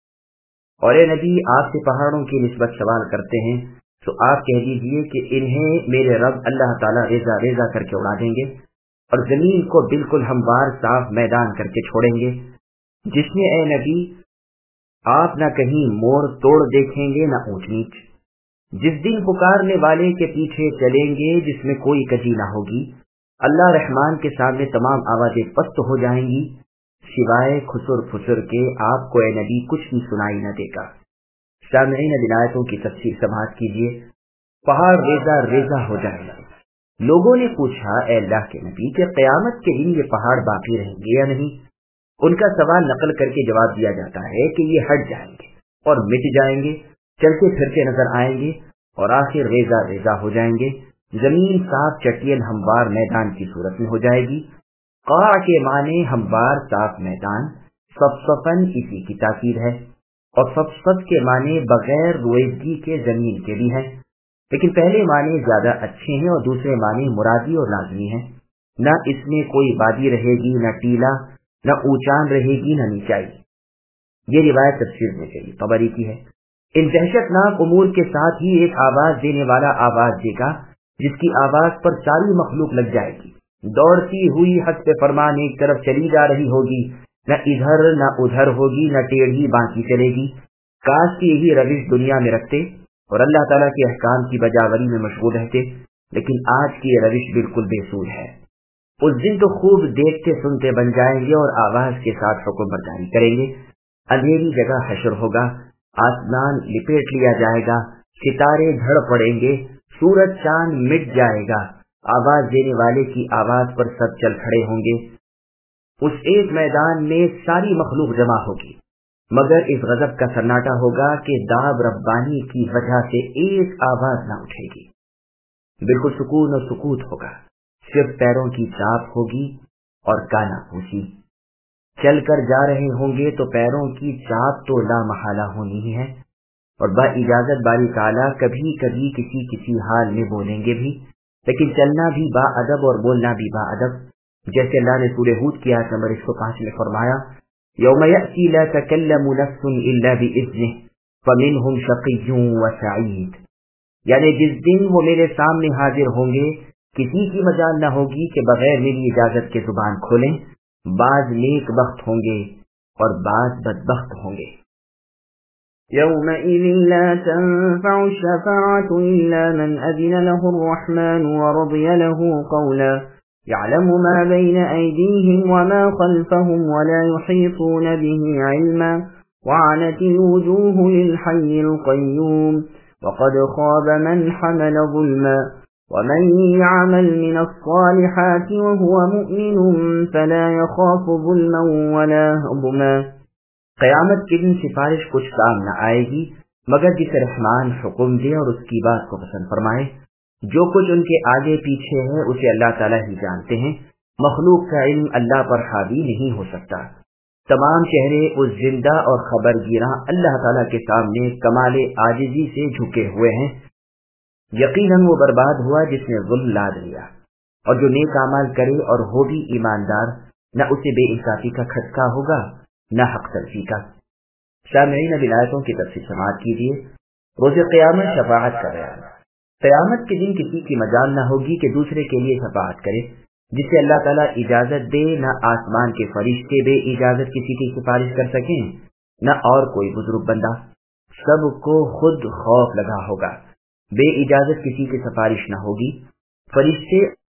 اور اے نبی، آپ سے پہاڑوں کی نسبت سوال کرتے ہیں تو آپ کہہ دیجئے کہ انہیں میرے رب اللہ تعالیٰ ریزہ ریزہ کر کے اڑا دیں گے، اور زمین کو بالکل ہموار صاف میدان کر کے چھوڑیں گے، جس میں اے نبی آپ نہ کہیں موڑ توڑ دیکھیں گے نہ اونچ نیچ۔ جس دن پکارنے والے کے پیچھے چلیں گے جس میں کوئی کجی نہ ہوگی، اللہ رحمان کے سامنے تمام آوازیں پست ہو جائیں گی، سوائے خسر پھسر کے آپ کو اے نبی کچھ بھی سنائی نہ دے گا۔ سامعین اب آیتوں کی تفسیر سماعت کیجیے۔ پہاڑ ریزہ ریزہ ہو جائیں گے۔ لوگوں نے پوچھا اے اللہ کے نبی کہ قیامت کے دن یہ پہاڑ باقی رہیں گے یا نہیں؟ ان کا سوال نقل کر کے جواب دیا جاتا ہے کہ یہ ہٹ جائیں گے اور مٹ جائیں گے، چلتے پھرتے نظر آئیں گے اور آخر ریزہ ریزہ ہو جائیں گے۔ زمین صاف چٹین ہموار میدان کی صورت میں ہو جائے گی۔ قاع کے معنی ہموار صاف میدان، صفصفن اسی کی تاکید ہے، اور صفصف کے معنی بغیر رویدگی کے زمین کے بھی ہیں، لیکن پہلے معنی زیادہ اچھے ہیں اور دوسرے معنی مرادی اور لازمی ہیں۔ نہ اس میں کوئی وادی رہے گی، نہ ٹیلا، نہ اونچان رہے گی، نہ نیچائی۔ یہ روایت تفسیر میں گئی طبری کی ہے۔ ان دہشت ناک امور کے ساتھ ہی ایک آواز دینے والا آواز دے گا، جس کی آواز پر ساری مخلوق لگ جائے گی، دوڑتی ہوئی حسب فرمان ایک طرف چلی جا رہی ہوگی، نہ ادھر نہ ادھر ہوگی، نہ ٹیڑھی بانکی چلے گی۔ کاش کی یہی روش دنیا میں رکھتے اور اللہ تعالیٰ کے احکام کی بجاوری میں مشغول رہتے، لیکن آج کی یہ روش بالکل بے سود ہے۔ اس دن تو خوب دیکھتے سنتے بن جائیں گے اور آواز کے ساتھ حکم برداری کریں گے۔ اندھیری جگہ حشر ہوگا، آسمان لپیٹ لیا جائے گا، ستارے جھڑ پڑیں گے، سورج چاند مٹ جائے گا، آواز دینے والے کی آواز پر سب چل کھڑے ہوں گے۔ اس ایک میدان میں ساری مخلوق جمع ہوگی، مگر اس غضب کا سناٹا ہوگا کہ داب ربانی کی وجہ سے ایک آواز نہ اٹھے گی۔ بالکل سکون اور سکوت ہوگا، صرف پیروں کی چاپ ہوگی اور کانا پوسی۔ چل کر جا رہے ہوں گے تو پیروں کی چاپ تو لا محالہ ہونی ہی ہے، اور با اجازت باری تعالیٰ کبھی کبھی کسی حال میں بولیں گے بھی، لیکن چلنا بھی با ادب اور بولنا بھی با ادب، جیسے اللہ نے سورہ ہود کی آیت نمبر 105 میں فرمایا یوم یأتی لا تکلم نفس الا بإذنہ فمنہم شقی وسعید، یعنی جس دن وہ میرے سامنے حاضر ہوں گے کسی کی مجال نہ ہوگی کہ بغیر میری اجازت کے زبان کھولیں، بعض نیک بخت ہوں گے اور بعض بدبخت ہوں گے۔ يومئذ لا تنفع الشفاعة إلا من أذن له الرحمن ورضي له قولا يعلم ما بين أيديهم وما خلفهم ولا يحيطون به علما وعنت الوجوه للحي القيوم وقد خاب من حمل ظلما ومن يعمل من الصالحات وهو مؤمن فلا يخاف ظلما ولا هضما۔ قیامت کے دن سفارش کچھ کام نہ آئے گی مگر جسے رحمان حکم دے اور اس کی بات کو پسند فرمائے۔ جو کچھ ان کے آگے پیچھے ہے اسے اللہ تعالیٰ ہی جانتے ہیں، مخلوق کا علم اللہ پر حاوی نہیں ہو سکتا۔ تمام چہرے اس زندہ اور خبر گیراں اللہ تعالیٰ کے سامنے کمال عاجزی سے جھکے ہوئے ہیں۔ یقیناً وہ برباد ہوا جس نے ظلم لاد لیا، اور جو نیک اعمال کرے اور ہو بھی ایماندار، نہ اسے بے انصافی کا کھٹکا ہوگا نہ حق تلفی کا۔ سامعین اب آیتوں کی تفصیل سماعت کیجیے۔ روز قیامت شفاعت کا بیان۔ قیامت کے دن کسی کی مجال نہ ہوگی کہ دوسرے کے لیے شفاعت کرے، جسے اللہ تعالیٰ اجازت دے۔ نہ آسمان کے فرشتے بے اجازت کسی کی سفارش کر سکیں، نہ اور کوئی بزرگ بندہ۔ سب کو خود خوف لگا ہوگا، بے اجازت کسی کی سفارش نہ ہوگی۔ فرشتے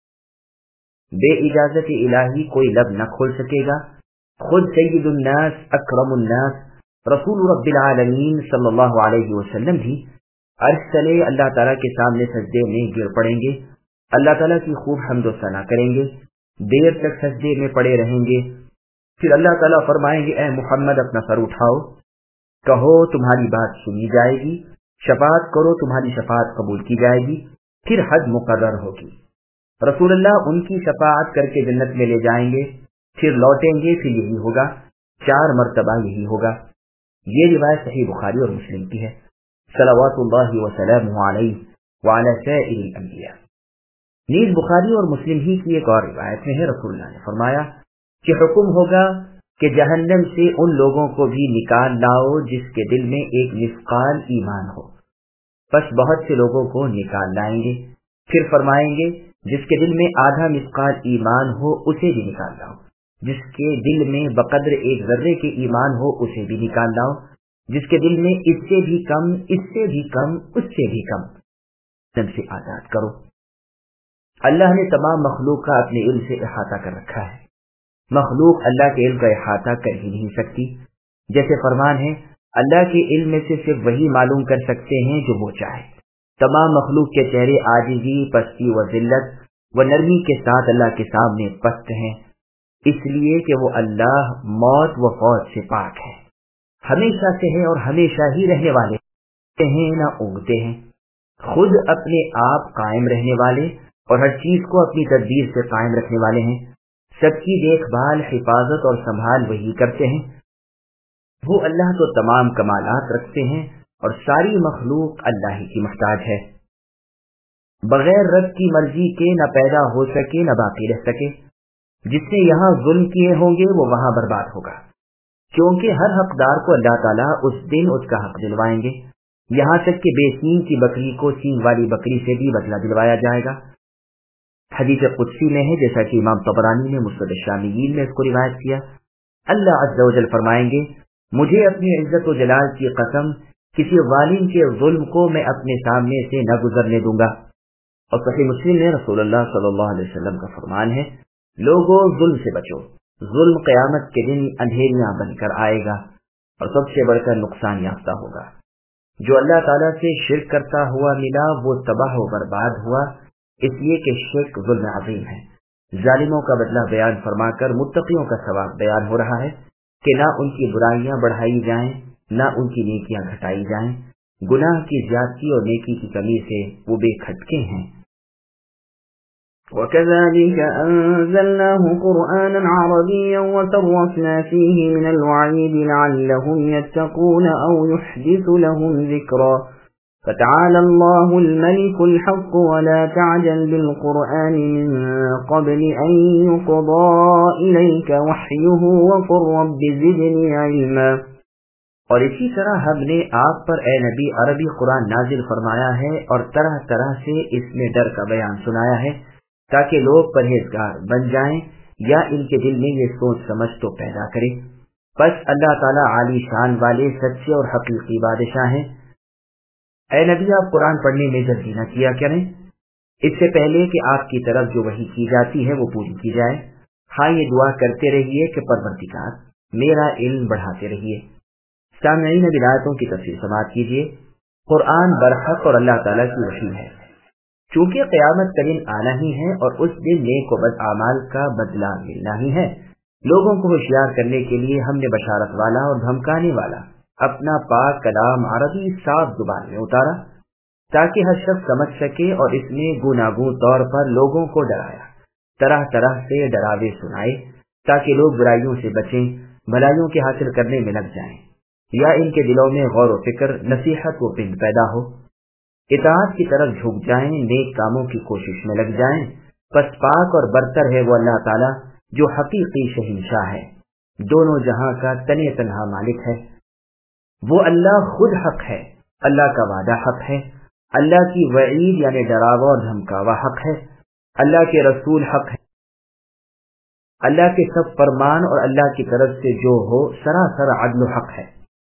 بے اجازت الہی کوئی لب نہ کھول سکے گا۔ خود سید الناس اکرم الناس رسول رب العالمین صلی اللہ علیہ وسلم بھی عرش تلے اللہ تعالیٰ کے سامنے سجدے میں گر پڑیں گے، اللہ تعالیٰ کی خوب حمد و ثنا کریں گے، دیر تک سجدے میں پڑے رہیں گے۔ پھر اللہ تعالیٰ فرمائیں گے، اے محمد اپنا سر اٹھاؤ، کہو تمہاری بات سنی جائے گی، شفاعت کرو تمہاری شفاعت قبول کی جائے گی، پھر حد مقرر ہوگی۔ رسول اللہ ان کی شفاعت کر کے جنت میں لے جائیں گے، پھر لوٹیں گے، پھر یہی ہوگا، 4 مرتبہ یہی ہوگا۔ یہ روایت صحیح بخاری اور مسلم کی ہے۔ صلوات اللہ وسلامہ علیہ وعلی سائر الانبیاء۔ نیز بخاری اور مسلم ہی کی ایک اور روایت میں ہے، رسول اللہ نے فرمایا کہ حکم ہوگا کہ جہنم سے ان لوگوں کو بھی نکال لاؤ جس کے دل میں ایک مثقال ایمان ہو۔ بس بہت سے لوگوں کو نکال لائیں گے، پھر فرمائیں گے جس کے دل میں آدھا مثقال ایمان ہو اسے بھی نکال لاؤ، جس کے دل میں بقدر ایک ذرے کے ایمان ہو اسے بھی نکال لاؤ، جس کے دل میں اس سے بھی کم، اس سے بھی کم، اس سے بھی کم، سب سے آزاد کرو۔ اللہ نے تمام مخلوق کا اپنے علم سے احاطہ کر رکھا ہے۔ مخلوق اللہ کے علم کا احاطہ کر ہی نہیں سکتی۔ جیسے فرمان ہے، اللہ کے علم میں سے صرف وہی معلوم کر سکتے ہیں جو وہ چاہے۔ تمام مخلوق کے چہرے عاجزی، پستی و ذلت و نرمی کے ساتھ اللہ کے سامنے پست ہیں، اس لیے کہ وہ اللہ موت و فوت سے پاک ہے، ہمیشہ سے ہے اور ہمیشہ ہی رہنے والے ہیں، نہ اگتے ہیں، خود اپنے آپ قائم رہنے والے اور ہر چیز کو اپنی تدبیر سے قائم رکھنے والے ہیں۔ سب کی دیکھ بھال، حفاظت اور سنبھال وہی کرتے ہیں۔ وہ اللہ تو تمام کمالات رکھتے ہیں اور ساری مخلوق اللہ ہی کی محتاج ہے۔ بغیر رب کی مرضی کے نہ پیدا ہو سکے نہ باقی رہ سکے۔ جس نے یہاں ظلم کیے ہوں گے وہ وہاں برباد ہوگا، کیونکہ ہر حقدار کو اللہ تعالیٰ اس دن اس کا حق دلوائیں گے، یہاں تک کہ بے سین کی بکری کو سین والی بکری سے بھی بدلہ دلوایا جائے گا۔ حدیث قدسی میں ہے، جیسا کہ امام طبرانی نے مسند الشامیین میں اس کو روایت کیا، اللہ عز و جل فرمائیں گے، مجھے اپنی عزت و جلال کی قسم، کسی ظالم کے ظلم کو میں اپنے سامنے سے نہ گزرنے دوں گا۔ اور صحیح مسلم میں رسول اللہ صلی اللہ علیہ وسلم کا فرمان ہے، لوگوں ظلم سے بچو، ظلم قیامت کے دن اندھیریاں بن کر آئے گا اور سب سے بڑھ کر نقصان یافتہ ہوگا۔ جو اللہ تعالیٰ سے شرک کرتا ہوا ملا وہ تباہ و برباد ہوا، اس لیے کہ شرک ظلم عظیم ہے۔ ظالموں کا بدلہ بیان فرما کر متقیوں کا ثواب بیان ہو رہا ہے کہ نہ ان کی برائیاں بڑھائی جائیں نہ ان کی نیکیاں گھٹائی جائیں، گناہ کی زیادتی اور نیکی کی کمی سے وہ بے کھٹکے ہیں۔ وَكَذَلِكَ أَنزَلْنَاهُ قُرْآنًا عَرَبِيًّا وَصَرَّفْنَا فِيهِ مِنَ الْوَعِيدِ لَعَلَّهُمْ يَتَّقُونَ أَوْ يُحْدِثُ لَهُمْ ذِكْرًا فَتَعَالَى اللَّهُ الْمَلِكُ الْحَقُّ وَلَا تَعْجَلْ بِالْقُرْآنِ مِن قَبْلِ أَن يُقْضَىٰ إِلَيْكَ وَحْيُهُ وَقُل رَّبِّ زِدْنِي عِلْمًا۔ اور اسی طرح ہم نے آپ پر اے نبی عربی قرآن نازل فرمایا ہے اور طرح طرح سے اس میں ڈر کا بیان سنایا ہے تاکہ لوگ پرہیزگار بن جائیں یا ان کے دل میں یہ سوچ سمجھ تو پیدا کرے۔ بس اللہ تعالیٰ عالی شان والے سچے اور حقیقی بادشاہ ہیں۔ اے نبی آپ قرآن پڑھنے میں جلدی نہ کیا کریں اس سے پہلے کہ آپ کی طرف جو وحی کی جاتی ہے وہ پوری کی جائے۔ ہاں یہ دعا کرتے رہیے کہ پروردگار میرا علم بڑھاتے رہیے۔ سامعین اب آیتوں کی تفصیل سماعت کیجیے۔ قرآن برحق اور اللہ تعالیٰ کی وحی ہے۔ چونکہ قیامت کا دن آنا ہی ہے اور اس دن نیک و بد اعمال کا بدلہ ملنا ہی ہے، لوگوں کو ہوشیار کرنے کے لیے ہم نے بشارت والا اور دھمکانے والا اپنا پاک کلام عربی صاف زبان میں اتارا تاکہ ہر شخص سمجھ سکے، اور اس نے گوناگون طور پر لوگوں کو ڈرایا، طرح طرح سے ڈراوے سنائے تاکہ لوگ برائیوں سے بچیں، بھلائیوں کے حاصل کرنے میں لگ جائیں، یا ان کے دلوں میں غور و فکر، نصیحت و پند پیدا ہو، اطاعت کی طرف جھک جائیں، نیک کاموں کی کوشش میں لگ جائیں۔ پس پاک اور برتر ہے وہ اللہ تعالیٰ جو حقیقی شہنشاہ ہے، دونوں جہاں کا تنے تنہا مالک ہے۔ وہ اللہ خود حق ہے، اللہ کا وعدہ حق ہے، اللہ کی وعید یعنی ڈراوا اور دھمکاوا حق ہے، اللہ کے رسول حق ہے، اللہ کے سب فرمان اور اللہ کی طرف سے جو ہو سراسر عدل و حق ہے۔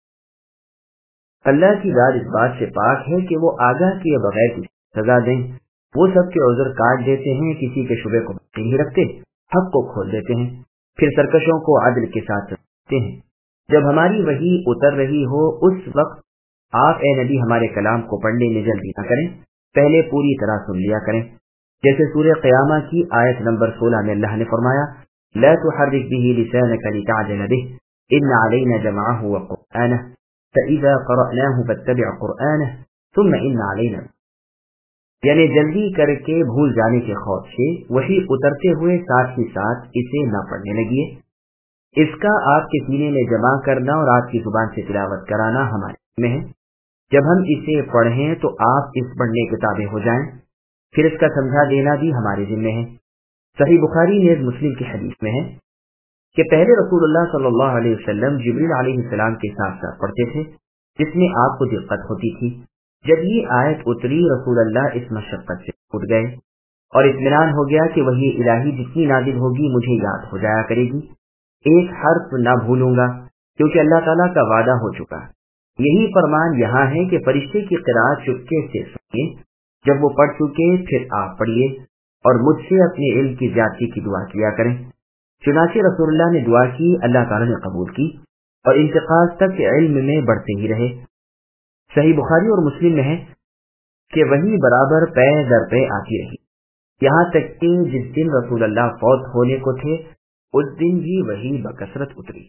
اللہ کی ذات اس بات سے پاک ہے کہ وہ آگاہ کیے بغیر کسی سزا دیں، وہ سب کے عذر کاٹ دیتے ہیں، کسی کے شبے کو نہیں رکھتے، حق کو کھول دیتے ہیں، پھر سرکشوں کو عدل کے ساتھ رکھتے ہیں۔ جب ہماری وحی اتر رہی ہو اس وقت آپ اے نبی ہمارے کلام کو پڑھنے میں جلدی نہ کریں، پہلے پوری طرح سن لیا کریں، جیسے سورہ قیامہ کی آیت نمبر 16 میں اللہ نے فرمایا لا تحرک به لسانك لتعجل به ان علينا جمعه وقرآنه فإذا قرأناه فاتبع قرآنه ثم ان علينا، یعنی جلدی کر کے بھول جانے کے خوف سے وحی اترتے ہوئے ساتھ ہی ساتھ اسے نہ پڑھنے لگیے، اس کا آپ کے سینے میں جمع کرنا اور آپ کی زبان سے تلاوت کرانا ہمارے میں ہے، جب ہم اسے پڑھیں تو آپ اس پڑھنے کے تابع ہو جائیں، پھر اس کا سمجھا دینا بھی ہمارے ذمہ ہے۔ صحیح بخاری نیز مسلم کی حدیث میں ہے کہ پہلے رسول اللہ صلی اللہ علیہ وسلم جبریل علیہ السلام کے ساتھ ساتھ پڑھتے تھے، جس میں آپ کو دقت ہوتی تھی۔ جب یہ آیت اتری رسول اللہ اس مشقت سے اٹھ گئے اور اطمینان ہو گیا کہ وحی الہی جتنی نازل ہوگی مجھے یاد ہو جایا کرے گی، ایک حرف نہ بھولوں گا، کیونکہ اللہ تعالیٰ کا وعدہ ہو چکا۔ یہی فرمان یہاں ہے کہ فرشتے کی قرأت چپکے سے سنیے، جب وہ پڑھ چکے پھر آپ پڑھیے اور مجھ سے اپنے علم کی زیادتی کی دعا کیا کریں۔ چنانچہ رسول اللہ نے دعا کی، اللہ تعالیٰ نے قبول کی اور انتقال تک علم میں بڑھتے ہی رہے۔ صحیح بخاری اور مسلم میں ہے کہ وہی برابر پے در پے آتی رہی، یہاں تک کہ جس دن رسول اللہ فوت ہونے کو تھے اس دن بھی وہی بکثرت اتری۔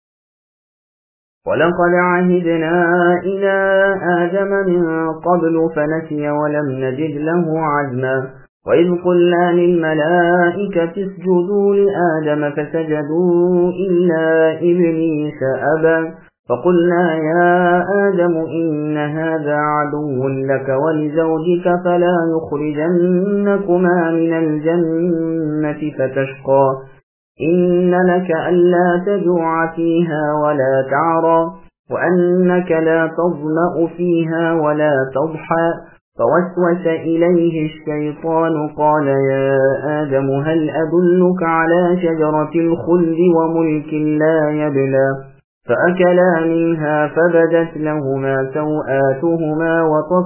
وَلَقَدْ عَهِدْنَا إِلَىٰ آدَمَ مِن قَبْلُ فَنَسِيَ وَلَمْ نَجِدْ لَهُ عَزْمًا وَإِذْ قُلْنَا لِلْمَلَائِكَةِ اسْجُدُوا لِآدَمَ فَسَجَدُوا إِلَّا إِبْلِيسَ أَبَىٰ فَقُلْنَا يَا آدَمُ إِنَّ هَٰذَا عَدُوٌّ لَّكَ وَلِزَوْجِكَ فَلَا يُخْرِجَنَّكُمَا مِنَ الْجَنَّةِ فَتَشْقَىٰ إِنَّ لَكَ أَلَّا تَجُوعَ فِيهَا وَلَا تَعْرَىٰ وَأَنَّكَ لَا تَظْمَأُ فِيهَا وَلَا تَضْحَىٰ فوسوس إليه الشيطان قال يا آدم هل أدلك على شجرة الخلد وملك لا يبلى فأكلا منها فبدت لهما سوآتهما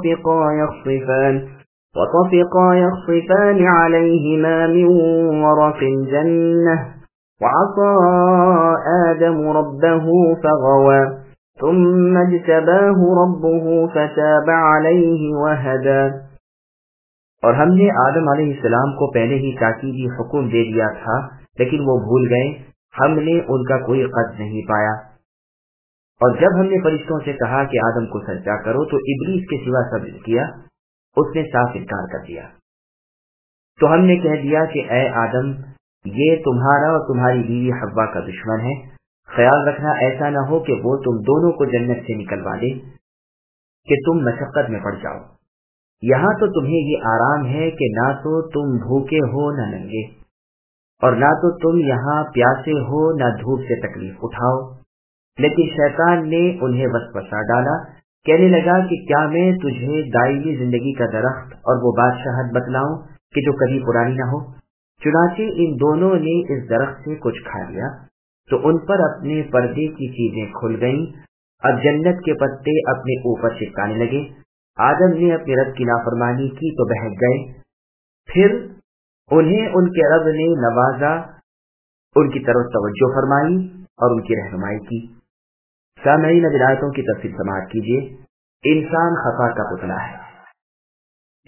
وطفقا يخصفان عليهما من ورق الجنة وعصى آدم ربه فغوى ثم اجتباه ربه فتاب عليه وهدى۔ اور ہم نے آدم علیہ السلام کو پہلے ہی تاکیدی حکم دے دیا تھا، لیکن وہ بھول گئے، ہم نے ان کا کوئی قد نہیں پایا۔ اور جب ہم نے فرشتوں سے کہا کہ آدم کو سجدہ کرو تو ابلیس کے سوا سب نے کیا، اس نے صاف انکار کر دیا۔ تو ہم نے کہہ دیا کہ اے آدم، یہ تمہارا اور تمہاری بیوی حوا کا دشمن ہے، خیال رکھنا ایسا نہ ہو کہ وہ تم دونوں کو جنت سے نکلوا دے کہ تم مشقت میں پڑ جاؤ۔ یہاں تو تمہیں یہ آرام ہے کہ نہ تو تم بھوکے ہو نہ ننگے، اور نہ تو تم یہاں پیاسے ہو نہ دھوپ سے تکلیف اٹھاؤ۔ لیکن شیطان نے انہیں وسوسہ ڈالا، کہنے لگا کہ کیا میں تجھے دائمی زندگی کا درخت اور وہ بادشاہت بتلاؤں کہ جو کبھی پرانی نہ ہو؟ چنانچہ ان دونوں نے اس درخت سے کچھ کھا لیا تو ان پر اپنے پردے کی چیزیں کھل گئیں، اب جنت کے پتے اپنے اوپر چپکانے لگے۔ آدم نے اپنے رب کی نافرمانی کی تو بہک گئے، پھر انہیں ان کے رب نے نوازا، ان کی طرف توجہ فرمائی اور ان کی رہنمائی کی۔ سامعین اب آیتوں کی تفصیل سماعت کیجیے۔ انسان خطا کا پتلا ہے،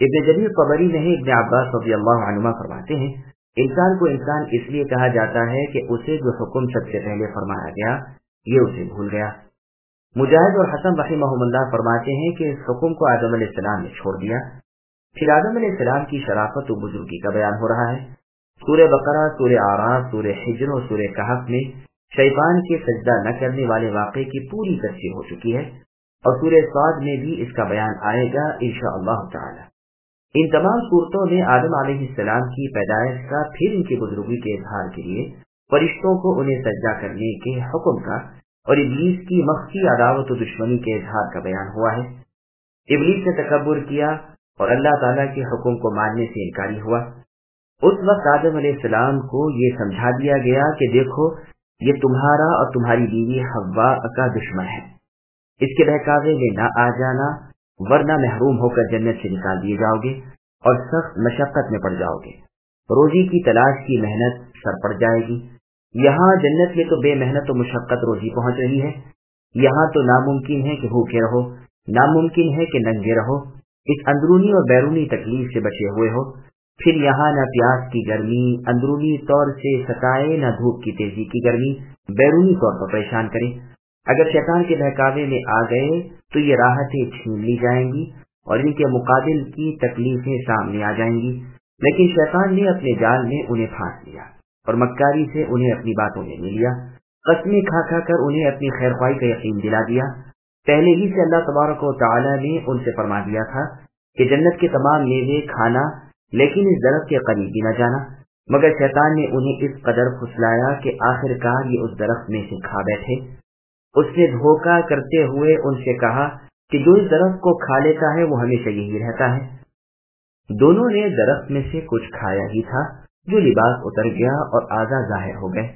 ابن جریر طبری میں ابن عباس رضی اللہ عنہما فرماتے ہیں انسان کو انسان اس لیے کہا جاتا ہے کہ اسے جو حکم سب سے پہلے فرمایا گیا یہ اسے بھول گیا۔ مجاہد اور حسن رحمہم اللہ فرماتے ہیں کہ اس حکم کو آدم علیہ السلام نے چھوڑ دیا۔ پھر آدم علیہ السلام کی شرافت و بزرگی کا بیان ہو رہا ہے۔ سورہ بقرہ، سورہ اعراف، سورہ حجر اور سورہ کہف میں شیطان کے سجدہ نہ کرنے والے واقعے کی پوری تفسیر ہو چکی ہے، اور سورہ صاد میں بھی اس کا بیان آئے گا انشاءاللہ تعالی۔ ان تمام صورتوں میں آدم علیہ السلام کی پیدائش کا پھر ان کی بزرگی کے اظہار کے لیے فرشتوں کو انہیں سجدہ کرنے کے حکم کا اور ابلیس کی مخفی عداوت و دشمنی کے اظہار کا بیان ہوا ہے۔ ابلیس نے تکبر کیا اور اللہ تعالیٰ کے حکم کو ماننے سے انکاری ہوا۔ اس وقت آدم علیہ السلام کو یہ سمجھا دیا گیا کہ دیکھو یہ تمہارا اور تمہاری بیوی حوا کا دشمن ہے، اس کے بہکاوے میں نہ آ جانا ورنہ محروم ہو کر جنت سے نکال دیے جاؤ گے اور سخت مشقت میں پڑ جاؤ گے، روزی کی تلاش کی محنت سر پڑ جائے گی۔ یہاں جنت میں تو بے محنت و مشقت روزی پہنچ رہی ہے، یہاں تو ناممکن ہے کہ بھوکے رہو، ناممکن ہے کہ ننگے رہو، اس اندرونی اور بیرونی تکلیف سے بچے ہوئے ہو۔ پھر یہاں نہ پیاس کی گرمی اندرونی طور سے ستائے، نہ دھوپ کی تیزی کی گرمی بیرونی طور پر پریشان کرے۔ اگر شیطان کے بہکاوے میں آ گئے تو یہ راحتیں چھین لی جائیں گی اور ان کے مقابل کی تکلیفیں سامنے آ جائیں گی، لیکن شیطان نے اپنے جال میں انہیں پھانس لیا اور مکاری سے انہیں اپنی باتوں میں لے لیا، قسمیں کھا کھا کر انہیں اپنی خیر خواہی کا یقین دلا دیا۔ پہلے ہی سے اللہ تبارک و تعالی نے ان سے فرما دیا تھا کہ جنت کے تمام میوے کھانا لیکن اس درخت کے قریب بھی نہ جانا، مگر شیطان نے انہیں اس قدر پھسلایا کہ آخر کار یہ اس درخت میں سے کھا بیٹھے۔ اس نے دھوکہ کرتے ہوئے ان سے کہا کہ جو اس درخت کو کھا لیتا ہے وہ ہمیشہ یہی رہتا ہے۔ دونوں نے درخت میں سے کچھ کھایا ہی تھا، جو لباس اتر گیا اور اعضاء ظاہر ہو گئے۔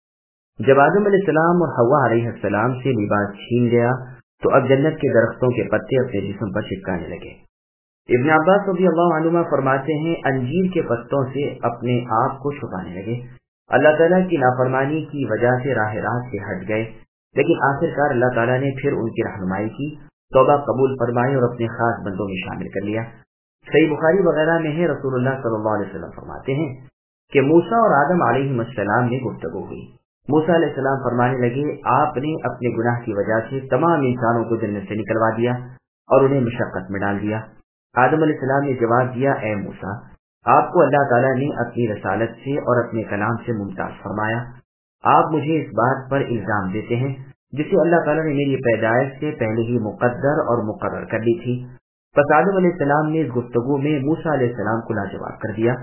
جب آدم علیہ السلام اور حوا علیہ السلام سے لباس چھین گیا تو اب جنت کے درختوں کے پتے اپنے جسم پر چپکانے لگے۔ ابن عباس رضی اللہ عنہما فرماتے ہیں انجیر کے پتوں سے اپنے آپ کو چھپانے لگے، اللہ تعالیٰ کی نافرمانی کی وجہ سے راہ راست سے ہٹ گئے، لیکن آخر کار اللہ تعالیٰ نے پھر ان کی رہنمائی کی، توبہ قبول فرمائی اور اپنے خاص بندوں میں شامل کر لیا۔ صحیح بخاری وغیرہ میں ہے رسول اللہ صلی اللہ علیہ وسلم فرماتے ہیں کہ موسیٰ اور آدم علیہ السلام میں گفتگو ہوئی۔ موسیٰ علیہ السلام فرمانے لگے آپ نے اپنے گناہ کی وجہ سے تمام انسانوں کو جنت سے نکلوا دیا اور انہیں مشقت میں ڈال دیا۔ آدم علیہ السلام نے جواب دیا اے موسیٰ، آپ کو اللہ تعالیٰ نے اپنی رسالت سے اور اپنے کلام سے ممتاز فرمایا، آپ مجھے اس بات پر الزام دیتے ہیں جسے اللہ تعالیٰ نے میری پیدائش سے پہلے ہی مقدر اور مقرر کر لی تھی۔ پس آدم علیہ السلام نے اس گفتگو میں موسیٰ علیہ السلام کو لاجواب کر دیا۔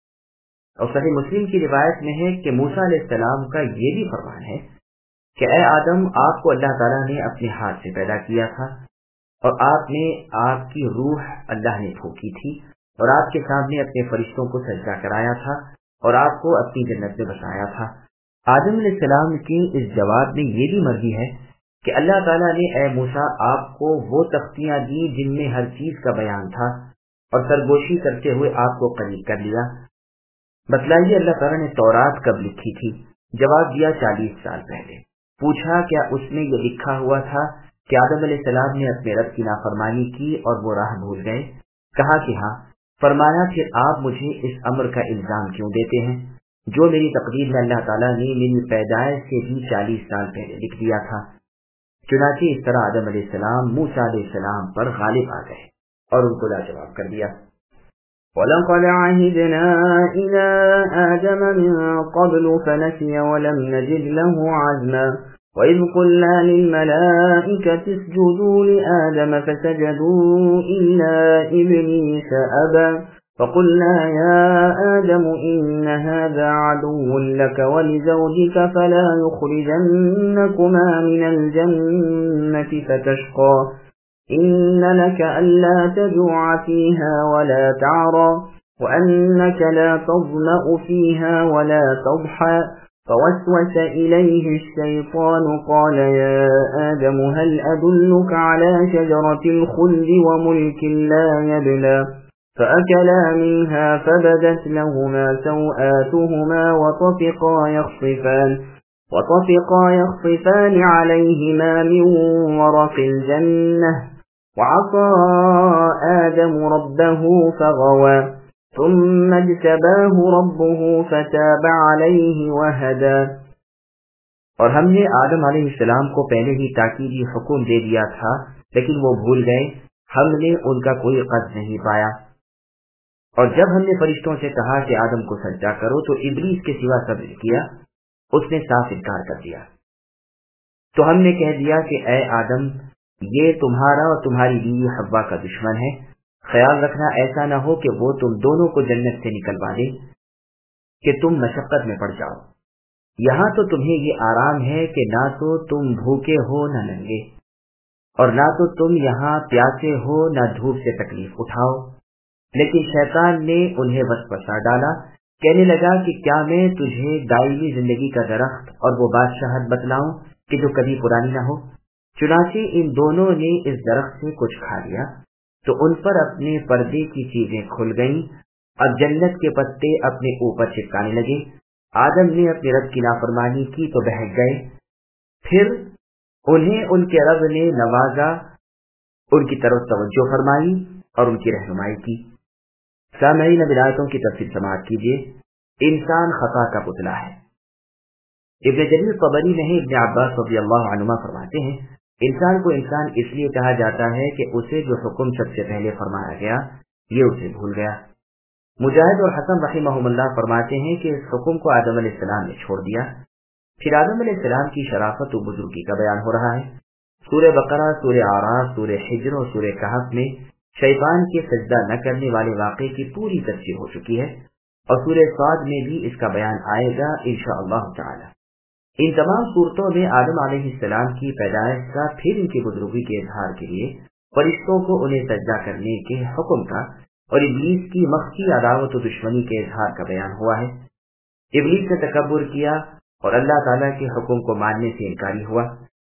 اور صحیح مسلم کی روایت میں ہے کہ موسیٰ علیہ السلام کا یہ بھی فرمان ہے کہ اے آدم، آپ کو اللہ تعالیٰ نے اپنے ہاتھ سے پیدا کیا تھا اور آپ کی روح اللہ نے پھونکی تھی اور آپ کے سامنے اپنے فرشتوں کو سجدہ کرایا تھا اور آپ کو اپنی جنت میں بسایا تھا۔ آدم علیہ السلام کی اس جواب میں یہ بھی مرضی ہے کہ اللہ تعالیٰ نے اے موسیٰ آپ کو وہ تختیاں دی جن میں ہر چیز کا بیان تھا اور سرگوشی کرتے ہوئے آپ کو قریب کر لیا۔ بتلائیے اللہ تعالیٰ نے تورات کب لکھی تھی؟ جواب دیا 40 سال پہلے۔ پوچھا کیا اس میں یہ لکھا ہوا تھا کہ آدم علیہ السلام نے اپنے رب کی نافرمانی کی اور وہ راہ بھول گئے؟ کہا کہ ہاں۔ فرمایا پھر آپ مجھے اس امر کا الزام کیوں دیتے ہیں جو میری تقدیر میں اللہ تعالیٰ نے میری پیدائش سے بھی 40 سال پہلے لکھ دیا تھا؟ چنانچہ اس طرح آدم علیہ السلام موسیٰ علیہ السلام پر غالب آ گئے اور ان کو لاجواب کر دیا۔ وَلَقَدْ عَهِدْنَا إِلَىٰ آدَمَ مِن قَبْلُ فَنَسِيَ وَلَمْ نَجِدْ لَهُ عَزْمًا وَإِذْ قُلْنَا لِلْمَلَائِكَةِ اسْجُدُوا لِآدَمَ فَسَجَدُوا إِلَّا إِبْلِيسَ أَبَىٰ فَقُلْنَا يَا آدَمُ إِنَّ هَٰذَا عَدُوٌّ لَّكَ وَلِزَوْجِكَ فَلَا يُخْرِجَنَّكُمَا مِنَ الْجَنَّةِ فَتَشْقَىٰ إِنَّ لَكَ أَلَّا تَجُوعَ فِيهَا وَلَا تَعْرَىٰ وَأَنَّكَ لَا تَظْمَأُ فِيهَا وَلَا تَضْحَىٰ فوسوس إليه الشيطان قال يا آدم هل أدلك على شجرة الخلد وملك لا يبلى فأكلا منها فبدت لهما سوآتهما وطفقا يخصفان عليهما من ورق الجنة وعصى آدم ربه فغوى ثم اجتباه ربه فتاب عليه وهدى. اور ہم نے آدم علیہ السلام کو پہلے ہی تاکیدی حکم دے دیا تھا لیکن وہ بھول گئے، ہم نے ان کا کوئی قصد نہیں پایا. اور جب ہم نے فرشتوں سے کہا کہ آدم کو سجدہ کرو تو ابلیس کے سوا سب نے کیا، اس نے صاف انکار کر دیا. تو ہم نے کہہ دیا کہ اے آدم، یہ تمہارا اور تمہاری بیوی حوا کا دشمن ہے، خیال رکھنا ایسا نہ ہو کہ وہ تم دونوں کو جنت سے نکلوا دے کہ تم مشقت میں پڑ جاؤ. یہاں تو تمہیں یہ آرام ہے کہ نہ تو تم بھوکے ہو نہ ننگے، اور نہ تو تم یہاں پیاسے ہو نہ دھوپ سے تکلیف اٹھاؤ. لیکن شیطان نے انہیں وسوسہ ڈالا، کہنے لگا کہ کیا میں تجھے دائمی زندگی کا درخت اور وہ بادشاہت بتلاؤں کہ جو کبھی پرانی نہ ہو. چنانچہ ان دونوں نے اس درخت سے کچھ کھا لیا تو ان پر اپنے پردے کی چیزیں کھل گئیں. اب جنت کے پتے اپنے اوپر چپکانے لگے. آدم نے اپنے رب کی نافرمانی کی تو بہک گئے، پھر انہیں ان کے رب نے نوازا، ان کی طرف توجہ فرمائی اور ان کی رہنمائی کی. سامعین اب آیتوں کی تفصیل سماعت کیجیے. انسان خطا کا پتلا ہے. ابن جریر طبری میں ابن عباس رضی اللہ عنہما فرماتے ہیں انسان کو انسان اس لیے کہا جاتا ہے کہ اسے جو حکم سب سے پہلے فرمایا گیا یہ اسے بھول گیا. مجاہد اور حسن رحمہم اللہ فرماتے ہیں کہ اس حکم کو آدم علیہ السلام نے چھوڑ دیا. پھر آدم علیہ السلام کی شرافت و بزرگی کا بیان ہو رہا ہے. سورہ بقرہ، سورہ اعراف، سورہ حجر اور سورہ کہف میں شیطان کے سجدہ نہ کرنے والے واقعے کی پوری تفسیر ہو چکی ہے، اور سورہ صاد میں بھی اس کا بیان آئے گا انشاءاللہ تعالی. ان تمام صورتوں میں آدم علیہ السلام کی پیدائش کا پھر ان کی بزرگی کے اظہار کے لیے فرشتوں کو انہیں سجدہ کرنے کے حکم کا اور ابلیس کی مخفی عداوت و دشمنی کے اظہار کا بیان ہوا ہے. ابلیس نے تکبر کیا اور اللہ تعالیٰ کے حکم کو ماننے سے انکاری ہوا.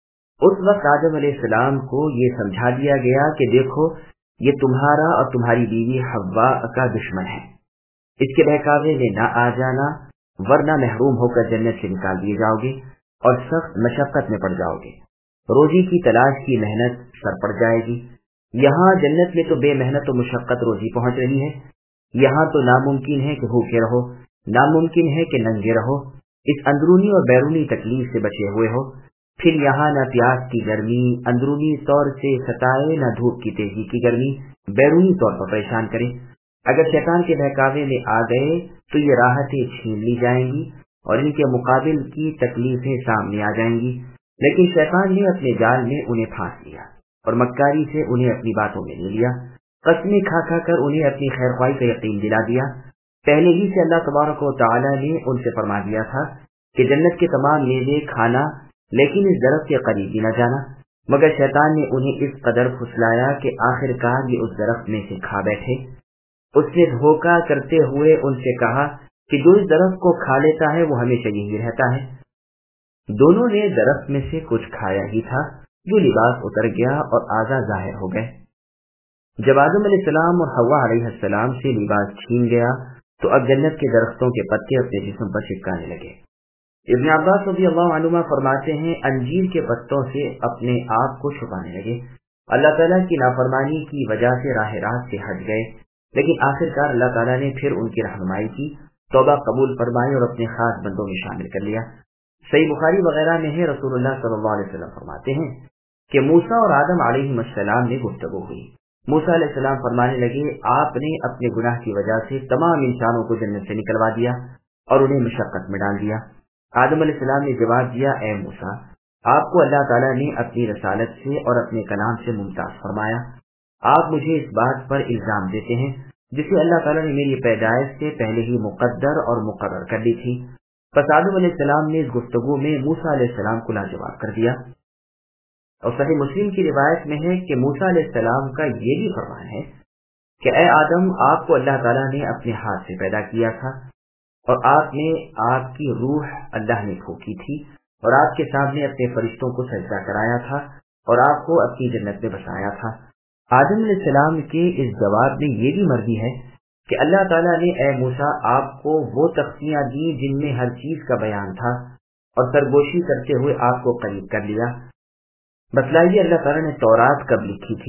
اس وقت آدم علیہ السلام کو یہ سمجھا دیا گیا کہ دیکھو یہ تمہارا اور تمہاری بیوی حوا کا دشمن ہے، اس کے بہکاوے میں نہ آ جانا ورنہ محروم ہو کر جنت سے نکال دیے جاؤ گے اور سخت مشقت میں پڑ جاؤ گے. روزی کی تلاش کی محنت سر پڑ جائے گی. یہاں جنت میں تو بے محنت و مشقت روزی پہنچ رہی ہے، یہاں تو ناممکن ہے کہ بھوکے رہو، ناممکن ہے کہ ننگے رہو، اس اندرونی اور بیرونی تکلیف سے بچے ہوئے ہو. پھر یہاں نہ پیاس کی گرمی اندرونی طور سے ستائے، نہ دھوپ کی تیزی کی گرمی بیرونی طور پر پریشان کرے. اگر شیطان کے بہکاوے میں آ گئے تو یہ راحتیں چھین لی جائیں گی اور ان کے مقابل کی تکلیفیں سامنے آ جائیں گی. لیکن شیطان نے اپنے جال میں انہیں پھانس لیا اور مکاری سے انہیں اپنی باتوں میں لے لیا. قسمیں کھا کھا کر انہیں اپنی خیر خواہی کا یقین دلا دیا. پہلے ہی سے اللہ تبارک و تعالی نے ان سے فرما دیا تھا کہ جنت کے تمام میوے کھانا لیکن اس درخت کے قریب بھی نہ جانا، مگر شیطان نے انہیں اس قدر پھسلایا کہ آخر کار یہ اس درخت میں سے کھا بیٹھے. اس نے دھوکہ کرتے ہوئے ان سے کہا کہ جو اس درخت کو کھا لیتا ہے وہ ہمیشہ یہی رہتا ہے. دونوں نے درخت میں سے کچھ کھایا ہی تھا، جو لباس اتر گیا اور اعضاء ظاہر ہو گئے. جب آدم علیہ السلام اور حوا علیہ السلام سے لباس چھین گیا تو اب جنت کے درختوں کے پتے اپنے جسم پر چپکانے لگے. ابن عباس رضی اللہ عنہما فرماتے ہیں انجیر کے پتوں سے اپنے آپ کو چھپانے لگے. اللہ تعالیٰ کی نافرمانی کی وجہ سے راہ راست سے ہٹ گئے، لیکن آخر کار اللہ تعالیٰ نے پھر ان کی رہنمائی کی، توبہ قبول فرمائی اور اپنے خاص بندوں میں شامل کر لیا. صحیح بخاری وغیرہ میں ہے رسول اللہ صلی اللہ علیہ وسلم فرماتے ہیں کہ موسیٰ اور آدم علیہ السلام نے گفتگو ہوئی. موسیٰ علیہ السلام فرمانے لگے آپ نے اپنے گناہ کی وجہ سے تمام انسانوں کو جنت سے نکلوا دیا اور انہیں مشقت میں ڈال دیا. آدم علیہ السلام نے جواب دیا اے موسیٰ، آپ کو اللہ تعالیٰ نے اپنی رسالت سے اور اپنے کلام سے ممتاز فرمایا. آپ مجھے اس بات پر الزام دیتے ہیں جسے اللہ تعالیٰ نے میری پیدائش سے پہلے ہی مقدر اور مقرر کر دی تھی. پس آدم علیہ السلام نے اس گفتگو میں موسیٰ علیہ السلام کو لاجواب کر دیا. اور صحیح مسلم کی روایت میں ہے کہ موسیٰ علیہ السلام کا یہ بھی فرمان ہے کہ اے آدم، آپ کو اللہ تعالیٰ نے اپنے ہاتھ سے پیدا کیا تھا اور آپ کی روح اللہ نے پھونکی تھی اور آپ کے سامنے اپنے فرشتوں کو سجدہ کرایا تھا اور آپ کو اپنی جنت میں بسایا تھا. آدم علیہ السلام کے اس جواب میں یہ بھی مرضی ہے کہ اللہ تعالیٰ نے اے موسیٰ آپ کو وہ تختیاں دی جن میں ہر چیز کا بیان تھا اور سرگوشی کرتے ہوئے آپ کو قریب کر لیا. بتلائیے اللہ تعالیٰ نے تورات کب لکھی تھی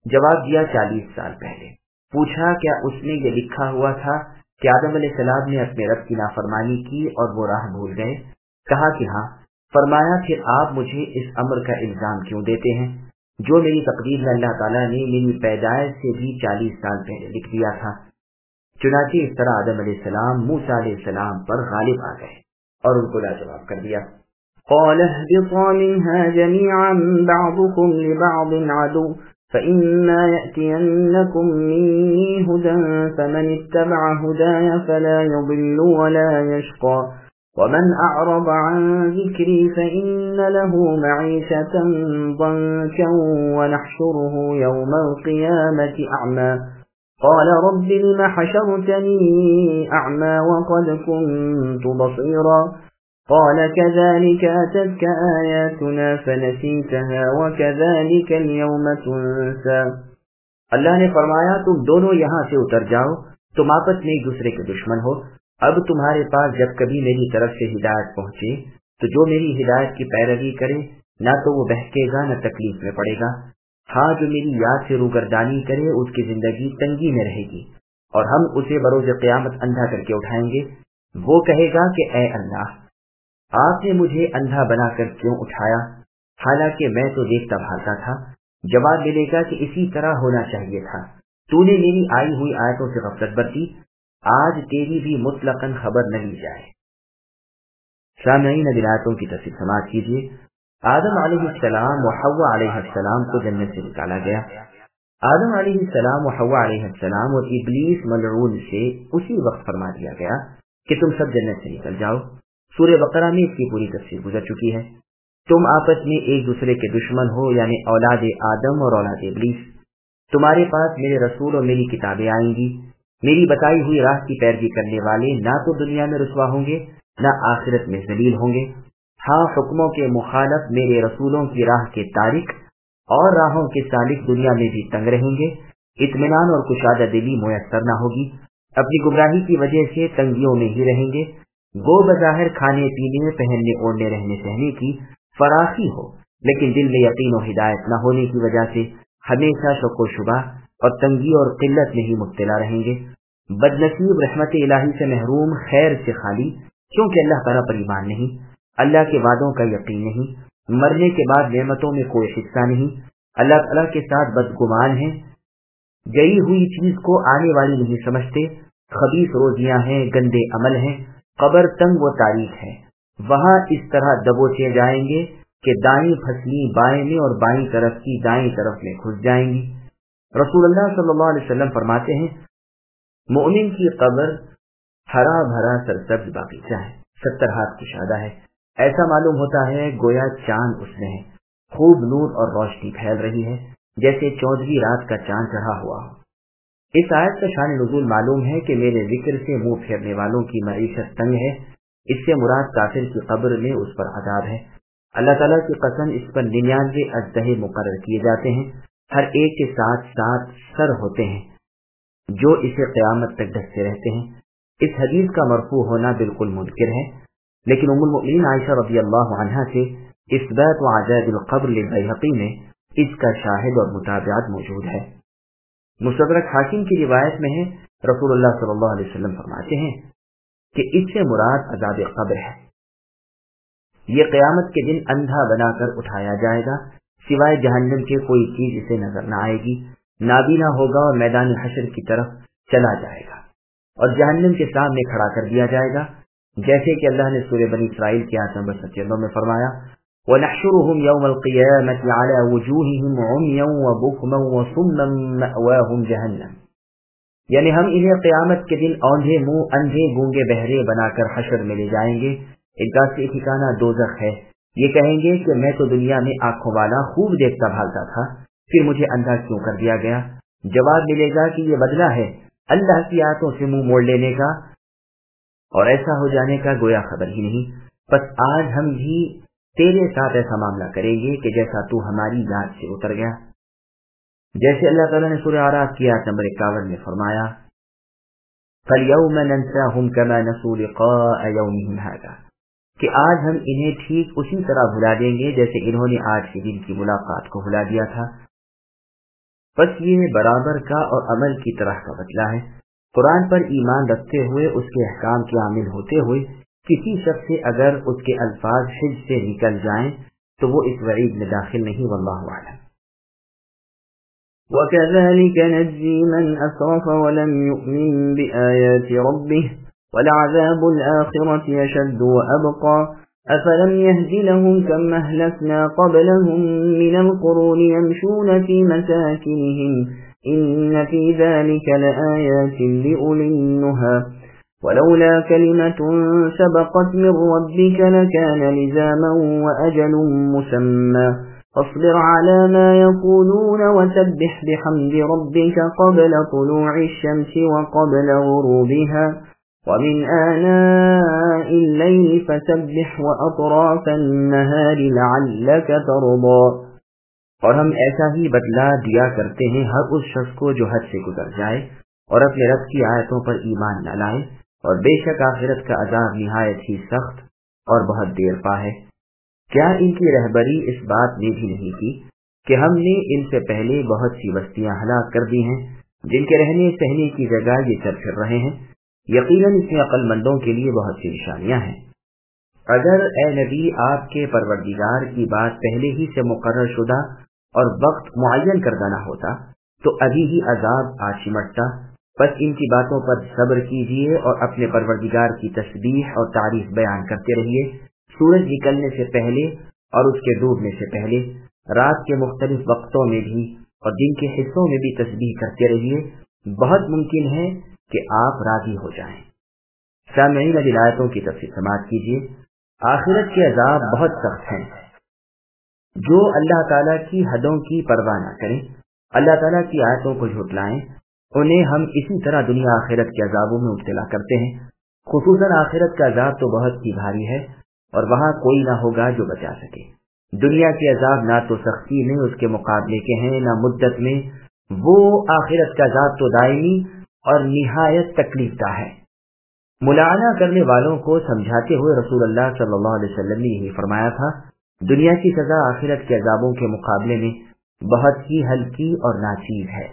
جواب دیا 40 سال پہلے۔ پوچھا کیا اس میں یہ لکھا ہوا تھا کہ آدم علیہ السلام نے اپنے رب کی نافرمانی کی اور وہ راہ بھول گئے؟ کہا کہ ہاں۔ فرمایا پھر آپ مجھے اس امر کا الزام کیوں دیتے ہیں جو میری تقدیر میں اللہ تعالیٰ نے میری پیدائش سے بھی 40 سال پہلے لکھ دیا تھا؟ چنانچہ اس طرح آدم علیہ السلام موسیٰ علیہ السلام پر غالب آ گئے اور ان کو لاجواب کر دیا۔ قال اهبطوا منها جميعا بعضكم لبعض عدو فإما يأتينكم مني هدى فمن اتبع هداي فلا يضل ولا يشقى ومن أعرض عن ذكري فإن له معيشة ضنكا ونحشره يوم القيامة أعمى قال رب لم حشرتني أعمى وقد كنت بصيرا قال كذلك أتتك آياتنا فنسيتها وكذلك اليوم تنسى۔ اللہ نے فرمایا تم دونوں یہاں سے اتر جاؤ، تم آپس میں ایک دوسرے کے دشمن ہو۔ اب تمہارے پاس جب کبھی میری طرف سے ہدایت پہنچے تو جو میری ہدایت کی پیروی کرے نہ تو وہ بہکے گا نہ تکلیف میں پڑے گا، ہاں جو میری یاد سے روگردانی کرے اس کی زندگی تنگی میں رہے گی اور ہم اسے بروز قیامت اندھا کر کے اٹھائیں گے۔ وہ کہے گا کہ اے اللہ، آپ نے مجھے اندھا بنا کر کیوں اٹھایا حالانکہ میں تو دیکھتا بھالتا تھا؟ جواب ملے گا کہ اسی طرح ہونا چاہیے تھا، تو نے میری آئی ہوئی آیتوں سے غفلت برتی، آج تیری بھی مطلقاً خبر نہ لی جائے۔ سامعین اب آیتوں کی تفصیل سماعت کیجیے۔ آدم علیہ السلام و حوا علیہ السلام کو جنت سے نکالا گیا۔ آدم علیہ السلام و حوا علیہ السلام اور ابلیس ملعون سے اسی وقت فرما دیا گیا کہ تم سب جنت سے نکل جاؤ۔ سورہ بقرہ میں اس کی پوری تفسیر گزر چکی ہے۔ تم آپس میں ایک دوسرے کے دشمن ہو، یعنی اولاد آدم اور اولاد ابلیس۔ تمہارے پاس میرے رسول اور میری کتابیں آئیں گی، میری بتائی ہوئی راہ کی پیروی کرنے والے نہ تو دنیا میں رسوا ہوں گے نہ آخرت میں ذلیل ہوں گے۔ ہاں حکموں کے مخالف میرے رسولوں کی راہ کے تارک اور راہوں کے سالک دنیا میں بھی تنگ رہیں گے، اطمینان اور کشادہ دلی میسر نہ ہوگی، اپنی گمراہی کی وجہ سے تنگیوں میں ہی رہیں گے۔ گو بظاہر کھانے پینے پہننے اوڑھنے رہنے سہنے کی فراخی ہو، لیکن دل میں یقین و ہدایت نہ ہونے کی وجہ سے ہمیشہ شک و شبہ اور تنگی اور قلت میں ہی مبتلا رہیں گے۔ بدنصیب رحمت الہی سے محروم، خیر سے خالی، کیونکہ اللہ تعالیٰ پر ایمان نہیں، اللہ کے وعدوں کا یقین نہیں، مرنے کے بعد نعمتوں میں کوئی حصہ نہیں، اللہ تعالیٰ کے ساتھ بدگمان ہیں، گئی ہوئی چیز کو آنے والی نہیں سمجھتے، خبیث روزیاں ہیں، گندے عمل ہیں، قبر تنگ و تاریخ ہے، وہاں اس طرح دبوچے جائیں گے کہ دائیں پھسلی بائیں میں اور بائیں طرف کی دائیں طرف میں گھس جائیں گی۔ رسول اللہ صلی اللہ علیہ وسلم فرماتے ہیں مومن کی قبر ہرا بھرا سرسبز باغیچہ ہے، 70 ہاتھ کشادہ ہے، ایسا معلوم ہوتا ہے گویا چاند اس میں ہے، خوب نور اور روشنی پھیل رہی ہے جیسے 14ویں رات کا چاند چڑھا ہوا ہو۔ اس آیت کا شان نزول معلوم ہے کہ میرے ذکر سے منہ پھیرنے والوں کی معیشت تنگ ہے، اس سے مراد کافر کی قبر میں اس پر عذاب ہے۔ اللہ تعالیٰ کی قسم اس پر 99 اجزہے مقرر کیے جاتے ہیں، ہر ایک کے ساتھ 7 سر ہوتے ہیں جو اسے قیامت تک ڈھکتے رہتے ہیں۔ اس حدیث کا مرفوع ہونا بالکل منکر ہے، لیکن ام المؤمنین عائشہ رضی اللہ عنہا سے اثبات و عجائب القبر للبیہقی میں اس کا شاہد اور متابعات موجود ہے۔ مستدرک حاکم کی روایت میں ہے رسول اللہ صلی اللہ علیہ وسلم فرماتے ہیں کہ اس سے مراد عذاب قبر ہے۔ یہ قیامت کے دن اندھا بنا کر اٹھایا جائے گا، سوائے جہنم کے کوئی چیز اسے نظر نہ آئے گی، نابینا ہوگا اور میدان حشر کی طرف چلا جائے گا اور جہنم کے سامنے کھڑا کر دیا جائے گا، جیسے کہ اللہ نے سورہ بنی اسرائیل کی آیت نمبر 97 میں فرمایا وَنَحْشُرُهُمْ يَوْمَ الْقِيَامَةِ عَلَى وُجُوهِهِمْ عُمْيًا وَبُكْمًا وَصُمًّا مَأْوَاهُمْ جَهَنَّمُ، یعنی ہم انہیں قیامت کے دن اوندھے منہ اندھے گونگے بہرے بنا کر حشر میں لے جائیں گے، ان کا ٹھکانہ دوزخ ہے۔ یہ کہیں گے کہ میں تو دنیا میں آنکھوں والا خوب دیکھتا بھالتا تھا، پھر مجھے اندھا کیوں کر دیا گیا؟ جواب ملے گا کہ یہ بدلہ ہے اللہ کی آیتوں سے منہ موڑ لینے کا اور ایسا ہو جانے کا گویا خبر ہی نہیں۔ بس آج ہم بھی تیرے ساتھ ایسا معاملہ کریں گے کہ جیسا تو ہماری یاد سے اتر گیا، جیسے اللہ تعالیٰ نے سورہ اعراف کی آیت نمبر 51 میں فرمایا فَالْيَوْمَ نَنْسَاهُمْ كَمَا نَسُوا لِقَاءَ يَوْمِهِمْ هَذَا، کہ آج ہم انہیں ٹھیک اسی طرح بھلا دیں گے جیسے انہوں نے آج کے دن کی ملاقات کو بھلا دیا تھا۔ بس یہ برابر کا اور عمل کی طرح کا بدلہ ہے۔ قرآن پر ایمان رکھتے ہوئے اس کے احکام کے عامل ہوتے ہوئے کسی شخص سے اگر اس کے الفاظ حج سے نکل جائیں تو وہ اس وعید میں داخل نہیں، واللہ اعلم۔ وَكَذَلِكَ نَجْزِي مَنْ أَسْرَفَ وَلَمْ يُؤْمِنْ بِآيَاتِ رَبِّهِ وَلَعَذَابُ الْآخِرَةِ أَشَدُّ وَأَبْقَى أَفَلَمْ يَهْدِ لَهُمْ كَمْ أَهْلَكْنَا قَبْلَهُمْ مِنَ الْقُرُونِ يَمْشُونَ فِي مَسَاكِنِهِمْ إِنَّ فِي ذَلِكَ لَآيَاتٍ لِأُولِي النُّهَى وَلَوْلَا كَلِمَةٌ سَبَقَتْ مِنْ رَبِّكَ لَكَانَ لِزَامًا وَأَجَلٌ مُّسَمًّى فاصبر على ما يقولون وسبح بحمد ربك قبل طلوع الشمس وقبل غروبها ومن آناء الليل فسبح وأطراف النهار لعلك ترضى۔ اور ہم ایسا ہی بدلہ دیا کرتے ہیں ہر اس شخص کو جو حد سے گزر جائے اور اپنے رب کی آیتوں پر ایمان نہ لائے، اور بے شک آخرت کا عذاب نہایت ہی سخت اور بہت دیر پا ہے۔ کیا ان کی رہبری اس بات نے بھی نہیں کی کہ ہم نے ان سے پہلے بہت سی بستیاں ہلاک کر دی ہیں جن کے رہنے سہنے کی جگہ یہ چل پھر رہے ہیں؟ یقیناً اس میں عقل مندوں کے لیے بہت سی نشانیاں ہیں۔ اگر اے نبی آپ کے پروردگار کی بات پہلے ہی سے مقرر شدہ اور وقت معین کردہ نہ ہوتا تو ابھی ہی عذاب آ چمٹتا۔ بس ان کی باتوں پر صبر کیجیے اور اپنے پروردگار کی تسبیح اور تعریف بیان کرتے رہیے، سورج نکلنے سے پہلے اور اس کے ڈوبنے سے پہلے، رات کے مختلف وقتوں میں بھی اور دن کے حصوں میں بھی تسبیح کرتے رہیے، بہت ممکن ہے کہ آپ راضی ہو جائیں۔ سامعین اب آیتوں کی تفسیر سماعت کیجیے۔ آخرت کے عذاب بہت سخت ہیں۔ جو اللہ تعالیٰ کی حدوں کی پرواہ نہ کریں، اللہ تعالیٰ کی آیتوں کو جھٹلائیں، انہیں ہم اسی طرح دنیا آخرت کے عذابوں میں مبتلا کرتے ہیں۔ خصوصاً آخرت کا عذاب تو بہت ہی بھاری ہے اور وہاں کوئی نہ ہوگا جو بچا سکے۔ دنیا کے عذاب نہ تو سختی میں اس کے مقابلے کے ہیں نہ مدت میں، وہ آخرت کا عذاب تو دائمی اور نہایت تکلیف دہ ہے۔ ملعنہ کرنے والوں کو سمجھاتے ہوئے رسول اللہ صلی اللہ علیہ وسلم نے یہی فرمایا تھا، دنیا کی سزا آخرت کے عذابوں کے مقابلے میں بہت ہی ہلکی اور ناچیز ہے،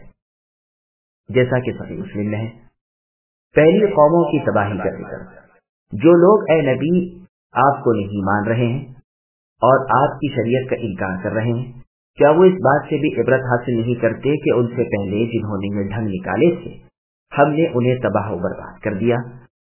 جیسا کہ صحیح مسلم میں ہے۔ پہلی قوموں کی تباہی کا ذکر۔ جو لوگ اے نبی آپ کو نہیں مان رہے ہیں اور آپ کی شریعت کا انکار کر رہے ہیں، کیا وہ اس بات سے بھی عبرت حاصل نہیں کرتے کہ ان سے پہلے جنہوں نے یہ ڈھنگ نکالے تھے ہم نے انہیں تباہ و برباد کر دیا؟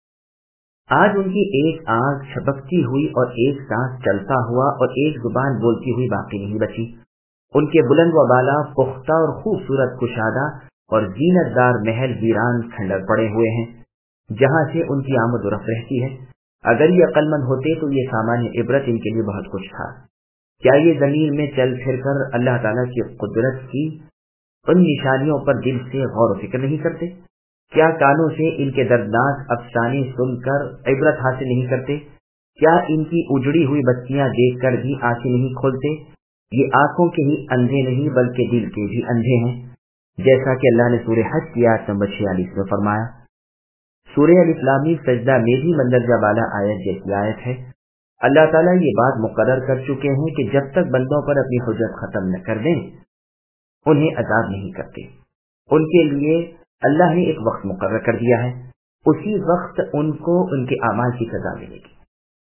آج ان کی ایک آنکھ چھپکتی ہوئی اور ایک سانس چلتا ہوا اور ایک زبان بولتی ہوئی باقی نہیں بچی۔ ان کے بلند و بالا پختہ اور خوبصورت کشادہ اور زینت دار محل ویران کھنڈر پڑے ہوئے ہیں جہاں سے ان کی آمد و رفت رہتی ہے۔ اگر یہ عقل مند ہوتے تو یہ سامان عبرت ان کے لیے بہت کچھ تھا۔ کیا یہ زمین میں چل پھر کر اللہ تعالیٰ کی قدرت کی ان نشانیوں پر دل سے غور و فکر نہیں کرتے؟ کیا کانوں سے ان کے دردناک افسانے سن کر عبرت حاصل نہیں کرتے؟ کیا ان کی اجڑی ہوئی بستیاں دیکھ کر بھی آنکھیں نہیں کھولتے؟ یہ آنکھوں کے ہی اندھے نہیں بلکہ دل کے بھی اندھے ہیں، جیسا کہ اللہ نے سورہ حج کی آیت نمبر 46 میں فرمایا۔ سورہ الف لام میم سجدہ میں بھی مندرجہ بالا آیت جیسی آیت ہے۔ اللہ تعالیٰ یہ بات مقرر کر چکے ہیں کہ جب تک بندوں پر اپنی حجت ختم نہ کر دیں انہیں عذاب نہیں کرتے۔ ان کے لیے اللہ نے ایک وقت مقرر کر دیا ہے، اسی وقت ان کو ان کے اعمال کی سزا ملے گی۔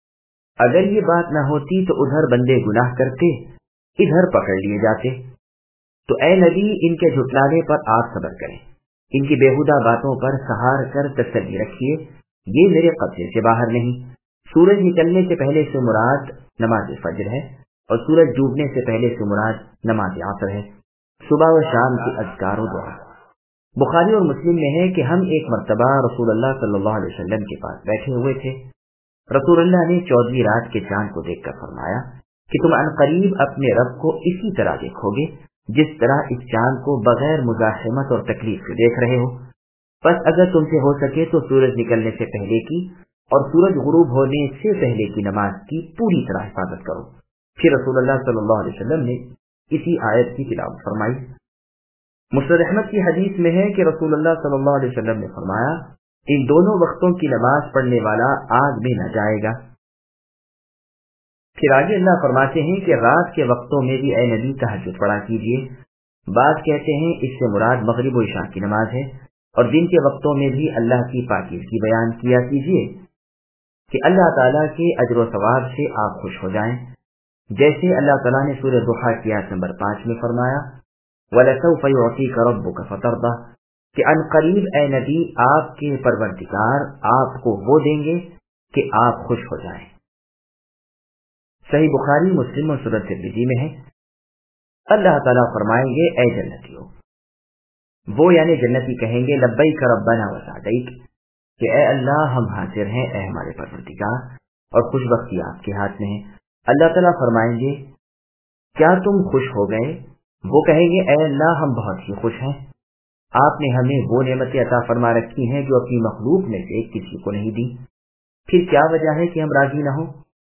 اگر یہ بات نہ ہوتی تو ادھر بندے گناہ کرتے، ادھر پکڑ لیے جاتے۔ تو اے نبی ان کے جھٹلانے پر آپ صبر کریں، ان کی بیہودہ باتوں پر سہار کر تسلی رکھیے، یہ میرے قبضے سے باہر نہیں۔ سورج نکلنے سے پہلے سے مراد نماز فجر ہے اور سورج ڈوبنے سے پہلے سے مراد نماز عصر ہے، صبح و شام کے اذکار و دعا۔ بخاری اور مسلم میں ہے کہ ہم ایک مرتبہ رسول اللہ صلی اللہ علیہ وسلم کے پاس بیٹھے ہوئے تھے۔ رسول اللہ نے 14ویں رات کے چاند کو دیکھ کر فرمایا کہ تم عنقریب اپنے رب کو اسی طرح دیکھو گے جس طرح اس چاند کو بغیر مزاحمت اور تکلیف کے دیکھ رہے ہو۔ بس اگر تم سے ہو سکے تو سورج نکلنے سے پہلے کی اور سورج غروب ہونے سے پہلے کی نماز کی پوری طرح حفاظت کرو۔ پھر رسول اللہ صلی اللہ علیہ وسلم نے اسی آیت کی تلاوت فرمائی۔ مسند احمد کی حدیث میں ہے کہ رسول اللہ صلی اللہ علیہ وسلم نے فرمایا، ان دونوں وقتوں کی نماز پڑھنے والا آگ میں نہ جائے گا۔ پھر آگے اللہ فرماتے ہیں کہ رات کے وقتوں میں بھی اے نبی تہجد پڑھا کیجیے، بعض کہتے ہیں اس سے مراد مغرب و عشاء کی نماز ہے، اور دن کے وقتوں میں بھی اللہ کی پاکیزگی بیان کیا کیجیے کہ اللہ تعالیٰ کے اجر و ثواب سے آپ خوش ہو جائیں، جیسے اللہ تعالیٰ نے سورہ ضحیٰ کی آیت نمبر 5 میں فرمایا وَلَسَوْفَ يُعْطِيكَ رَبُّكَ فَتَرْضَىٰ کہ ان قریب اے نبی آپ کے پروردگار آپ کو وہ دیں گے کہ آپ خوش ہو جائیں۔ صحیح بخاری، مسلم اور سنن ترمذی میں ہے، اللہ تعالیٰ فرمائیں گے اے جنتیوں، وہ یعنی جنتی کہیں گے لبیک ربنا وسعدیک کہ اے اللہ ہم حاضر ہیں اے ہمارے پروردگار، اور خوش بختی آپ کے ہاتھ میں ہے۔ اللہ تعالیٰ فرمائیں گے کیا تم خوش ہو گئے؟ وہ کہیں گے اے اللہ ہم بہت ہی خوش ہیں، آپ نے ہمیں وہ نعمتیں عطا فرما رکھی ہیں جو اپنی مخلوق میں سے کسی کو نہیں دی، پھر کیا وجہ ہے کہ ہم راضی نہ ہوں؟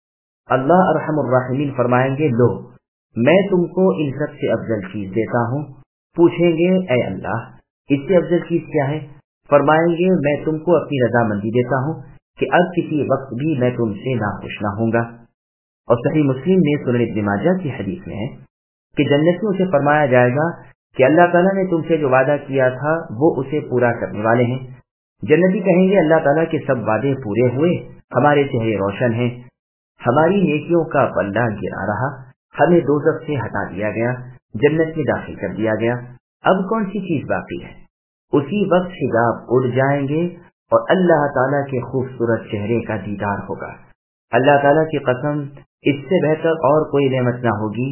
اللہ ارحم الراحمین فرمائیں گے لو میں تم کو ان سب سے افضل چیز دیتا ہوں۔ پوچھیں گے اے اللہ اس سے افضل چیز کیا ہے؟ فرمائیں گے میں تم کو اپنی رضامندی دیتا ہوں کہ اب کسی وقت بھی میں تم سے ناخوش نہ ہوں گا۔ اور صحیح مسلم میں سنن ابن ماجہ کی حدیث میں ہے کہ جنتیوں سے فرمایا جائے گا کہ اللہ تعالیٰ نے تم سے جو وعدہ کیا تھا وہ اسے پورا کرنے والے ہیں۔ جنتی کہیں گے اللہ تعالیٰ کے سب وعدے پورے ہوئے، ہمارے چہرے روشن ہیں، ہماری نیکیوں کا پلہ گرا رہا، ہمیں دوزخ سے ہٹا دیا گیا، جنت میں داخل کر دیا گیا، اب کون سی چیز باقی ہے؟ اسی وقت حجاب اڑ جائیں گے اور اللہ تعالیٰ کے خوبصورت چہرے کا دیدار ہوگا۔ اللہ تعالیٰ کی قسم اس سے بہتر اور کوئی نعمت نہ ہوگی۔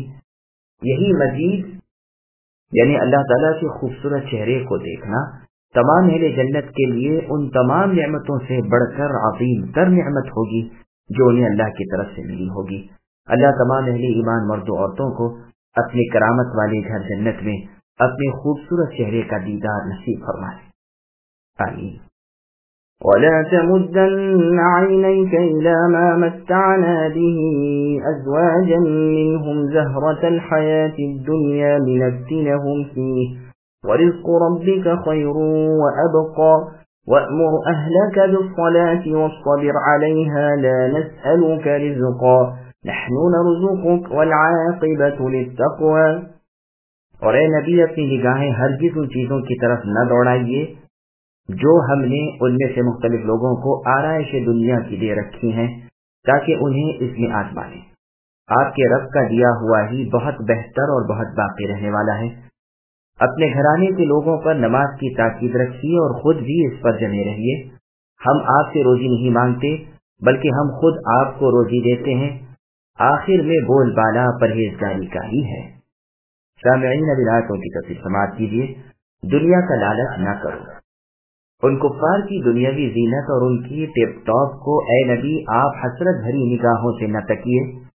یہی مزید یعنی اللہ تعالیٰ کے خوبصورت چہرے کو دیکھنا تمام اہل جنت کے لیے ان تمام نعمتوں سے بڑھ کر عظیم تر نعمت ہوگی جو انہیں اللہ کی طرف سے ملی ہوگی۔ اللہ تمام اہل ایمان مرد و عورتوں کو اپنی کرامت والے گھر جنت میں اپنے خوبصورت چہرے کا دیدار نصیب فرمائے، آمین۔ وَلَا تَمُدَّنَّ عَيْنَيْكَ إِلَى مَا مَتَّعْنَا بِهِ أَزْوَاجًا مِّنْهُمْ زَهْرَةَ الْحَيَاةِ الدُّنْيَا لِنَفْتِنَهُمْ فِيهِ وَرِزْقُ رَبِّكَ خَيْرٌ وَأَبْقَىٰ وَأْمُرْ أَهْلَكَ بِالصَّلَاةِ وَاصْطَبِرْ عَلَيْهَا لَا نَسْأَلُكَ رِزْقًا نَحْنُ نَرْزُقُكَ وَالْعَاقِبَةُ لِلتَّقْوَىٰ۔ اور اے نبی اپنی نگاہیں ہرگز ان چیزوں کی طرف نہ دوڑائیے جو ہم نے ان میں سے مختلف لوگوں کو آرائش دنیا کی دے رکھی ہیں تاکہ انہیں اس میں آزمائیں۔ آپ کے رب کا دیا ہوا ہی بہت بہتر اور بہت باقی رہنے والا ہے۔ اپنے گھرانے کے لوگوں پر نماز کی تاکید رکھیے اور خود بھی اس پر جمے رہیے۔ ہم آپ سے روزی نہیں مانگتے بلکہ ہم خود آپ کو روزی دیتے ہیں، آخر میں بول بالا پرہیزگاری کا ہی ہے۔ سامعین اب آیتوں کی تفسیر سماعت کیجیے۔ دنیا کا لالچ نہ کرو۔ ان کفار کی دنیاوی زینت اور ان کی ٹپ ٹاپ کو اے نبی آپ حسرت بھری نگاہوں سے نہ تکیے،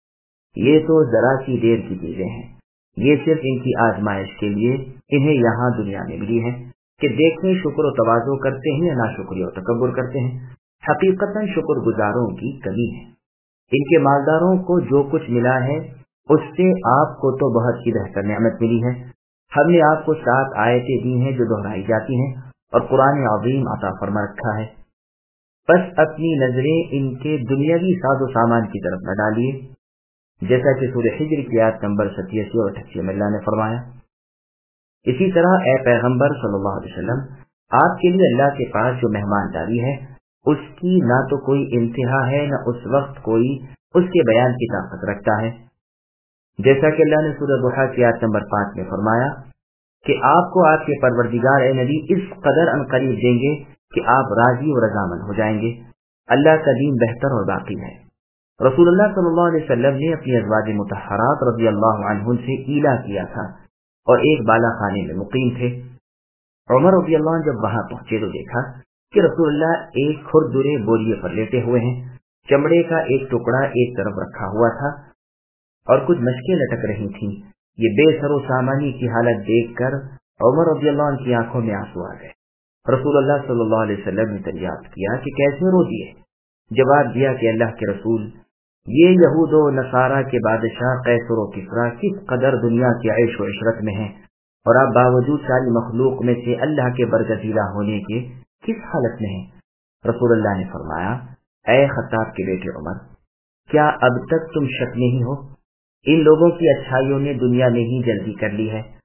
یہ تو ذرا سی دیر کی چیزیں ہیں، یہ صرف ان کی آزمائش کے لیے انہیں یہاں دنیا میں ملی ہے کہ دیکھیں شکر و تواضع کرتے ہیں یا ناشکری و تکبر کرتے ہیں۔ حقیقتاً شکر گزاروں کی کمی ہے۔ ان کے مالداروں کو جو کچھ ملا ہے اس سے آپ کو تو بہت ہی بہتر نعمت ملی ہے۔ ہم نے آپ کو 7 آیتیں دی ہیں جو دہرائی جاتی ہیں اور قرآن عظیم عطا فرما رکھا ہے، بس اپنی نظریں ان کے دنیاوی ساز و سامان کی طرف نہ ڈالیے، جیسا کہ سورہ حجر کی آیت نمبر 87 اور 88 میں اللہ نے فرمایا۔ اسی طرح اے پیغمبر صلی اللہ علیہ وسلم آپ کے لیے اللہ کے پاس جو مہمانداری ہے اس کی نہ تو کوئی انتہا ہے نہ اس وقت کوئی اس کے بیان کی طاقت رکھتا ہے، جیسا کہ اللہ نے سورہ ضحیٰ کی آیت نمبر 5 میں فرمایا کہ آپ کو آپ کے پروردگار اے نبی اس قدر عنقریب دیں گے کہ آپ راضی و رضامند ہو جائیں گے۔ اللہ کا دین بہتر اور باقی ہے۔ رسول اللہ صلی اللہ علیہ وسلم نے اپنی ازواج مطہرات رضی اللہ عنہن سے ایلا کیا تھا اور ایک بالا خانے میں مقیم تھے۔ عمر رضی اللہ عنہ جب وہاں پہنچے تو دیکھا کہ رسول اللہ ایک کھردرے بوریے پر لیٹے ہوئے ہیں، چمڑے کا ایک ٹکڑا ایک طرف رکھا ہوا تھا اور کچھ مشکیں لٹک رہی تھیں۔ یہ بے سر و سامانی کی حالت دیکھ کر عمر رضی اللہ عنہ کی آنکھوں میں آنسو آ گئے۔ رسول اللہ صلی اللہ علیہ وسلم نے دریافت کیا کہ کیسے رو دیے؟ جواب دیا کہ اللہ کے رسول، یہ یہود و نصارہ کے بادشاہ قیصر و کسریٰ کس قدر دنیا کی عیش و عشرت میں ہیں اور آپ باوجود ساری مخلوق میں سے اللہ کے برگزیدہ ہونے کے کس حالت میں ہیں؟ رسول اللہ نے فرمایا، اے خطاب کے بیٹے عمر، کیا اب تک تم شک نہیں ہو؟ ان لوگوں کی اچھائیوں نے دنیا میں ہی جلدی کر لی ہے،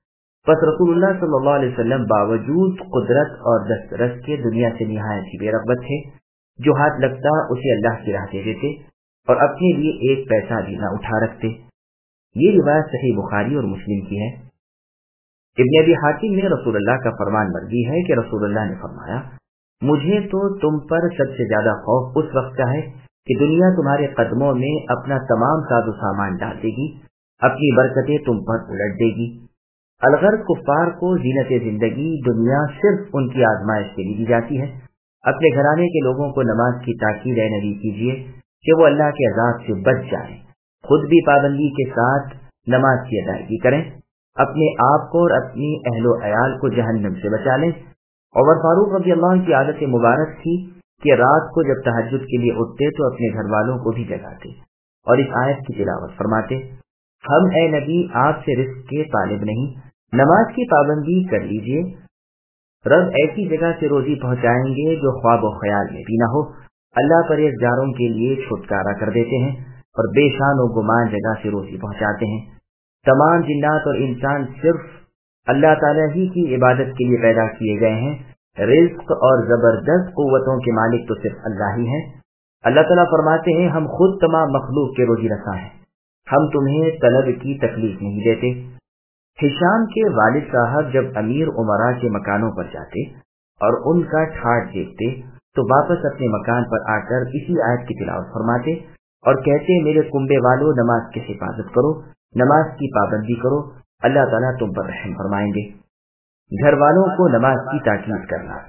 بس رسول اللہ صلی اللہ علیہ وسلم باوجود قدرت اور دسترس کے دنیا سے نہایت ہی بے رغبت تھے. جو ہاتھ لگتا اسے اللہ کی راہ دے دیتے اور اپنے لیے ایک پیسہ بھی نہ اٹھا رکھتے. یہ روایت صحیح بخاری اور مسلم کی ہے. ابن ابی حاتم نے رسول اللہ کا فرمان مروی ہے کہ رسول اللہ نے فرمایا مجھے تو تم پر سب سے زیادہ خوف اس وقت کا ہے کہ دنیا تمہارے قدموں میں اپنا تمام ساز و سامان ڈال دے گی، اپنی برکتیں تم پر الٹ دے گی. الغرض کفار کو زینت زندگی دنیا صرف ان کی آزمائش کے لیے دی جاتی ہے. اپنے گھرانے کے لوگوں کو نماز کی تاکید نبی کیجیے کہ وہ اللہ کے عذاب سے بچ جائیں، خود بھی پابندی کے ساتھ نماز کی ادائیگی کریں، اپنے آپ کو اور اپنی اہل و عیال کو جہنم سے بچا لیں. عمر فاروق رضی اللہ عنہ کی عادت مبارک تھی کہ رات کو جب تہجد کے لیے اٹھتے تو اپنے گھر والوں کو بھی جگاتے اور اس آیت کی تلاوت فرماتے ہم اے نبی آپ سے رزق کے طالب نہیں، نماز کی پابندی کر لیجئے. رب ایسی جگہ سے روزی پہنچائیں گے جو خواب و خیال میں بھی نہ ہو. اللہ پرہیزگاروں کے لیے چھٹکارا کر دیتے ہیں اور بے شان و گمان جگہ سے روزی پہنچاتے ہیں. تمام جنات اور انسان صرف اللہ تعالیٰ ہی کی عبادت کے لیے پیدا کیے گئے ہیں. رزق اور زبردست قوتوں کے مالک تو صرف اللہ ہی ہیں. اللہ تعالیٰ فرماتے ہیں ہم خود تمام مخلوق کے روزی رساں ہیں، ہم تمہیں طلب کی تکلیف نہیں دیتے. ہشام کے والد صاحب جب امیر امراء کے مکانوں پر جاتے اور ان کا ٹھاٹ دیکھتے تو واپس اپنے مکان پر آ کر اسی آیت کی تلاوت فرماتے اور کہتے میرے کنبے والوں نماز کی حفاظت کرو، نماز کی پابندی کرو، اللہ تعالیٰ تم پر رحم فرمائیں گے. گھر والوں کو نماز کی تاکید کرنا.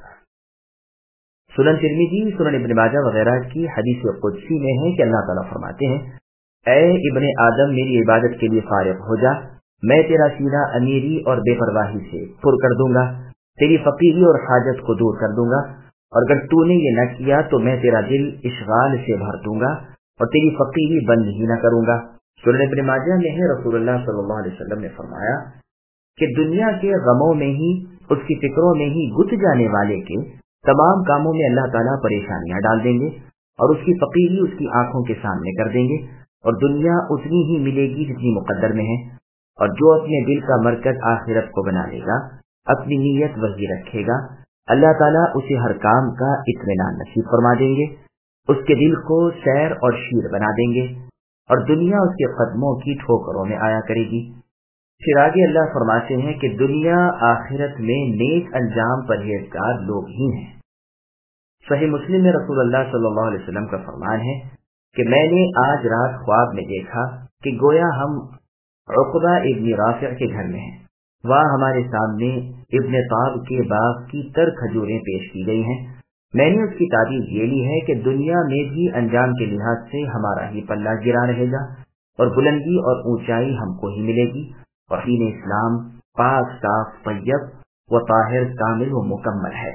سنن ترمذی، سنن ابن ماجہ وغیرہ کی حدیث قدسی میں ہے کہ اللہ تعالیٰ فرماتے ہیں اے ابن آدم میری عبادت کے لیے فارغ ہو جا، میں تیرا سینہ امیری اور بے پرواہی سے پر کر دوں گا، تیری فقیری اور حاجت کو دور کر دوں گا، اور اگر تو نے یہ نہ کیا تو میں تیرا دل اشغال سے بھر دوں گا اور تیری فقیری بند ہی نہ کروں گا. سنن ابن ماجہ میں ہے رسول اللہ صلی اللہ علیہ وسلم نے فرمایا کہ دنیا کے غموں میں ہی، اس کی فکروں میں ہی گت جانے والے کے تمام کاموں میں اللہ تعالیٰ پریشانیاں ڈال دیں گے اور اس کی فقیری اس کی آنکھوں کے سامنے کر دیں گے اور دنیا اتنی ہی ملے گی جتنی مقدر میں ہے. اور جو اپنے دل کا مرکز آخرت کو بنا لے گا، اپنی نیت وہی رکھے گا، اللہ تعالیٰ اسے ہر کام کا اطمینان نصیب فرما دیں گے، اس کے دل کو سیر اور شیر بنا دیں گے اور دنیا اس کے قدموں کی ٹھوکروں میں آیا کرے گی. پھر آگے اللہ فرماتے ہیں کہ دنیا آخرت میں نیک انجام پرہیزگار لوگ ہی ہیں. صحیح مسلم میں رسول اللہ صلی اللہ علیہ وسلم کا فرمان ہے کہ میں نے آج رات خواب میں دیکھا کہ گویا ہم عقبہ ابن رافع کے گھر میں ہیں. وہاں ہمارے سامنے ابن طاب کے باغ کی تر کھجوریں پیش کی گئی ہیں. میں نے اس کی تعبیر یہ لی ہے کہ دنیا میں بھی انجام کے لحاظ سے ہمارا ہی پلہ گرا رہے گا اور بلندی اور اونچائی ہم کو ہی ملے گی اور دین اسلام پاک صاف طیب و طاہر کامل و مکمل ہے.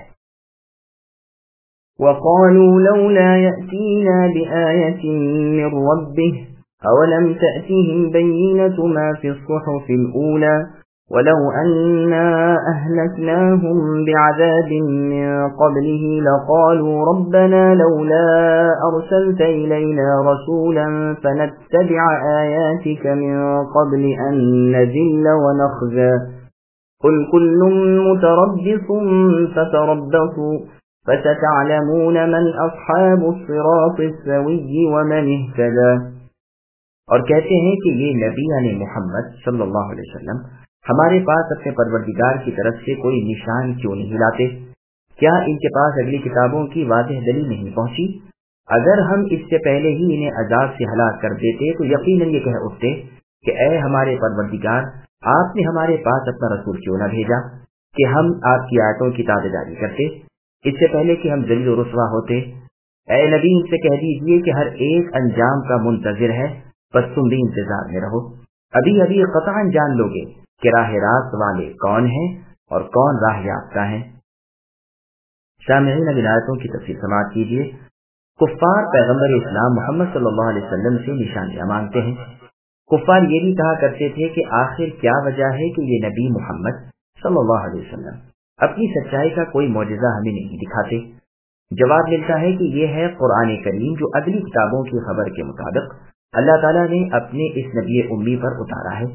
وَقَالُوا لَوْلَا يَأْتِينَا بِآيَةٍ مِّن رَّبِّهِ أَوَلَمْ تَأْتِهِمْ بَيِّنَةُ مَا فِي الصُّحُفِ الْأُولَى وَلَوْ أَنَّا أَهْلَكْنَاهُمْ بِعَذَابٍ مِّن قَبْلِهِ لَقَالُوا رَبَّنَا لَوْلَا أَرْسَلْتَ إِلَيْنَا رَسُولًا فَنَتَّبِعَ آيَاتِكَ مِن قَبْلِ أَن نَّذِلَّ وَنَخْزَىٰ قُلْ كُلٌّ مُّتَرَبِّصٌ فَتَرَبَّصُوا فَسَتَعْلَمُونَ مَنْ أَصْحَابُ الصِّرَاطِ السَّوِيِّ وَمَنِ اهْتَدَىٰ. اور کہتے ہیں کہ یہ نبی یعنی محمد صلی اللہ علیہ وسلم ہمارے پاس اپنے پروردگار کی طرف سے کوئی نشان کیوں نہیں لاتے؟ کیا ان کے پاس اگلی کتابوں کی واضح دلیل نہیں پہنچی؟ اگر ہم اس سے پہلے ہی انہیں عذاب سے ہلاک کر دیتے تو یقیناً یہ کہہ اٹھتے کہ اے ہمارے پروردگار، آپ نے ہمارے پاس اپنا رسول کیوں نہ بھیجا کہ ہم آپ کی آیتوں کی تابعداری کرتے اس سے پہلے کہ ہم ذلیل و رسوا ہوتے. اے نبی ان سے کہہ دیجیے کہ ہر ایک انجام کا منتظر ہے، بس تم بھی انتظار میں رہو. ابھی ابھی قطعاً جان لوگے کہ راہ راست والے کون ہیں اور کون راہ یافتہ ہیں. سامعین اب آیتوں کی تفسیر سماعت کیجیے. کفار پیغمبر اسلام محمد صلی اللہ علیہ وسلم سے نشانیاں مانگتے ہیں. کفار یہ بھی کہا کرتے تھے کہ آخر کیا وجہ ہے کہ یہ نبی محمد صلی اللہ علیہ وسلم اپنی سچائی کا کوئی معجزہ ہمیں نہیں دکھاتے؟ جواب ملتا ہے کہ یہ ہے قرآن کریم جو اگلی کتابوں کی خبر کے مطابق اللہ تعالیٰ نے اپنے اس نبی امی پر اتارا ہے.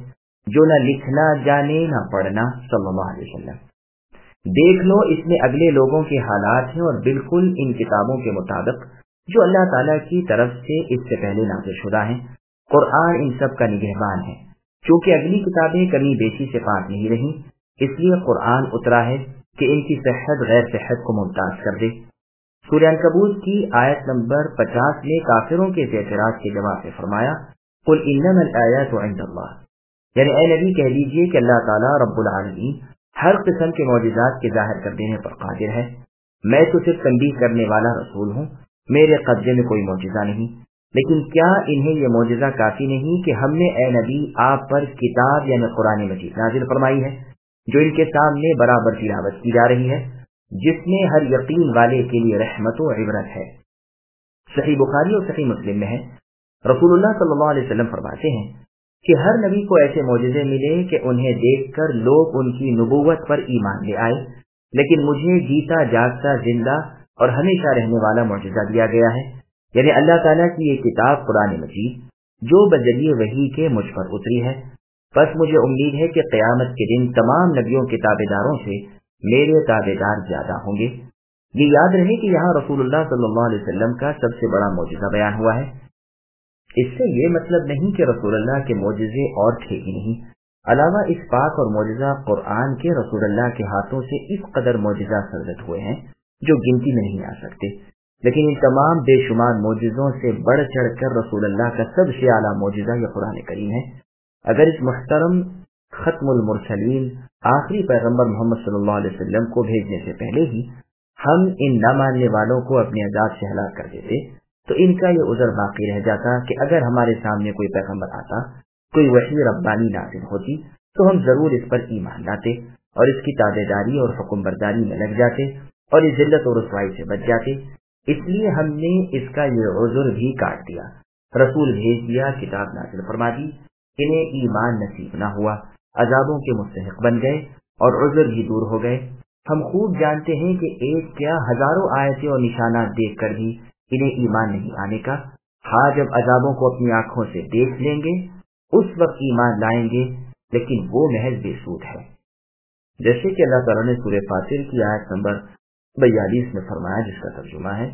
جو نہ لکھنا جانے نہ پڑھنا صلی اللہ علیہ وسلم۔ دیکھ لو اس میں اگلے لوگوں کے حالات ہیں اور بالکل ان کتابوں کے مطابق جو اللہ تعالیٰ کی طرف سے اس سے پہلے نازل شدہ ہیں۔ قرآن ان سب کا نگہبان ہے۔ چونکہ اگلی کتابیں کمی بیشی سے پاک نہیں رہیں، اس لیے قرآن اترا ہے کہ ان کی صحت غیر صحت کو ممتاز کر دے۔ سورہ عنکبوت کی آیت نمبر 50 میں کافروں کے اعتراض کے جواب میں فرمایا قل انما الآیات عند اللہ، یعنی اے نبی کہہ دیجئے کہ اللہ تعالیٰ رب العالمین ہر قسم کے معجزات کے ظاہر کر دینے پر قادر ہے۔ میں تو صرف تنبیہ کرنے والا رسول ہوں، میرے قبضے میں کوئی معجزہ نہیں۔ لیکن کیا انہیں یہ معجزہ کافی نہیں کہ ہم نے اے نبی آپ پر کتاب یعنی قرآن مجید نازل فرمائی ہے جو ان کے سامنے برابر تلاوت کی جا رہی ہے، جس میں ہر یقین والے کے لیے رحمت و عبرت ہے۔ صحیح بخاری اور صحیح مسلم میں ہے، رسول اللہ صلی اللہ علیہ وسلم فرماتے ہیں کہ ہر نبی کو ایسے معجزے ملے کہ انہیں دیکھ کر لوگ ان کی نبوت پر ایمان لے آئے، لیکن مجھے جیتا جاگتا زندہ اور ہمیشہ رہنے والا معجزہ دیا گیا ہے، یعنی اللہ تعالیٰ کی یہ کتاب قرآن مجید جو بذریعہ وحی کے مجھ پر اتری ہے۔ بس مجھے امید ہے کہ قیامت کے دن تمام نبیوں کے تابع داروں سے میرے تابع دار زیادہ ہوں گے۔ یہ یاد رہے کہ یہاں رسول اللہ صلی اللہ علیہ وسلم کا سب سے بڑا معجزہ بیان ہوا ہے۔ اس سے یہ مطلب نہیں کہ رسول اللہ کے معجزے اور تھے ہی نہیں، علاوہ اس پاک اور معجزہ قرآن کے رسول اللہ کے ہاتھوں سے اس قدر معجزہ سرزد ہوئے ہیں جو گنتی میں نہیں آ سکتے۔ لیکن ان تمام بے شمار معجزوں سے بڑھ چڑھ کر رسول اللہ کا سب سے اعلیٰ معجزہ یہ قرآن کریم ہے۔ اگر اس محترم ختم المرسلین آخری پیغمبر محمد صلی اللہ علیہ وسلم کو بھیجنے سے پہلے ہی ہم ان نہ ماننے والوں کو اپنے عذاب سے ہلاک کر دیتے تو ان کا یہ عذر باقی رہ جاتا کہ اگر ہمارے سامنے کوئی پیغمبر آتا، کوئی وحی ربانی نازل ہوتی تو ہم ضرور اس پر ایمان لاتے اور اس کی تابعداری اور حکم برداری میں لگ جاتے اور اس ذلت اور رسوائی سے بچ جاتے۔ اس لیے ہم نے اس کا یہ عذر بھی کاٹ دیا، رسول بھیج دیا، کتاب نازل فرما دی، انہیں ایمان نصیب نہ ہوا، عذابوں کے مستحق بن گئے اور عذر بھی دور ہو گئے۔ ہم خوب جانتے ہیں کہ ایک کیا ہزاروں آیتیں اور نشانات دیکھ کر بھی انہیں ایمان نہیں آنے کا۔ ہاں جب عذابوں کو اپنی آنکھوں سے دیکھ لیں گے اس وقت ایمان لائیں گے، لیکن وہ محض بے سود ہے۔ جیسے کہ اللہ تعالیٰ نے سورہ فاطر کی آیت نمبر 42 میں فرمایا، جس کا ترجمہ ہے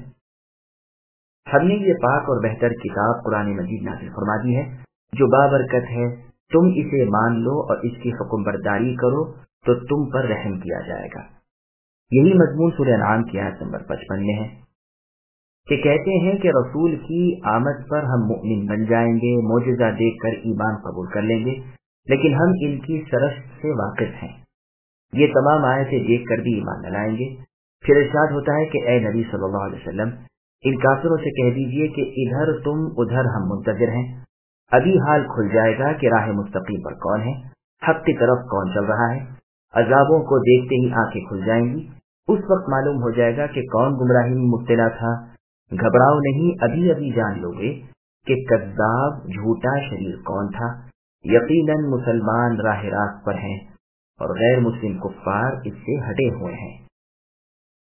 ہم نے یہ پاک اور بہتر کتاب قرآن مجید نازل فرما دی ہے جو بابرکت ہے، تم اسے مان لو اور اس کی حکم برداری کرو تو تم پر رحم کیا جائے گا۔ یہی مضمون سورہ انعام کی آیت نمبر 55 میں ہے کہ کہتے ہیں کہ رسول کی آمد پر ہم مؤمن بن جائیں گے، معجزہ دیکھ کر ایمان قبول کر لیں گے، لیکن ہم ان کی سرشت سے واقف ہیں، یہ تمام آیتیں دیکھ کر بھی ایمان نہ لائیں گے۔ پھر ارشاد ہوتا ہے کہ اے نبی صلی اللہ علیہ وسلم ان کافروں سے کہہ دیجئے کہ ادھر تم ادھر ہم منتظر ہیں، ابھی حال کھل جائے گا کہ راہ مستقیم پر کون ہے، حق کی طرف کون چل رہا ہے۔ عذابوں کو دیکھتے ہی آنکھیں کھل جائیں گی، اس وقت معلوم ہو جائے گا کہ کون گمراہی میں مبتلا تھا۔ گھبراؤ نہیں، ابھی ابھی جان لو گے کہ کذاب جھوٹا شریر کون تھا۔ یقیناً مسلمان راہ راست پر ہیں اور غیر مسلم کفار اس سے ہٹے ہوئے ہیں۔